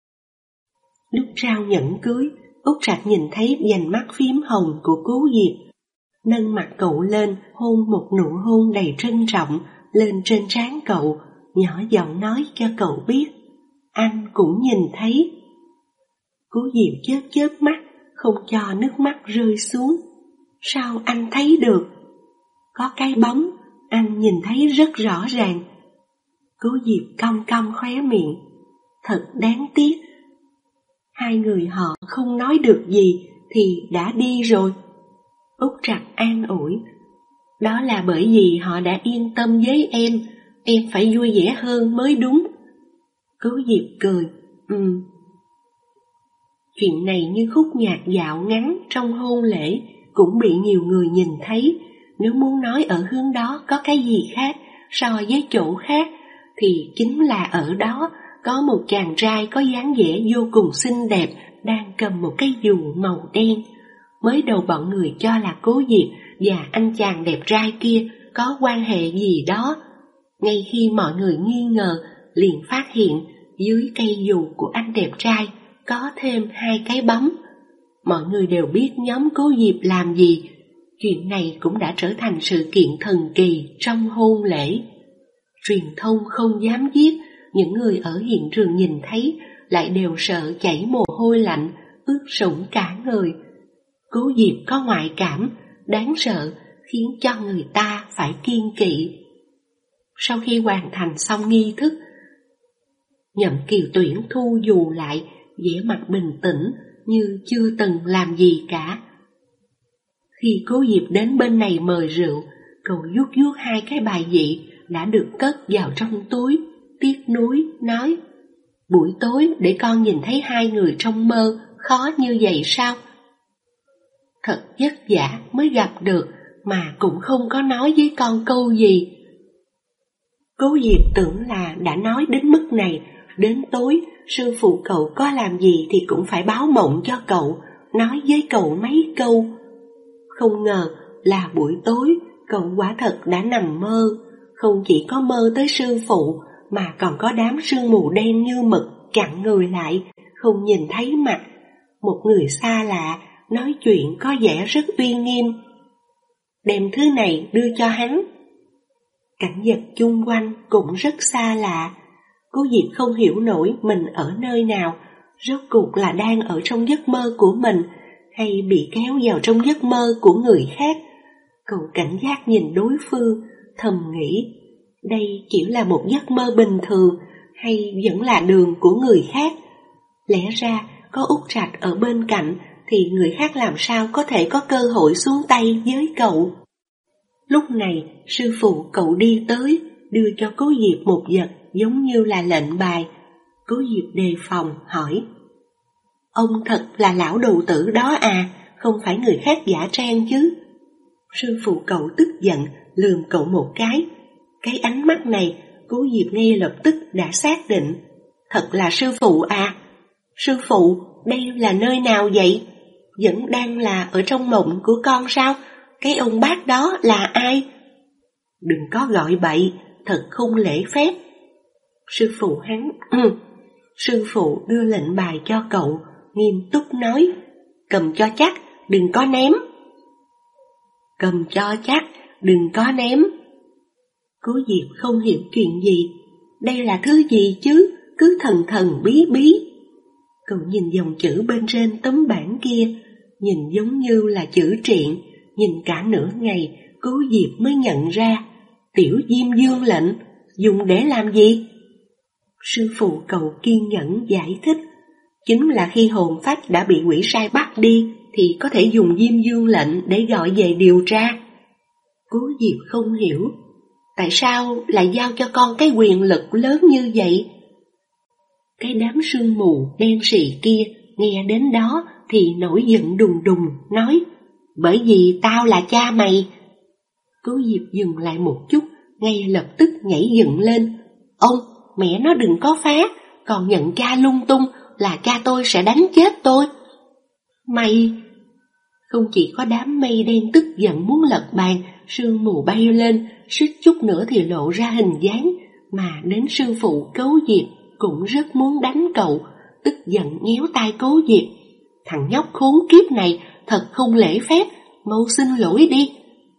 Lúc trao nhẫn cưới, Út Trạch nhìn thấy vành mắt phím hồng của Cố Diệp, nâng mặt cậu lên, hôn một nụ hôn đầy trân trọng lên trên trán cậu, nhỏ giọng nói cho cậu biết, anh cũng nhìn thấy. Cố Diệp chớp chớp mắt, không cho nước mắt rơi xuống. Sao anh thấy được? Có cái bóng, anh nhìn thấy rất rõ ràng. Cố Diệp cong cong khóe miệng. Thật đáng tiếc. Hai người họ không nói được gì thì đã đi rồi. Út Trạch an ủi. Đó là bởi vì họ đã yên tâm với em, em phải vui vẻ hơn mới đúng. Cố Diệp cười. Ừ. Chuyện này như khúc nhạc dạo ngắn trong hôn lễ cũng bị nhiều người nhìn thấy. Nếu muốn nói ở hướng đó có cái gì khác so với chỗ khác thì chính là ở đó có một chàng trai có dáng vẻ vô cùng xinh đẹp đang cầm một cái dù màu đen. Mới đầu bọn người cho là Cố Diệp và anh chàng đẹp trai kia có quan hệ gì đó. Ngay khi mọi người nghi ngờ, liền phát hiện dưới cây dù của anh đẹp trai có thêm hai cái bấm. Mọi người đều biết nhóm Cố Diệp làm gì. Chuyện này cũng đã trở thành sự kiện thần kỳ trong hôn lễ. Truyền thông không dám giết, những người ở hiện trường nhìn thấy lại đều sợ chảy mồ hôi lạnh, ướt sũng cả người. Cố Diệp có ngoại cảm, đáng sợ, khiến cho người ta phải kiêng kỵ. Sau khi hoàn thành xong nghi thức, Nhậm Kiều Tuyển thu dù lại, vẻ mặt bình tĩnh như chưa từng làm gì cả. Khi Cố Diệp đến bên này mời rượu, cậu vuốt vuốt hai cái bài vị đã được cất vào trong túi, tiếc nuối nói: buổi tối để con nhìn thấy hai người trong mơ khó như vậy sao? Thật vất vả mới gặp được mà cũng không có nói với con câu gì. Cố Diệp tưởng là đã nói đến mức này, đến tối sư phụ cậu có làm gì thì cũng phải báo mộng cho cậu, nói với cậu mấy câu. Không ngờ là buổi tối cậu quả thật đã nằm mơ, không chỉ có mơ tới sư phụ mà còn có đám sương mù đen như mực chặn người lại, không nhìn thấy mặt. Một người xa lạ nói chuyện có vẻ rất uy nghiêm. Đem thứ này đưa cho hắn. Cảnh vật chung quanh cũng rất xa lạ. Cố Diệp không hiểu nổi mình ở nơi nào, rốt cuộc là đang ở trong giấc mơ của mình hay bị kéo vào trong giấc mơ của người khác. Cậu cảnh giác nhìn đối phương, thầm nghĩ đây chỉ là một giấc mơ bình thường hay vẫn là đường của người khác. Lẽ ra có Út Trạch ở bên cạnh thì người khác làm sao có thể có cơ hội xuống tay với cậu. Lúc này sư phụ cậu đi tới, đưa cho Cố Diệp một vật giống như là lệnh bài. Cố Diệp đề phòng hỏi: ông thật là lão đầu tử đó à, không phải người khác giả trang chứ? Sư phụ cậu tức giận lườm cậu một cái. Cái ánh mắt này Cố Diệp ngay lập tức đã xác định. Thật là sư phụ à? Sư phụ, đây là nơi nào vậy? Vẫn đang là ở trong mộng của con sao? Cái ông bác đó là ai? Đừng có gọi bậy, thật không lễ phép. Sư phụ hắn ừ. Sư phụ đưa lệnh bài cho cậu, nghiêm túc nói: cầm cho chắc, đừng có ném. Cầm cho chắc, đừng có ném. Cố Diệp không hiểu chuyện gì. Đây là thứ gì chứ, cứ thần thần bí bí. Cậu nhìn dòng chữ bên trên tấm bảng kia, nhìn giống như là chữ triện. Nhìn cả nửa ngày, Cố Diệp mới nhận ra. Tiểu Diêm Dương lệnh, dùng để làm gì? Sư phụ cậu kiên nhẫn giải thích. Chính là khi hồn phách đã bị quỷ sai bắt đi thì có thể dùng Diêm Dương lệnh để gọi về điều tra. Cố Diệp không hiểu, tại sao lại giao cho con cái quyền lực lớn như vậy? Cái đám sương mù đen sì kia nghe đến đó thì nổi giận đùng đùng, nói: bởi vì tao là cha mày. Cố Diệp dừng lại một chút, ngay lập tức nhảy dựng lên: ông, mẹ nó đừng có phá, còn nhận cha lung tung là cha tôi sẽ đánh chết tôi. Mày... Không chỉ có đám mây đen tức giận muốn lật bàn, sương mù bay lên, suýt chút nữa thì lộ ra hình dáng, mà đến sư phụ Cố Diệp cũng rất muốn đánh cậu, tức giận nhéo tay Cố Diệp: thằng nhóc khốn kiếp này thật không lễ phép, mau xin lỗi đi.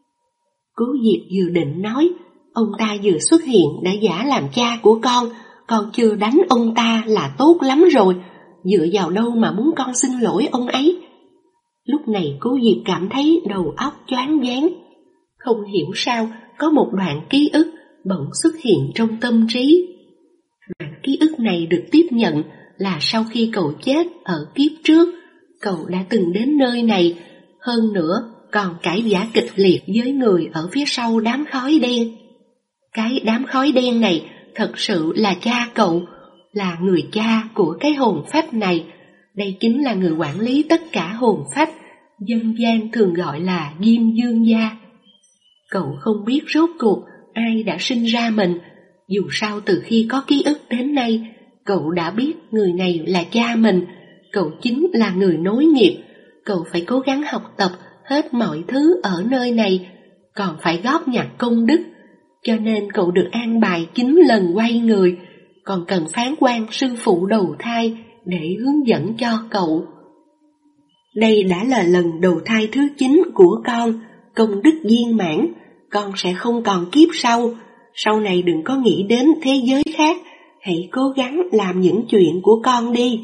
Cố Diệp vừa định nói, ông ta vừa xuất hiện đã giả làm cha của con, con chưa đánh ông ta là tốt lắm rồi, dựa vào đâu mà muốn con xin lỗi ông ấy. Lúc này Cố Diệp cảm thấy đầu óc choáng váng. Không hiểu sao có một đoạn ký ức bỗng xuất hiện trong tâm trí. Đoạn ký ức này được tiếp nhận là sau khi cậu chết ở kiếp trước, cậu đã từng đến nơi này, hơn nữa còn cãi vã kịch liệt với người ở phía sau đám khói đen. Cái đám khói đen này thật sự là cha cậu, là người cha của cái hồn phách này. Đây chính là người quản lý tất cả hồn phách, dân gian thường gọi là Diêm Dương gia. Cậu không biết rốt cuộc ai đã sinh ra mình, Dù sao từ khi có ký ức đến nay, cậu đã biết người này là cha mình, cậu chính là người nối nghiệp, cậu phải cố gắng học tập hết mọi thứ ở nơi này, còn phải góp nhặt công đức, cho nên cậu được an bài chín lần quay người, còn cần phán quan sư phụ đầu thai để hướng dẫn cho cậu. Đây đã là lần đầu thai thứ chín của con, công đức viên mãn, con sẽ không còn kiếp sau, sau này đừng có nghĩ đến thế giới khác, hãy cố gắng làm những chuyện của con đi.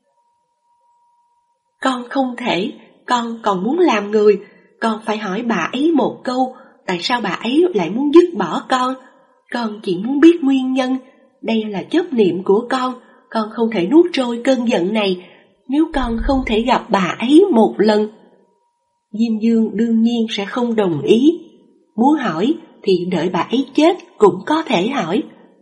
Con không thể, con còn muốn làm người, con phải hỏi bà ấy một câu, tại sao bà ấy lại muốn dứt bỏ con? Con chỉ muốn biết nguyên nhân, đây là chấp niệm của con, con không thể nuốt trôi cơn giận này, nếu con không thể gặp bà ấy một lần. Diêm Dương đương nhiên sẽ không đồng ý, muốn hỏi thì đợi bà ấy chết cũng có thể hỏi.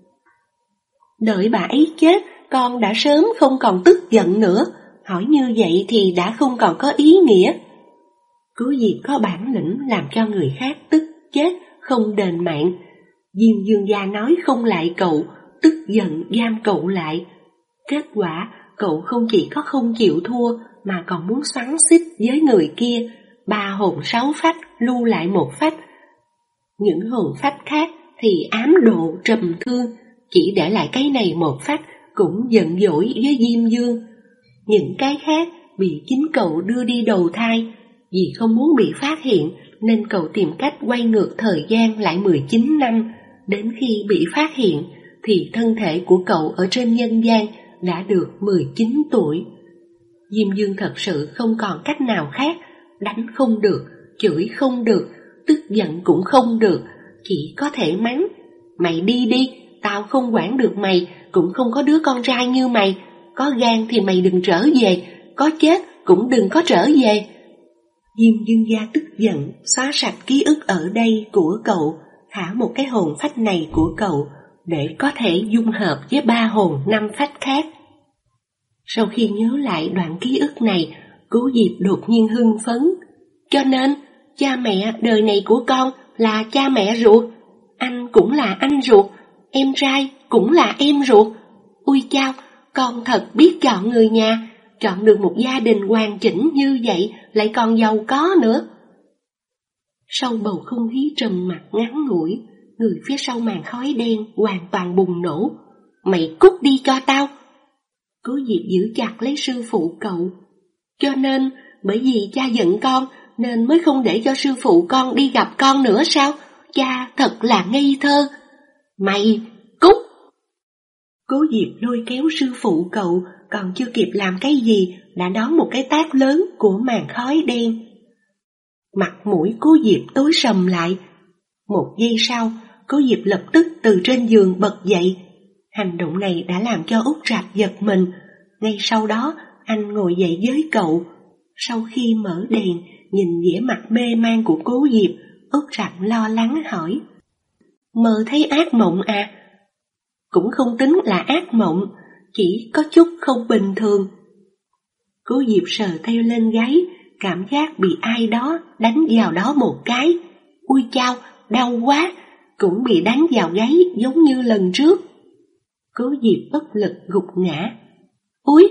Đợi bà ấy chết, con đã sớm không còn tức giận nữa, hỏi như vậy thì đã không còn có ý nghĩa. Cố Diệp có bản lĩnh làm cho người khác tức chết, không đền mạng. Diêm Dương gia nói không lại cậu, tức giận giam cậu lại. Kết quả, cậu không chỉ có không chịu thua, mà còn muốn xoắn xít với người kia, ba hồn sáu phách lưu lại một phách. Những hồn phách khác thì ám độ trầm thương, chỉ để lại cái này một phách cũng giận dỗi với Diêm Dương. Những cái khác bị chính cậu đưa đi đầu thai, vì không muốn bị phát hiện nên cậu tìm cách quay ngược thời gian lại mười chín năm, đến khi bị phát hiện thì thân thể của cậu ở trên nhân gian đã được mười chín tuổi. Diêm Dương thật sự không còn cách nào khác, đánh không được, chửi không được, tức giận cũng không được, chỉ có thể mắng. Mày đi đi, tao không quản được mày, cũng không có đứa con trai như mày, có gan thì mày đừng trở về, có chết cũng đừng có trở về. Diêm Dương gia tức giận, xóa sạch ký ức ở đây của cậu, thả một cái hồn phách này của cậu, để có thể dung hợp với ba hồn năm phách khác. Sau khi nhớ lại đoạn ký ức này, Cố Diệp đột nhiên hưng phấn. Cho nên, cha mẹ đời này của con là cha mẹ ruột, anh cũng là anh ruột, em trai cũng là em ruột. Ui chao, con thật biết chọn người nhà, chọn được một gia đình hoàn chỉnh như vậy, lại còn giàu có nữa. Sau bầu không khí trầm mặc ngắn ngủi, người phía sau màn khói đen hoàn toàn bùng nổ. Mày cút đi cho tao! Cố Diệp giữ chặt lấy sư phụ cậu. Cho nên, bởi vì cha giận con, nên mới không để cho sư phụ con đi gặp con nữa sao? Cha thật là ngây thơ. Mày, cút! Cố Diệp lôi kéo sư phụ cậu, còn chưa kịp làm cái gì, đã đón một cái tát lớn của màn khói đen. Mặt mũi Cố Diệp tối sầm lại. Một giây sau, Cố Diệp lập tức từ trên giường bật dậy. Hành động này đã làm cho Út Trạch giật mình. Ngay sau đó, anh ngồi dậy với cậu. Sau khi mở đèn, nhìn vẻ mặt mê man của Cố Diệp, Út Trạch lo lắng hỏi. Mơ thấy ác mộng à? Cũng không tính là ác mộng, chỉ có chút không bình thường. Cố Diệp sờ theo lên gáy, cảm giác bị ai đó đánh vào đó một cái. Ui chao, đau quá, cũng bị đánh vào gáy giống như lần trước. Cố Diệp bất lực gục ngã. Úi,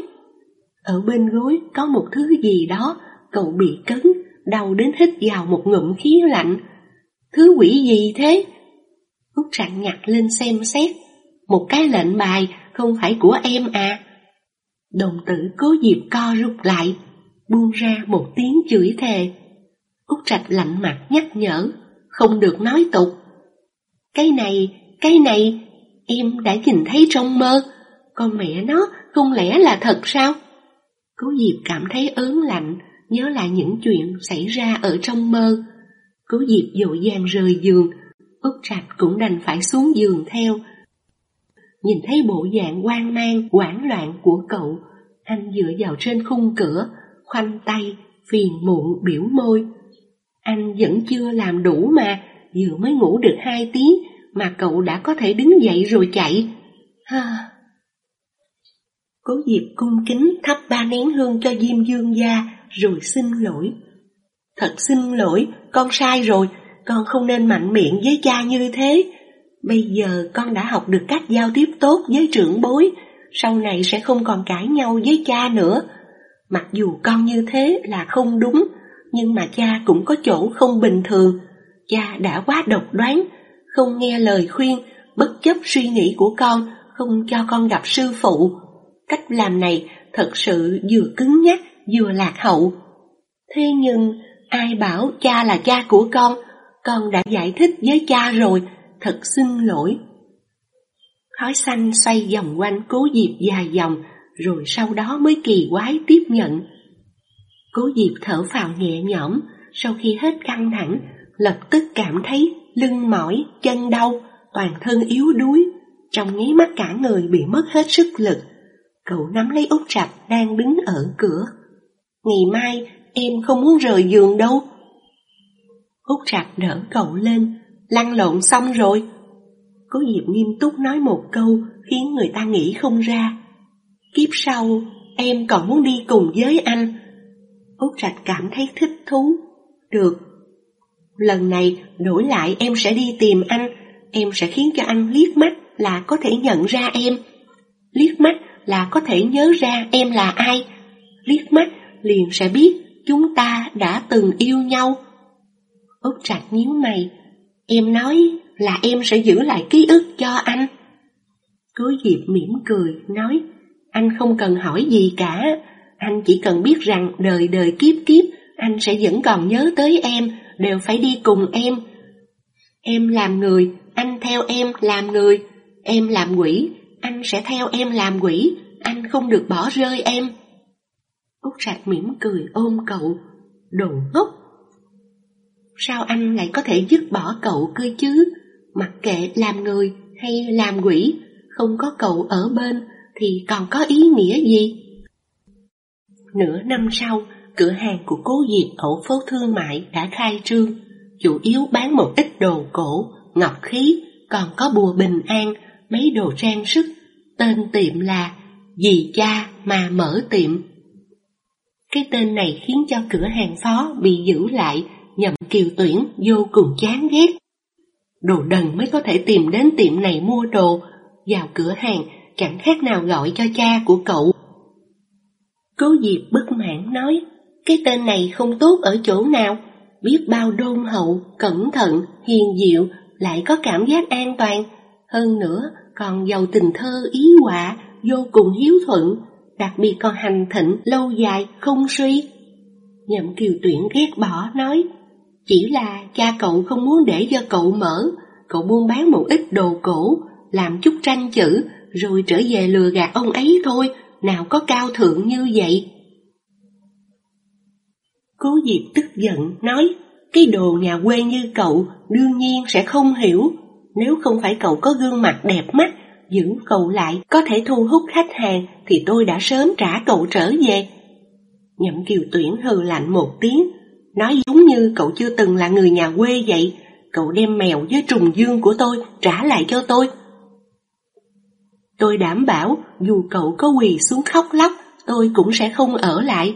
ở bên gối có một thứ gì đó, cậu bị cấn, đau đến hít vào một ngụm khí lạnh. Thứ quỷ gì thế? Út Trạch nhặt lên xem xét. Một cái lệnh bài, không phải của em à? Đồng tử Cố Diệp co rút lại, buông ra một tiếng chửi thề. Út Trạch lạnh mặt nhắc nhở, không được nói tục. Cái này, cái này, em đã nhìn thấy trong mơ, con mẹ nó không lẽ là thật sao? Cố Diệp cảm thấy ớn lạnh, nhớ lại những chuyện xảy ra ở trong mơ. Cố Diệp vội vàng rời giường, Út Trạch cũng đành phải xuống giường theo. Nhìn thấy bộ dạng hoang mang, hoảng loạn của cậu, anh dựa vào trên khung cửa, khoanh tay, phiền muộn biểu môi. Anh vẫn chưa làm đủ mà, vừa mới ngủ được hai tiếng mà cậu đã có thể đứng dậy rồi chạy. Ha. Cố Diệp cung kính thắp ba nén hương cho Diêm Dương gia rồi xin lỗi. Thật xin lỗi, con sai rồi, con không nên mạnh miệng với cha như thế. Bây giờ con đã học được cách giao tiếp tốt với trưởng bối, sau này sẽ không còn cãi nhau với cha nữa. Mặc dù con như thế là không đúng, nhưng mà cha cũng có chỗ không bình thường. Cha đã quá độc đoán, không nghe lời khuyên, bất chấp suy nghĩ của con, không cho con gặp sư phụ. Cách làm này thật sự vừa cứng nhắc vừa lạc hậu. Thế nhưng ai bảo cha là cha của con, con đã giải thích với cha rồi, thật xin lỗi. Khói xanh xoay vòng quanh Cố Diệp dài vòng, rồi sau đó mới kỳ quái tiếp nhận. Cố Diệp thở phào nhẹ nhõm, sau khi hết căng thẳng, lập tức cảm thấy lưng mỏi, chân đau, toàn thân yếu đuối, trong nháy mắt cả người bị mất hết sức lực. Cậu nắm lấy Út Trạch đang đứng ở cửa. Ngày mai em không muốn rời giường đâu. Út Trạch đỡ cậu lên. Lăn lộn xong rồi. Cố Diệp nghiêm túc nói một câu khiến người ta nghĩ không ra. Kiếp sau em còn muốn đi cùng với anh. Út Trạch cảm thấy thích thú. Được. Lần này đổi lại em sẽ đi tìm anh. Em sẽ khiến cho anh liếc mắt là có thể nhận ra em. Liếc mắt là có thể nhớ ra em là ai. Liếc mắt liền sẽ biết chúng ta đã từng yêu nhau. Út Trạch nhíu mày. Em nói là em sẽ giữ lại ký ức cho anh. Cố Diệp mỉm cười, nói, anh không cần hỏi gì cả. Anh chỉ cần biết rằng đời đời kiếp kiếp anh sẽ vẫn còn nhớ tới em, đều phải đi cùng em. Em làm người, anh theo em làm người. Em làm quỷ, anh sẽ theo em làm quỷ. Anh không được bỏ rơi em. Út Trạch mỉm cười ôm cậu. Đồ ngốc! Sao anh lại có thể dứt bỏ cậu cơ chứ? Mặc kệ làm người hay làm quỷ, không có cậu ở bên thì còn có ý nghĩa gì? Nửa năm sau, cửa hàng của Cố Diệp ở phố thương mại đã khai trương, chủ yếu bán một ít đồ cổ, ngọc khí, còn có bùa bình an, mấy đồ trang sức. Tên tiệm là Dì Cha Mà Mở Tiệm. Cái tên này khiến cho cửa hàng phó bị giữ lại, Nhậm Kiều Tuyển vô cùng chán ghét. Đồ đần mới có thể tìm đến tiệm này mua đồ, vào cửa hàng chẳng khác nào gọi cho cha của cậu. Cố Diệp bất mãn nói, cái tên này không tốt ở chỗ nào, biết bao đôn hậu, cẩn thận, hiền diệu, lại có cảm giác an toàn, hơn nữa còn giàu tình thơ ý họa, vô cùng hiếu thuận, đặc biệt còn hành thịnh lâu dài không suy. Nhậm Kiều Tuyển ghét bỏ nói, chỉ là cha cậu không muốn để cho cậu mở, cậu buôn bán một ít đồ cổ, làm chút tranh chữ, rồi trở về lừa gạt ông ấy thôi, nào có cao thượng như vậy. Cố Diệp tức giận nói, cái đồ nhà quê như cậu đương nhiên sẽ không hiểu, nếu không phải cậu có gương mặt đẹp mắt, giữ cậu lại có thể thu hút khách hàng thì tôi đã sớm trả cậu trở về. Nhậm Kiều Tuyển hừ lạnh một tiếng, nói giống như cậu chưa từng là người nhà quê vậy. Cậu đem mèo với trùng dương của tôi trả lại cho tôi. Tôi đảm bảo dù cậu có quỳ xuống khóc lóc, tôi cũng sẽ không ở lại.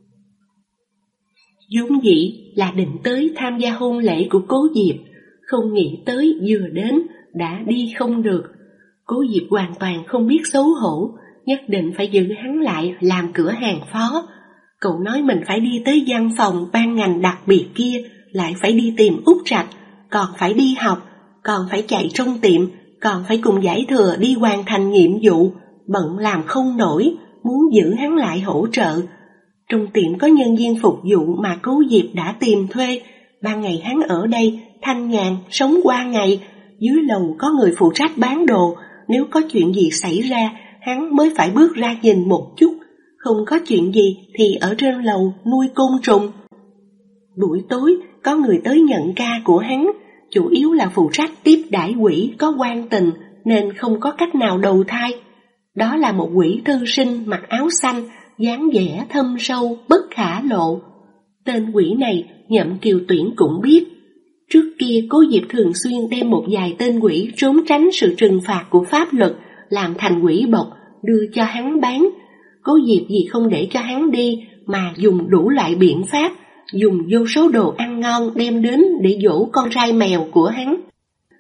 Vốn dĩ là định tới tham gia hôn lễ của Cố Diệp, không nghĩ tới vừa đến đã đi không được. Cố Diệp hoàn toàn không biết xấu hổ, nhất định phải giữ hắn lại làm cửa hàng phó. Cậu nói mình phải đi tới văn phòng ban ngành đặc biệt kia, lại phải đi tìm Út Trạch, còn phải đi học, còn phải chạy trong tiệm, còn phải cùng giải thừa đi hoàn thành nhiệm vụ, bận làm không nổi, muốn giữ hắn lại hỗ trợ. Trong tiệm có nhân viên phục vụ mà Cố Diệp đã tìm thuê, ban ngày hắn ở đây, thanh nhàn, sống qua ngày, dưới lầu có người phụ trách bán đồ, nếu có chuyện gì xảy ra, hắn mới phải bước ra nhìn một chút, không có chuyện gì thì ở trên lầu nuôi côn trùng. Buổi tối có người tới nhận ca của hắn, chủ yếu là phụ trách tiếp đãi quỷ có quan tình nên không có cách nào đầu thai. Đó là một quỷ thư sinh mặc áo xanh, dáng vẻ thâm sâu, bất khả lộ. Tên quỷ này Nhậm Kiều Tuyển cũng biết. Trước kia Cố Diệp thường xuyên đem một vài tên quỷ trốn tránh sự trừng phạt của pháp luật, làm thành quỷ bộc, đưa cho hắn bán. Cố Diệp vì không để cho hắn đi mà dùng đủ loại biện pháp, dùng vô số đồ ăn ngon đem đến để dỗ con trai mèo của hắn.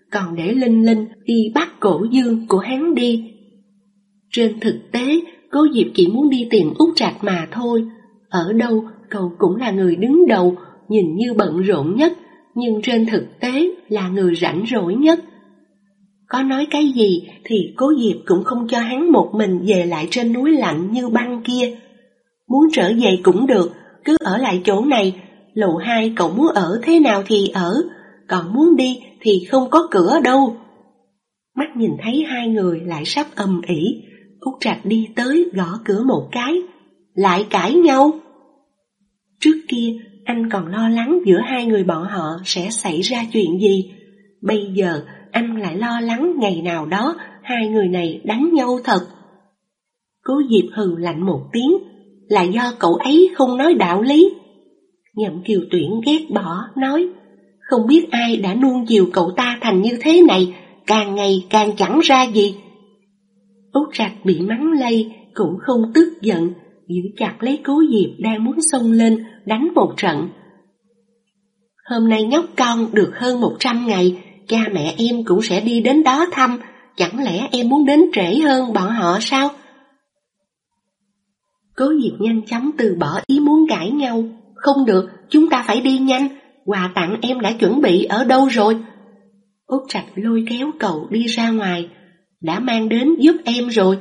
còn để Linh Linh đi bắt cổ Dương của hắn đi. Trên thực tế, Cố Diệp chỉ muốn đi tìm Út Trạch mà thôi. Ở đâu cậu cũng là người đứng đầu, nhìn như bận rộn nhất, nhưng trên thực tế là người rảnh rỗi nhất. Có nói cái gì thì Cố Diệp cũng không cho hắn một mình về lại trên núi lạnh như băng kia. Muốn trở về cũng được, cứ ở lại chỗ này, lầu hai cậu muốn ở thế nào thì ở, còn muốn đi thì không có cửa đâu. Mắt nhìn thấy hai người lại sắp ầm ĩ, Út Trạch đi tới gõ cửa một cái, lại cãi nhau. Trước kia anh còn lo lắng giữa hai người bọn họ sẽ xảy ra chuyện gì, bây giờ anh lại lo lắng ngày nào đó hai người này đánh nhau thật. Cố Diệp hừ lạnh một tiếng, là do cậu ấy không nói đạo lý. Nhậm Kiều Tuyển ghét bỏ, nói, không biết ai đã nuông chiều cậu ta thành như thế này, càng ngày càng chẳng ra gì. Út Trạch bị mắng lây, cũng không tức giận, giữ chặt lấy Cố Diệp đang muốn xông lên, đánh một trận. Hôm nay nhóc con được hơn một trăm ngày, cha mẹ em cũng sẽ đi đến đó thăm, chẳng lẽ em muốn đến trễ hơn bọn họ sao? Cố Diệp nhanh chóng từ bỏ ý muốn cãi nhau. Không được, chúng ta phải đi nhanh, quà tặng em đã chuẩn bị ở đâu rồi? Út Trạch lôi kéo cậu đi ra ngoài, đã mang đến giúp em rồi.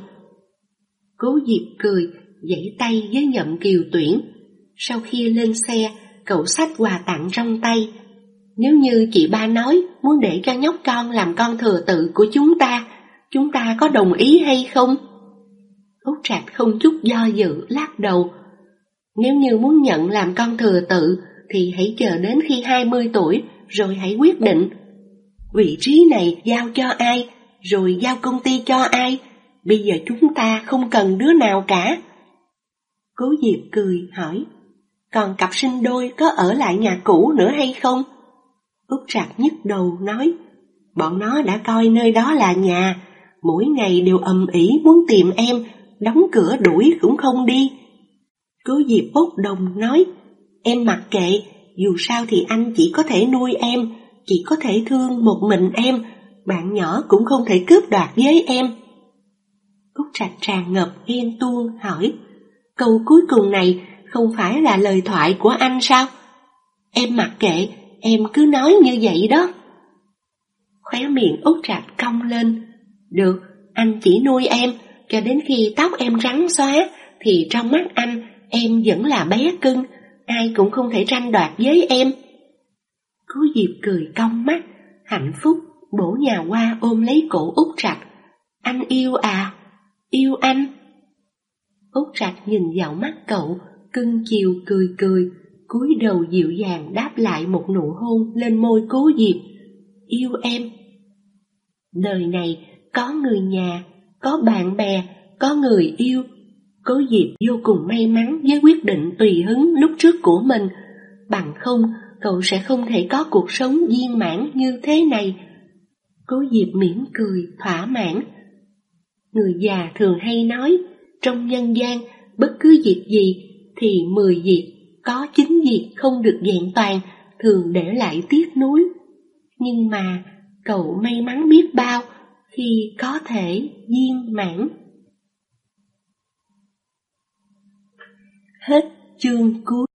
Cố Diệp cười, giãy tay với Nhậm Kiều Tuyển. Sau khi lên xe, cậu xách quà tặng trong tay. Nếu như chị ba nói muốn để cho nhóc con làm con thừa tự của chúng ta, chúng ta có đồng ý hay không? Út Trạch không chút do dự lắc đầu. Nếu như muốn nhận làm con thừa tự thì hãy chờ đến khi hai mươi tuổi rồi hãy quyết định. Vị trí này giao cho ai, rồi giao công ty cho ai, bây giờ chúng ta không cần đứa nào cả. Cố Diệp cười hỏi, còn cặp sinh đôi có ở lại nhà cũ nữa hay không? Út Trạch nhức đầu nói, bọn nó đã coi nơi đó là nhà, mỗi ngày đều ầm ĩ muốn tìm em, đóng cửa đuổi cũng không đi. Cố Diệp bốc đồng nói, em mặc kệ, dù sao thì anh chỉ có thể nuôi em, chỉ có thể thương một mình em, bạn nhỏ cũng không thể cướp đoạt với em. Út Trạch tràn ngập ghen tuông hỏi, câu cuối cùng này không phải là lời thoại của anh sao? Em mặc kệ, em cứ nói như vậy đó. Khóe miệng Út Trạch cong lên, được, anh chỉ nuôi em, cho đến khi tóc em trắng xóa, thì trong mắt anh, em vẫn là bé cưng, ai cũng không thể tranh đoạt với em. Cố Diệp cười cong mắt, hạnh phúc, bổ nhào qua ôm lấy cổ Út Trạch. Anh yêu à? Yêu anh? Út Trạch nhìn vào mắt cậu, cưng chiều cười cười, cúi đầu dịu dàng đáp lại một nụ hôn lên môi Cố Diệp. Yêu em. Đời này có người nhà, có bạn bè, có người yêu. Cố Diệp vô cùng may mắn với quyết định tùy hứng lúc trước của mình, bằng không cậu sẽ không thể có cuộc sống viên mãn như thế này. Cố Diệp mỉm cười, thỏa mãn. Người già thường hay nói, trong nhân gian bất cứ việc gì thì mười việc, có chín việc không được vẹn toàn, thường để lại tiếc nuối. Nhưng mà cậu may mắn biết bao khi có thể viên mãn. Hết chương cuối.